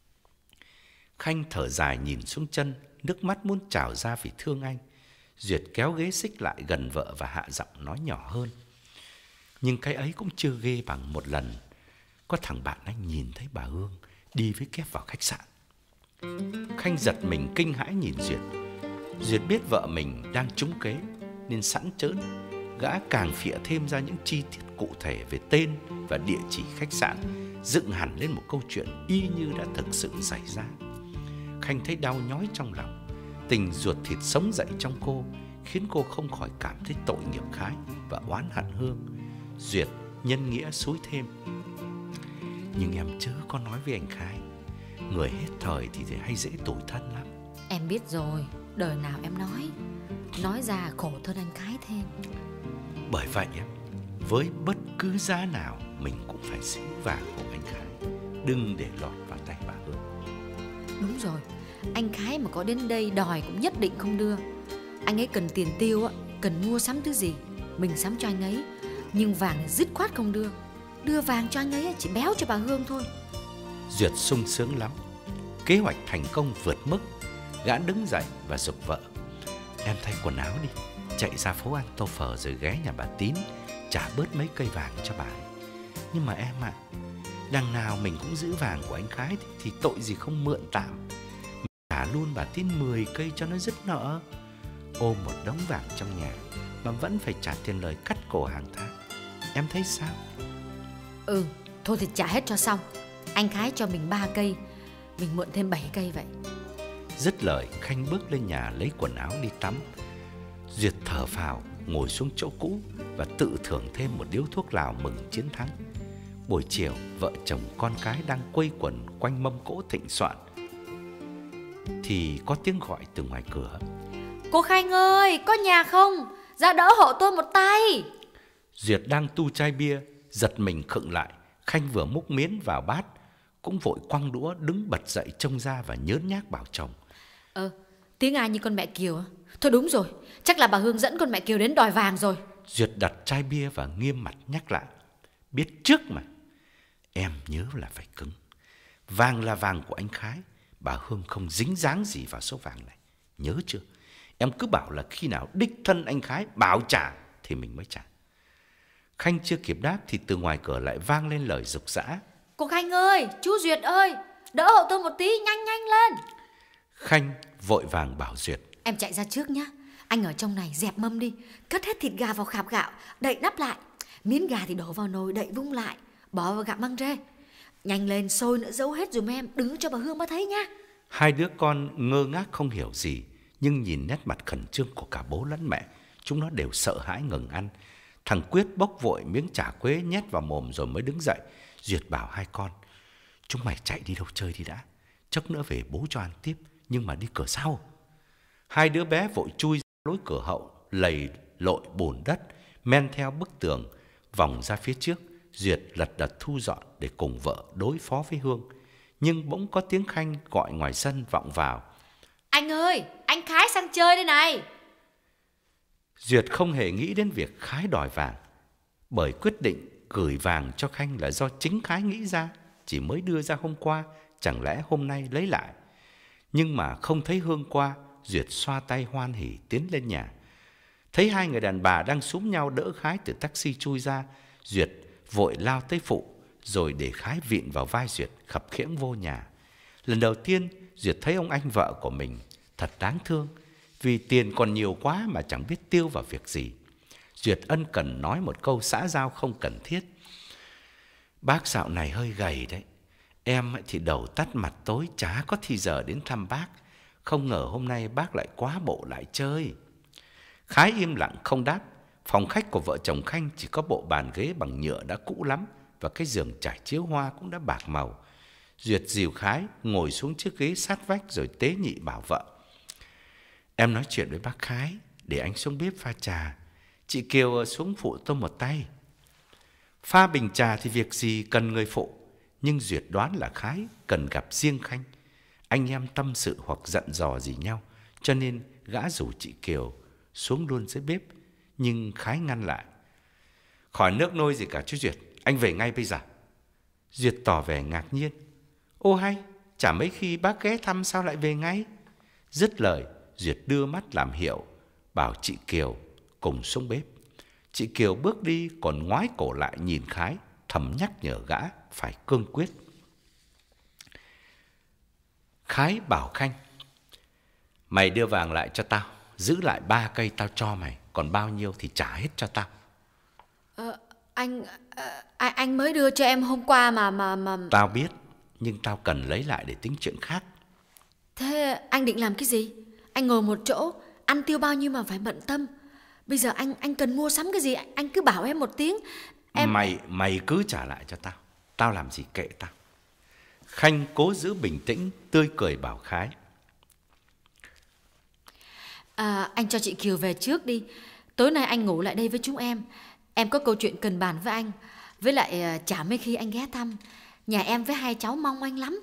Khanh thở dài nhìn xuống chân, nước mắt muốn trào ra vì thương anh. Duyệt kéo ghế xích lại gần vợ và hạ giọng nói nhỏ hơn. Nhưng cái ấy cũng chưa ghê bằng một lần có thằng bạn anh nhìn thấy bà Hương đi với Kép vào khách sạn. Khanh giật mình kinh hãi nhìn Duyệt. Duyệt biết vợ mình đang trúng kế nên sẵn trớn, gã càng phịa thêm ra những chi tiết cụ thể về tên và địa chỉ khách sạn, dựng hẳn lên một câu chuyện y như đã thực sự xảy ra. Khanh thấy đau nhói trong lòng, tình ruột thịt sống dậy trong cô, khiến cô không khỏi cảm thấy tội nghiệp Khái và oán hận Hương. Duyệt nhân nghĩa xúi thêm. Nhưng em chớ có nói với anh Khái, người hết thời thì hay dễ tủi thân lắm. Em biết rồi, đời nào em nói, nói ra khổ thân anh Khái thêm. Bởi vậy với bất cứ giá nào mình cũng phải giữ vàng của anh Khái, đừng để lọt vào tay bà Hương. Đúng rồi, anh Khái mà có đến đây đòi cũng nhất định không đưa. Anh ấy cần tiền tiêu, cần mua sắm thứ gì mình sắm cho anh ấy, nhưng vàng dứt khoát không đưa. Đưa vàng cho anh ấy chỉ béo cho bà Hương thôi. Duyệt sung sướng lắm. Kế hoạch thành công vượt mức. Gã đứng dậy và giục vợ. Em thay quần áo đi, chạy ra phố ăn tô phở rồi ghé nhà bà Tín trả bớt mấy cây vàng cho bà ấy. Nhưng mà em ạ, à, đằng nào mình cũng giữ vàng của anh Khái thì, thì tội gì không mượn tạm. Mình trả luôn bà Tín mười cây cho nó dứt nợ. Ôm một đống vàng trong nhà mà vẫn phải trả tiền lời cắt cổ hàng tháng. Em thấy sao? Ừ, thôi thì trả hết cho xong. Anh Khái cho mình ba cây, mình mượn thêm bảy cây vậy. Dứt lời, Khanh bước lên nhà lấy quần áo đi tắm. Duyệt thở phào, ngồi xuống chỗ cũ và tự thưởng thêm một điếu thuốc lào mừng chiến thắng. Buổi chiều, vợ chồng con cái đang quây quần quanh mâm cỗ thịnh soạn thì có tiếng gọi từ ngoài cửa. Cô Khanh ơi, có nhà không? Ra đỡ hộ tôi một tay. Duyệt đang tu chai bia, giật mình khựng lại. Khanh vừa múc miến vào bát, cũng vội quăng đũa đứng bật dậy trông ra và nhớn nhác bảo chồng. Ờ, tiếng ai như con mẹ Kiều? Thôi đúng rồi, chắc là bà Hương dẫn con mẹ Kiều đến đòi vàng rồi. Duyệt đặt chai bia và nghiêm mặt nhắc lại. Biết trước mà, em nhớ là phải cứng. Vàng là vàng của anh Khái, bà Hương không dính dáng gì vào số vàng này. Nhớ chưa? Em cứ bảo là khi nào đích thân anh Khái bảo trả thì mình mới trả. Khanh chưa kịp đáp thì từ ngoài cửa lại vang lên lời giục giã. Cô Khanh ơi, chú Duyệt ơi, đỡ hộ tôi một tí, nhanh nhanh lên. Khanh vội vàng bảo Duyệt. Em chạy ra trước nhá, Anh ở trong này dẹp mâm đi, cất hết thịt gà vào khạp gạo, đậy nắp lại. Miếng gà thì đổ vào nồi, đậy vung lại, bỏ vào gạo măng rê. Nhanh lên, sôi nữa, giấu hết dùm em, đừng cho bà Hương bà thấy nha. Hai đứa con ngơ ngác không hiểu gì, nhưng nhìn nét mặt khẩn trương của cả bố lẫn mẹ, chúng nó đều sợ hãi ngừng ăn. Thằng Quyết bốc vội miếng chả quế nhét vào mồm rồi mới đứng dậy. Duyệt bảo hai con: chúng mày chạy đi đâu chơi đi đã, chốc nữa về bố cho ăn tiếp, nhưng mà đi cửa sau. Hai đứa bé vội chui ra lối cửa hậu, lầy lội bùn đất, men theo bức tường, vòng ra phía trước. Duyệt lật đật thu dọn để cùng vợ đối phó với Hương. Nhưng bỗng có tiếng Khanh gọi ngoài sân vọng vào: Anh ơi, anh Khái sang chơi đây này. Duyệt không hề nghĩ đến việc Khái đòi vàng, bởi quyết định gửi vàng cho Khanh là do chính Khái nghĩ ra, chỉ mới đưa ra hôm qua, chẳng lẽ hôm nay lấy lại. Nhưng mà không thấy Hương qua, Duyệt xoa tay hoan hỉ tiến lên nhà. Thấy hai người đàn bà đang xúm nhau đỡ Khái từ taxi chui ra, Duyệt vội lao tới phụ, rồi để Khái vịn vào vai Duyệt, khập khiễng vô nhà. Lần đầu tiên Duyệt thấy ông anh vợ của mình thật đáng thương, vì tiền còn nhiều quá mà chẳng biết tiêu vào việc gì. Duyệt ân cần nói một câu xã giao không cần thiết: bác dạo này hơi gầy đấy, em thì đầu tắt mặt tối chả có thì giờ đến thăm bác. Không ngờ hôm nay bác lại quá bộ lại chơi. Khái im lặng không đáp. Phòng khách của vợ chồng Khanh chỉ có bộ bàn ghế bằng nhựa đã cũ lắm, và cái giường trải chiếu hoa cũng đã bạc màu. Duyệt dìu Khái ngồi xuống chiếc ghế sát vách rồi tế nhị bảo vợ: em nói chuyện với bác Khái, để anh xuống bếp pha trà. Chị Kiều xuống phụ tôi một tay. Pha bình trà thì việc gì cần người phụ, nhưng Duyệt đoán là Khái cần gặp riêng Khanh. Anh em tâm sự hoặc giận dò gì nhau, cho nên gã rủ chị Kiều xuống luôn dưới bếp. Nhưng Khái ngăn lại: khỏi nước nôi gì cả chú Duyệt, anh về ngay bây giờ. Duyệt tỏ vẻ ngạc nhiên: ô hay, chả mấy khi bác ghé thăm sao lại về ngay? Dứt lời, Duyệt đưa mắt làm hiệu, bảo chị Kiều cùng xuống bếp. Chị Kiều bước đi còn ngoái cổ lại nhìn Khái, thầm nhắc nhở gã phải cương quyết. Khái bảo Khanh: mày đưa vàng lại cho tao, giữ lại ba cây tao cho mày, còn bao nhiêu thì trả hết cho tao. Ờ, anh, à, anh mới đưa cho em hôm qua mà mà mà. Tao biết, nhưng tao cần lấy lại để tính chuyện khác. Thế anh định làm cái gì? Anh ngồi một chỗ, ăn tiêu bao nhiêu mà phải bận tâm. Bây giờ anh anh cần mua sắm cái gì, anh cứ bảo em một tiếng. Em... Mày mày cứ trả lại cho tao, tao làm gì kệ tao. Khanh cố giữ bình tĩnh, tươi cười bảo Khái: à, anh cho chị Kiều về trước đi. Tối nay anh ngủ lại đây với chúng em. Em có câu chuyện cần bàn với anh. Với lại chả mấy khi anh ghé thăm. Nhà em với hai cháu mong anh lắm.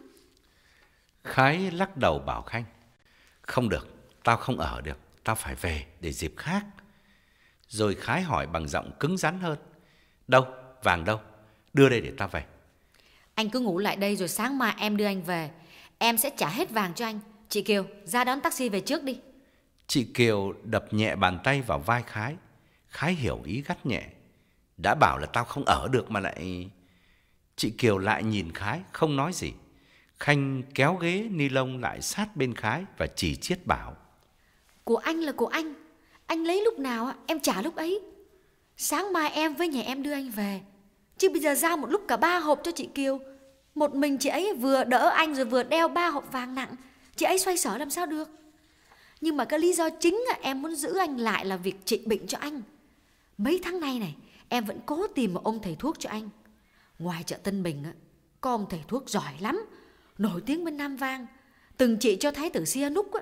Khái lắc đầu bảo Khanh: không được, tao không ở được, tao phải về để dịp khác. Rồi Khái hỏi bằng giọng cứng rắn hơn: đâu, vàng đâu, đưa đây để tao về. Anh cứ ngủ lại đây rồi sáng mai em đưa anh về. Em sẽ trả hết vàng cho anh. Chị Kiều, ra đón taxi về trước đi. Chị Kiều đập nhẹ bàn tay vào vai Khái. Khái hiểu ý gắt nhẹ: đã bảo là tao không ở được mà lại... Chị Kiều lại nhìn Khái không nói gì. Khanh kéo ghế ni lông lại sát bên Khái và chỉ chiết bảo: của anh là của anh, anh lấy lúc nào em trả lúc ấy. Sáng mai em với nhà em đưa anh về, chứ bây giờ giao một lúc cả ba hộp cho chị Kiều. Một mình chị ấy vừa đỡ anh rồi vừa đeo ba hộp vàng nặng, chị ấy xoay sở làm sao được. Nhưng mà cái lý do chính em muốn giữ anh lại là việc trị bệnh cho anh. Mấy tháng nay này em vẫn cố tìm một ông thầy thuốc cho anh. Ngoài chợ Tân Bình có ông thầy thuốc giỏi lắm, nổi tiếng bên Nam Vang, từng trị cho Thái tử Sihanouk á.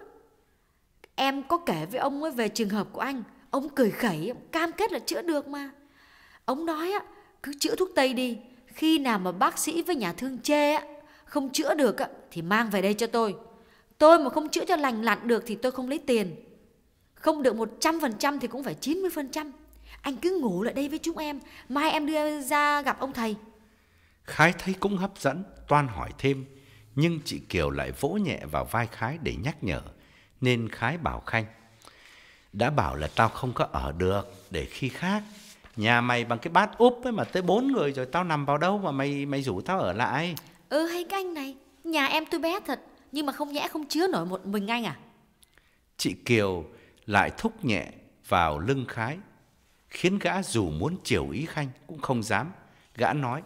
Em có kể với ông ấy về trường hợp của anh, ông cười khẩy, cam kết là chữa được mà. Ông nói á, cứ chữa thuốc tây đi, khi nào mà bác sĩ với nhà thương chê á, không chữa được á, thì mang về đây cho tôi. Tôi mà không chữa cho lành lặn được thì tôi không lấy tiền. Không được một trăm phần trăm thì cũng phải chín mươi phần trăm. Anh cứ ngủ lại đây với chúng em, mai em đưa ra gặp ông thầy. Khái thấy cũng hấp dẫn, toan hỏi thêm, nhưng chị Kiều lại vỗ nhẹ vào vai Khái để nhắc nhở. Nên Khái bảo Khanh: đã bảo là tao không có ở được, để khi khác. Nhà mày bằng cái bát úp ấy mà tới bốn người rồi, tao nằm vào đâu mà mày mày rủ tao ở lại. Ừ hay cái anh này, nhà em tôi bé thật, nhưng mà không nhẽ không chứa nổi một mình anh à? Chị Kiều lại thúc nhẹ vào lưng Khái, khiến gã dù muốn chiều ý Khanh cũng không dám. Gã nói: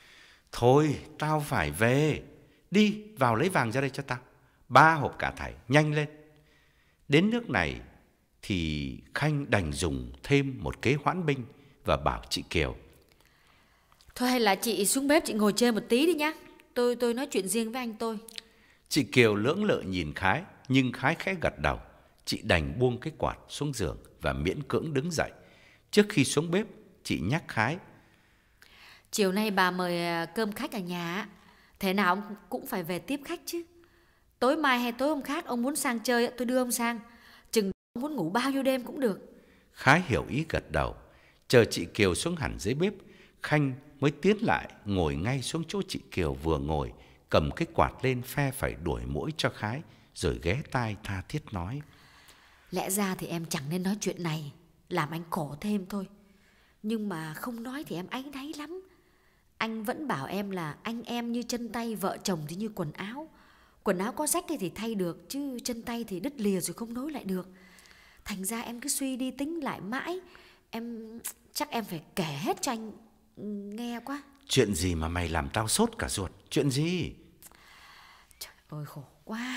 thôi tao phải về, đi vào lấy vàng ra đây cho tao, ba hộp cả thảy, nhanh lên. Đến nước này thì Khanh đành dùng thêm một kế hoãn binh và bảo chị Kiều: thôi hay là chị xuống bếp chị ngồi chơi một tí đi nhá, tôi tôi nói chuyện riêng với anh tôi. Chị Kiều lưỡng lự nhìn Khái, nhưng Khái khẽ gật đầu. Chị đành buông cái quạt xuống giường và miễn cưỡng đứng dậy. Trước khi xuống bếp, chị nhắc Khái: chiều nay bà mời cơm khách ở nhà, thế nào ông cũng phải về tiếp khách chứ. Tối mai hay tối hôm khác ông muốn sang chơi tôi đưa ông sang, chừng ông muốn ngủ bao nhiêu đêm cũng được. Khái hiểu ý gật đầu. Chờ chị Kiều xuống hẳn dưới bếp, Khanh mới tiến lại ngồi ngay xuống chỗ chị Kiều vừa ngồi, cầm cái quạt lên phe phẩy đuổi muỗi cho Khái, rồi ghé tai tha thiết nói: lẽ ra thì em chẳng nên nói chuyện này, làm anh khổ thêm thôi. Nhưng mà không nói thì em áy náy lắm. Anh vẫn bảo em là anh em như chân tay, vợ chồng thì như quần áo. Quần áo có rách thì thay được, chứ chân tay thì đứt lìa rồi không nối lại được. Thành ra em cứ suy đi tính lại mãi. Em chắc em phải kể hết cho anh nghe quá. Chuyện gì mà mày làm tao sốt cả ruột? Chuyện gì? Trời ơi khổ quá.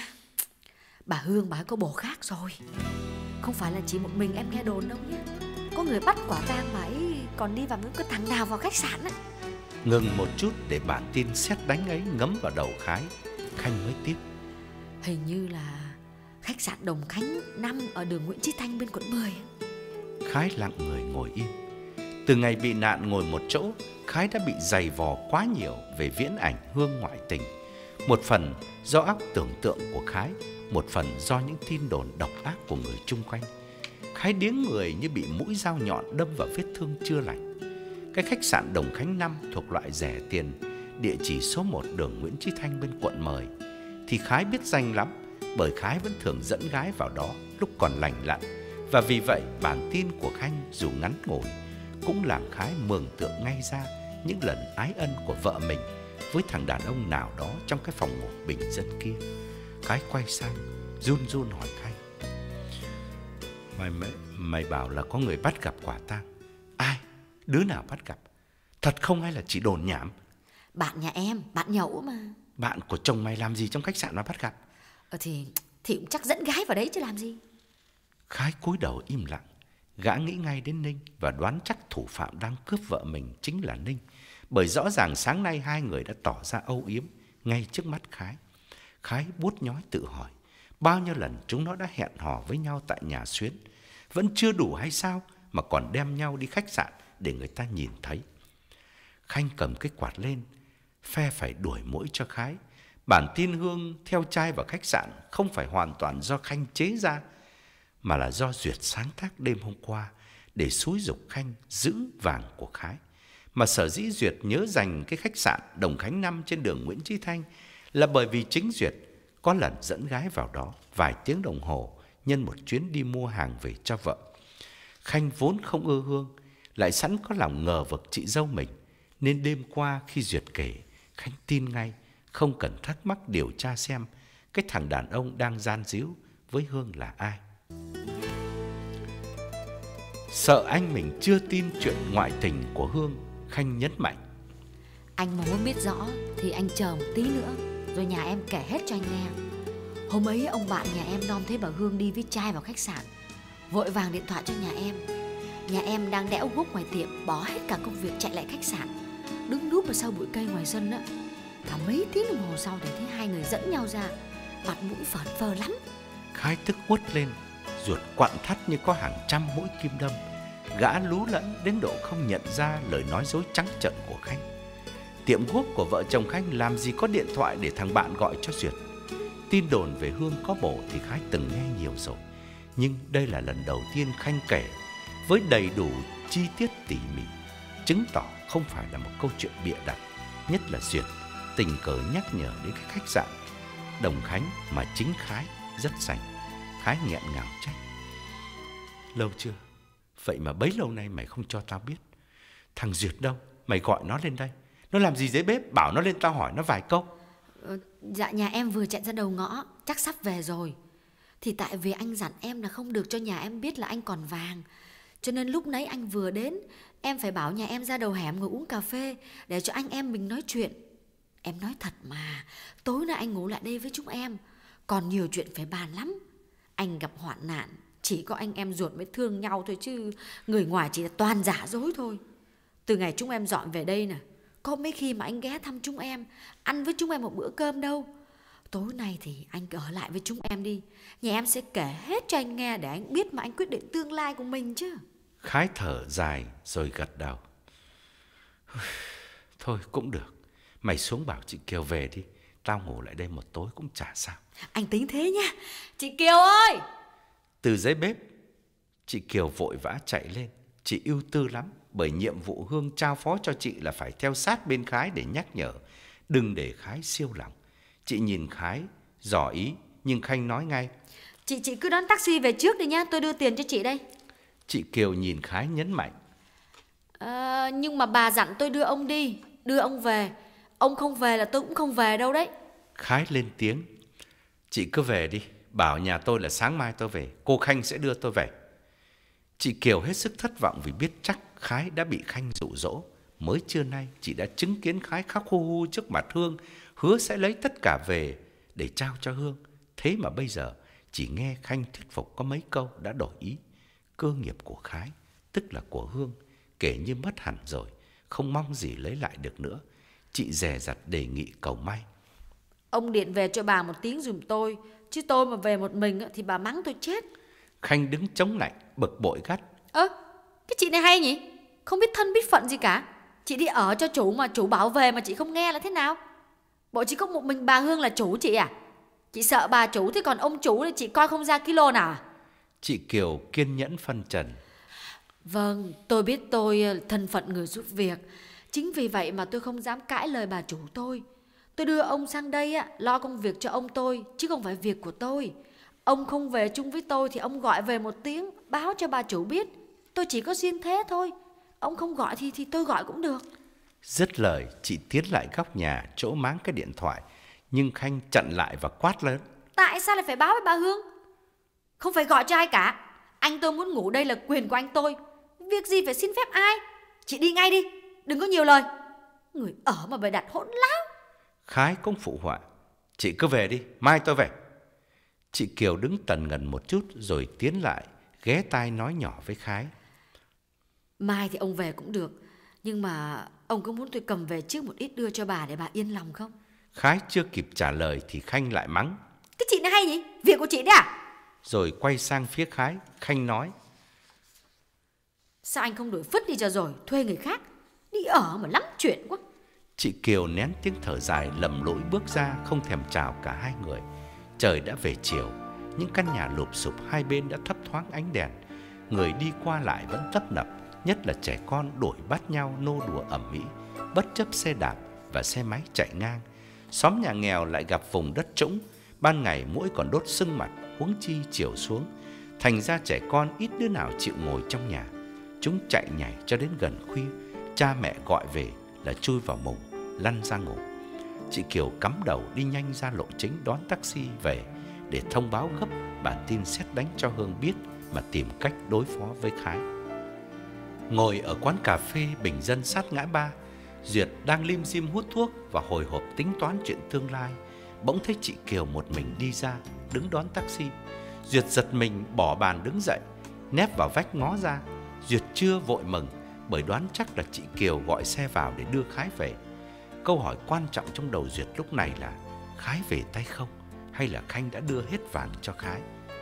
Bà Hương bà ấy có bồ khác rồi. Không phải là chỉ một mình em nghe đồn đâu nhé. Có người bắt quả tang bà ấy còn đi vào với cái thằng nào vào khách sạn á. Ngừng một chút để bản tin sét đánh ấy ngấm vào đầu Khái, Khanh mới tiếp: hình như là khách sạn Đồng Khánh năm ở đường Nguyễn Chí Thanh bên quận mười. Khái lặng người ngồi im. Từ ngày bị nạn ngồi một chỗ, Khái đã bị dày vò quá nhiều về viễn ảnh Hương ngoại tình. Một phần do óc tưởng tượng của Khái, một phần do những tin đồn độc ác của người chung quanh. Khái điếng người như bị mũi dao nhọn đâm vào vết thương chưa lành. Cái khách sạn Đồng Khánh năm thuộc loại rẻ tiền, địa chỉ số một đường Nguyễn Chí Thanh bên quận mười, thì Khái biết danh lắm, bởi Khái vẫn thường dẫn gái vào đó lúc còn lành lặn. Và vì vậy bản tin của Khanh dù ngắn ngủi cũng làm Khái mường tượng ngay ra những lần ái ân của vợ mình với thằng đàn ông nào đó trong cái phòng ngủ bình dân kia. Khái quay sang run run hỏi Khanh: Mày, mày, mày bảo là có người bắt gặp quả tang. Ai? Đứa nào bắt gặp? Thật không hay là chỉ đồn nhảm? Bạn nhà em, bạn nhậu mà. Bạn của chồng mày làm gì trong khách sạn mà bắt gặp? Ờ thì, thì cũng chắc dẫn gái vào đấy chứ làm gì. Khái cúi đầu im lặng. Gã nghĩ ngay đến Ninh và đoán chắc thủ phạm đang cướp vợ mình chính là Ninh, bởi rõ ràng sáng nay hai người đã tỏ ra âu yếm ngay trước mắt Khái. Khái buốt nhói tự hỏi, bao nhiêu lần chúng nó đã hẹn hò với nhau tại nhà Xuyến, vẫn chưa đủ hay sao mà còn đem nhau đi khách sạn để người ta nhìn thấy. Khanh cầm cái quạt lên, phe phải đuổi muỗi cho Khái. Bản tin Hương theo trai vào khách sạn không phải hoàn toàn do Khanh chế ra, mà là do Duyệt sáng tác đêm hôm qua để xúi giục Khanh giữ vàng của Khái. Mà sở dĩ Duyệt nhớ dành cái khách sạn Đồng Khánh năm trên đường Nguyễn Chí Thanh là bởi vì chính Duyệt có lần dẫn gái vào đó vài tiếng đồng hồ nhân một chuyến đi mua hàng về cho vợ. Khanh vốn không ưa Hương, lại sẵn có lòng ngờ vực chị dâu mình, nên đêm qua khi Duyệt kể, Khanh tin ngay, không cần thắc mắc điều tra xem cái thằng đàn ông đang gian díu với Hương là ai. Sợ anh mình chưa tin chuyện ngoại tình của Hương, Khanh nhấn mạnh: Anh mà muốn biết rõ thì anh chờ một tí nữa, rồi nhà em kể hết cho anh nghe. Hôm ấy ông bạn nhà em nom thấy bà Hương đi với trai vào khách sạn, vội vàng điện thoại cho nhà em. Nhà em đang đẽo guốc ngoài tiệm, bỏ hết cả công việc chạy lại khách sạn, đứng núp ở sau bụi cây ngoài sân á. Cả mấy tiếng đồng hồ sau để thấy hai người dẫn nhau ra, mặt mũi phởn phơ lắm. Khái tức uất lên, ruột quặn thắt như có hàng trăm mũi kim đâm. Gã lú lẫn đến độ không nhận ra lời nói dối trắng trợn của Khanh. Tiệm guốc của vợ chồng Khanh làm gì có điện thoại để thằng bạn gọi cho Duyệt. Tin đồn về Hương có bồ thì Khái từng nghe nhiều rồi, nhưng đây là lần đầu tiên Khanh kể với đầy đủ chi tiết tỉ mỉ, chứng tỏ không phải là một câu chuyện bịa đặt. Nhất là Duyệt tình cờ nhắc nhở đến cái khách sạn Đồng Khánh mà chính Khái rất sành. Khái nghẹn ngào trách: Lâu chưa? Vậy mà bấy lâu nay mày không cho tao biết. Thằng Duyệt đâu? Mày gọi nó lên đây. Nó làm gì dưới bếp? Bảo nó lên tao hỏi nó vài câu. ờ, Dạ nhà em vừa chạy ra đầu ngõ, chắc sắp về rồi. Thì tại vì anh dặn em là không được cho nhà em biết là anh còn vàng, cho nên lúc nãy anh vừa đến, em phải bảo nhà em ra đầu hẻm ngồi uống cà phê để cho anh em mình nói chuyện. Em nói thật mà, tối nay anh ngủ lại đây với chúng em, còn nhiều chuyện phải bàn lắm. Anh gặp hoạn nạn, chỉ có anh em ruột mới thương nhau thôi, chứ người ngoài chỉ là toàn giả dối thôi. Từ ngày chúng em dọn về đây nè, có mấy khi mà anh ghé thăm chúng em, ăn với chúng em một bữa cơm đâu. Tối nay thì anh ở lại với chúng em đi, nhà em sẽ kể hết cho anh nghe để anh biết mà anh quyết định tương lai của mình chứ. Khái thở dài rồi gật đầu. Thôi cũng được, mày xuống bảo chị Kiều về đi, tao ngủ lại đây một tối cũng chả sao. Anh tính thế nha. Chị Kiều ơi! Từ dưới bếp, chị Kiều vội vã chạy lên. Chị ưu tư lắm, bởi nhiệm vụ Hương trao phó cho chị là phải theo sát bên Khái để nhắc nhở, đừng để Khái siêu lòng. Chị nhìn Khái, dò ý, nhưng Khanh nói ngay: Chị chị cứ đón taxi về trước đi nhá, tôi đưa tiền cho chị đây. Chị Kiều nhìn Khái nhấn mạnh: à, Nhưng mà bà dặn tôi đưa ông đi, đưa ông về. Ông không về là tôi cũng không về đâu đấy. Khái lên tiếng: Chị cứ về đi, bảo nhà tôi là sáng mai tôi về, cô Khanh sẽ đưa tôi về. Chị Kiều hết sức thất vọng vì biết chắc Khái đã bị Khanh dụ dỗ. Mới trưa nay chị đã chứng kiến Khái khóc hu hu trước mặt Hương, hứa sẽ lấy tất cả về để trao cho Hương. Thế mà bây giờ chỉ nghe Khanh thuyết phục có mấy câu đã đổi ý. Cơ nghiệp của Khái, tức là của Hương, kể như mất hẳn rồi, không mong gì lấy lại được nữa. Chị dè dặt đề nghị cầu may: Ông điện về cho bà một tiếng giùm tôi, chứ tôi mà về một mình thì bà mắng tôi chết. Khanh đứng chống lạnh, bực bội gắt: Ơ, cái chị này hay nhỉ? Không biết thân biết phận gì cả. Chị đi ở cho chủ mà chủ bảo về mà chị không nghe là thế nào? Bộ chỉ có một mình bà Hương là chủ chị à? Chị sợ bà chủ, thế còn ông chủ thì chị coi không ra kilo nào à? Chị Kiều kiên nhẫn phân trần: Vâng, tôi biết tôi thân phận người giúp việc, chính vì vậy mà tôi không dám cãi lời bà chủ tôi. Tôi đưa ông sang đây á, lo công việc cho ông tôi, chứ không phải việc của tôi. Ông không về chung với tôi thì ông gọi về một tiếng, báo cho bà chủ biết. Tôi chỉ có riêng thế thôi. Ông không gọi thì thì tôi gọi cũng được. Dứt lời, chị tiến lại góc nhà chỗ máng cái điện thoại, nhưng Khanh chặn lại và quát lớn: Tại sao lại phải báo với bà Hương? Không phải gọi cho ai cả. Anh tôi muốn ngủ đây là quyền của anh tôi. Việc gì phải xin phép ai? Chị đi ngay đi, đừng có nhiều lời. Người ở mà bày đặt hỗn láo. Khái cũng phụ họa: Chị cứ về đi, mai tôi về. Chị Kiều đứng tần ngần một chút rồi tiến lại, ghé tai nói nhỏ với Khái: Mai thì ông về cũng được, nhưng mà ông có muốn tôi cầm về trước một ít đưa cho bà để bà yên lòng không? Khái chưa kịp trả lời thì Khanh lại mắng: Cái chị này hay nhỉ? Việc của chị đấy à? Rồi quay sang phía Khái, Khanh nói: Sao anh không đổi phứt đi cho rồi, thuê người khác? Đi ở mà lắm chuyện quá. Chị Kiều nén tiếng thở dài lầm lũi bước ra, không thèm chào cả hai người. Trời đã về chiều, những căn nhà lụp xụp hai bên đã thấp thoáng ánh đèn. Người đi qua lại vẫn tấp nập, nhất là trẻ con đuổi bắt nhau nô đùa ầm ĩ, bất chấp xe đạp và xe máy chạy ngang. Xóm nhà nghèo lại gặp vùng đất trũng, ban ngày muỗi còn đốt sưng mặt, huống chi chiều xuống. Thành ra trẻ con ít đứa nào chịu ngồi trong nhà. Chúng chạy nhảy cho đến gần khuya, cha mẹ gọi về là chui vào mùng, lăn ra ngủ. Chị Kiều cắm đầu đi nhanh ra lộ chính đón taxi về để thông báo gấp bản tin sét đánh cho Hương biết mà tìm cách đối phó với Khái. Ngồi ở quán cà phê bình dân sát ngã ba, Duyệt đang lim dim hút thuốc và hồi hộp tính toán chuyện tương lai. Bỗng thấy chị Kiều một mình đi ra, đứng đón taxi. Duyệt giật mình bỏ bàn đứng dậy, nép vào vách ngó ra. Duyệt chưa vội mừng, bởi đoán chắc là chị Kiều gọi xe vào để đưa Khái về. Câu hỏi quan trọng trong đầu Duyệt lúc này là Khái về tay không, hay là Khanh đã đưa hết vàng cho Khái.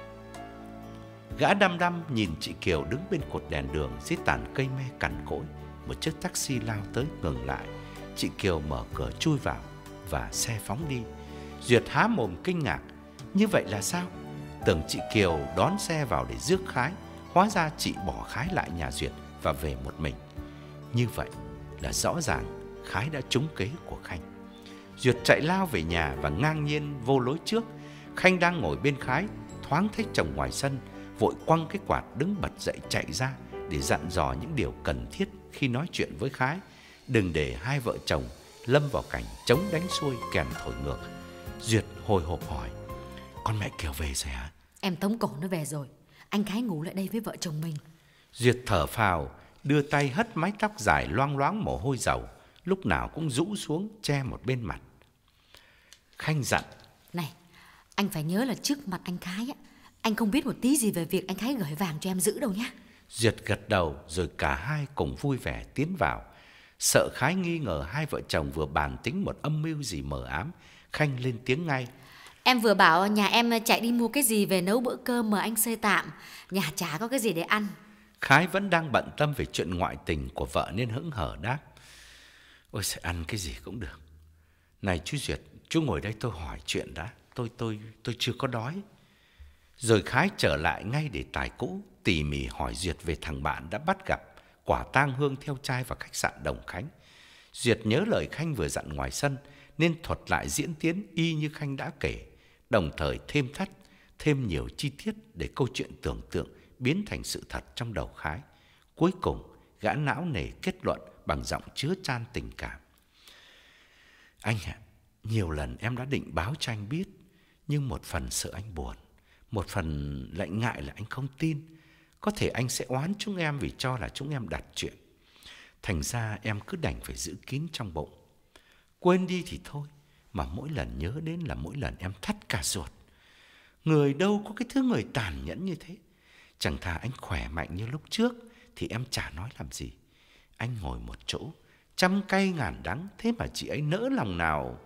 Gã đăm đăm nhìn chị Kiều đứng bên cột đèn đường dưới tàn cây me cằn cỗi. Một chiếc taxi lao tới ngừng lại. Chị Kiều mở cửa chui vào và xe phóng đi. Duyệt há mồm kinh ngạc. Như vậy là sao? Tưởng chị Kiều đón xe vào để rước Khái, hóa ra chị bỏ Khái lại nhà Duyệt và về một mình. Như vậy là rõ ràng Khái đã trúng kế của Khanh. Duyệt chạy lao về nhà và ngang nhiên vô lối trước. Khanh đang ngồi bên Khái, thoáng thấy chồng ngoài sân, vội quăng cái quạt đứng bật dậy chạy ra để dặn dò những điều cần thiết khi nói chuyện với Khái, đừng để hai vợ chồng lâm vào cảnh chống đánh xuôi kèn thổi ngược. Duyệt hồi hộp hỏi: Con mẹ Kiều về rồi hả? Em tống cổ nó về rồi. Anh Khái ngủ lại đây với vợ chồng mình. Duyệt thở phào, đưa tay hất mái tóc dài loang loáng mồ hôi dầu, lúc nào cũng rũ xuống che một bên mặt. Khanh dặn: Này, anh phải nhớ là trước mặt anh Khái á, anh không biết một tí gì về việc anh Khái gửi vàng cho em giữ đâu nhá. Duyệt gật đầu, rồi cả hai cùng vui vẻ tiến vào. Sợ Khái nghi ngờ hai vợ chồng vừa bàn tính một âm mưu gì mờ ám, Khanh lên tiếng ngay: Em vừa bảo nhà em chạy đi mua cái gì về nấu bữa cơm mà anh xây tạm, nhà chả có cái gì để ăn. Khái vẫn đang bận tâm về chuyện ngoại tình của vợ nên hững hờ đáp: Ôi, sẽ ăn cái gì cũng được. Này chú Duyệt, chú ngồi đây tôi hỏi chuyện đã. Tôi tôi tôi chưa có đói. Rồi Khái trở lại ngay để tài cũ, tỉ mỉ hỏi Duyệt về thằng bạn đã bắt gặp quả tang Hương theo trai vào khách sạn Đồng Khánh. Duyệt nhớ lời Khanh vừa dặn ngoài sân nên thuật lại diễn tiến y như Khanh đã kể, đồng thời thêm thắt thêm nhiều chi tiết để câu chuyện tưởng tượng biến thành sự thật trong đầu Khái. Cuối cùng, gã não nề kết luận bằng giọng chứa chan tình cảm: Anh ạ, nhiều lần em đã định báo cho anh biết, nhưng một phần sợ anh buồn, một phần lại ngại là anh không tin. Có thể anh sẽ oán chúng em vì cho là chúng em đặt chuyện. Thành ra em cứ đành phải giữ kín trong bụng. Quên đi thì thôi, mà mỗi lần nhớ đến là mỗi lần em thắt cả ruột. Người đâu có cái thứ người tàn nhẫn như thế. Chẳng thà anh khỏe mạnh như lúc trước thì em chả nói làm gì. Anh ngồi một chỗ, trăm cay ngàn đắng, thế mà chị ấy nỡ lòng nào.